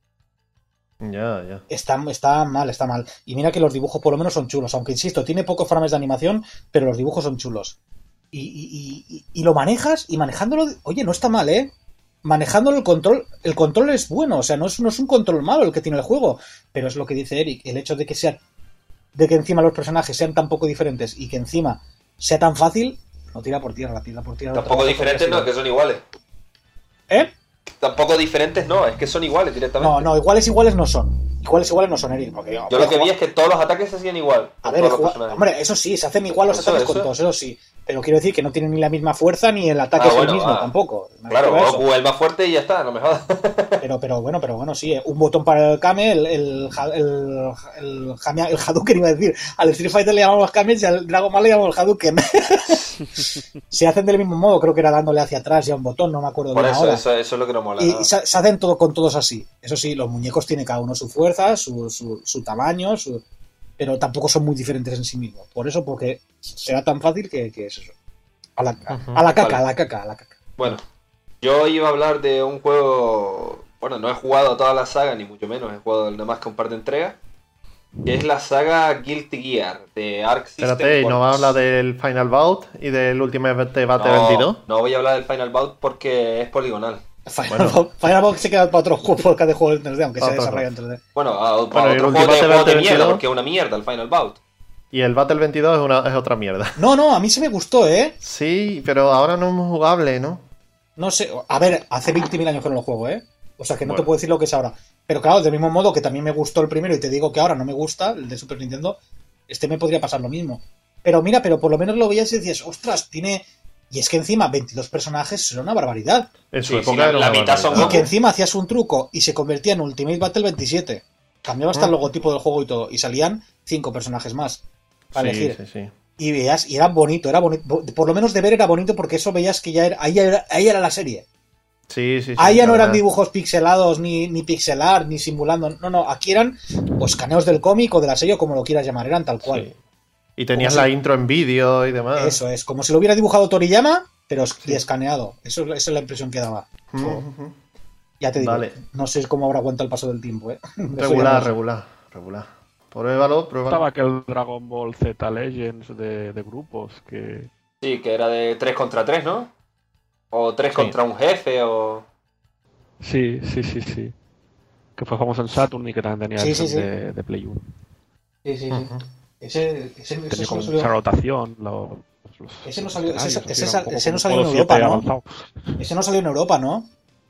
Ya, ya. Está, está mal, está mal. Y mira que los dibujos por lo menos son chulos. Aunque insisto, tiene pocos frames de animación, pero los dibujos son chulos. Y, y, y, y lo manejas, y manejándolo, oye, no está mal, ¿eh? Manejándolo el control, el control es bueno, o sea, no es, no es un control malo el que tiene el juego, pero es lo que dice Eric, el hecho de que sea, de que encima los personajes sean tan poco diferentes y que encima sea tan fácil, no tira por tierra, tira por tierra. Tampoco diferentes, no, es que son iguales. ¿Eh? Tampoco diferentes, no, es que son iguales directamente. No, no, iguales iguales no son. Iguales iguales no son, Eric. Porque, yo lo que vi es que todos los ataques se hacían igual. A ver, hombre, eso sí, se hacen igual los eso, ataques eso. con todos, eso sí. Pero quiero decir que no tienen ni la misma fuerza ni el ataque ah, es bueno, el mismo ah, tampoco. Claro, Goku el más fuerte y ya está, no me jodas. Pero, pero bueno, pero bueno, sí, un botón para el Kame, el, el, el, el, el, el Hadouken iba a decir. Al Street Fighter le llamamos Kame y al Dragon Ball le llamamos Hadouken. Se hacen del mismo modo, creo que era dándole hacia atrás ya un botón, no me acuerdo Por de eso, ahora. eso, eso es lo que no mola. Y ¿no? se, se hacen todo con todos así. Eso sí, los muñecos tienen cada uno su fuerza, su, su, su tamaño, su... pero tampoco son muy diferentes en sí mismos. Por eso, porque será tan fácil que, que es eso. A la, uh-huh. a la caca, vale. a la caca, a la caca. Bueno, yo iba a hablar de un juego... Bueno, no he jugado toda la saga, ni mucho menos. He jugado nada más que un par de entregas. Que es la saga Guilty Gear de Arc System. Espérate, ¿y no vas a hablar del Final Bout y del Ultimate Battle no, veintidós? No voy a hablar del Final Bout porque es poligonal. Final, bueno. Bout, Final Bout se queda para otros podcast de juegos en tres D, aunque se desarrolla en tres D. Bueno, a, para bueno, otro juego de, juego de mierda, porque es una mierda el Final Bout. Y el Battle veintidós es, una, es otra mierda. No, no, a mí se me gustó, ¿eh? Sí, pero ahora no es muy jugable, ¿no? No sé, a ver, hace veinte mil años que no lo juego, ¿eh? O sea, que no bueno. te puedo decir lo que es ahora. Pero claro, del mismo modo que también me gustó el primero y te digo que ahora no me gusta, el de Super Nintendo, este me podría pasar lo mismo. Pero mira, pero por lo menos lo veías y decías, ostras, tiene... Y es que encima veintidós personajes era una barbaridad. En su sí, época sí, la, era la una mitad son Y que encima hacías un truco y se convertía en Ultimate Battle veintisiete. Cambiaba hasta mm. el logotipo del juego y todo. Y salían cinco personajes más para sí, elegir. Sí, sí. Y veías, y era bonito, era bonito. Por lo menos de ver era bonito porque eso veías que ya era, ahí era, ahí era la serie. Sí, sí, sí. Ahí ya no verdad. eran dibujos pixelados, ni, ni pixelar, ni simulando. No, no, aquí eran pues escaneos del cómic o de la serie, o como lo quieras llamar, eran tal cual. Sí. Y tenías la si... intro en vídeo y demás. Eso es, como si lo hubiera dibujado Toriyama, pero sí. escaneado. Eso, esa es la impresión que daba. Uh-huh. So, ya te digo, vale. No sé cómo habrá aguantado el paso del tiempo, ¿eh? Regular, regular, regular. Pruébalo, pruébalo. Estaba aquel Dragon Ball Z Legends de, de grupos que... Sí, que era de tres contra tres, ¿no? O tres sí. contra un jefe, o... Sí, sí, sí, sí. Que fue famoso en Saturn y que también tenía sí, el sí, sí. De, de Play uno. Sí, sí, sí. Uh-huh. Ese, ese, tenía ese como no salió... mucha rotación. Lo, los ese no salió, ese, ese, ese, ese no salió en Europa, ¿no? Avanzado. Ese no salió en Europa, ¿no?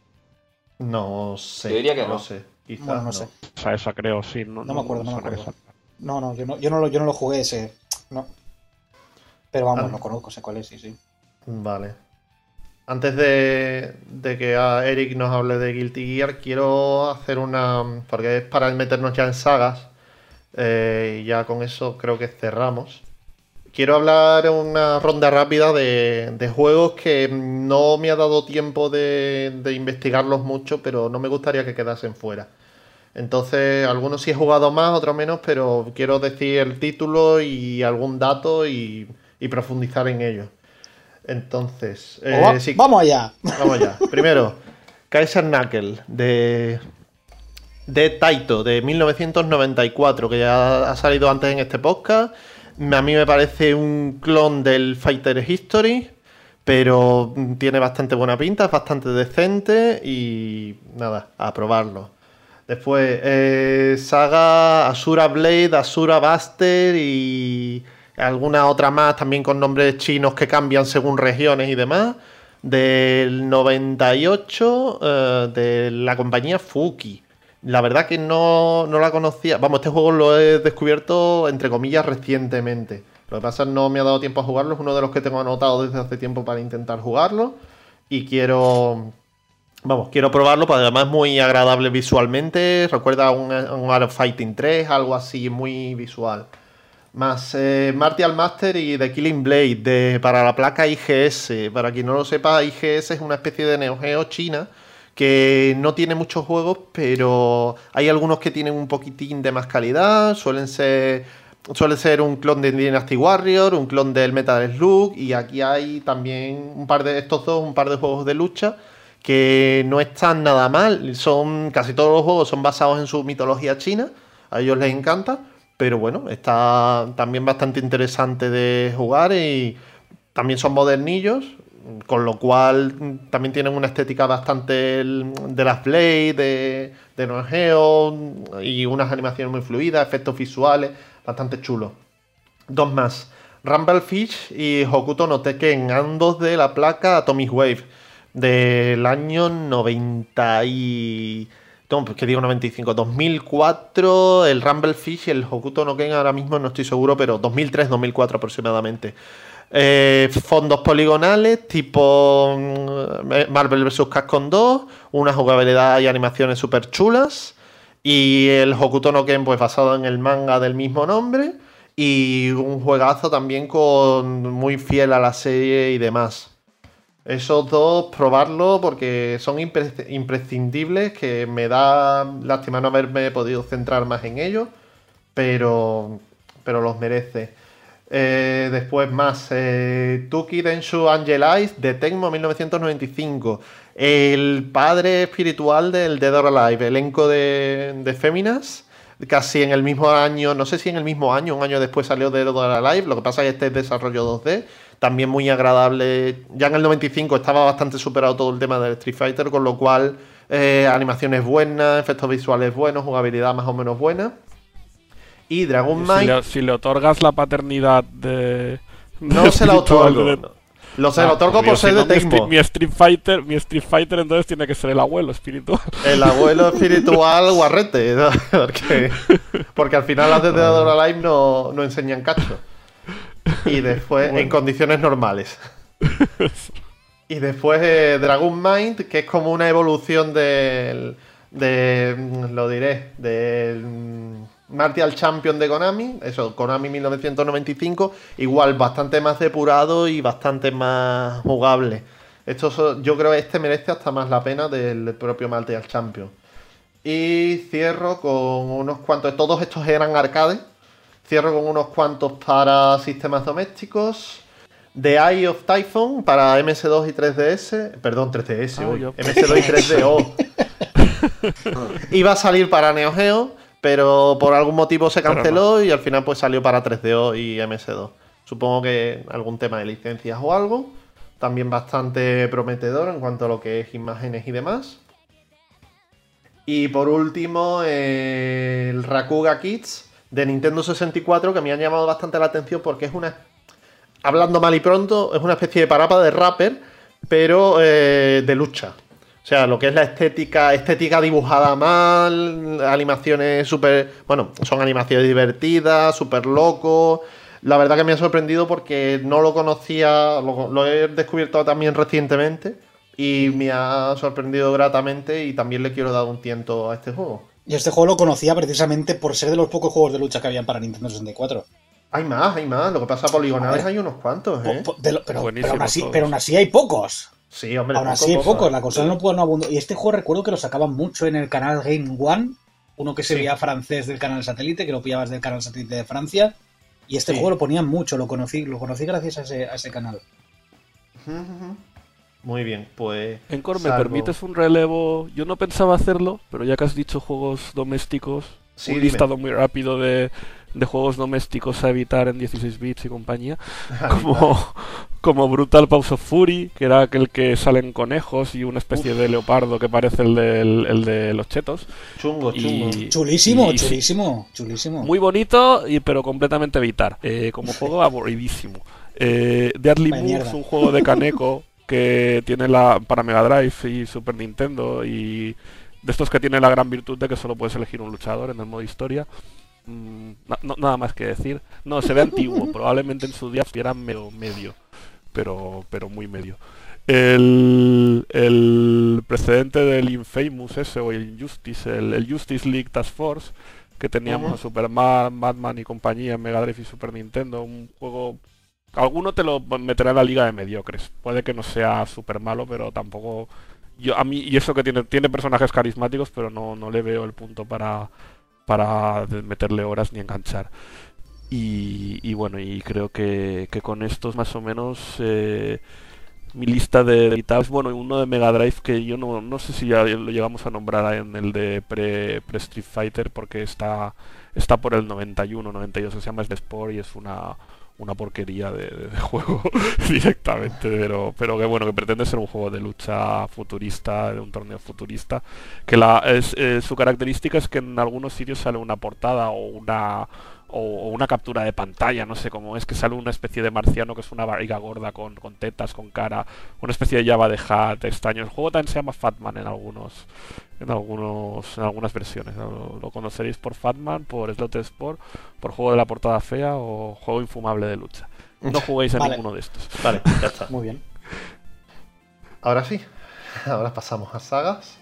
No sé. Yo diría que no. no. sé. Quizás bueno, no, no sé. O sea, esa creo, sí. No, no me acuerdo, no, no me acuerdo. No, no, yo no, yo no, lo, yo no lo jugué ese. No. Pero vamos, ah. lo conozco, sé cuál es, sí, sí. Vale. Antes de, de que a Eric nos hable de Guilty Gear, quiero hacer una... Porque es para meternos ya en sagas. Eh, y ya con eso creo que cerramos. Quiero hablar una ronda rápida de, de juegos que no me ha dado tiempo de, de investigarlos mucho, pero no me gustaría que quedasen fuera. Entonces, algunos sí he jugado más, otros menos, pero quiero decir el título y algún dato y, y profundizar en ello. Entonces, eh, va, sí, vamos allá. Vamos allá. Primero, Kaiser Knuckle de, de Taito, de mil novecientos noventa y cuatro, que ya ha salido antes en este podcast. A mí me parece un clon del Fighter History, pero tiene bastante buena pinta, es bastante decente y nada, a probarlo. Después, eh, saga Asura Blade, Asura Buster y alguna otra más, también con nombres chinos que cambian según regiones y demás, del noventa y ocho, eh, de la compañía Fuki. La verdad que no, no la conocía. Vamos, este juego lo he descubierto, entre comillas, recientemente. Lo que pasa es que no me ha dado tiempo a jugarlo. Es uno de los que tengo anotado desde hace tiempo para intentar jugarlo. Y quiero... Vamos, quiero probarlo, porque además es muy agradable visualmente. Recuerda a un, a un Art of Fighting tres, algo así muy visual. Más eh, Martial Master y The Killing Blade de, para la placa I G S. Para quien no lo sepa, I G S es una especie de Neo Geo china que no tiene muchos juegos, pero hay algunos que tienen un poquitín de más calidad. Suelen ser suele ser un clon de Dynasty Warrior, un clon del Metal Slug, y aquí hay también un par de estos dos, un par de juegos de lucha que no están nada mal. Son casi todos los juegos son basados en su mitología china, a ellos les encanta, pero bueno, está también bastante interesante de jugar y también son modernillos, con lo cual también tienen una estética bastante de las Blade, de, de Neo Geo, y unas animaciones muy fluidas, efectos visuales bastante chulos. Dos más, Rumblefish y Hokuto no Tekken, ambos de la placa Atomic Wave, del año noventa y... No, pues que digo noventa y cinco, dos mil cuatro, el Rumblefish y el Hokuto no Ken ahora mismo no estoy seguro, pero dos mil tres, dos mil cuatro aproximadamente. Eh, fondos poligonales tipo Marvel versus. Capcom dos, una jugabilidad y animaciones súper chulas, y el Hokuto no Ken pues basado en el manga del mismo nombre, y un juegazo también con muy fiel a la serie y demás. Esos dos, probarlo porque son impre- imprescindibles, que me da lástima no haberme podido centrar más en ellos, pero, pero los merece. Eh, después más, eh, Tuki Denshu Angel Eyes de Tecmo mil novecientos noventa y cinco, el padre espiritual del Dead or Alive, elenco de, de Féminas, casi en el mismo año, no sé si en el mismo año, un año después salió Dead or Alive, lo que pasa es que este es desarrollo dos D, también muy agradable. Ya en el noventa y cinco estaba bastante superado todo el tema del Street Fighter, con lo cual eh, animaciones buenas, efectos visuales buenos, jugabilidad más o menos buena. Y Dragon Might... Si le, si le otorgas la paternidad de... No se la otorgo. De... Lo se ah, lo otorgo por si ser no, de mi, Tecmo. Street, mi Street Fighter, mi Street Fighter entonces tiene que ser el abuelo espiritual. El abuelo espiritual guarrete, ¿no? porque, porque al final las de Dead or Alive no, no enseñan cacho. Y después, bueno, en condiciones normales. Y después eh, Dragon Mind, que es como una evolución del... de... lo diré, del... Martial Champion de Konami, eso, Konami mil novecientos noventa y cinco, igual bastante más depurado y bastante más jugable. Esto so, yo creo que este merece hasta más la pena del propio Martial Champion. Y cierro con unos cuantos, todos estos eran arcade, cierro con unos cuantos para sistemas domésticos. The Eye of Typhon para M S dos y tres D S, perdón, tres D S, oh, M S dos y tres D O. Iba a salir para Neo Geo, pero por algún motivo se canceló no. Y al final pues salió para tres D O y M S dos. Supongo que algún tema de licencias o algo. También bastante prometedor en cuanto a lo que es imágenes y demás. Y por último, eh, el Rakuga Kids de Nintendo sesenta y cuatro, que me han llamado bastante la atención porque es una... Hablando mal y pronto, es una especie de parapa de Rapper, pero eh, de lucha. O sea, lo que es la estética, estética dibujada mal, animaciones súper... Bueno, son animaciones divertidas, súper locos. La verdad que me ha sorprendido porque no lo conocía, lo, lo he descubierto también recientemente y me ha sorprendido gratamente, y también le quiero dar un tiento a este juego. Yo este juego lo conocía precisamente por ser de los pocos juegos de lucha que habían para Nintendo sesenta y cuatro. Hay más, hay más. Lo que pasa, poligonales hay unos cuantos, ¿eh? Po, po, de lo, pero, pero, aún así, pero aún así hay pocos. Sí, hombre. Aún así hay pocos. La consola no puede no abundar. Y este juego recuerdo que lo sacaban mucho en el canal Game One. Uno que se sí. veía francés del canal satélite, que lo pillabas del canal satélite de Francia. Y este sí. juego lo ponían mucho. Lo conocí, lo conocí gracias a ese, a ese canal. Muy bien, pues... Encore, ¿me salvo... permites un relevo? Yo no pensaba hacerlo, pero ya que has dicho juegos domésticos, sí, un dime. listado muy rápido de... de juegos domésticos a evitar en dieciséis bits y compañía, como, como Brutal Pause of Fury, que era aquel que salen conejos y una especie Uf. de leopardo que parece el de, el, el de los chetos. Chungo, chungo. Y, chulísimo, y, chulísimo, chulísimo. Muy bonito, y, pero completamente evitar. Eh, como juego aburridísimo. Eh, Deadly Moves, un juego de Kaneko que tiene la para Mega Drive y Super Nintendo, y de estos que tiene la gran virtud de que solo puedes elegir un luchador en el modo historia. No, no, nada más que decir. No, se ve antiguo. Probablemente en su día era medio, medio pero, pero muy medio. El, el precedente del Infamous ese, o el Injustice, el, el Justice League Task Force, que teníamos uh-huh. a Superman, Batman y compañía en Mega Drive y Super Nintendo. Un juego... Alguno te lo meterá en la liga de mediocres. Puede que no sea súper malo, pero tampoco... Yo, a mí, y eso que tiene, tiene personajes carismáticos, pero no, no le veo el punto para... para meterle horas ni enganchar. Y, y bueno, y creo que, que con estos más o menos eh, mi lista de editados, bueno, y uno de Mega Drive que yo no, no sé si ya lo llegamos a nombrar en el de pre, pre Street Fighter porque está, está por el noventa y uno, noventa y dos, se llama The Sport y es una, una porquería de, de, de juego directamente, pero, pero que bueno, que pretende ser un juego de lucha futurista, de un torneo futurista, que la, es, eh, su característica es que en algunos sitios sale una portada o una o, o una captura de pantalla, no sé cómo es, que sale una especie de marciano que es una barriga gorda con, con tetas, con cara, una especie de Java de Hat extraño. El juego también se llama Fatman en algunos en algunos en algunas versiones. Lo, lo conoceréis por Fatman, por Slot Sport, por juego de la portada fea o juego infumable de lucha. No juguéis a Vale. ninguno de estos. Vale, ya está. Muy bien. Ahora sí, ahora pasamos a sagas.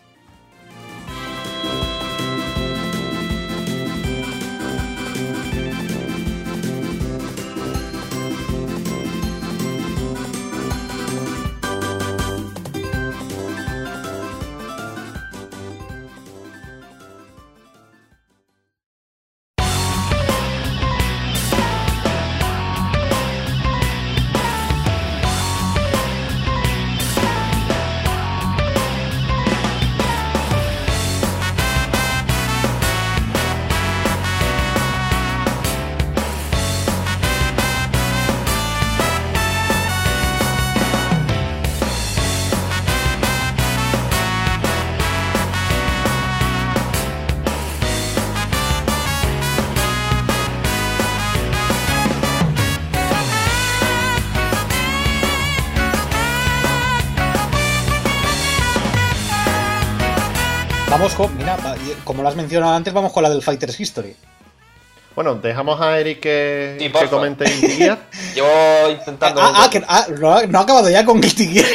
Vamos con, mira, va- como lo has mencionado antes, vamos con la del Fighters History. Bueno, dejamos a Eric que, Sí, que porfa. comente Guilty Gear. Llevo intentando. Ah, ah, que, ah, no, ha- no ha acabado ya con Guilty Gear.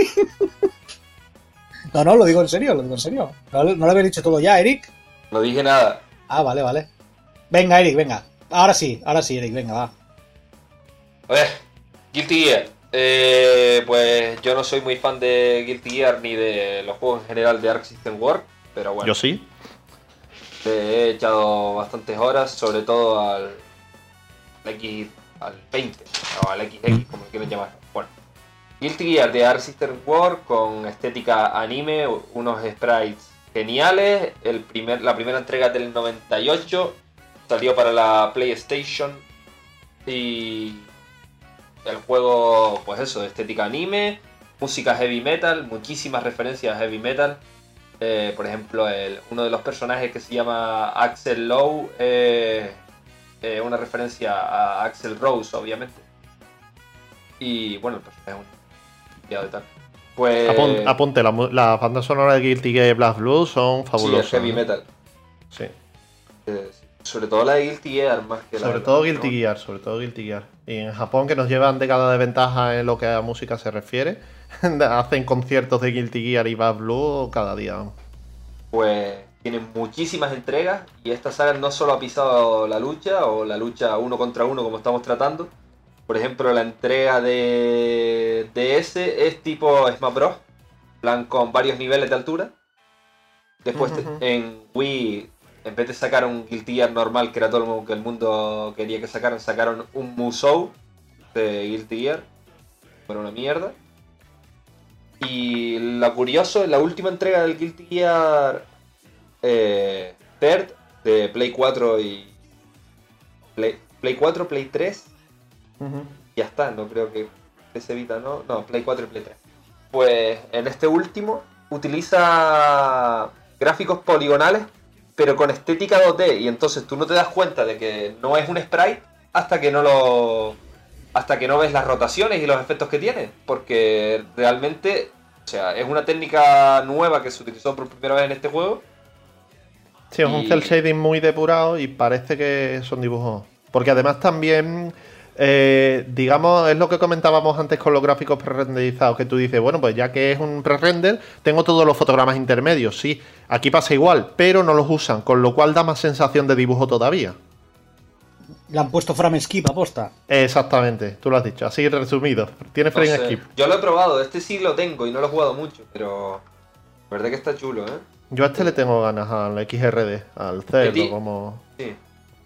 No, no, lo digo en serio, lo digo en serio. No, no lo había dicho todo ya, Eric. No dije nada. Ah, vale, vale. Venga, Eric, venga. Ahora sí, ahora sí, Eric, venga, va. A ver, Guilty Gear. Eh, pues yo no soy muy fan de Guilty Gear ni de los juegos en general de Arc System Works, pero bueno, Yo sí. le he echado bastantes horas, sobre todo al X, al veinte o al X X, como quieran llamar. Bueno, Guilty Gear de Arc System Works con estética anime, unos sprites geniales. El primer, la primera entrega del noventa y ocho salió para la PlayStation y el juego, pues eso, estética anime, música heavy metal, muchísimas referencias a heavy metal. Eh, por ejemplo, el, uno de los personajes que se llama Axel Lowe, eh, eh, una referencia a Axel Rose, obviamente. Y bueno, el personaje es un enviado y tal. Pues Apun- apunte, la, mu- las bandas sonoras de Guilty Gear y Black Blue son sí, fabulosas. es heavy ¿eh? metal. Sí. Eh, sobre todo la de Guilty Gear, más que la Sobre de- todo Guilty Gear, sobre todo Guilty Gear. Y en Japón, que nos llevan décadas de ventaja en lo que a música se refiere, hacen conciertos de Guilty Gear y Black Blue cada día. vamos. Pues tiene muchísimas entregas y esta saga no solo ha pisado la lucha o la lucha uno contra uno como estamos tratando. Por ejemplo, la entrega de D S es tipo Smash Bros. Plan con varios niveles de altura. Después te- Ujú. en Wii, en vez de sacar un Guilty Gear normal, que era todo lo que el mundo quería que sacaran, sacaron un Musou de Guilty Gear. Pero una mierda. Y lo curioso, en la última entrega del Guilty Gear eh, Third de Play cuatro y Play, Play cuatro, Play tres, Ujú. ya está, no creo que P S Vita, ¿no? No, Play cuatro y Play tres. Pues en este último utiliza gráficos poligonales, pero con estética dos D, y entonces tú no te das cuenta de que no es un sprite hasta que no lo hasta que no ves las rotaciones y los efectos que tiene, porque realmente, o sea, es una técnica nueva que se utilizó por primera vez en este juego. Sí, es un Y- cel shading muy depurado y parece que son dibujos. Porque además también, eh, digamos, es lo que comentábamos antes con los gráficos pre-renderizados, que tú dices, bueno, pues ya que es un pre-render, tengo todos los fotogramas intermedios. Sí, aquí pasa igual, pero no los usan, con lo cual da más sensación de dibujo todavía. Le han puesto frame skip aposta. Exactamente, tú lo has dicho, así resumido. Tiene No frame sé, skip. yo lo he probado, este sí lo tengo y no lo he jugado mucho, pero la verdad que está chulo, ¿eh? Yo a este le tengo ganas al X R D, al cerdo, ti- como... Sí.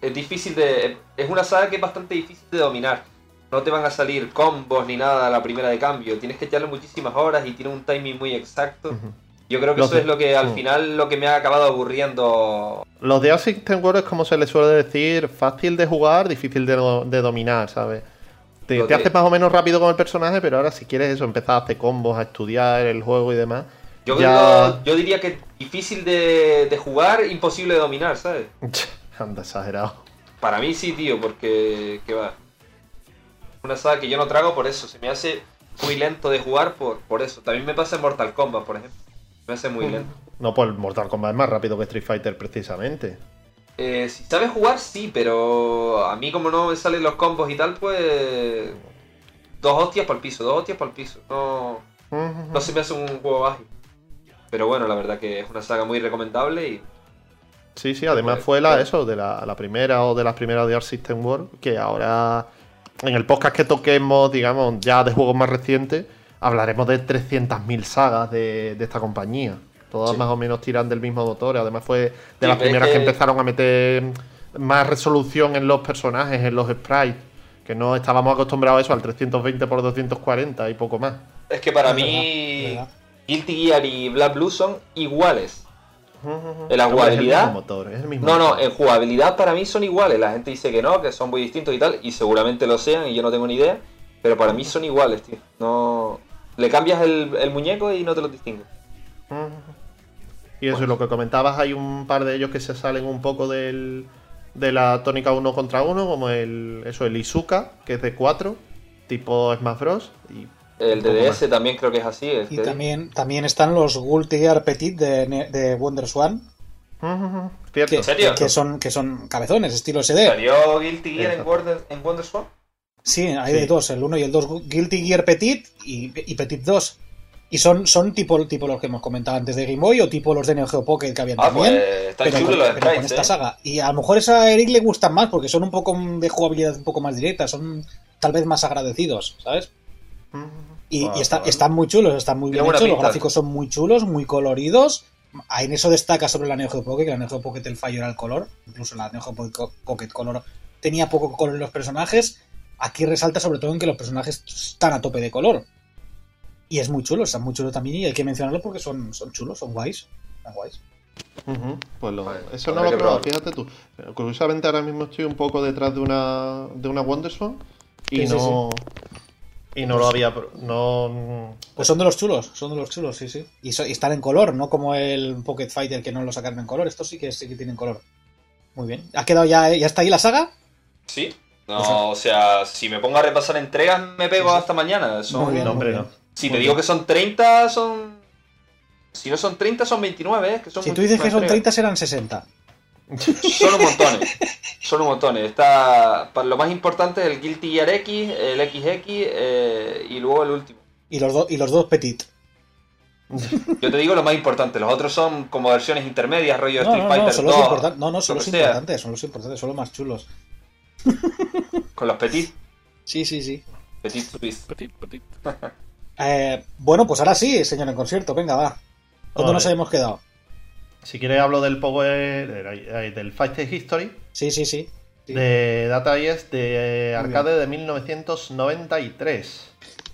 es difícil de... Es una saga que es bastante difícil de dominar. No te van a salir combos ni nada a la primera de cambio. Tienes que echarle muchísimas horas y tiene un timing muy exacto. Ujú. Yo creo que Los eso de- es lo que al Mm. final lo que me ha acabado aburriendo. Los de Assistant World es como se le suele decir, fácil de jugar, difícil de, do- de dominar, ¿sabes? Te, Lo te de- haces más o menos rápido con el personaje, pero ahora si quieres eso, empezar a hacer combos, a estudiar el juego y demás. Yo, ya... creo- yo diría que difícil de, de jugar, imposible de dominar, ¿sabes? Anda, exagerado. Para mí sí, tío, porque... ¿Qué va? Una saga que yo no trago por eso. Se me hace muy lento de jugar por, por eso. También me pasa en Mortal Kombat, por ejemplo. Me hace muy lento. No, pues Mortal Kombat es más rápido que Street Fighter precisamente. Eh, si sabes jugar, sí, pero a mí como no me salen los combos y tal, pues... Dos hostias por el piso, dos hostias por el piso. No, no se me hace un juego ágil. Pero bueno, la verdad que es una saga muy recomendable y... Sí, sí, además Pues, fue la, claro. eso, de la, la primera o de las primeras de Arc System World, que ahora en el podcast que toquemos, digamos, ya de juegos más recientes, hablaremos de trescientas mil sagas de, de esta compañía. Todas Sí. más o menos tiran del mismo motor, además fue de Sí, las es primeras que... que- empezaron a meter más resolución en los personajes, en los sprites, que no estábamos acostumbrados a eso, al trescientos veinte por doscientos cuarenta y poco más. Es que para Es mí... verdad, es verdad. Guilty Gear y Black Blue son iguales. En la Hombre, jugabilidad- Es el mismo motor, es el mismo No, no, motor. en jugabilidad para mí son iguales. La gente dice que no, que son muy distintos y tal, y seguramente lo sean y yo no tengo ni idea, pero para mí son iguales, tío. No... Le cambias el, el muñeco y no te los distingues. Y eso es lo que comentabas, hay un par de ellos que se salen un poco del, de la tónica uno contra uno, como el eso el Izuka, que es de cuatro, tipo Smash Bros. Y El un poco D D S también creo que es así. Y Este. también, también están los Guilty Gear Petit de, Ne- de WonderSwan, más. Cierto. que, ¿En serio? que son, que son cabezones, estilo S D. ¿Salió Guilty Gear en, Exacto. Wonder, en WonderSwan? Sí, hay Sí. de dos, el uno y el dos, Guilty Gear Petit y, y Petit dos. Y son, son tipo, tipo los que hemos comentado antes de Game Boy o tipo los de Neo Geo Pocket que habían Ah, también. pues están pero, chulos con, los pero con sprites, esta eh. saga. Y a lo mejor esa a Eric le gustan más porque son un poco de jugabilidad un poco más directa, son tal vez más agradecidos, ¿sabes? Y, Bueno, y está- bueno. están muy chulos, están muy Tiene bien buena hechos, los pinta. gráficos son muy chulos, muy coloridos. En eso destaca sobre la Neo Geo Pocket, que la Neo Geo Pocket el fallo era el color, incluso la Neo Geo Pocket Color tenía poco color en los personajes. Aquí resalta sobre todo en que los personajes están a tope de color. Y es muy chulo, están muy chulos también y hay que mencionarlo porque son, son chulos, son guays. Están guays. Ujú, Pues lo- Vale, eso no habrá lo he que probado, probarlo. fíjate tú. Pero curiosamente ahora mismo estoy un poco detrás de una de una WonderSwan y Sí, sí, no y no lo había pro- no Pues son de los chulos, son de los chulos, sí, sí. Y, so- y están en color, no como el Pocket Fighter que no lo sacaron en color. Estos sí que sí que tienen color. Muy bien. ¿Ha quedado ya, ya está ahí la saga? Sí. O sea- No, o sea, si me pongo a repasar entregas me pego Sí, sí. hasta mañana. Son- Muy bien, no, hombre, muy no. bien. Si Muy te digo bien. que son treinta, son... Si no son treinta, son veintinueve, ¿eh? Que son Si tú dices que muchísimas son entregas. treinta, serán sesenta. Son un montones. Son un montones. Está... Para lo más importante es el Guilty Gear X, el X X eh, y luego el último. Y los, do- y los dos Petit. Yo te digo lo más importante. Los otros son como versiones intermedias, rollo No, Street no, Fighter no, son los dos, importantes. No, no, son lo los que sea, importantes, son los importantes, son los más chulos. con los Petit. Sí, sí, sí. Petit Suisse. Petit, petit. Eh, bueno, pues ahora sí, señor en concierto, venga, va. ¿Dónde Vale. nos habíamos quedado? Si quieres hablo del Power del, del Fighter History Sí, sí, sí. Sí. de Data East de Muy arcade de mil novecientos noventa y tres.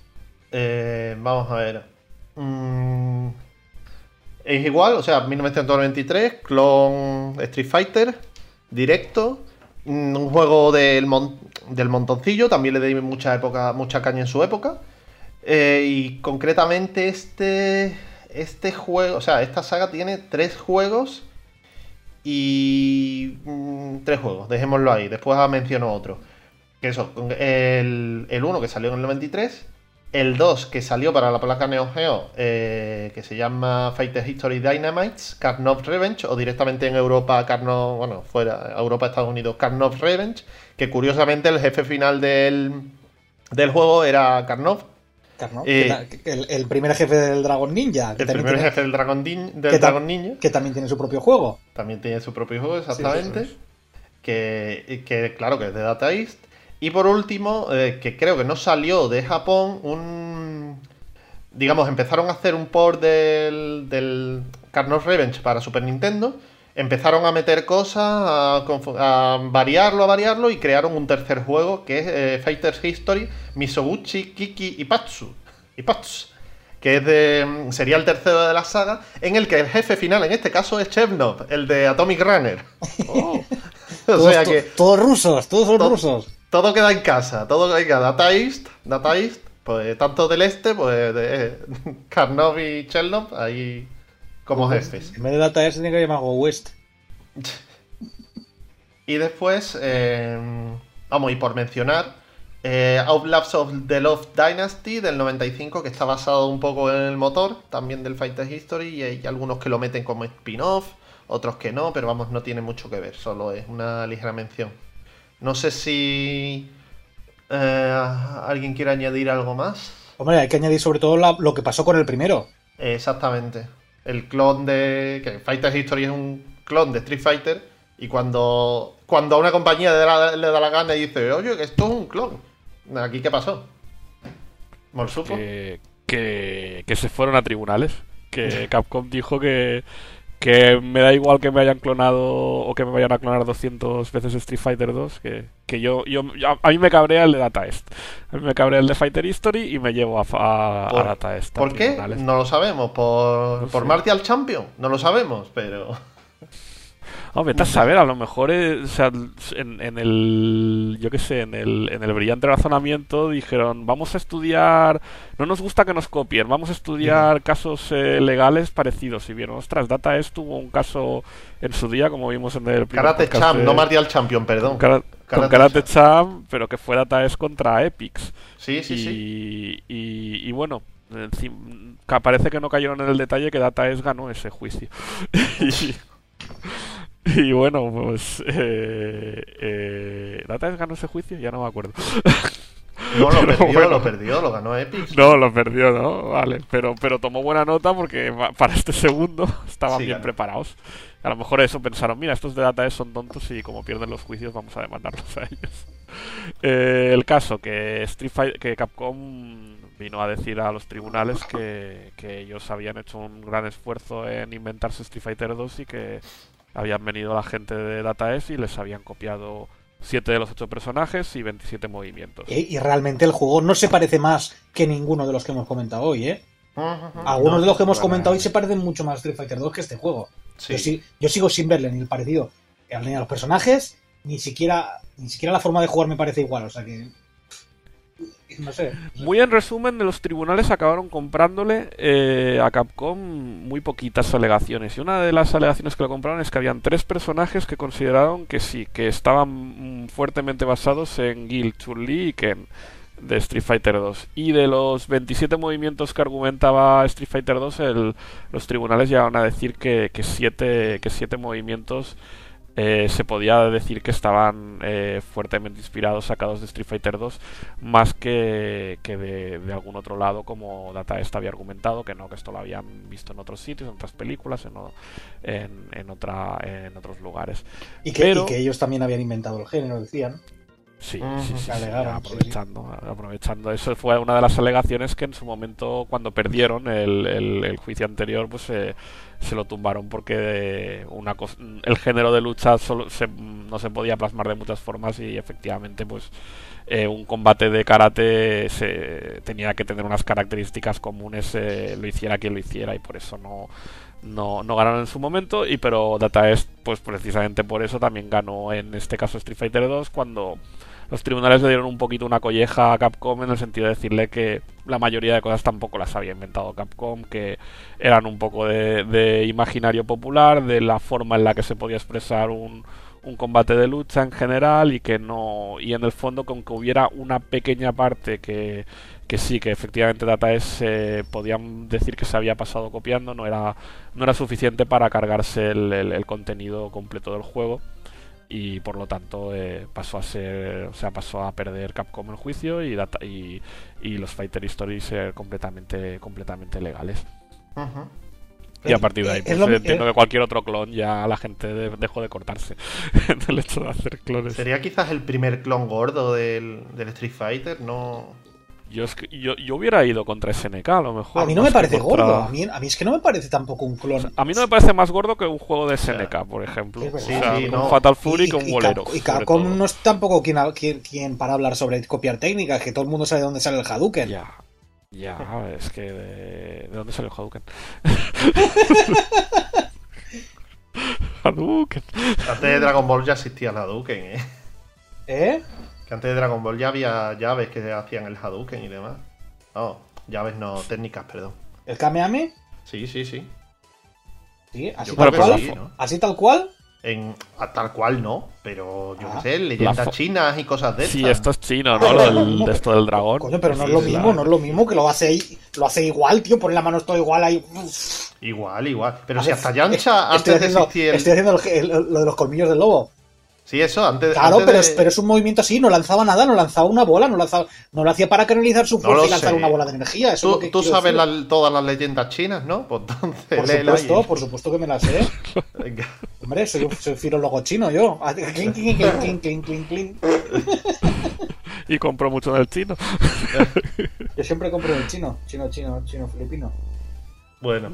Eh, vamos a ver. Mm, es igual, o sea, mil novecientos noventa y tres, clon Street Fighter, directo, mm, un juego del, mon- del montoncillo, también le di mucha época, mucha caña en su época. Eh, y concretamente este, este juego, o sea, esta saga tiene tres juegos y mm, tres juegos, dejémoslo ahí, después menciono otro. Que eso, el, el uno que salió en el noventa y tres, el dos que salió para la placa Neo Geo, eh, que se llama Fighter History Dynamites, Karnov Revenge, o directamente en Europa, Karnov, bueno, fuera, Europa, Estados Unidos, Karnov Revenge, que curiosamente el jefe final del, del juego era Karnov, Carno, Eh, que ta- que el, el primer jefe del Dragon Ninja. Que el también primer tiene- jefe del Dragon, Din- del que ta- Dragon Ninja. que también tiene su propio juego. También tiene su propio juego, exactamente. Sí, sí, Que, que, claro, que es de Data East. Y por último, eh, que creo que no salió de Japón, un... Digamos, empezaron a hacer un port del, del Karnov Revenge para Super Nintendo. empezaron a meter cosas, a, a variarlo, a variarlo y crearon un tercer juego que es eh, Fighters History Misoguchi, Kiki y Patsu. Y Patsu. Que es de, sería el tercero de la saga, en el que el jefe final, en este caso, es Chernov, el de Atomic Runner. Oh. O todos, sea to- que... todos rusos, todos son to- rusos. Todo queda en casa, todo queda en casa. Data East, Data East, pues tanto del este, pues de Karnov y Chernov, ahí como jefes. En vez de Data East tiene que llamar Go West. Y después, eh, vamos, y por mencionar, eh, Outlast of the Love Dynasty del noventa y cinco, que está basado un poco en el motor, también del Fighter History, y hay algunos que lo meten como spin-off, otros que no, pero vamos, no tiene mucho que ver, solo es una ligera mención. No sé si eh, alguien quiere añadir algo más. Hombre, hay que añadir sobre todo la- lo que pasó con el primero. Eh, exactamente. El clon de... que Fighter History es un clon de Street Fighter, y cuando, cuando a una compañía le da, le da la gana y dice, oye, que esto es un clon. ¿Aquí qué pasó? ¿Morsupo? Que, que, que se fueron a tribunales. Que Capcom dijo que, que me da igual que me hayan clonado o que me vayan a clonar doscientas veces Street Fighter dos, que, que yo, yo a mí me cabrea el de Data East, a mí me cabrea el de Fighter History y me llevo a, a, a ¿Por, Data East. ¿por qué? No lo sabemos. ¿Por, No por sé. Martial Champion? No lo sabemos, pero... Hombre, vete a saber, a lo mejor eh, o sea, en, en el, yo qué sé, en el, en el brillante razonamiento dijeron, vamos a estudiar, no nos gusta que nos copien, vamos a estudiar casos eh, legales parecidos. Y vieron, ostras, Data East tuvo un caso en su día, como vimos en el primer Karate podcast Champ, de- no Martial Champion, perdón. con, Kara- con Karate Karate Champ. Champ, pero que fue Data East contra Epix. Sí, sí, y, sí. Y, y bueno, encim- ca- parece que no cayeron en el detalle que Data East ganó ese juicio. y, y bueno, pues eh, eh, ¿Data East ganó ese juicio? Ya no me acuerdo. No, lo Pero perdió, bueno. lo perdió, lo ganó Epic. No, lo perdió, ¿no? Vale, pero, pero tomó buena nota porque va- para este segundo estaban Sí, bien ganó. preparados. A lo mejor eso pensaron, mira, estos de Data East son tontos y como pierden los juicios vamos a demandarlos a ellos. Eh, el caso que Street Fight- que Capcom vino a decir a los tribunales que, que ellos habían hecho un gran esfuerzo en inventarse Street Fighter dos y que habían venido la gente de Data East y les habían copiado siete de los ocho personajes y veintisiete movimientos. Y, y realmente el juego no se parece más que ninguno de los que hemos comentado hoy, ¿eh? Ujú. Algunos No, de los que hemos para comentado hoy nada. se parecen mucho más a Street Fighter dos que este juego. Sí. Yo, sí- yo sigo sin verle ni el parecido ni a los personajes, ni siquiera ni siquiera la forma de jugar me parece igual, o sea que... No sé. Muy en resumen, de los tribunales acabaron comprándole eh, a Capcom muy poquitas alegaciones. Y una de las alegaciones que le compraron es que habían tres personajes que consideraron que sí, que estaban mm, fuertemente basados en Guile, Chun-Li y Ken de Street Fighter dos. Y de los veintisiete movimientos que argumentaba Street Fighter dos, el- los tribunales llegaron a decir que, que, siete, que siete movimientos eh, se podía decir que estaban eh, fuertemente inspirados, sacados de Street Fighter dos, más que, que de, de algún otro lado, como Data East había argumentado, que no, que esto lo habían visto en otros sitios, en otras películas, en, o- en, en, otra, en otros lugares. Y que, Pero- y que ellos también habían inventado el género, decían. Sí, Ujú. sí, sí, sí, Alegaron, aprovechando, aprovechando. Eso fue una de las alegaciones que en su momento, cuando perdieron el, el, el juicio anterior, pues eh, se lo tumbaron porque una cos- el género de lucha solo se- no se podía plasmar de muchas formas y efectivamente, pues eh, un combate de karate se, tenía que tener unas características comunes, eh, lo hiciera quien lo hiciera, y por eso no no, no ganaron en su momento. Y pero Data East, pues precisamente por eso también ganó en este caso Street Fighter dos, cuando los tribunales le dieron un poquito una colleja a Capcom en el sentido de decirle que la mayoría de cosas tampoco las había inventado Capcom, que eran un poco de, de imaginario popular, de la forma en la que se podía expresar un, un combate de lucha en general, y que no, y en el fondo, con que hubiera una pequeña parte que, que sí, que efectivamente Data East eh, podían decir que se había pasado copiando, no era, no era suficiente para cargarse el, el, el contenido completo del juego. Y por lo tanto eh, pasó a ser, o sea, pasó a perder Capcom el juicio, y, data, y, y los Fighter Stories ser completamente, completamente legales. Ujú. Y a partir de ahí, Es pues lo- eh, entiendo eh, que cualquier otro clon ya la gente de- dejó de cortarse del hecho de hacer clones. Sería quizás el primer clon gordo del, del Street Fighter, ¿no? Yo, es que, yo, yo hubiera ido contra S N K a lo mejor. A mí no más me parece que contra- gordo. A mí, a mí es que no me parece tampoco un clon. A mí no me parece más gordo que un juego de S N K, por ejemplo. Es verdad. O sea, Sí, sí, un no. Fatal Fury Y- que un y bolero. Cap- Y sobre Capcom todo. no es tampoco quien, quien, quien para hablar sobre copiar técnicas, que todo el mundo sabe de dónde sale el Hadouken. Ya, ya, es que de, ¿de dónde salió Hadouken? Hadouken. Antes de Dragon Ball ya existía el Hadouken, ¿eh? ¿Eh? Que antes de Dragon Ball ya había llaves que hacían el Hadouken y demás. No, llaves no, técnicas, perdón. ¿El Kamehameha? Sí, sí, sí. Sí, así Yo tal creo que cual. sí, ¿no? Así tal cual. En, a tal cual no, pero yo Ah. qué sé, leyendas La fo- chinas y cosas de Sí, estas. esto es chino, ¿no? Lo del, de esto del dragón. Coño, pero no es Sí, lo sí, mismo, la- no es lo mismo que lo hace ahí- lo hace igual, tío. Pone la mano todo igual ahí. Igual, igual. Pero A si ver, hasta es- Yancha estoy antes de haciendo, existir el... estoy haciendo el- el- lo de los colmillos del lobo. Sí, eso, antes, Claro, antes pero, de... es, pero es un movimiento así, no lanzaba nada, no lanzaba una bola, no lanzaba, no lo hacía para canalizar su No fuerza lo y lanzar sé. una bola de energía. Eso es lo Tú, que tú quiero sabes decir. la- todas las leyendas chinas, ¿no? Pues entonces, Por léela supuesto, ahí. por supuesto que me la sé. Venga. Hombre, soy, soy filólogo chino yo. Clink, clink, clink, clink, clink, clink, clink. Y compró mucho del chino. Yo siempre compro en el chino, chino, chino, chino, filipino. Bueno.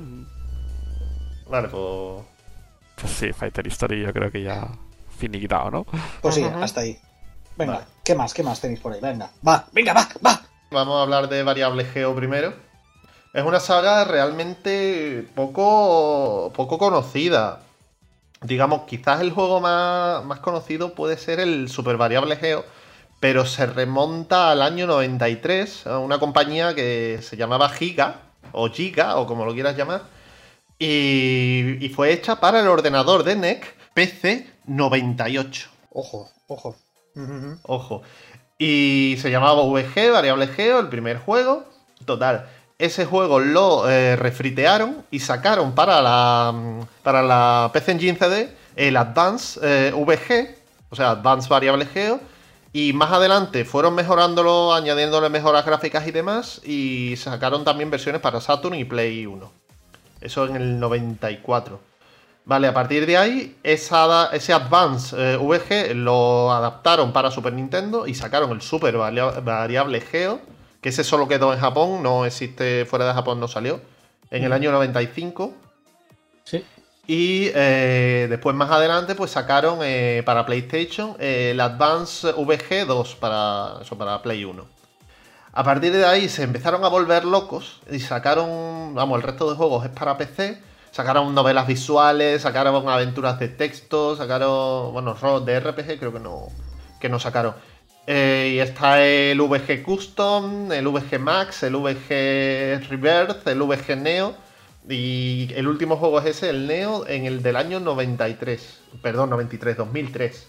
Vale, pues... Pues sí, Fighter History yo creo que ya finiquitado, ¿no? Pues sí, Ujú. hasta ahí. Venga, Vale. ¿qué más? ¿Qué más tenéis por ahí? Venga, va, venga, va, va. Vamos a hablar de Variable Geo primero. Es una saga realmente poco, poco conocida. Digamos, quizás el juego más, más conocido puede ser el Super Variable Geo, pero se remonta al año noventa y tres a una compañía que se llamaba Giga, o Giga, o como lo quieras llamar, y, y fue hecha para el ordenador de N E C P C noventa y ocho. Ojo, ojo. Ujú. Ojo. Y se llamaba V G, Variable Geo, el primer juego. Total, ese juego lo eh, refritearon y sacaron para la, para la P C Engine C D el Advance eh, V G, o sea, Advance Variable Geo. Y más adelante fueron mejorándolo, añadiéndole mejoras gráficas y demás. Y sacaron también versiones para Saturn y Play uno. Eso en el noventa y cuatro. Vale, a partir de ahí, esa, ese Advance eh, V G lo adaptaron para Super Nintendo y sacaron el Super Varia- Variable Geo, que ese solo quedó en Japón, no existe fuera de Japón, no salió, en el año noventa y cinco. Sí. Y eh, después más adelante pues sacaron eh, para PlayStation eh, el Advance V G dos para, eso, para Play uno. A partir de ahí se empezaron a volver locos y sacaron, vamos, el resto de juegos es para P C. Sacaron novelas visuales, sacaron aventuras de texto, sacaron, bueno, juegos de R P G creo que no, que no sacaron. Eh, y está el V G Custom, el V G Max, el V G Rebirth, el V G Neo. Y el último juego es ese, el Neo, en el del año noventa y tres. Perdón, noventa y tres, dos mil tres.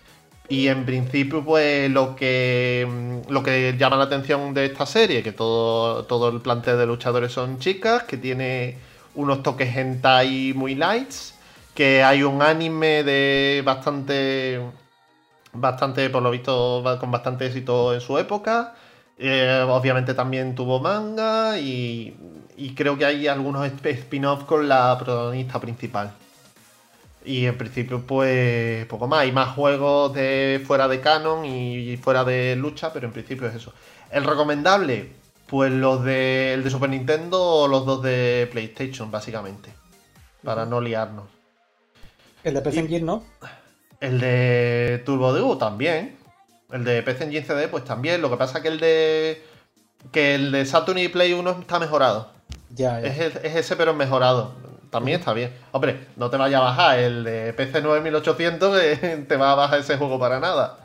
Y en principio, pues lo que lo que llama la atención de esta serie, que todo, todo el plantel de luchadores son chicas, que tiene unos toques hentai muy lights, que hay un anime de bastante, bastante, por lo visto, va- con bastante éxito en su época. Eh, obviamente también tuvo manga y, y creo que hay algunos sp- spin-offs con la protagonista principal. Y en principio, pues poco más. Hay más juegos de fuera de canon y fuera de lucha, pero en principio es eso. El recomendable, pues los de, el de Super Nintendo o los dos de PlayStation, básicamente. Para no liarnos. El de P C Engine, ¿no? El de Turbo Duo también. El de P C Engine C D, pues también. Lo que pasa que el de. Que el de Saturn y Play uno está mejorado. Ya, ya. Es, el- es ese, pero mejorado. También está bien. Hombre, no te vaya a bajar el de P C nueve mil ochocientos, que te va a bajar ese juego para nada.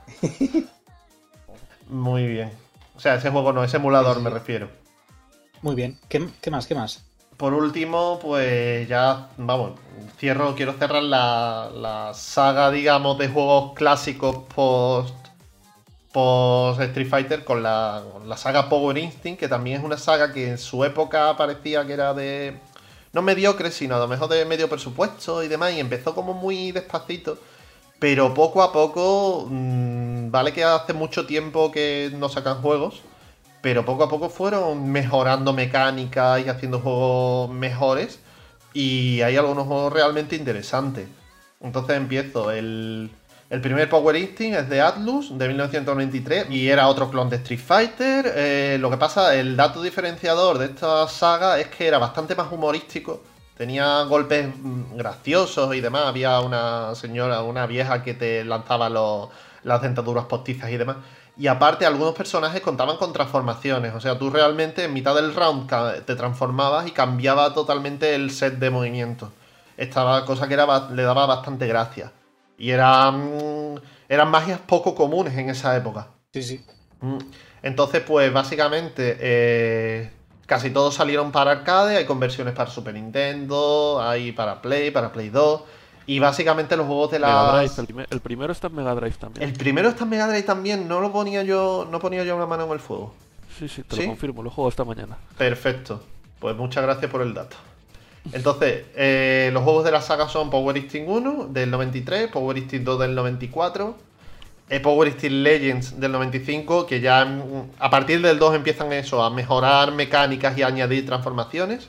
Muy bien. O sea, ese juego no, ese emulador Sí, sí. me refiero. Muy bien. ¿Qué, qué más? ¿Qué más? Por último, pues ya, vamos, cierro, quiero cerrar la, la saga, digamos, de juegos clásicos post, post Street Fighter con la, con la saga Power Instinct, que también es una saga que en su época parecía que era de, no mediocre, sino a lo mejor de medio presupuesto y demás, y empezó como muy despacito, pero poco a poco, mmm, vale que hace mucho tiempo que no sacan juegos, pero poco a poco fueron mejorando mecánicas y haciendo juegos mejores. Y hay algunos juegos realmente interesantes. Entonces empiezo. El, El primer Power Instinct es de Atlus, de mil novecientos noventa y tres, y era otro clon de Street Fighter. Eh, lo que pasa, el dato diferenciador de esta saga es que era bastante más humorístico. Tenía golpes graciosos y demás. Había una señora, una vieja que te lanzaba los, las dentaduras postizas y demás. Y aparte, algunos personajes contaban con transformaciones. O sea, tú realmente en mitad del round te transformabas y cambiaba totalmente el set de movimientos. Esta cosa que era, le daba bastante gracia. Y eran, eran magias poco comunes en esa época. Sí, sí. Entonces, pues básicamente, eh, casi todos salieron para arcade. Hay conversiones para Super Nintendo, hay para Play, para Play dos. Y básicamente los juegos de la... Mega Drive, el, primer- el primero está en Mega Drive también. El primero está en Mega Drive también. No lo ponía yo, no ponía yo una mano en el fuego. Sí, sí, te ¿Sí? lo confirmo, lo juego esta mañana. Perfecto. Pues muchas gracias por el dato. Entonces, eh, los juegos de la saga son Power Instinct uno del noventa y tres, Power Instinct dos del noventa y cuatro, eh, Power Instinct Legends del noventa y cinco, que ya mm, a partir del dos empiezan eso, a mejorar mecánicas y a añadir transformaciones.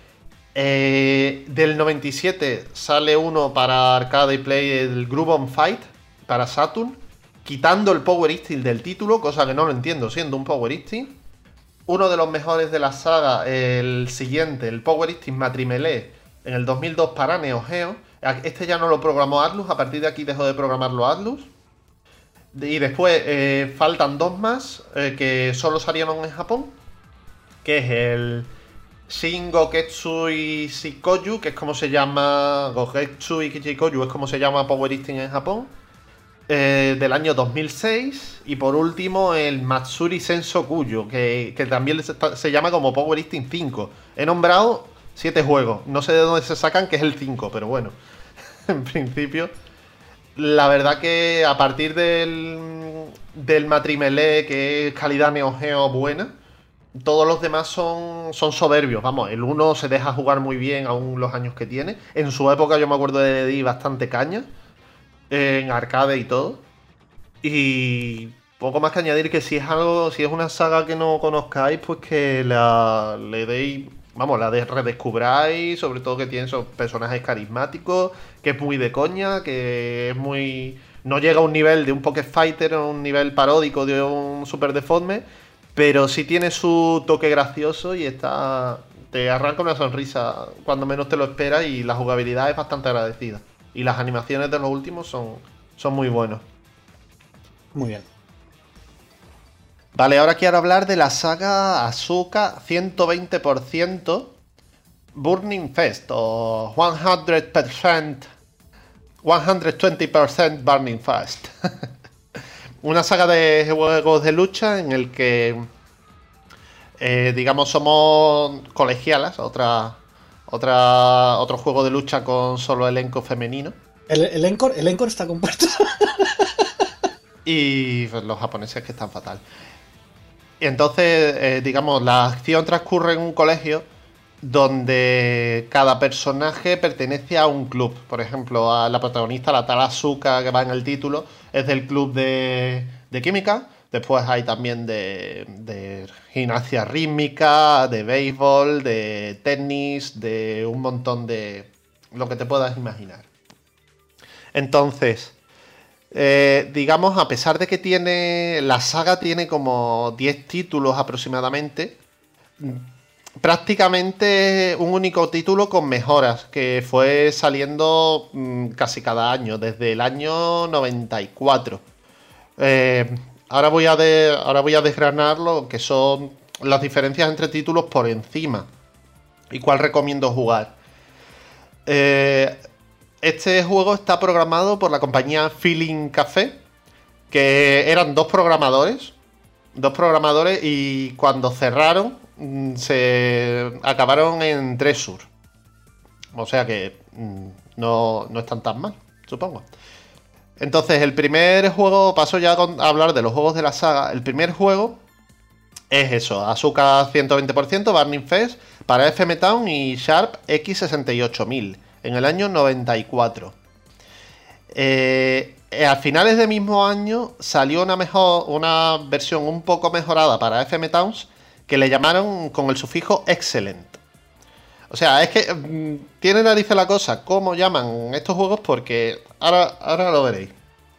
Eh, del noventa y siete sale uno para Arcade y Play, el Groove on Fight, para Saturn, quitando el Power Instinct del título, cosa que no lo entiendo, siendo un Power Instinct. Uno de los mejores de la saga, el siguiente, el Power Instinct Matrimelee, en el dos mil dos para Neo Geo. Este ya no lo programó Atlus, a partir de aquí dejó de programarlo Atlus. Y después eh, faltan dos más eh, que solo salieron en Japón, que es el Shin Goketsui Shikoyu, que es como se llama, Goketsui Shikoyu es como se llama Power Instinct en Japón, eh, del año dos mil seis. Y por último el Matsuri Sensokuyo, que, que también se, se llama como Power Instinct cinco. He nombrado siete juegos, no sé de dónde se sacan que es el cinco, pero bueno, en principio... La verdad que a partir del, del Matrimelee, que es calidad Neo Geo buena, todos los demás son, son soberbios. Vamos, el uno se deja jugar muy bien aún los años que tiene. En su época yo me acuerdo de di bastante caña, en arcade y todo. Y poco más que añadir, que si es algo, si es una saga que no conozcáis, pues que la, le deis... Vamos, la de redescubráis, sobre todo que tiene esos personajes carismáticos, que es muy de coña, que es muy... No llega a un nivel de un Pocket Fighter, a un nivel paródico de un Super Deforme, pero sí tiene su toque gracioso y está... Te arranca una sonrisa cuando menos te lo esperas, y la jugabilidad es bastante agradecida. Y las animaciones de los últimos son, son muy buenos. Muy bien. Vale, ahora quiero hablar de la saga Asuka ciento veinte por ciento Burning Fest, o cien por ciento ciento veinte por ciento Burning Fest. Una saga de juegos de lucha en el que, eh, digamos, somos colegialas, otra, otra, otro juego de lucha con solo elenco femenino. El, el, encore, el encore está compuesto. Y pues, los japoneses que están fatal. Y entonces, eh, digamos, la acción transcurre en un colegio donde cada personaje pertenece a un club. Por ejemplo, a la protagonista, la tal Asuka, que va en el título, es del club de, de química. Después hay también de, de gimnasia rítmica, de béisbol, de tenis, de un montón de... lo que te puedas imaginar. Entonces... Eh, digamos, a pesar de que tiene... La saga tiene como diez títulos aproximadamente, prácticamente un único título con mejoras, que fue saliendo mmm, casi cada año, desde el año noventa y cuatro. Eh, ahora, voy a de, ahora voy a desgranar lo que son las diferencias entre títulos por encima y cuál recomiendo jugar. Eh... Este juego está programado por la compañía Feeling Café, que eran dos programadores, dos programadores y cuando cerraron se acabaron en Treasure. O sea que no, no están tan mal, supongo. Entonces, el primer juego, paso ya a hablar de los juegos de la saga. El primer juego es eso, Asuka ciento veinte por ciento, Burning Fest, para F M Town y Sharp X sesenta y ocho mil. En el año noventa y cuatro. Eh, a finales del mismo año salió una, mejor, una versión un poco mejorada para F M Towns, que le llamaron con el sufijo Excellent. O sea, es que mmm, tiene narices la cosa cómo llaman estos juegos, porque ahora, ahora lo veréis.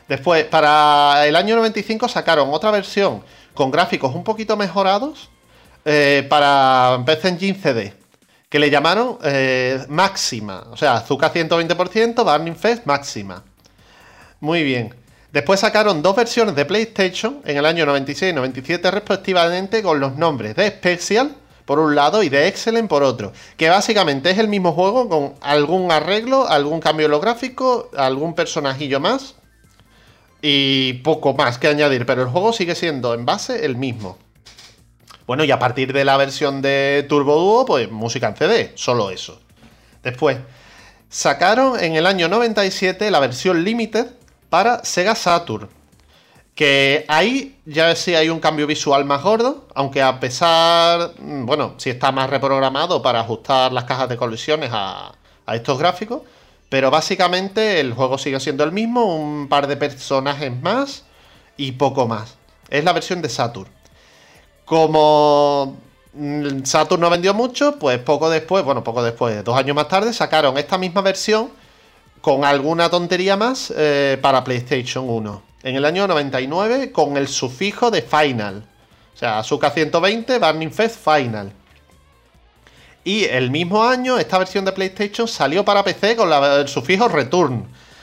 Después, para el año noventa y cinco sacaron otra versión con gráficos un poquito mejorados eh, para P C Engine C D, que le llamaron eh, Máxima. O sea, Azúcar ciento veinte por ciento, Burning Fest Máxima. Muy bien. Después sacaron dos versiones de PlayStation en el año noventa y seis y noventa y siete respectivamente, con los nombres de Special por un lado y de Excellent por otro, que básicamente es el mismo juego con algún arreglo, algún cambio en lo gráfico, algún personajillo más y poco más que añadir, pero el juego sigue siendo en base el mismo. Bueno, y a partir de la versión de Turbo Duo, pues música en C D, solo eso. Después sacaron en el año noventa y siete la versión Limited para Sega Saturn, que ahí ya sí hay un cambio visual más gordo, aunque a pesar, bueno, sí está más reprogramado para ajustar las cajas de colisiones a, a estos gráficos, pero básicamente el juego sigue siendo el mismo, un par de personajes más y poco más. Es la versión de Saturn. Como Saturn no vendió mucho, pues poco después, bueno, poco después, dos años más tarde, sacaron esta misma versión con alguna tontería más eh, para PlayStation uno. En el año noventa y nueve con el sufijo de Final. O sea, Azúcar ciento veinte, Burning Fest Final. Y el mismo año, esta versión de PlayStation salió para P C con la, el sufijo Return.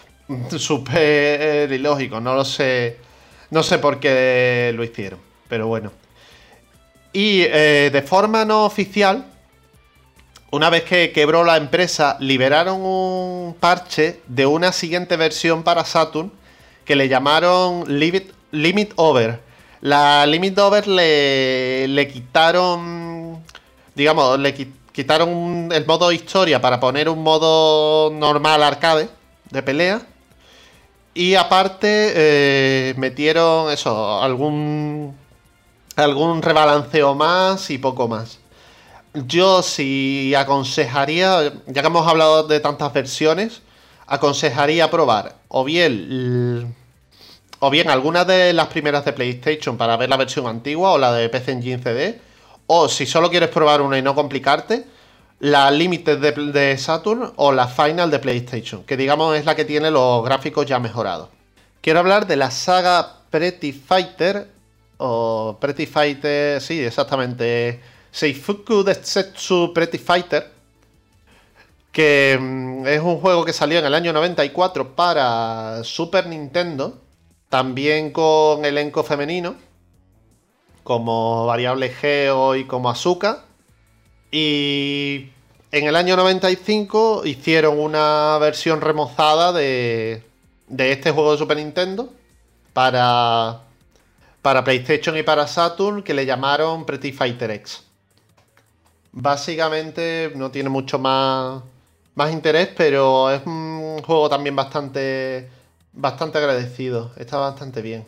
Súper ilógico, no lo sé. No sé por qué lo hicieron, pero bueno. Y eh, de forma no oficial, una vez que quebró la empresa, liberaron un parche de una siguiente versión para Saturn que le llamaron Limit, Limit Over. La Limit Over le, le quitaron, digamos, le quitaron el modo historia para poner un modo normal arcade de pelea. Y aparte eh, metieron eso, algún, algún rebalanceo más y poco más. Yo sí aconsejaría, ya que hemos hablado de tantas versiones, aconsejaría probar o bien o bien alguna de las primeras de PlayStation para ver la versión antigua o la de P C Engine C D, o si solo quieres probar una y no complicarte, la Limited de, de Saturn o la Final de PlayStation, que digamos es la que tiene los gráficos ya mejorados. Quiero hablar de la saga Pretty Fighter o Pretty Fighter, sí, exactamente, Seifuku Densetsu Pretty Fighter, que mm, es un juego que salió en el año noventa y cuatro para Super Nintendo, también con elenco femenino, como Variable Geo y como Asuka. Y en el año noventa y cinco hicieron una versión remozada de, de este juego de Super Nintendo para, para PlayStation y para Saturn, que le llamaron Pretty Fighter X. Básicamente no tiene mucho más... más interés, pero es un juego también bastante bastante agradecido, está bastante bien.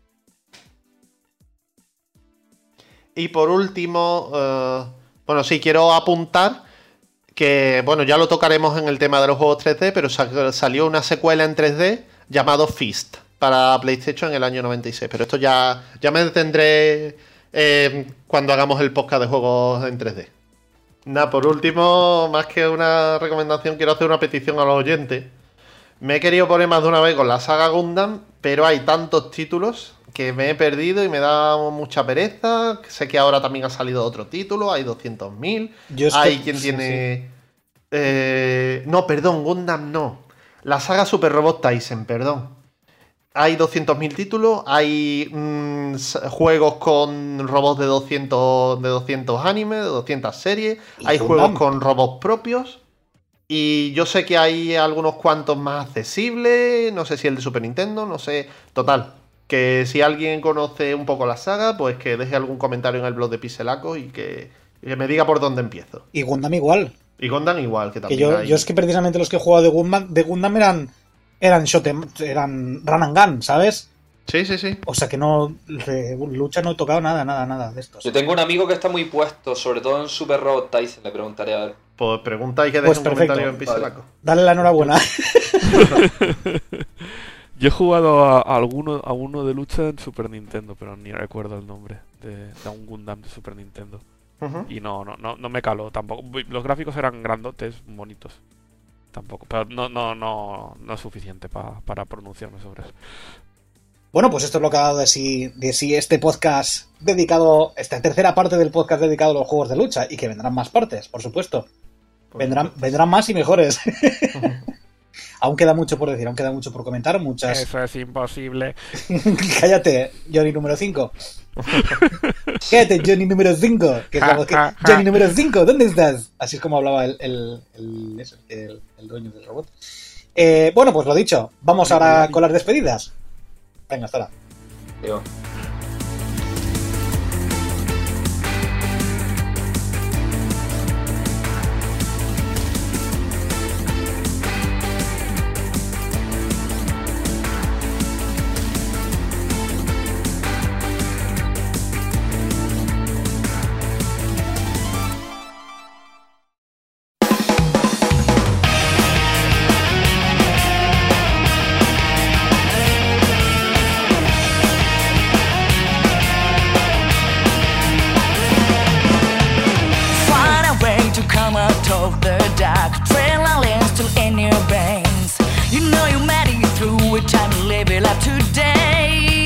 Y por último, uh, bueno, sí, quiero apuntar que, bueno, ya lo tocaremos en el tema de los juegos tres D, pero salió una secuela en tres D llamado Fist para PlayStation en el año noventa y seis, pero esto ya, ya me detendré eh, cuando hagamos el podcast de juegos en tres D. Nada, por último, más que una recomendación, quiero hacer una petición a los oyentes. Me he querido poner más de una vez con la saga Gundam, pero hay tantos títulos que me he perdido y me da mucha pereza. Sé que ahora también ha salido otro título, hay doscientos mil. Hay que... quien sí, tiene... Sí. Eh... No, perdón, Gundam no. La saga Super Robot Taisen, perdón. Hay doscientos mil títulos, hay mmm, juegos con robots de doscientos, de doscientos animes, de doscientas series, hay Gundam. Juegos con robots propios, y yo sé que hay algunos cuantos más accesibles, no sé si el de Super Nintendo, no sé, total, que si alguien conoce un poco la saga, pues que deje algún comentario en el blog de Pixelaco y que, y que me diga por dónde empiezo. Y Gundam igual. Y Gundam igual, que también que yo, hay. Yo es que precisamente los que he jugado de Gundam, de Gundam eran... Eran shotem, eran run and gun, ¿sabes? Sí, sí, sí. O sea que no, de lucha no he tocado nada, nada, nada de estos. Yo tengo un amigo que está muy puesto, sobre todo en Super Robot Tyson, le preguntaré a ver. Pues pregunta y que deje pues un perfecto. comentario en Pixelaco. Vale. Dale la enhorabuena. Yo he jugado a, a alguno a uno de lucha en Super Nintendo, pero ni recuerdo el nombre de, de un Gundam de Super Nintendo. Uh-huh. Y no, no, no, no me caló tampoco. Los gráficos eran grandotes, bonitos. tampoco. Pero no, no, no, no es suficiente pa, para pronunciarme sobre eso. Bueno, pues esto es lo que ha dado de sí, de sí este podcast dedicado, esta tercera parte del podcast dedicado a los juegos de lucha, y que vendrán más partes, por supuesto. Por Vendrán, supuesto. vendrán más y mejores. Aún queda mucho por decir, aún queda mucho por comentar, muchas... Eso es imposible. Cállate, Johnny número cinco. Cállate, Johnny número cinco. Que es la voz que... Johnny número cinco, ¿dónde estás? Así es como hablaba el, el, el, eso, el, el dueño del robot. Eh, bueno, pues lo dicho, vamos ahora con las despedidas. Venga, hasta ahora. Digo, Find a way to come out of the dark. Adrenaline still in your veins. You know you made it through it and live it up today.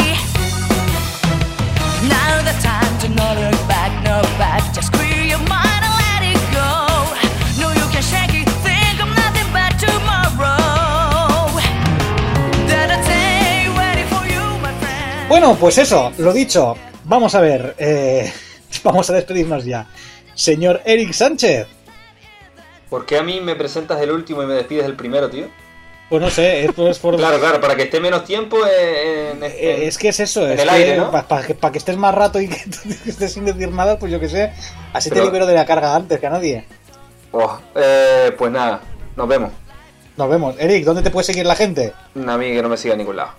Now the time to not look back, no back. Just clear your mind and let it go. No, you can shake it, think of nothing but tomorrow. That a day waiting for you, my friend. Bueno, pues eso, lo dicho. Vamos a ver, eh, vamos a despedirnos ya. Señor Eric Sánchez. ¿por qué a mí me presentas el último y me despides el primero, tío? Pues no sé, esto es por... Claro, claro, para que esté menos tiempo en... en- Eh, es que es eso, en es el que aire, ¿no? para que, pa que estés más rato y que estés sin decir nada, pues yo que sé, así Pero- te libero de la carga antes que a nadie. Oh, eh, pues nada, nos vemos. Nos vemos. Eric, ¿dónde te puede seguir la gente? A mí que no me siga a ningún lado.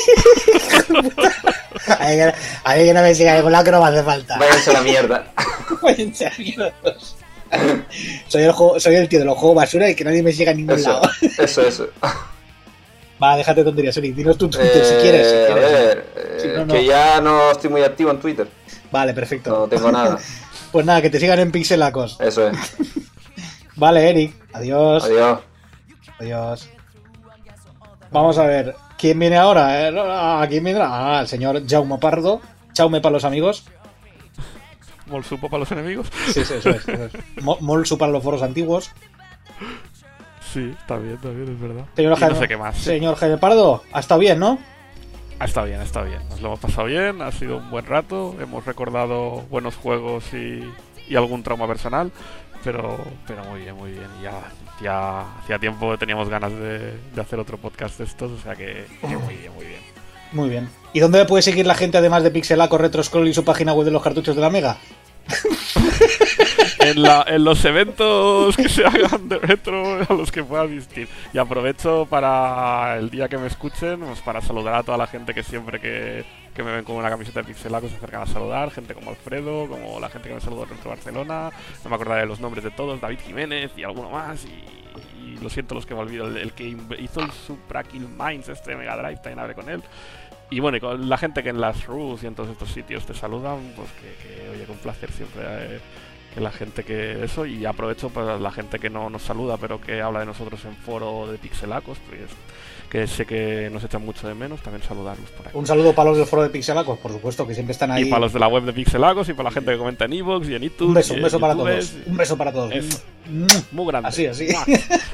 A mí, que- a mí que no me siga de ningún lado, que no me hace falta. Váyanse a la mierda. Váyanse a mierdas. Soy el, juego- soy el tío de los juegos basura y que nadie me siga a ningún Eso, lado. eso, eso. Va, déjate tonterías, Eric. Dinos tu Twitter Eh, si quieres. Si a quieres. ver, eh, Si no, no. que ya no estoy muy activo en Twitter. Vale, perfecto. No tengo nada. Pues nada, que te sigan en Pixelacos. Eso es. Vale, Eric. Adiós. Adiós. Adiós. Vamos a ver. ¿Quién viene ahora? Eh, ¿A quién vendrá? Ah, el señor Jaume Pardo. Jaume para los amigos. Molsupo para los enemigos. Sí, sí, eso es. Eso es. Mo- Molsu para los foros antiguos. Sí, está bien, está bien, es verdad. Señor Y no Jaime, sé qué más. señor Jaime Pardo, ha estado bien, ¿no? Ah, está bien, está bien. Nos lo hemos pasado bien, ha sido un buen rato. Hemos recordado buenos juegos y, y algún trauma personal. Pero, pero muy bien, muy bien. Y ya, ya hacía tiempo que teníamos ganas de, de hacer otro podcast de estos. O sea que, que muy bien, muy bien. Muy bien. ¿Y dónde puede seguir la gente además de Pixelaco, Retro Scroll y su página web de los cartuchos de la Mega? En, la, en los eventos que se hagan de retro a los que pueda asistir. Y aprovecho para el día que me escuchen, pues para saludar a toda la gente que siempre que, que me ven con una camiseta de Pixelaco se acercan a saludar. Gente como Alfredo, como la gente que me saludó en Retro Barcelona. No me acordaré de los nombres de todos, David Jiménez y alguno más. Y, y lo siento los que me olvido. El, el que hizo el Supra Kill Minds, este Mega Drive, también hablé con él. Y bueno, y con la gente que en las Rus y en todos estos sitios te saludan, pues que, que oye, con placer siempre eh, que la gente que eso. Y aprovecho para la gente que no nos saluda, pero que habla de nosotros en foro de Pixelacos, pues que sé que nos echan mucho de menos, también saludarlos por aquí. Un saludo para los del foro de Pixelacos, por supuesto, que siempre están ahí. Y para los de la web de Pixelacos y para la gente que comenta en iVoox y en iTunes. Un beso, y un beso en para YouTubes, todos. Un beso para todos. Eso. Mm. Muy grande. Así, así. ¡Mua!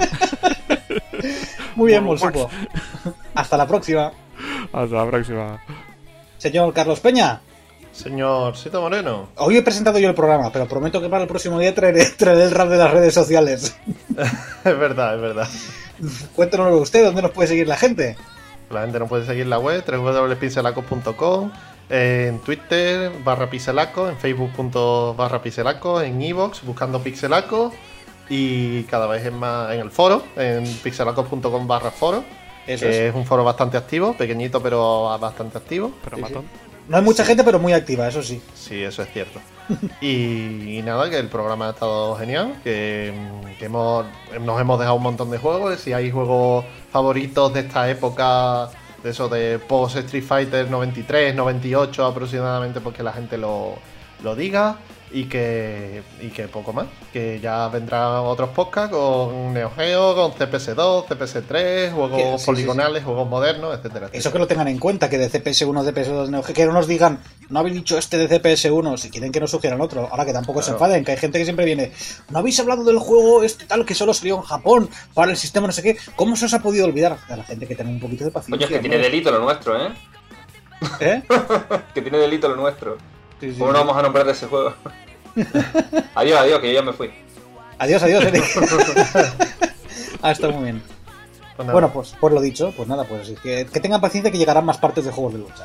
Muy bien, Bueno, Molsupo. Hasta la próxima. Hasta la próxima. Señor Carlos Peña. Señor Sito Moreno. Hoy he presentado yo el programa, pero prometo que para el próximo día traeré, traeré el rap de las redes sociales. Es verdad, es verdad. Cuéntanoslo usted, ¿dónde nos puede seguir la gente? La gente nos puede seguir en la web, doble u doble u doble u punto pixelacos punto com, en Twitter, barra pixelaco, en Facebook punto barra pixelaco, en iVoox, buscando pixelaco, y cada vez es más en el foro, en pixelacos punto com barra foro. Eso que es. es un foro bastante activo, pequeñito pero bastante activo. Pero Sí, sí. matón. No hay mucha gente, pero muy activa, eso sí. Sí, eso es cierto. Y, y nada, que el programa ha estado genial, que, que hemos, nos hemos dejado un montón de juegos. Si hay juegos favoritos de esta época, de eso de post Street Fighter noventa y tres, noventa y ocho aproximadamente, pues que la gente lo, lo diga. y que y que poco más, que ya vendrán otros podcasts con Neo Geo, con C P S dos, C P S tres, juegos Que- sí, poligonales, sí, sí. juegos modernos, etcétera, etcétera. Eso que lo tengan en cuenta, que de C P S uno, C P S dos, Neo Geo, que no nos digan, no habéis dicho este de C P S uno, si quieren que nos sugieran otro. Ahora que tampoco se Claro. enfaden, que hay gente que siempre viene, no habéis hablado del juego este tal que solo salió en Japón para el sistema no sé qué. ¿Cómo se os ha podido olvidar? A la gente que tenga un poquito de paciencia. Coño, es que tiene ¿no? delito lo nuestro, ¿eh? ¿Eh? Que tiene delito lo nuestro. Sí, sí, ¿Cómo no sí. vamos a nombrar de ese juego? Adiós, adiós, que yo ya me fui. Adiós, adiós, Eric. Ah, está muy bien. Pues nada. Bueno, pues, pues lo dicho, pues nada, pues que, que tengan paciencia que llegarán más partes de juegos de lucha.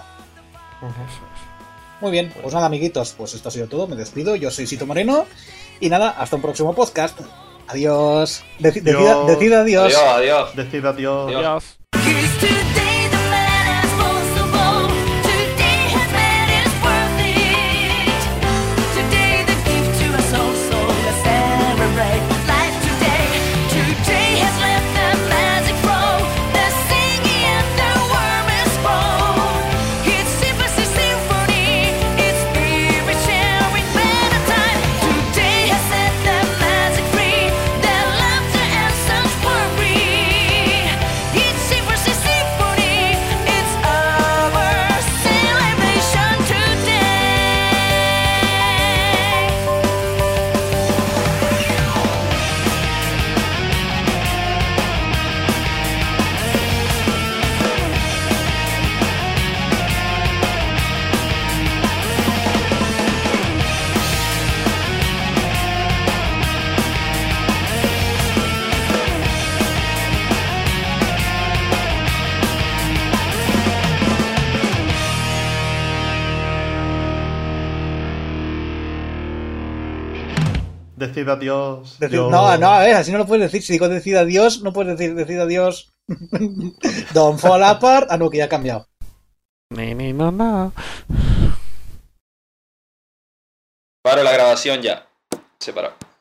Muy bien, pues nada, amiguitos, pues esto ha sido todo, me despido, yo soy Sito Moreno, y nada, hasta un próximo podcast. Adiós. Deci- decida, Adiós. decida adiós. Adiós, adiós. Decid adiós. Adiós. Adiós. He's today the man as possible. Today has made it worth it. Today the gift to us all, so let's celebrate life today. Today has let the magic flow. The singing and the worm is born. It's Sympathy Symphony. It's spirit sharing better time. Today has set the magic free. The laughter and such worry. It's Sympathy Symphony. It's our celebration today. Decid adiós. Decid- Yo- No, no, a ver, así no lo puedes decir. Si digo decida adiós, no puedes decir decida adiós. Don't fall apart. Ah, no, que ya ha cambiado. Ni, ni, no, no. Paro la grabación ya. Se paró.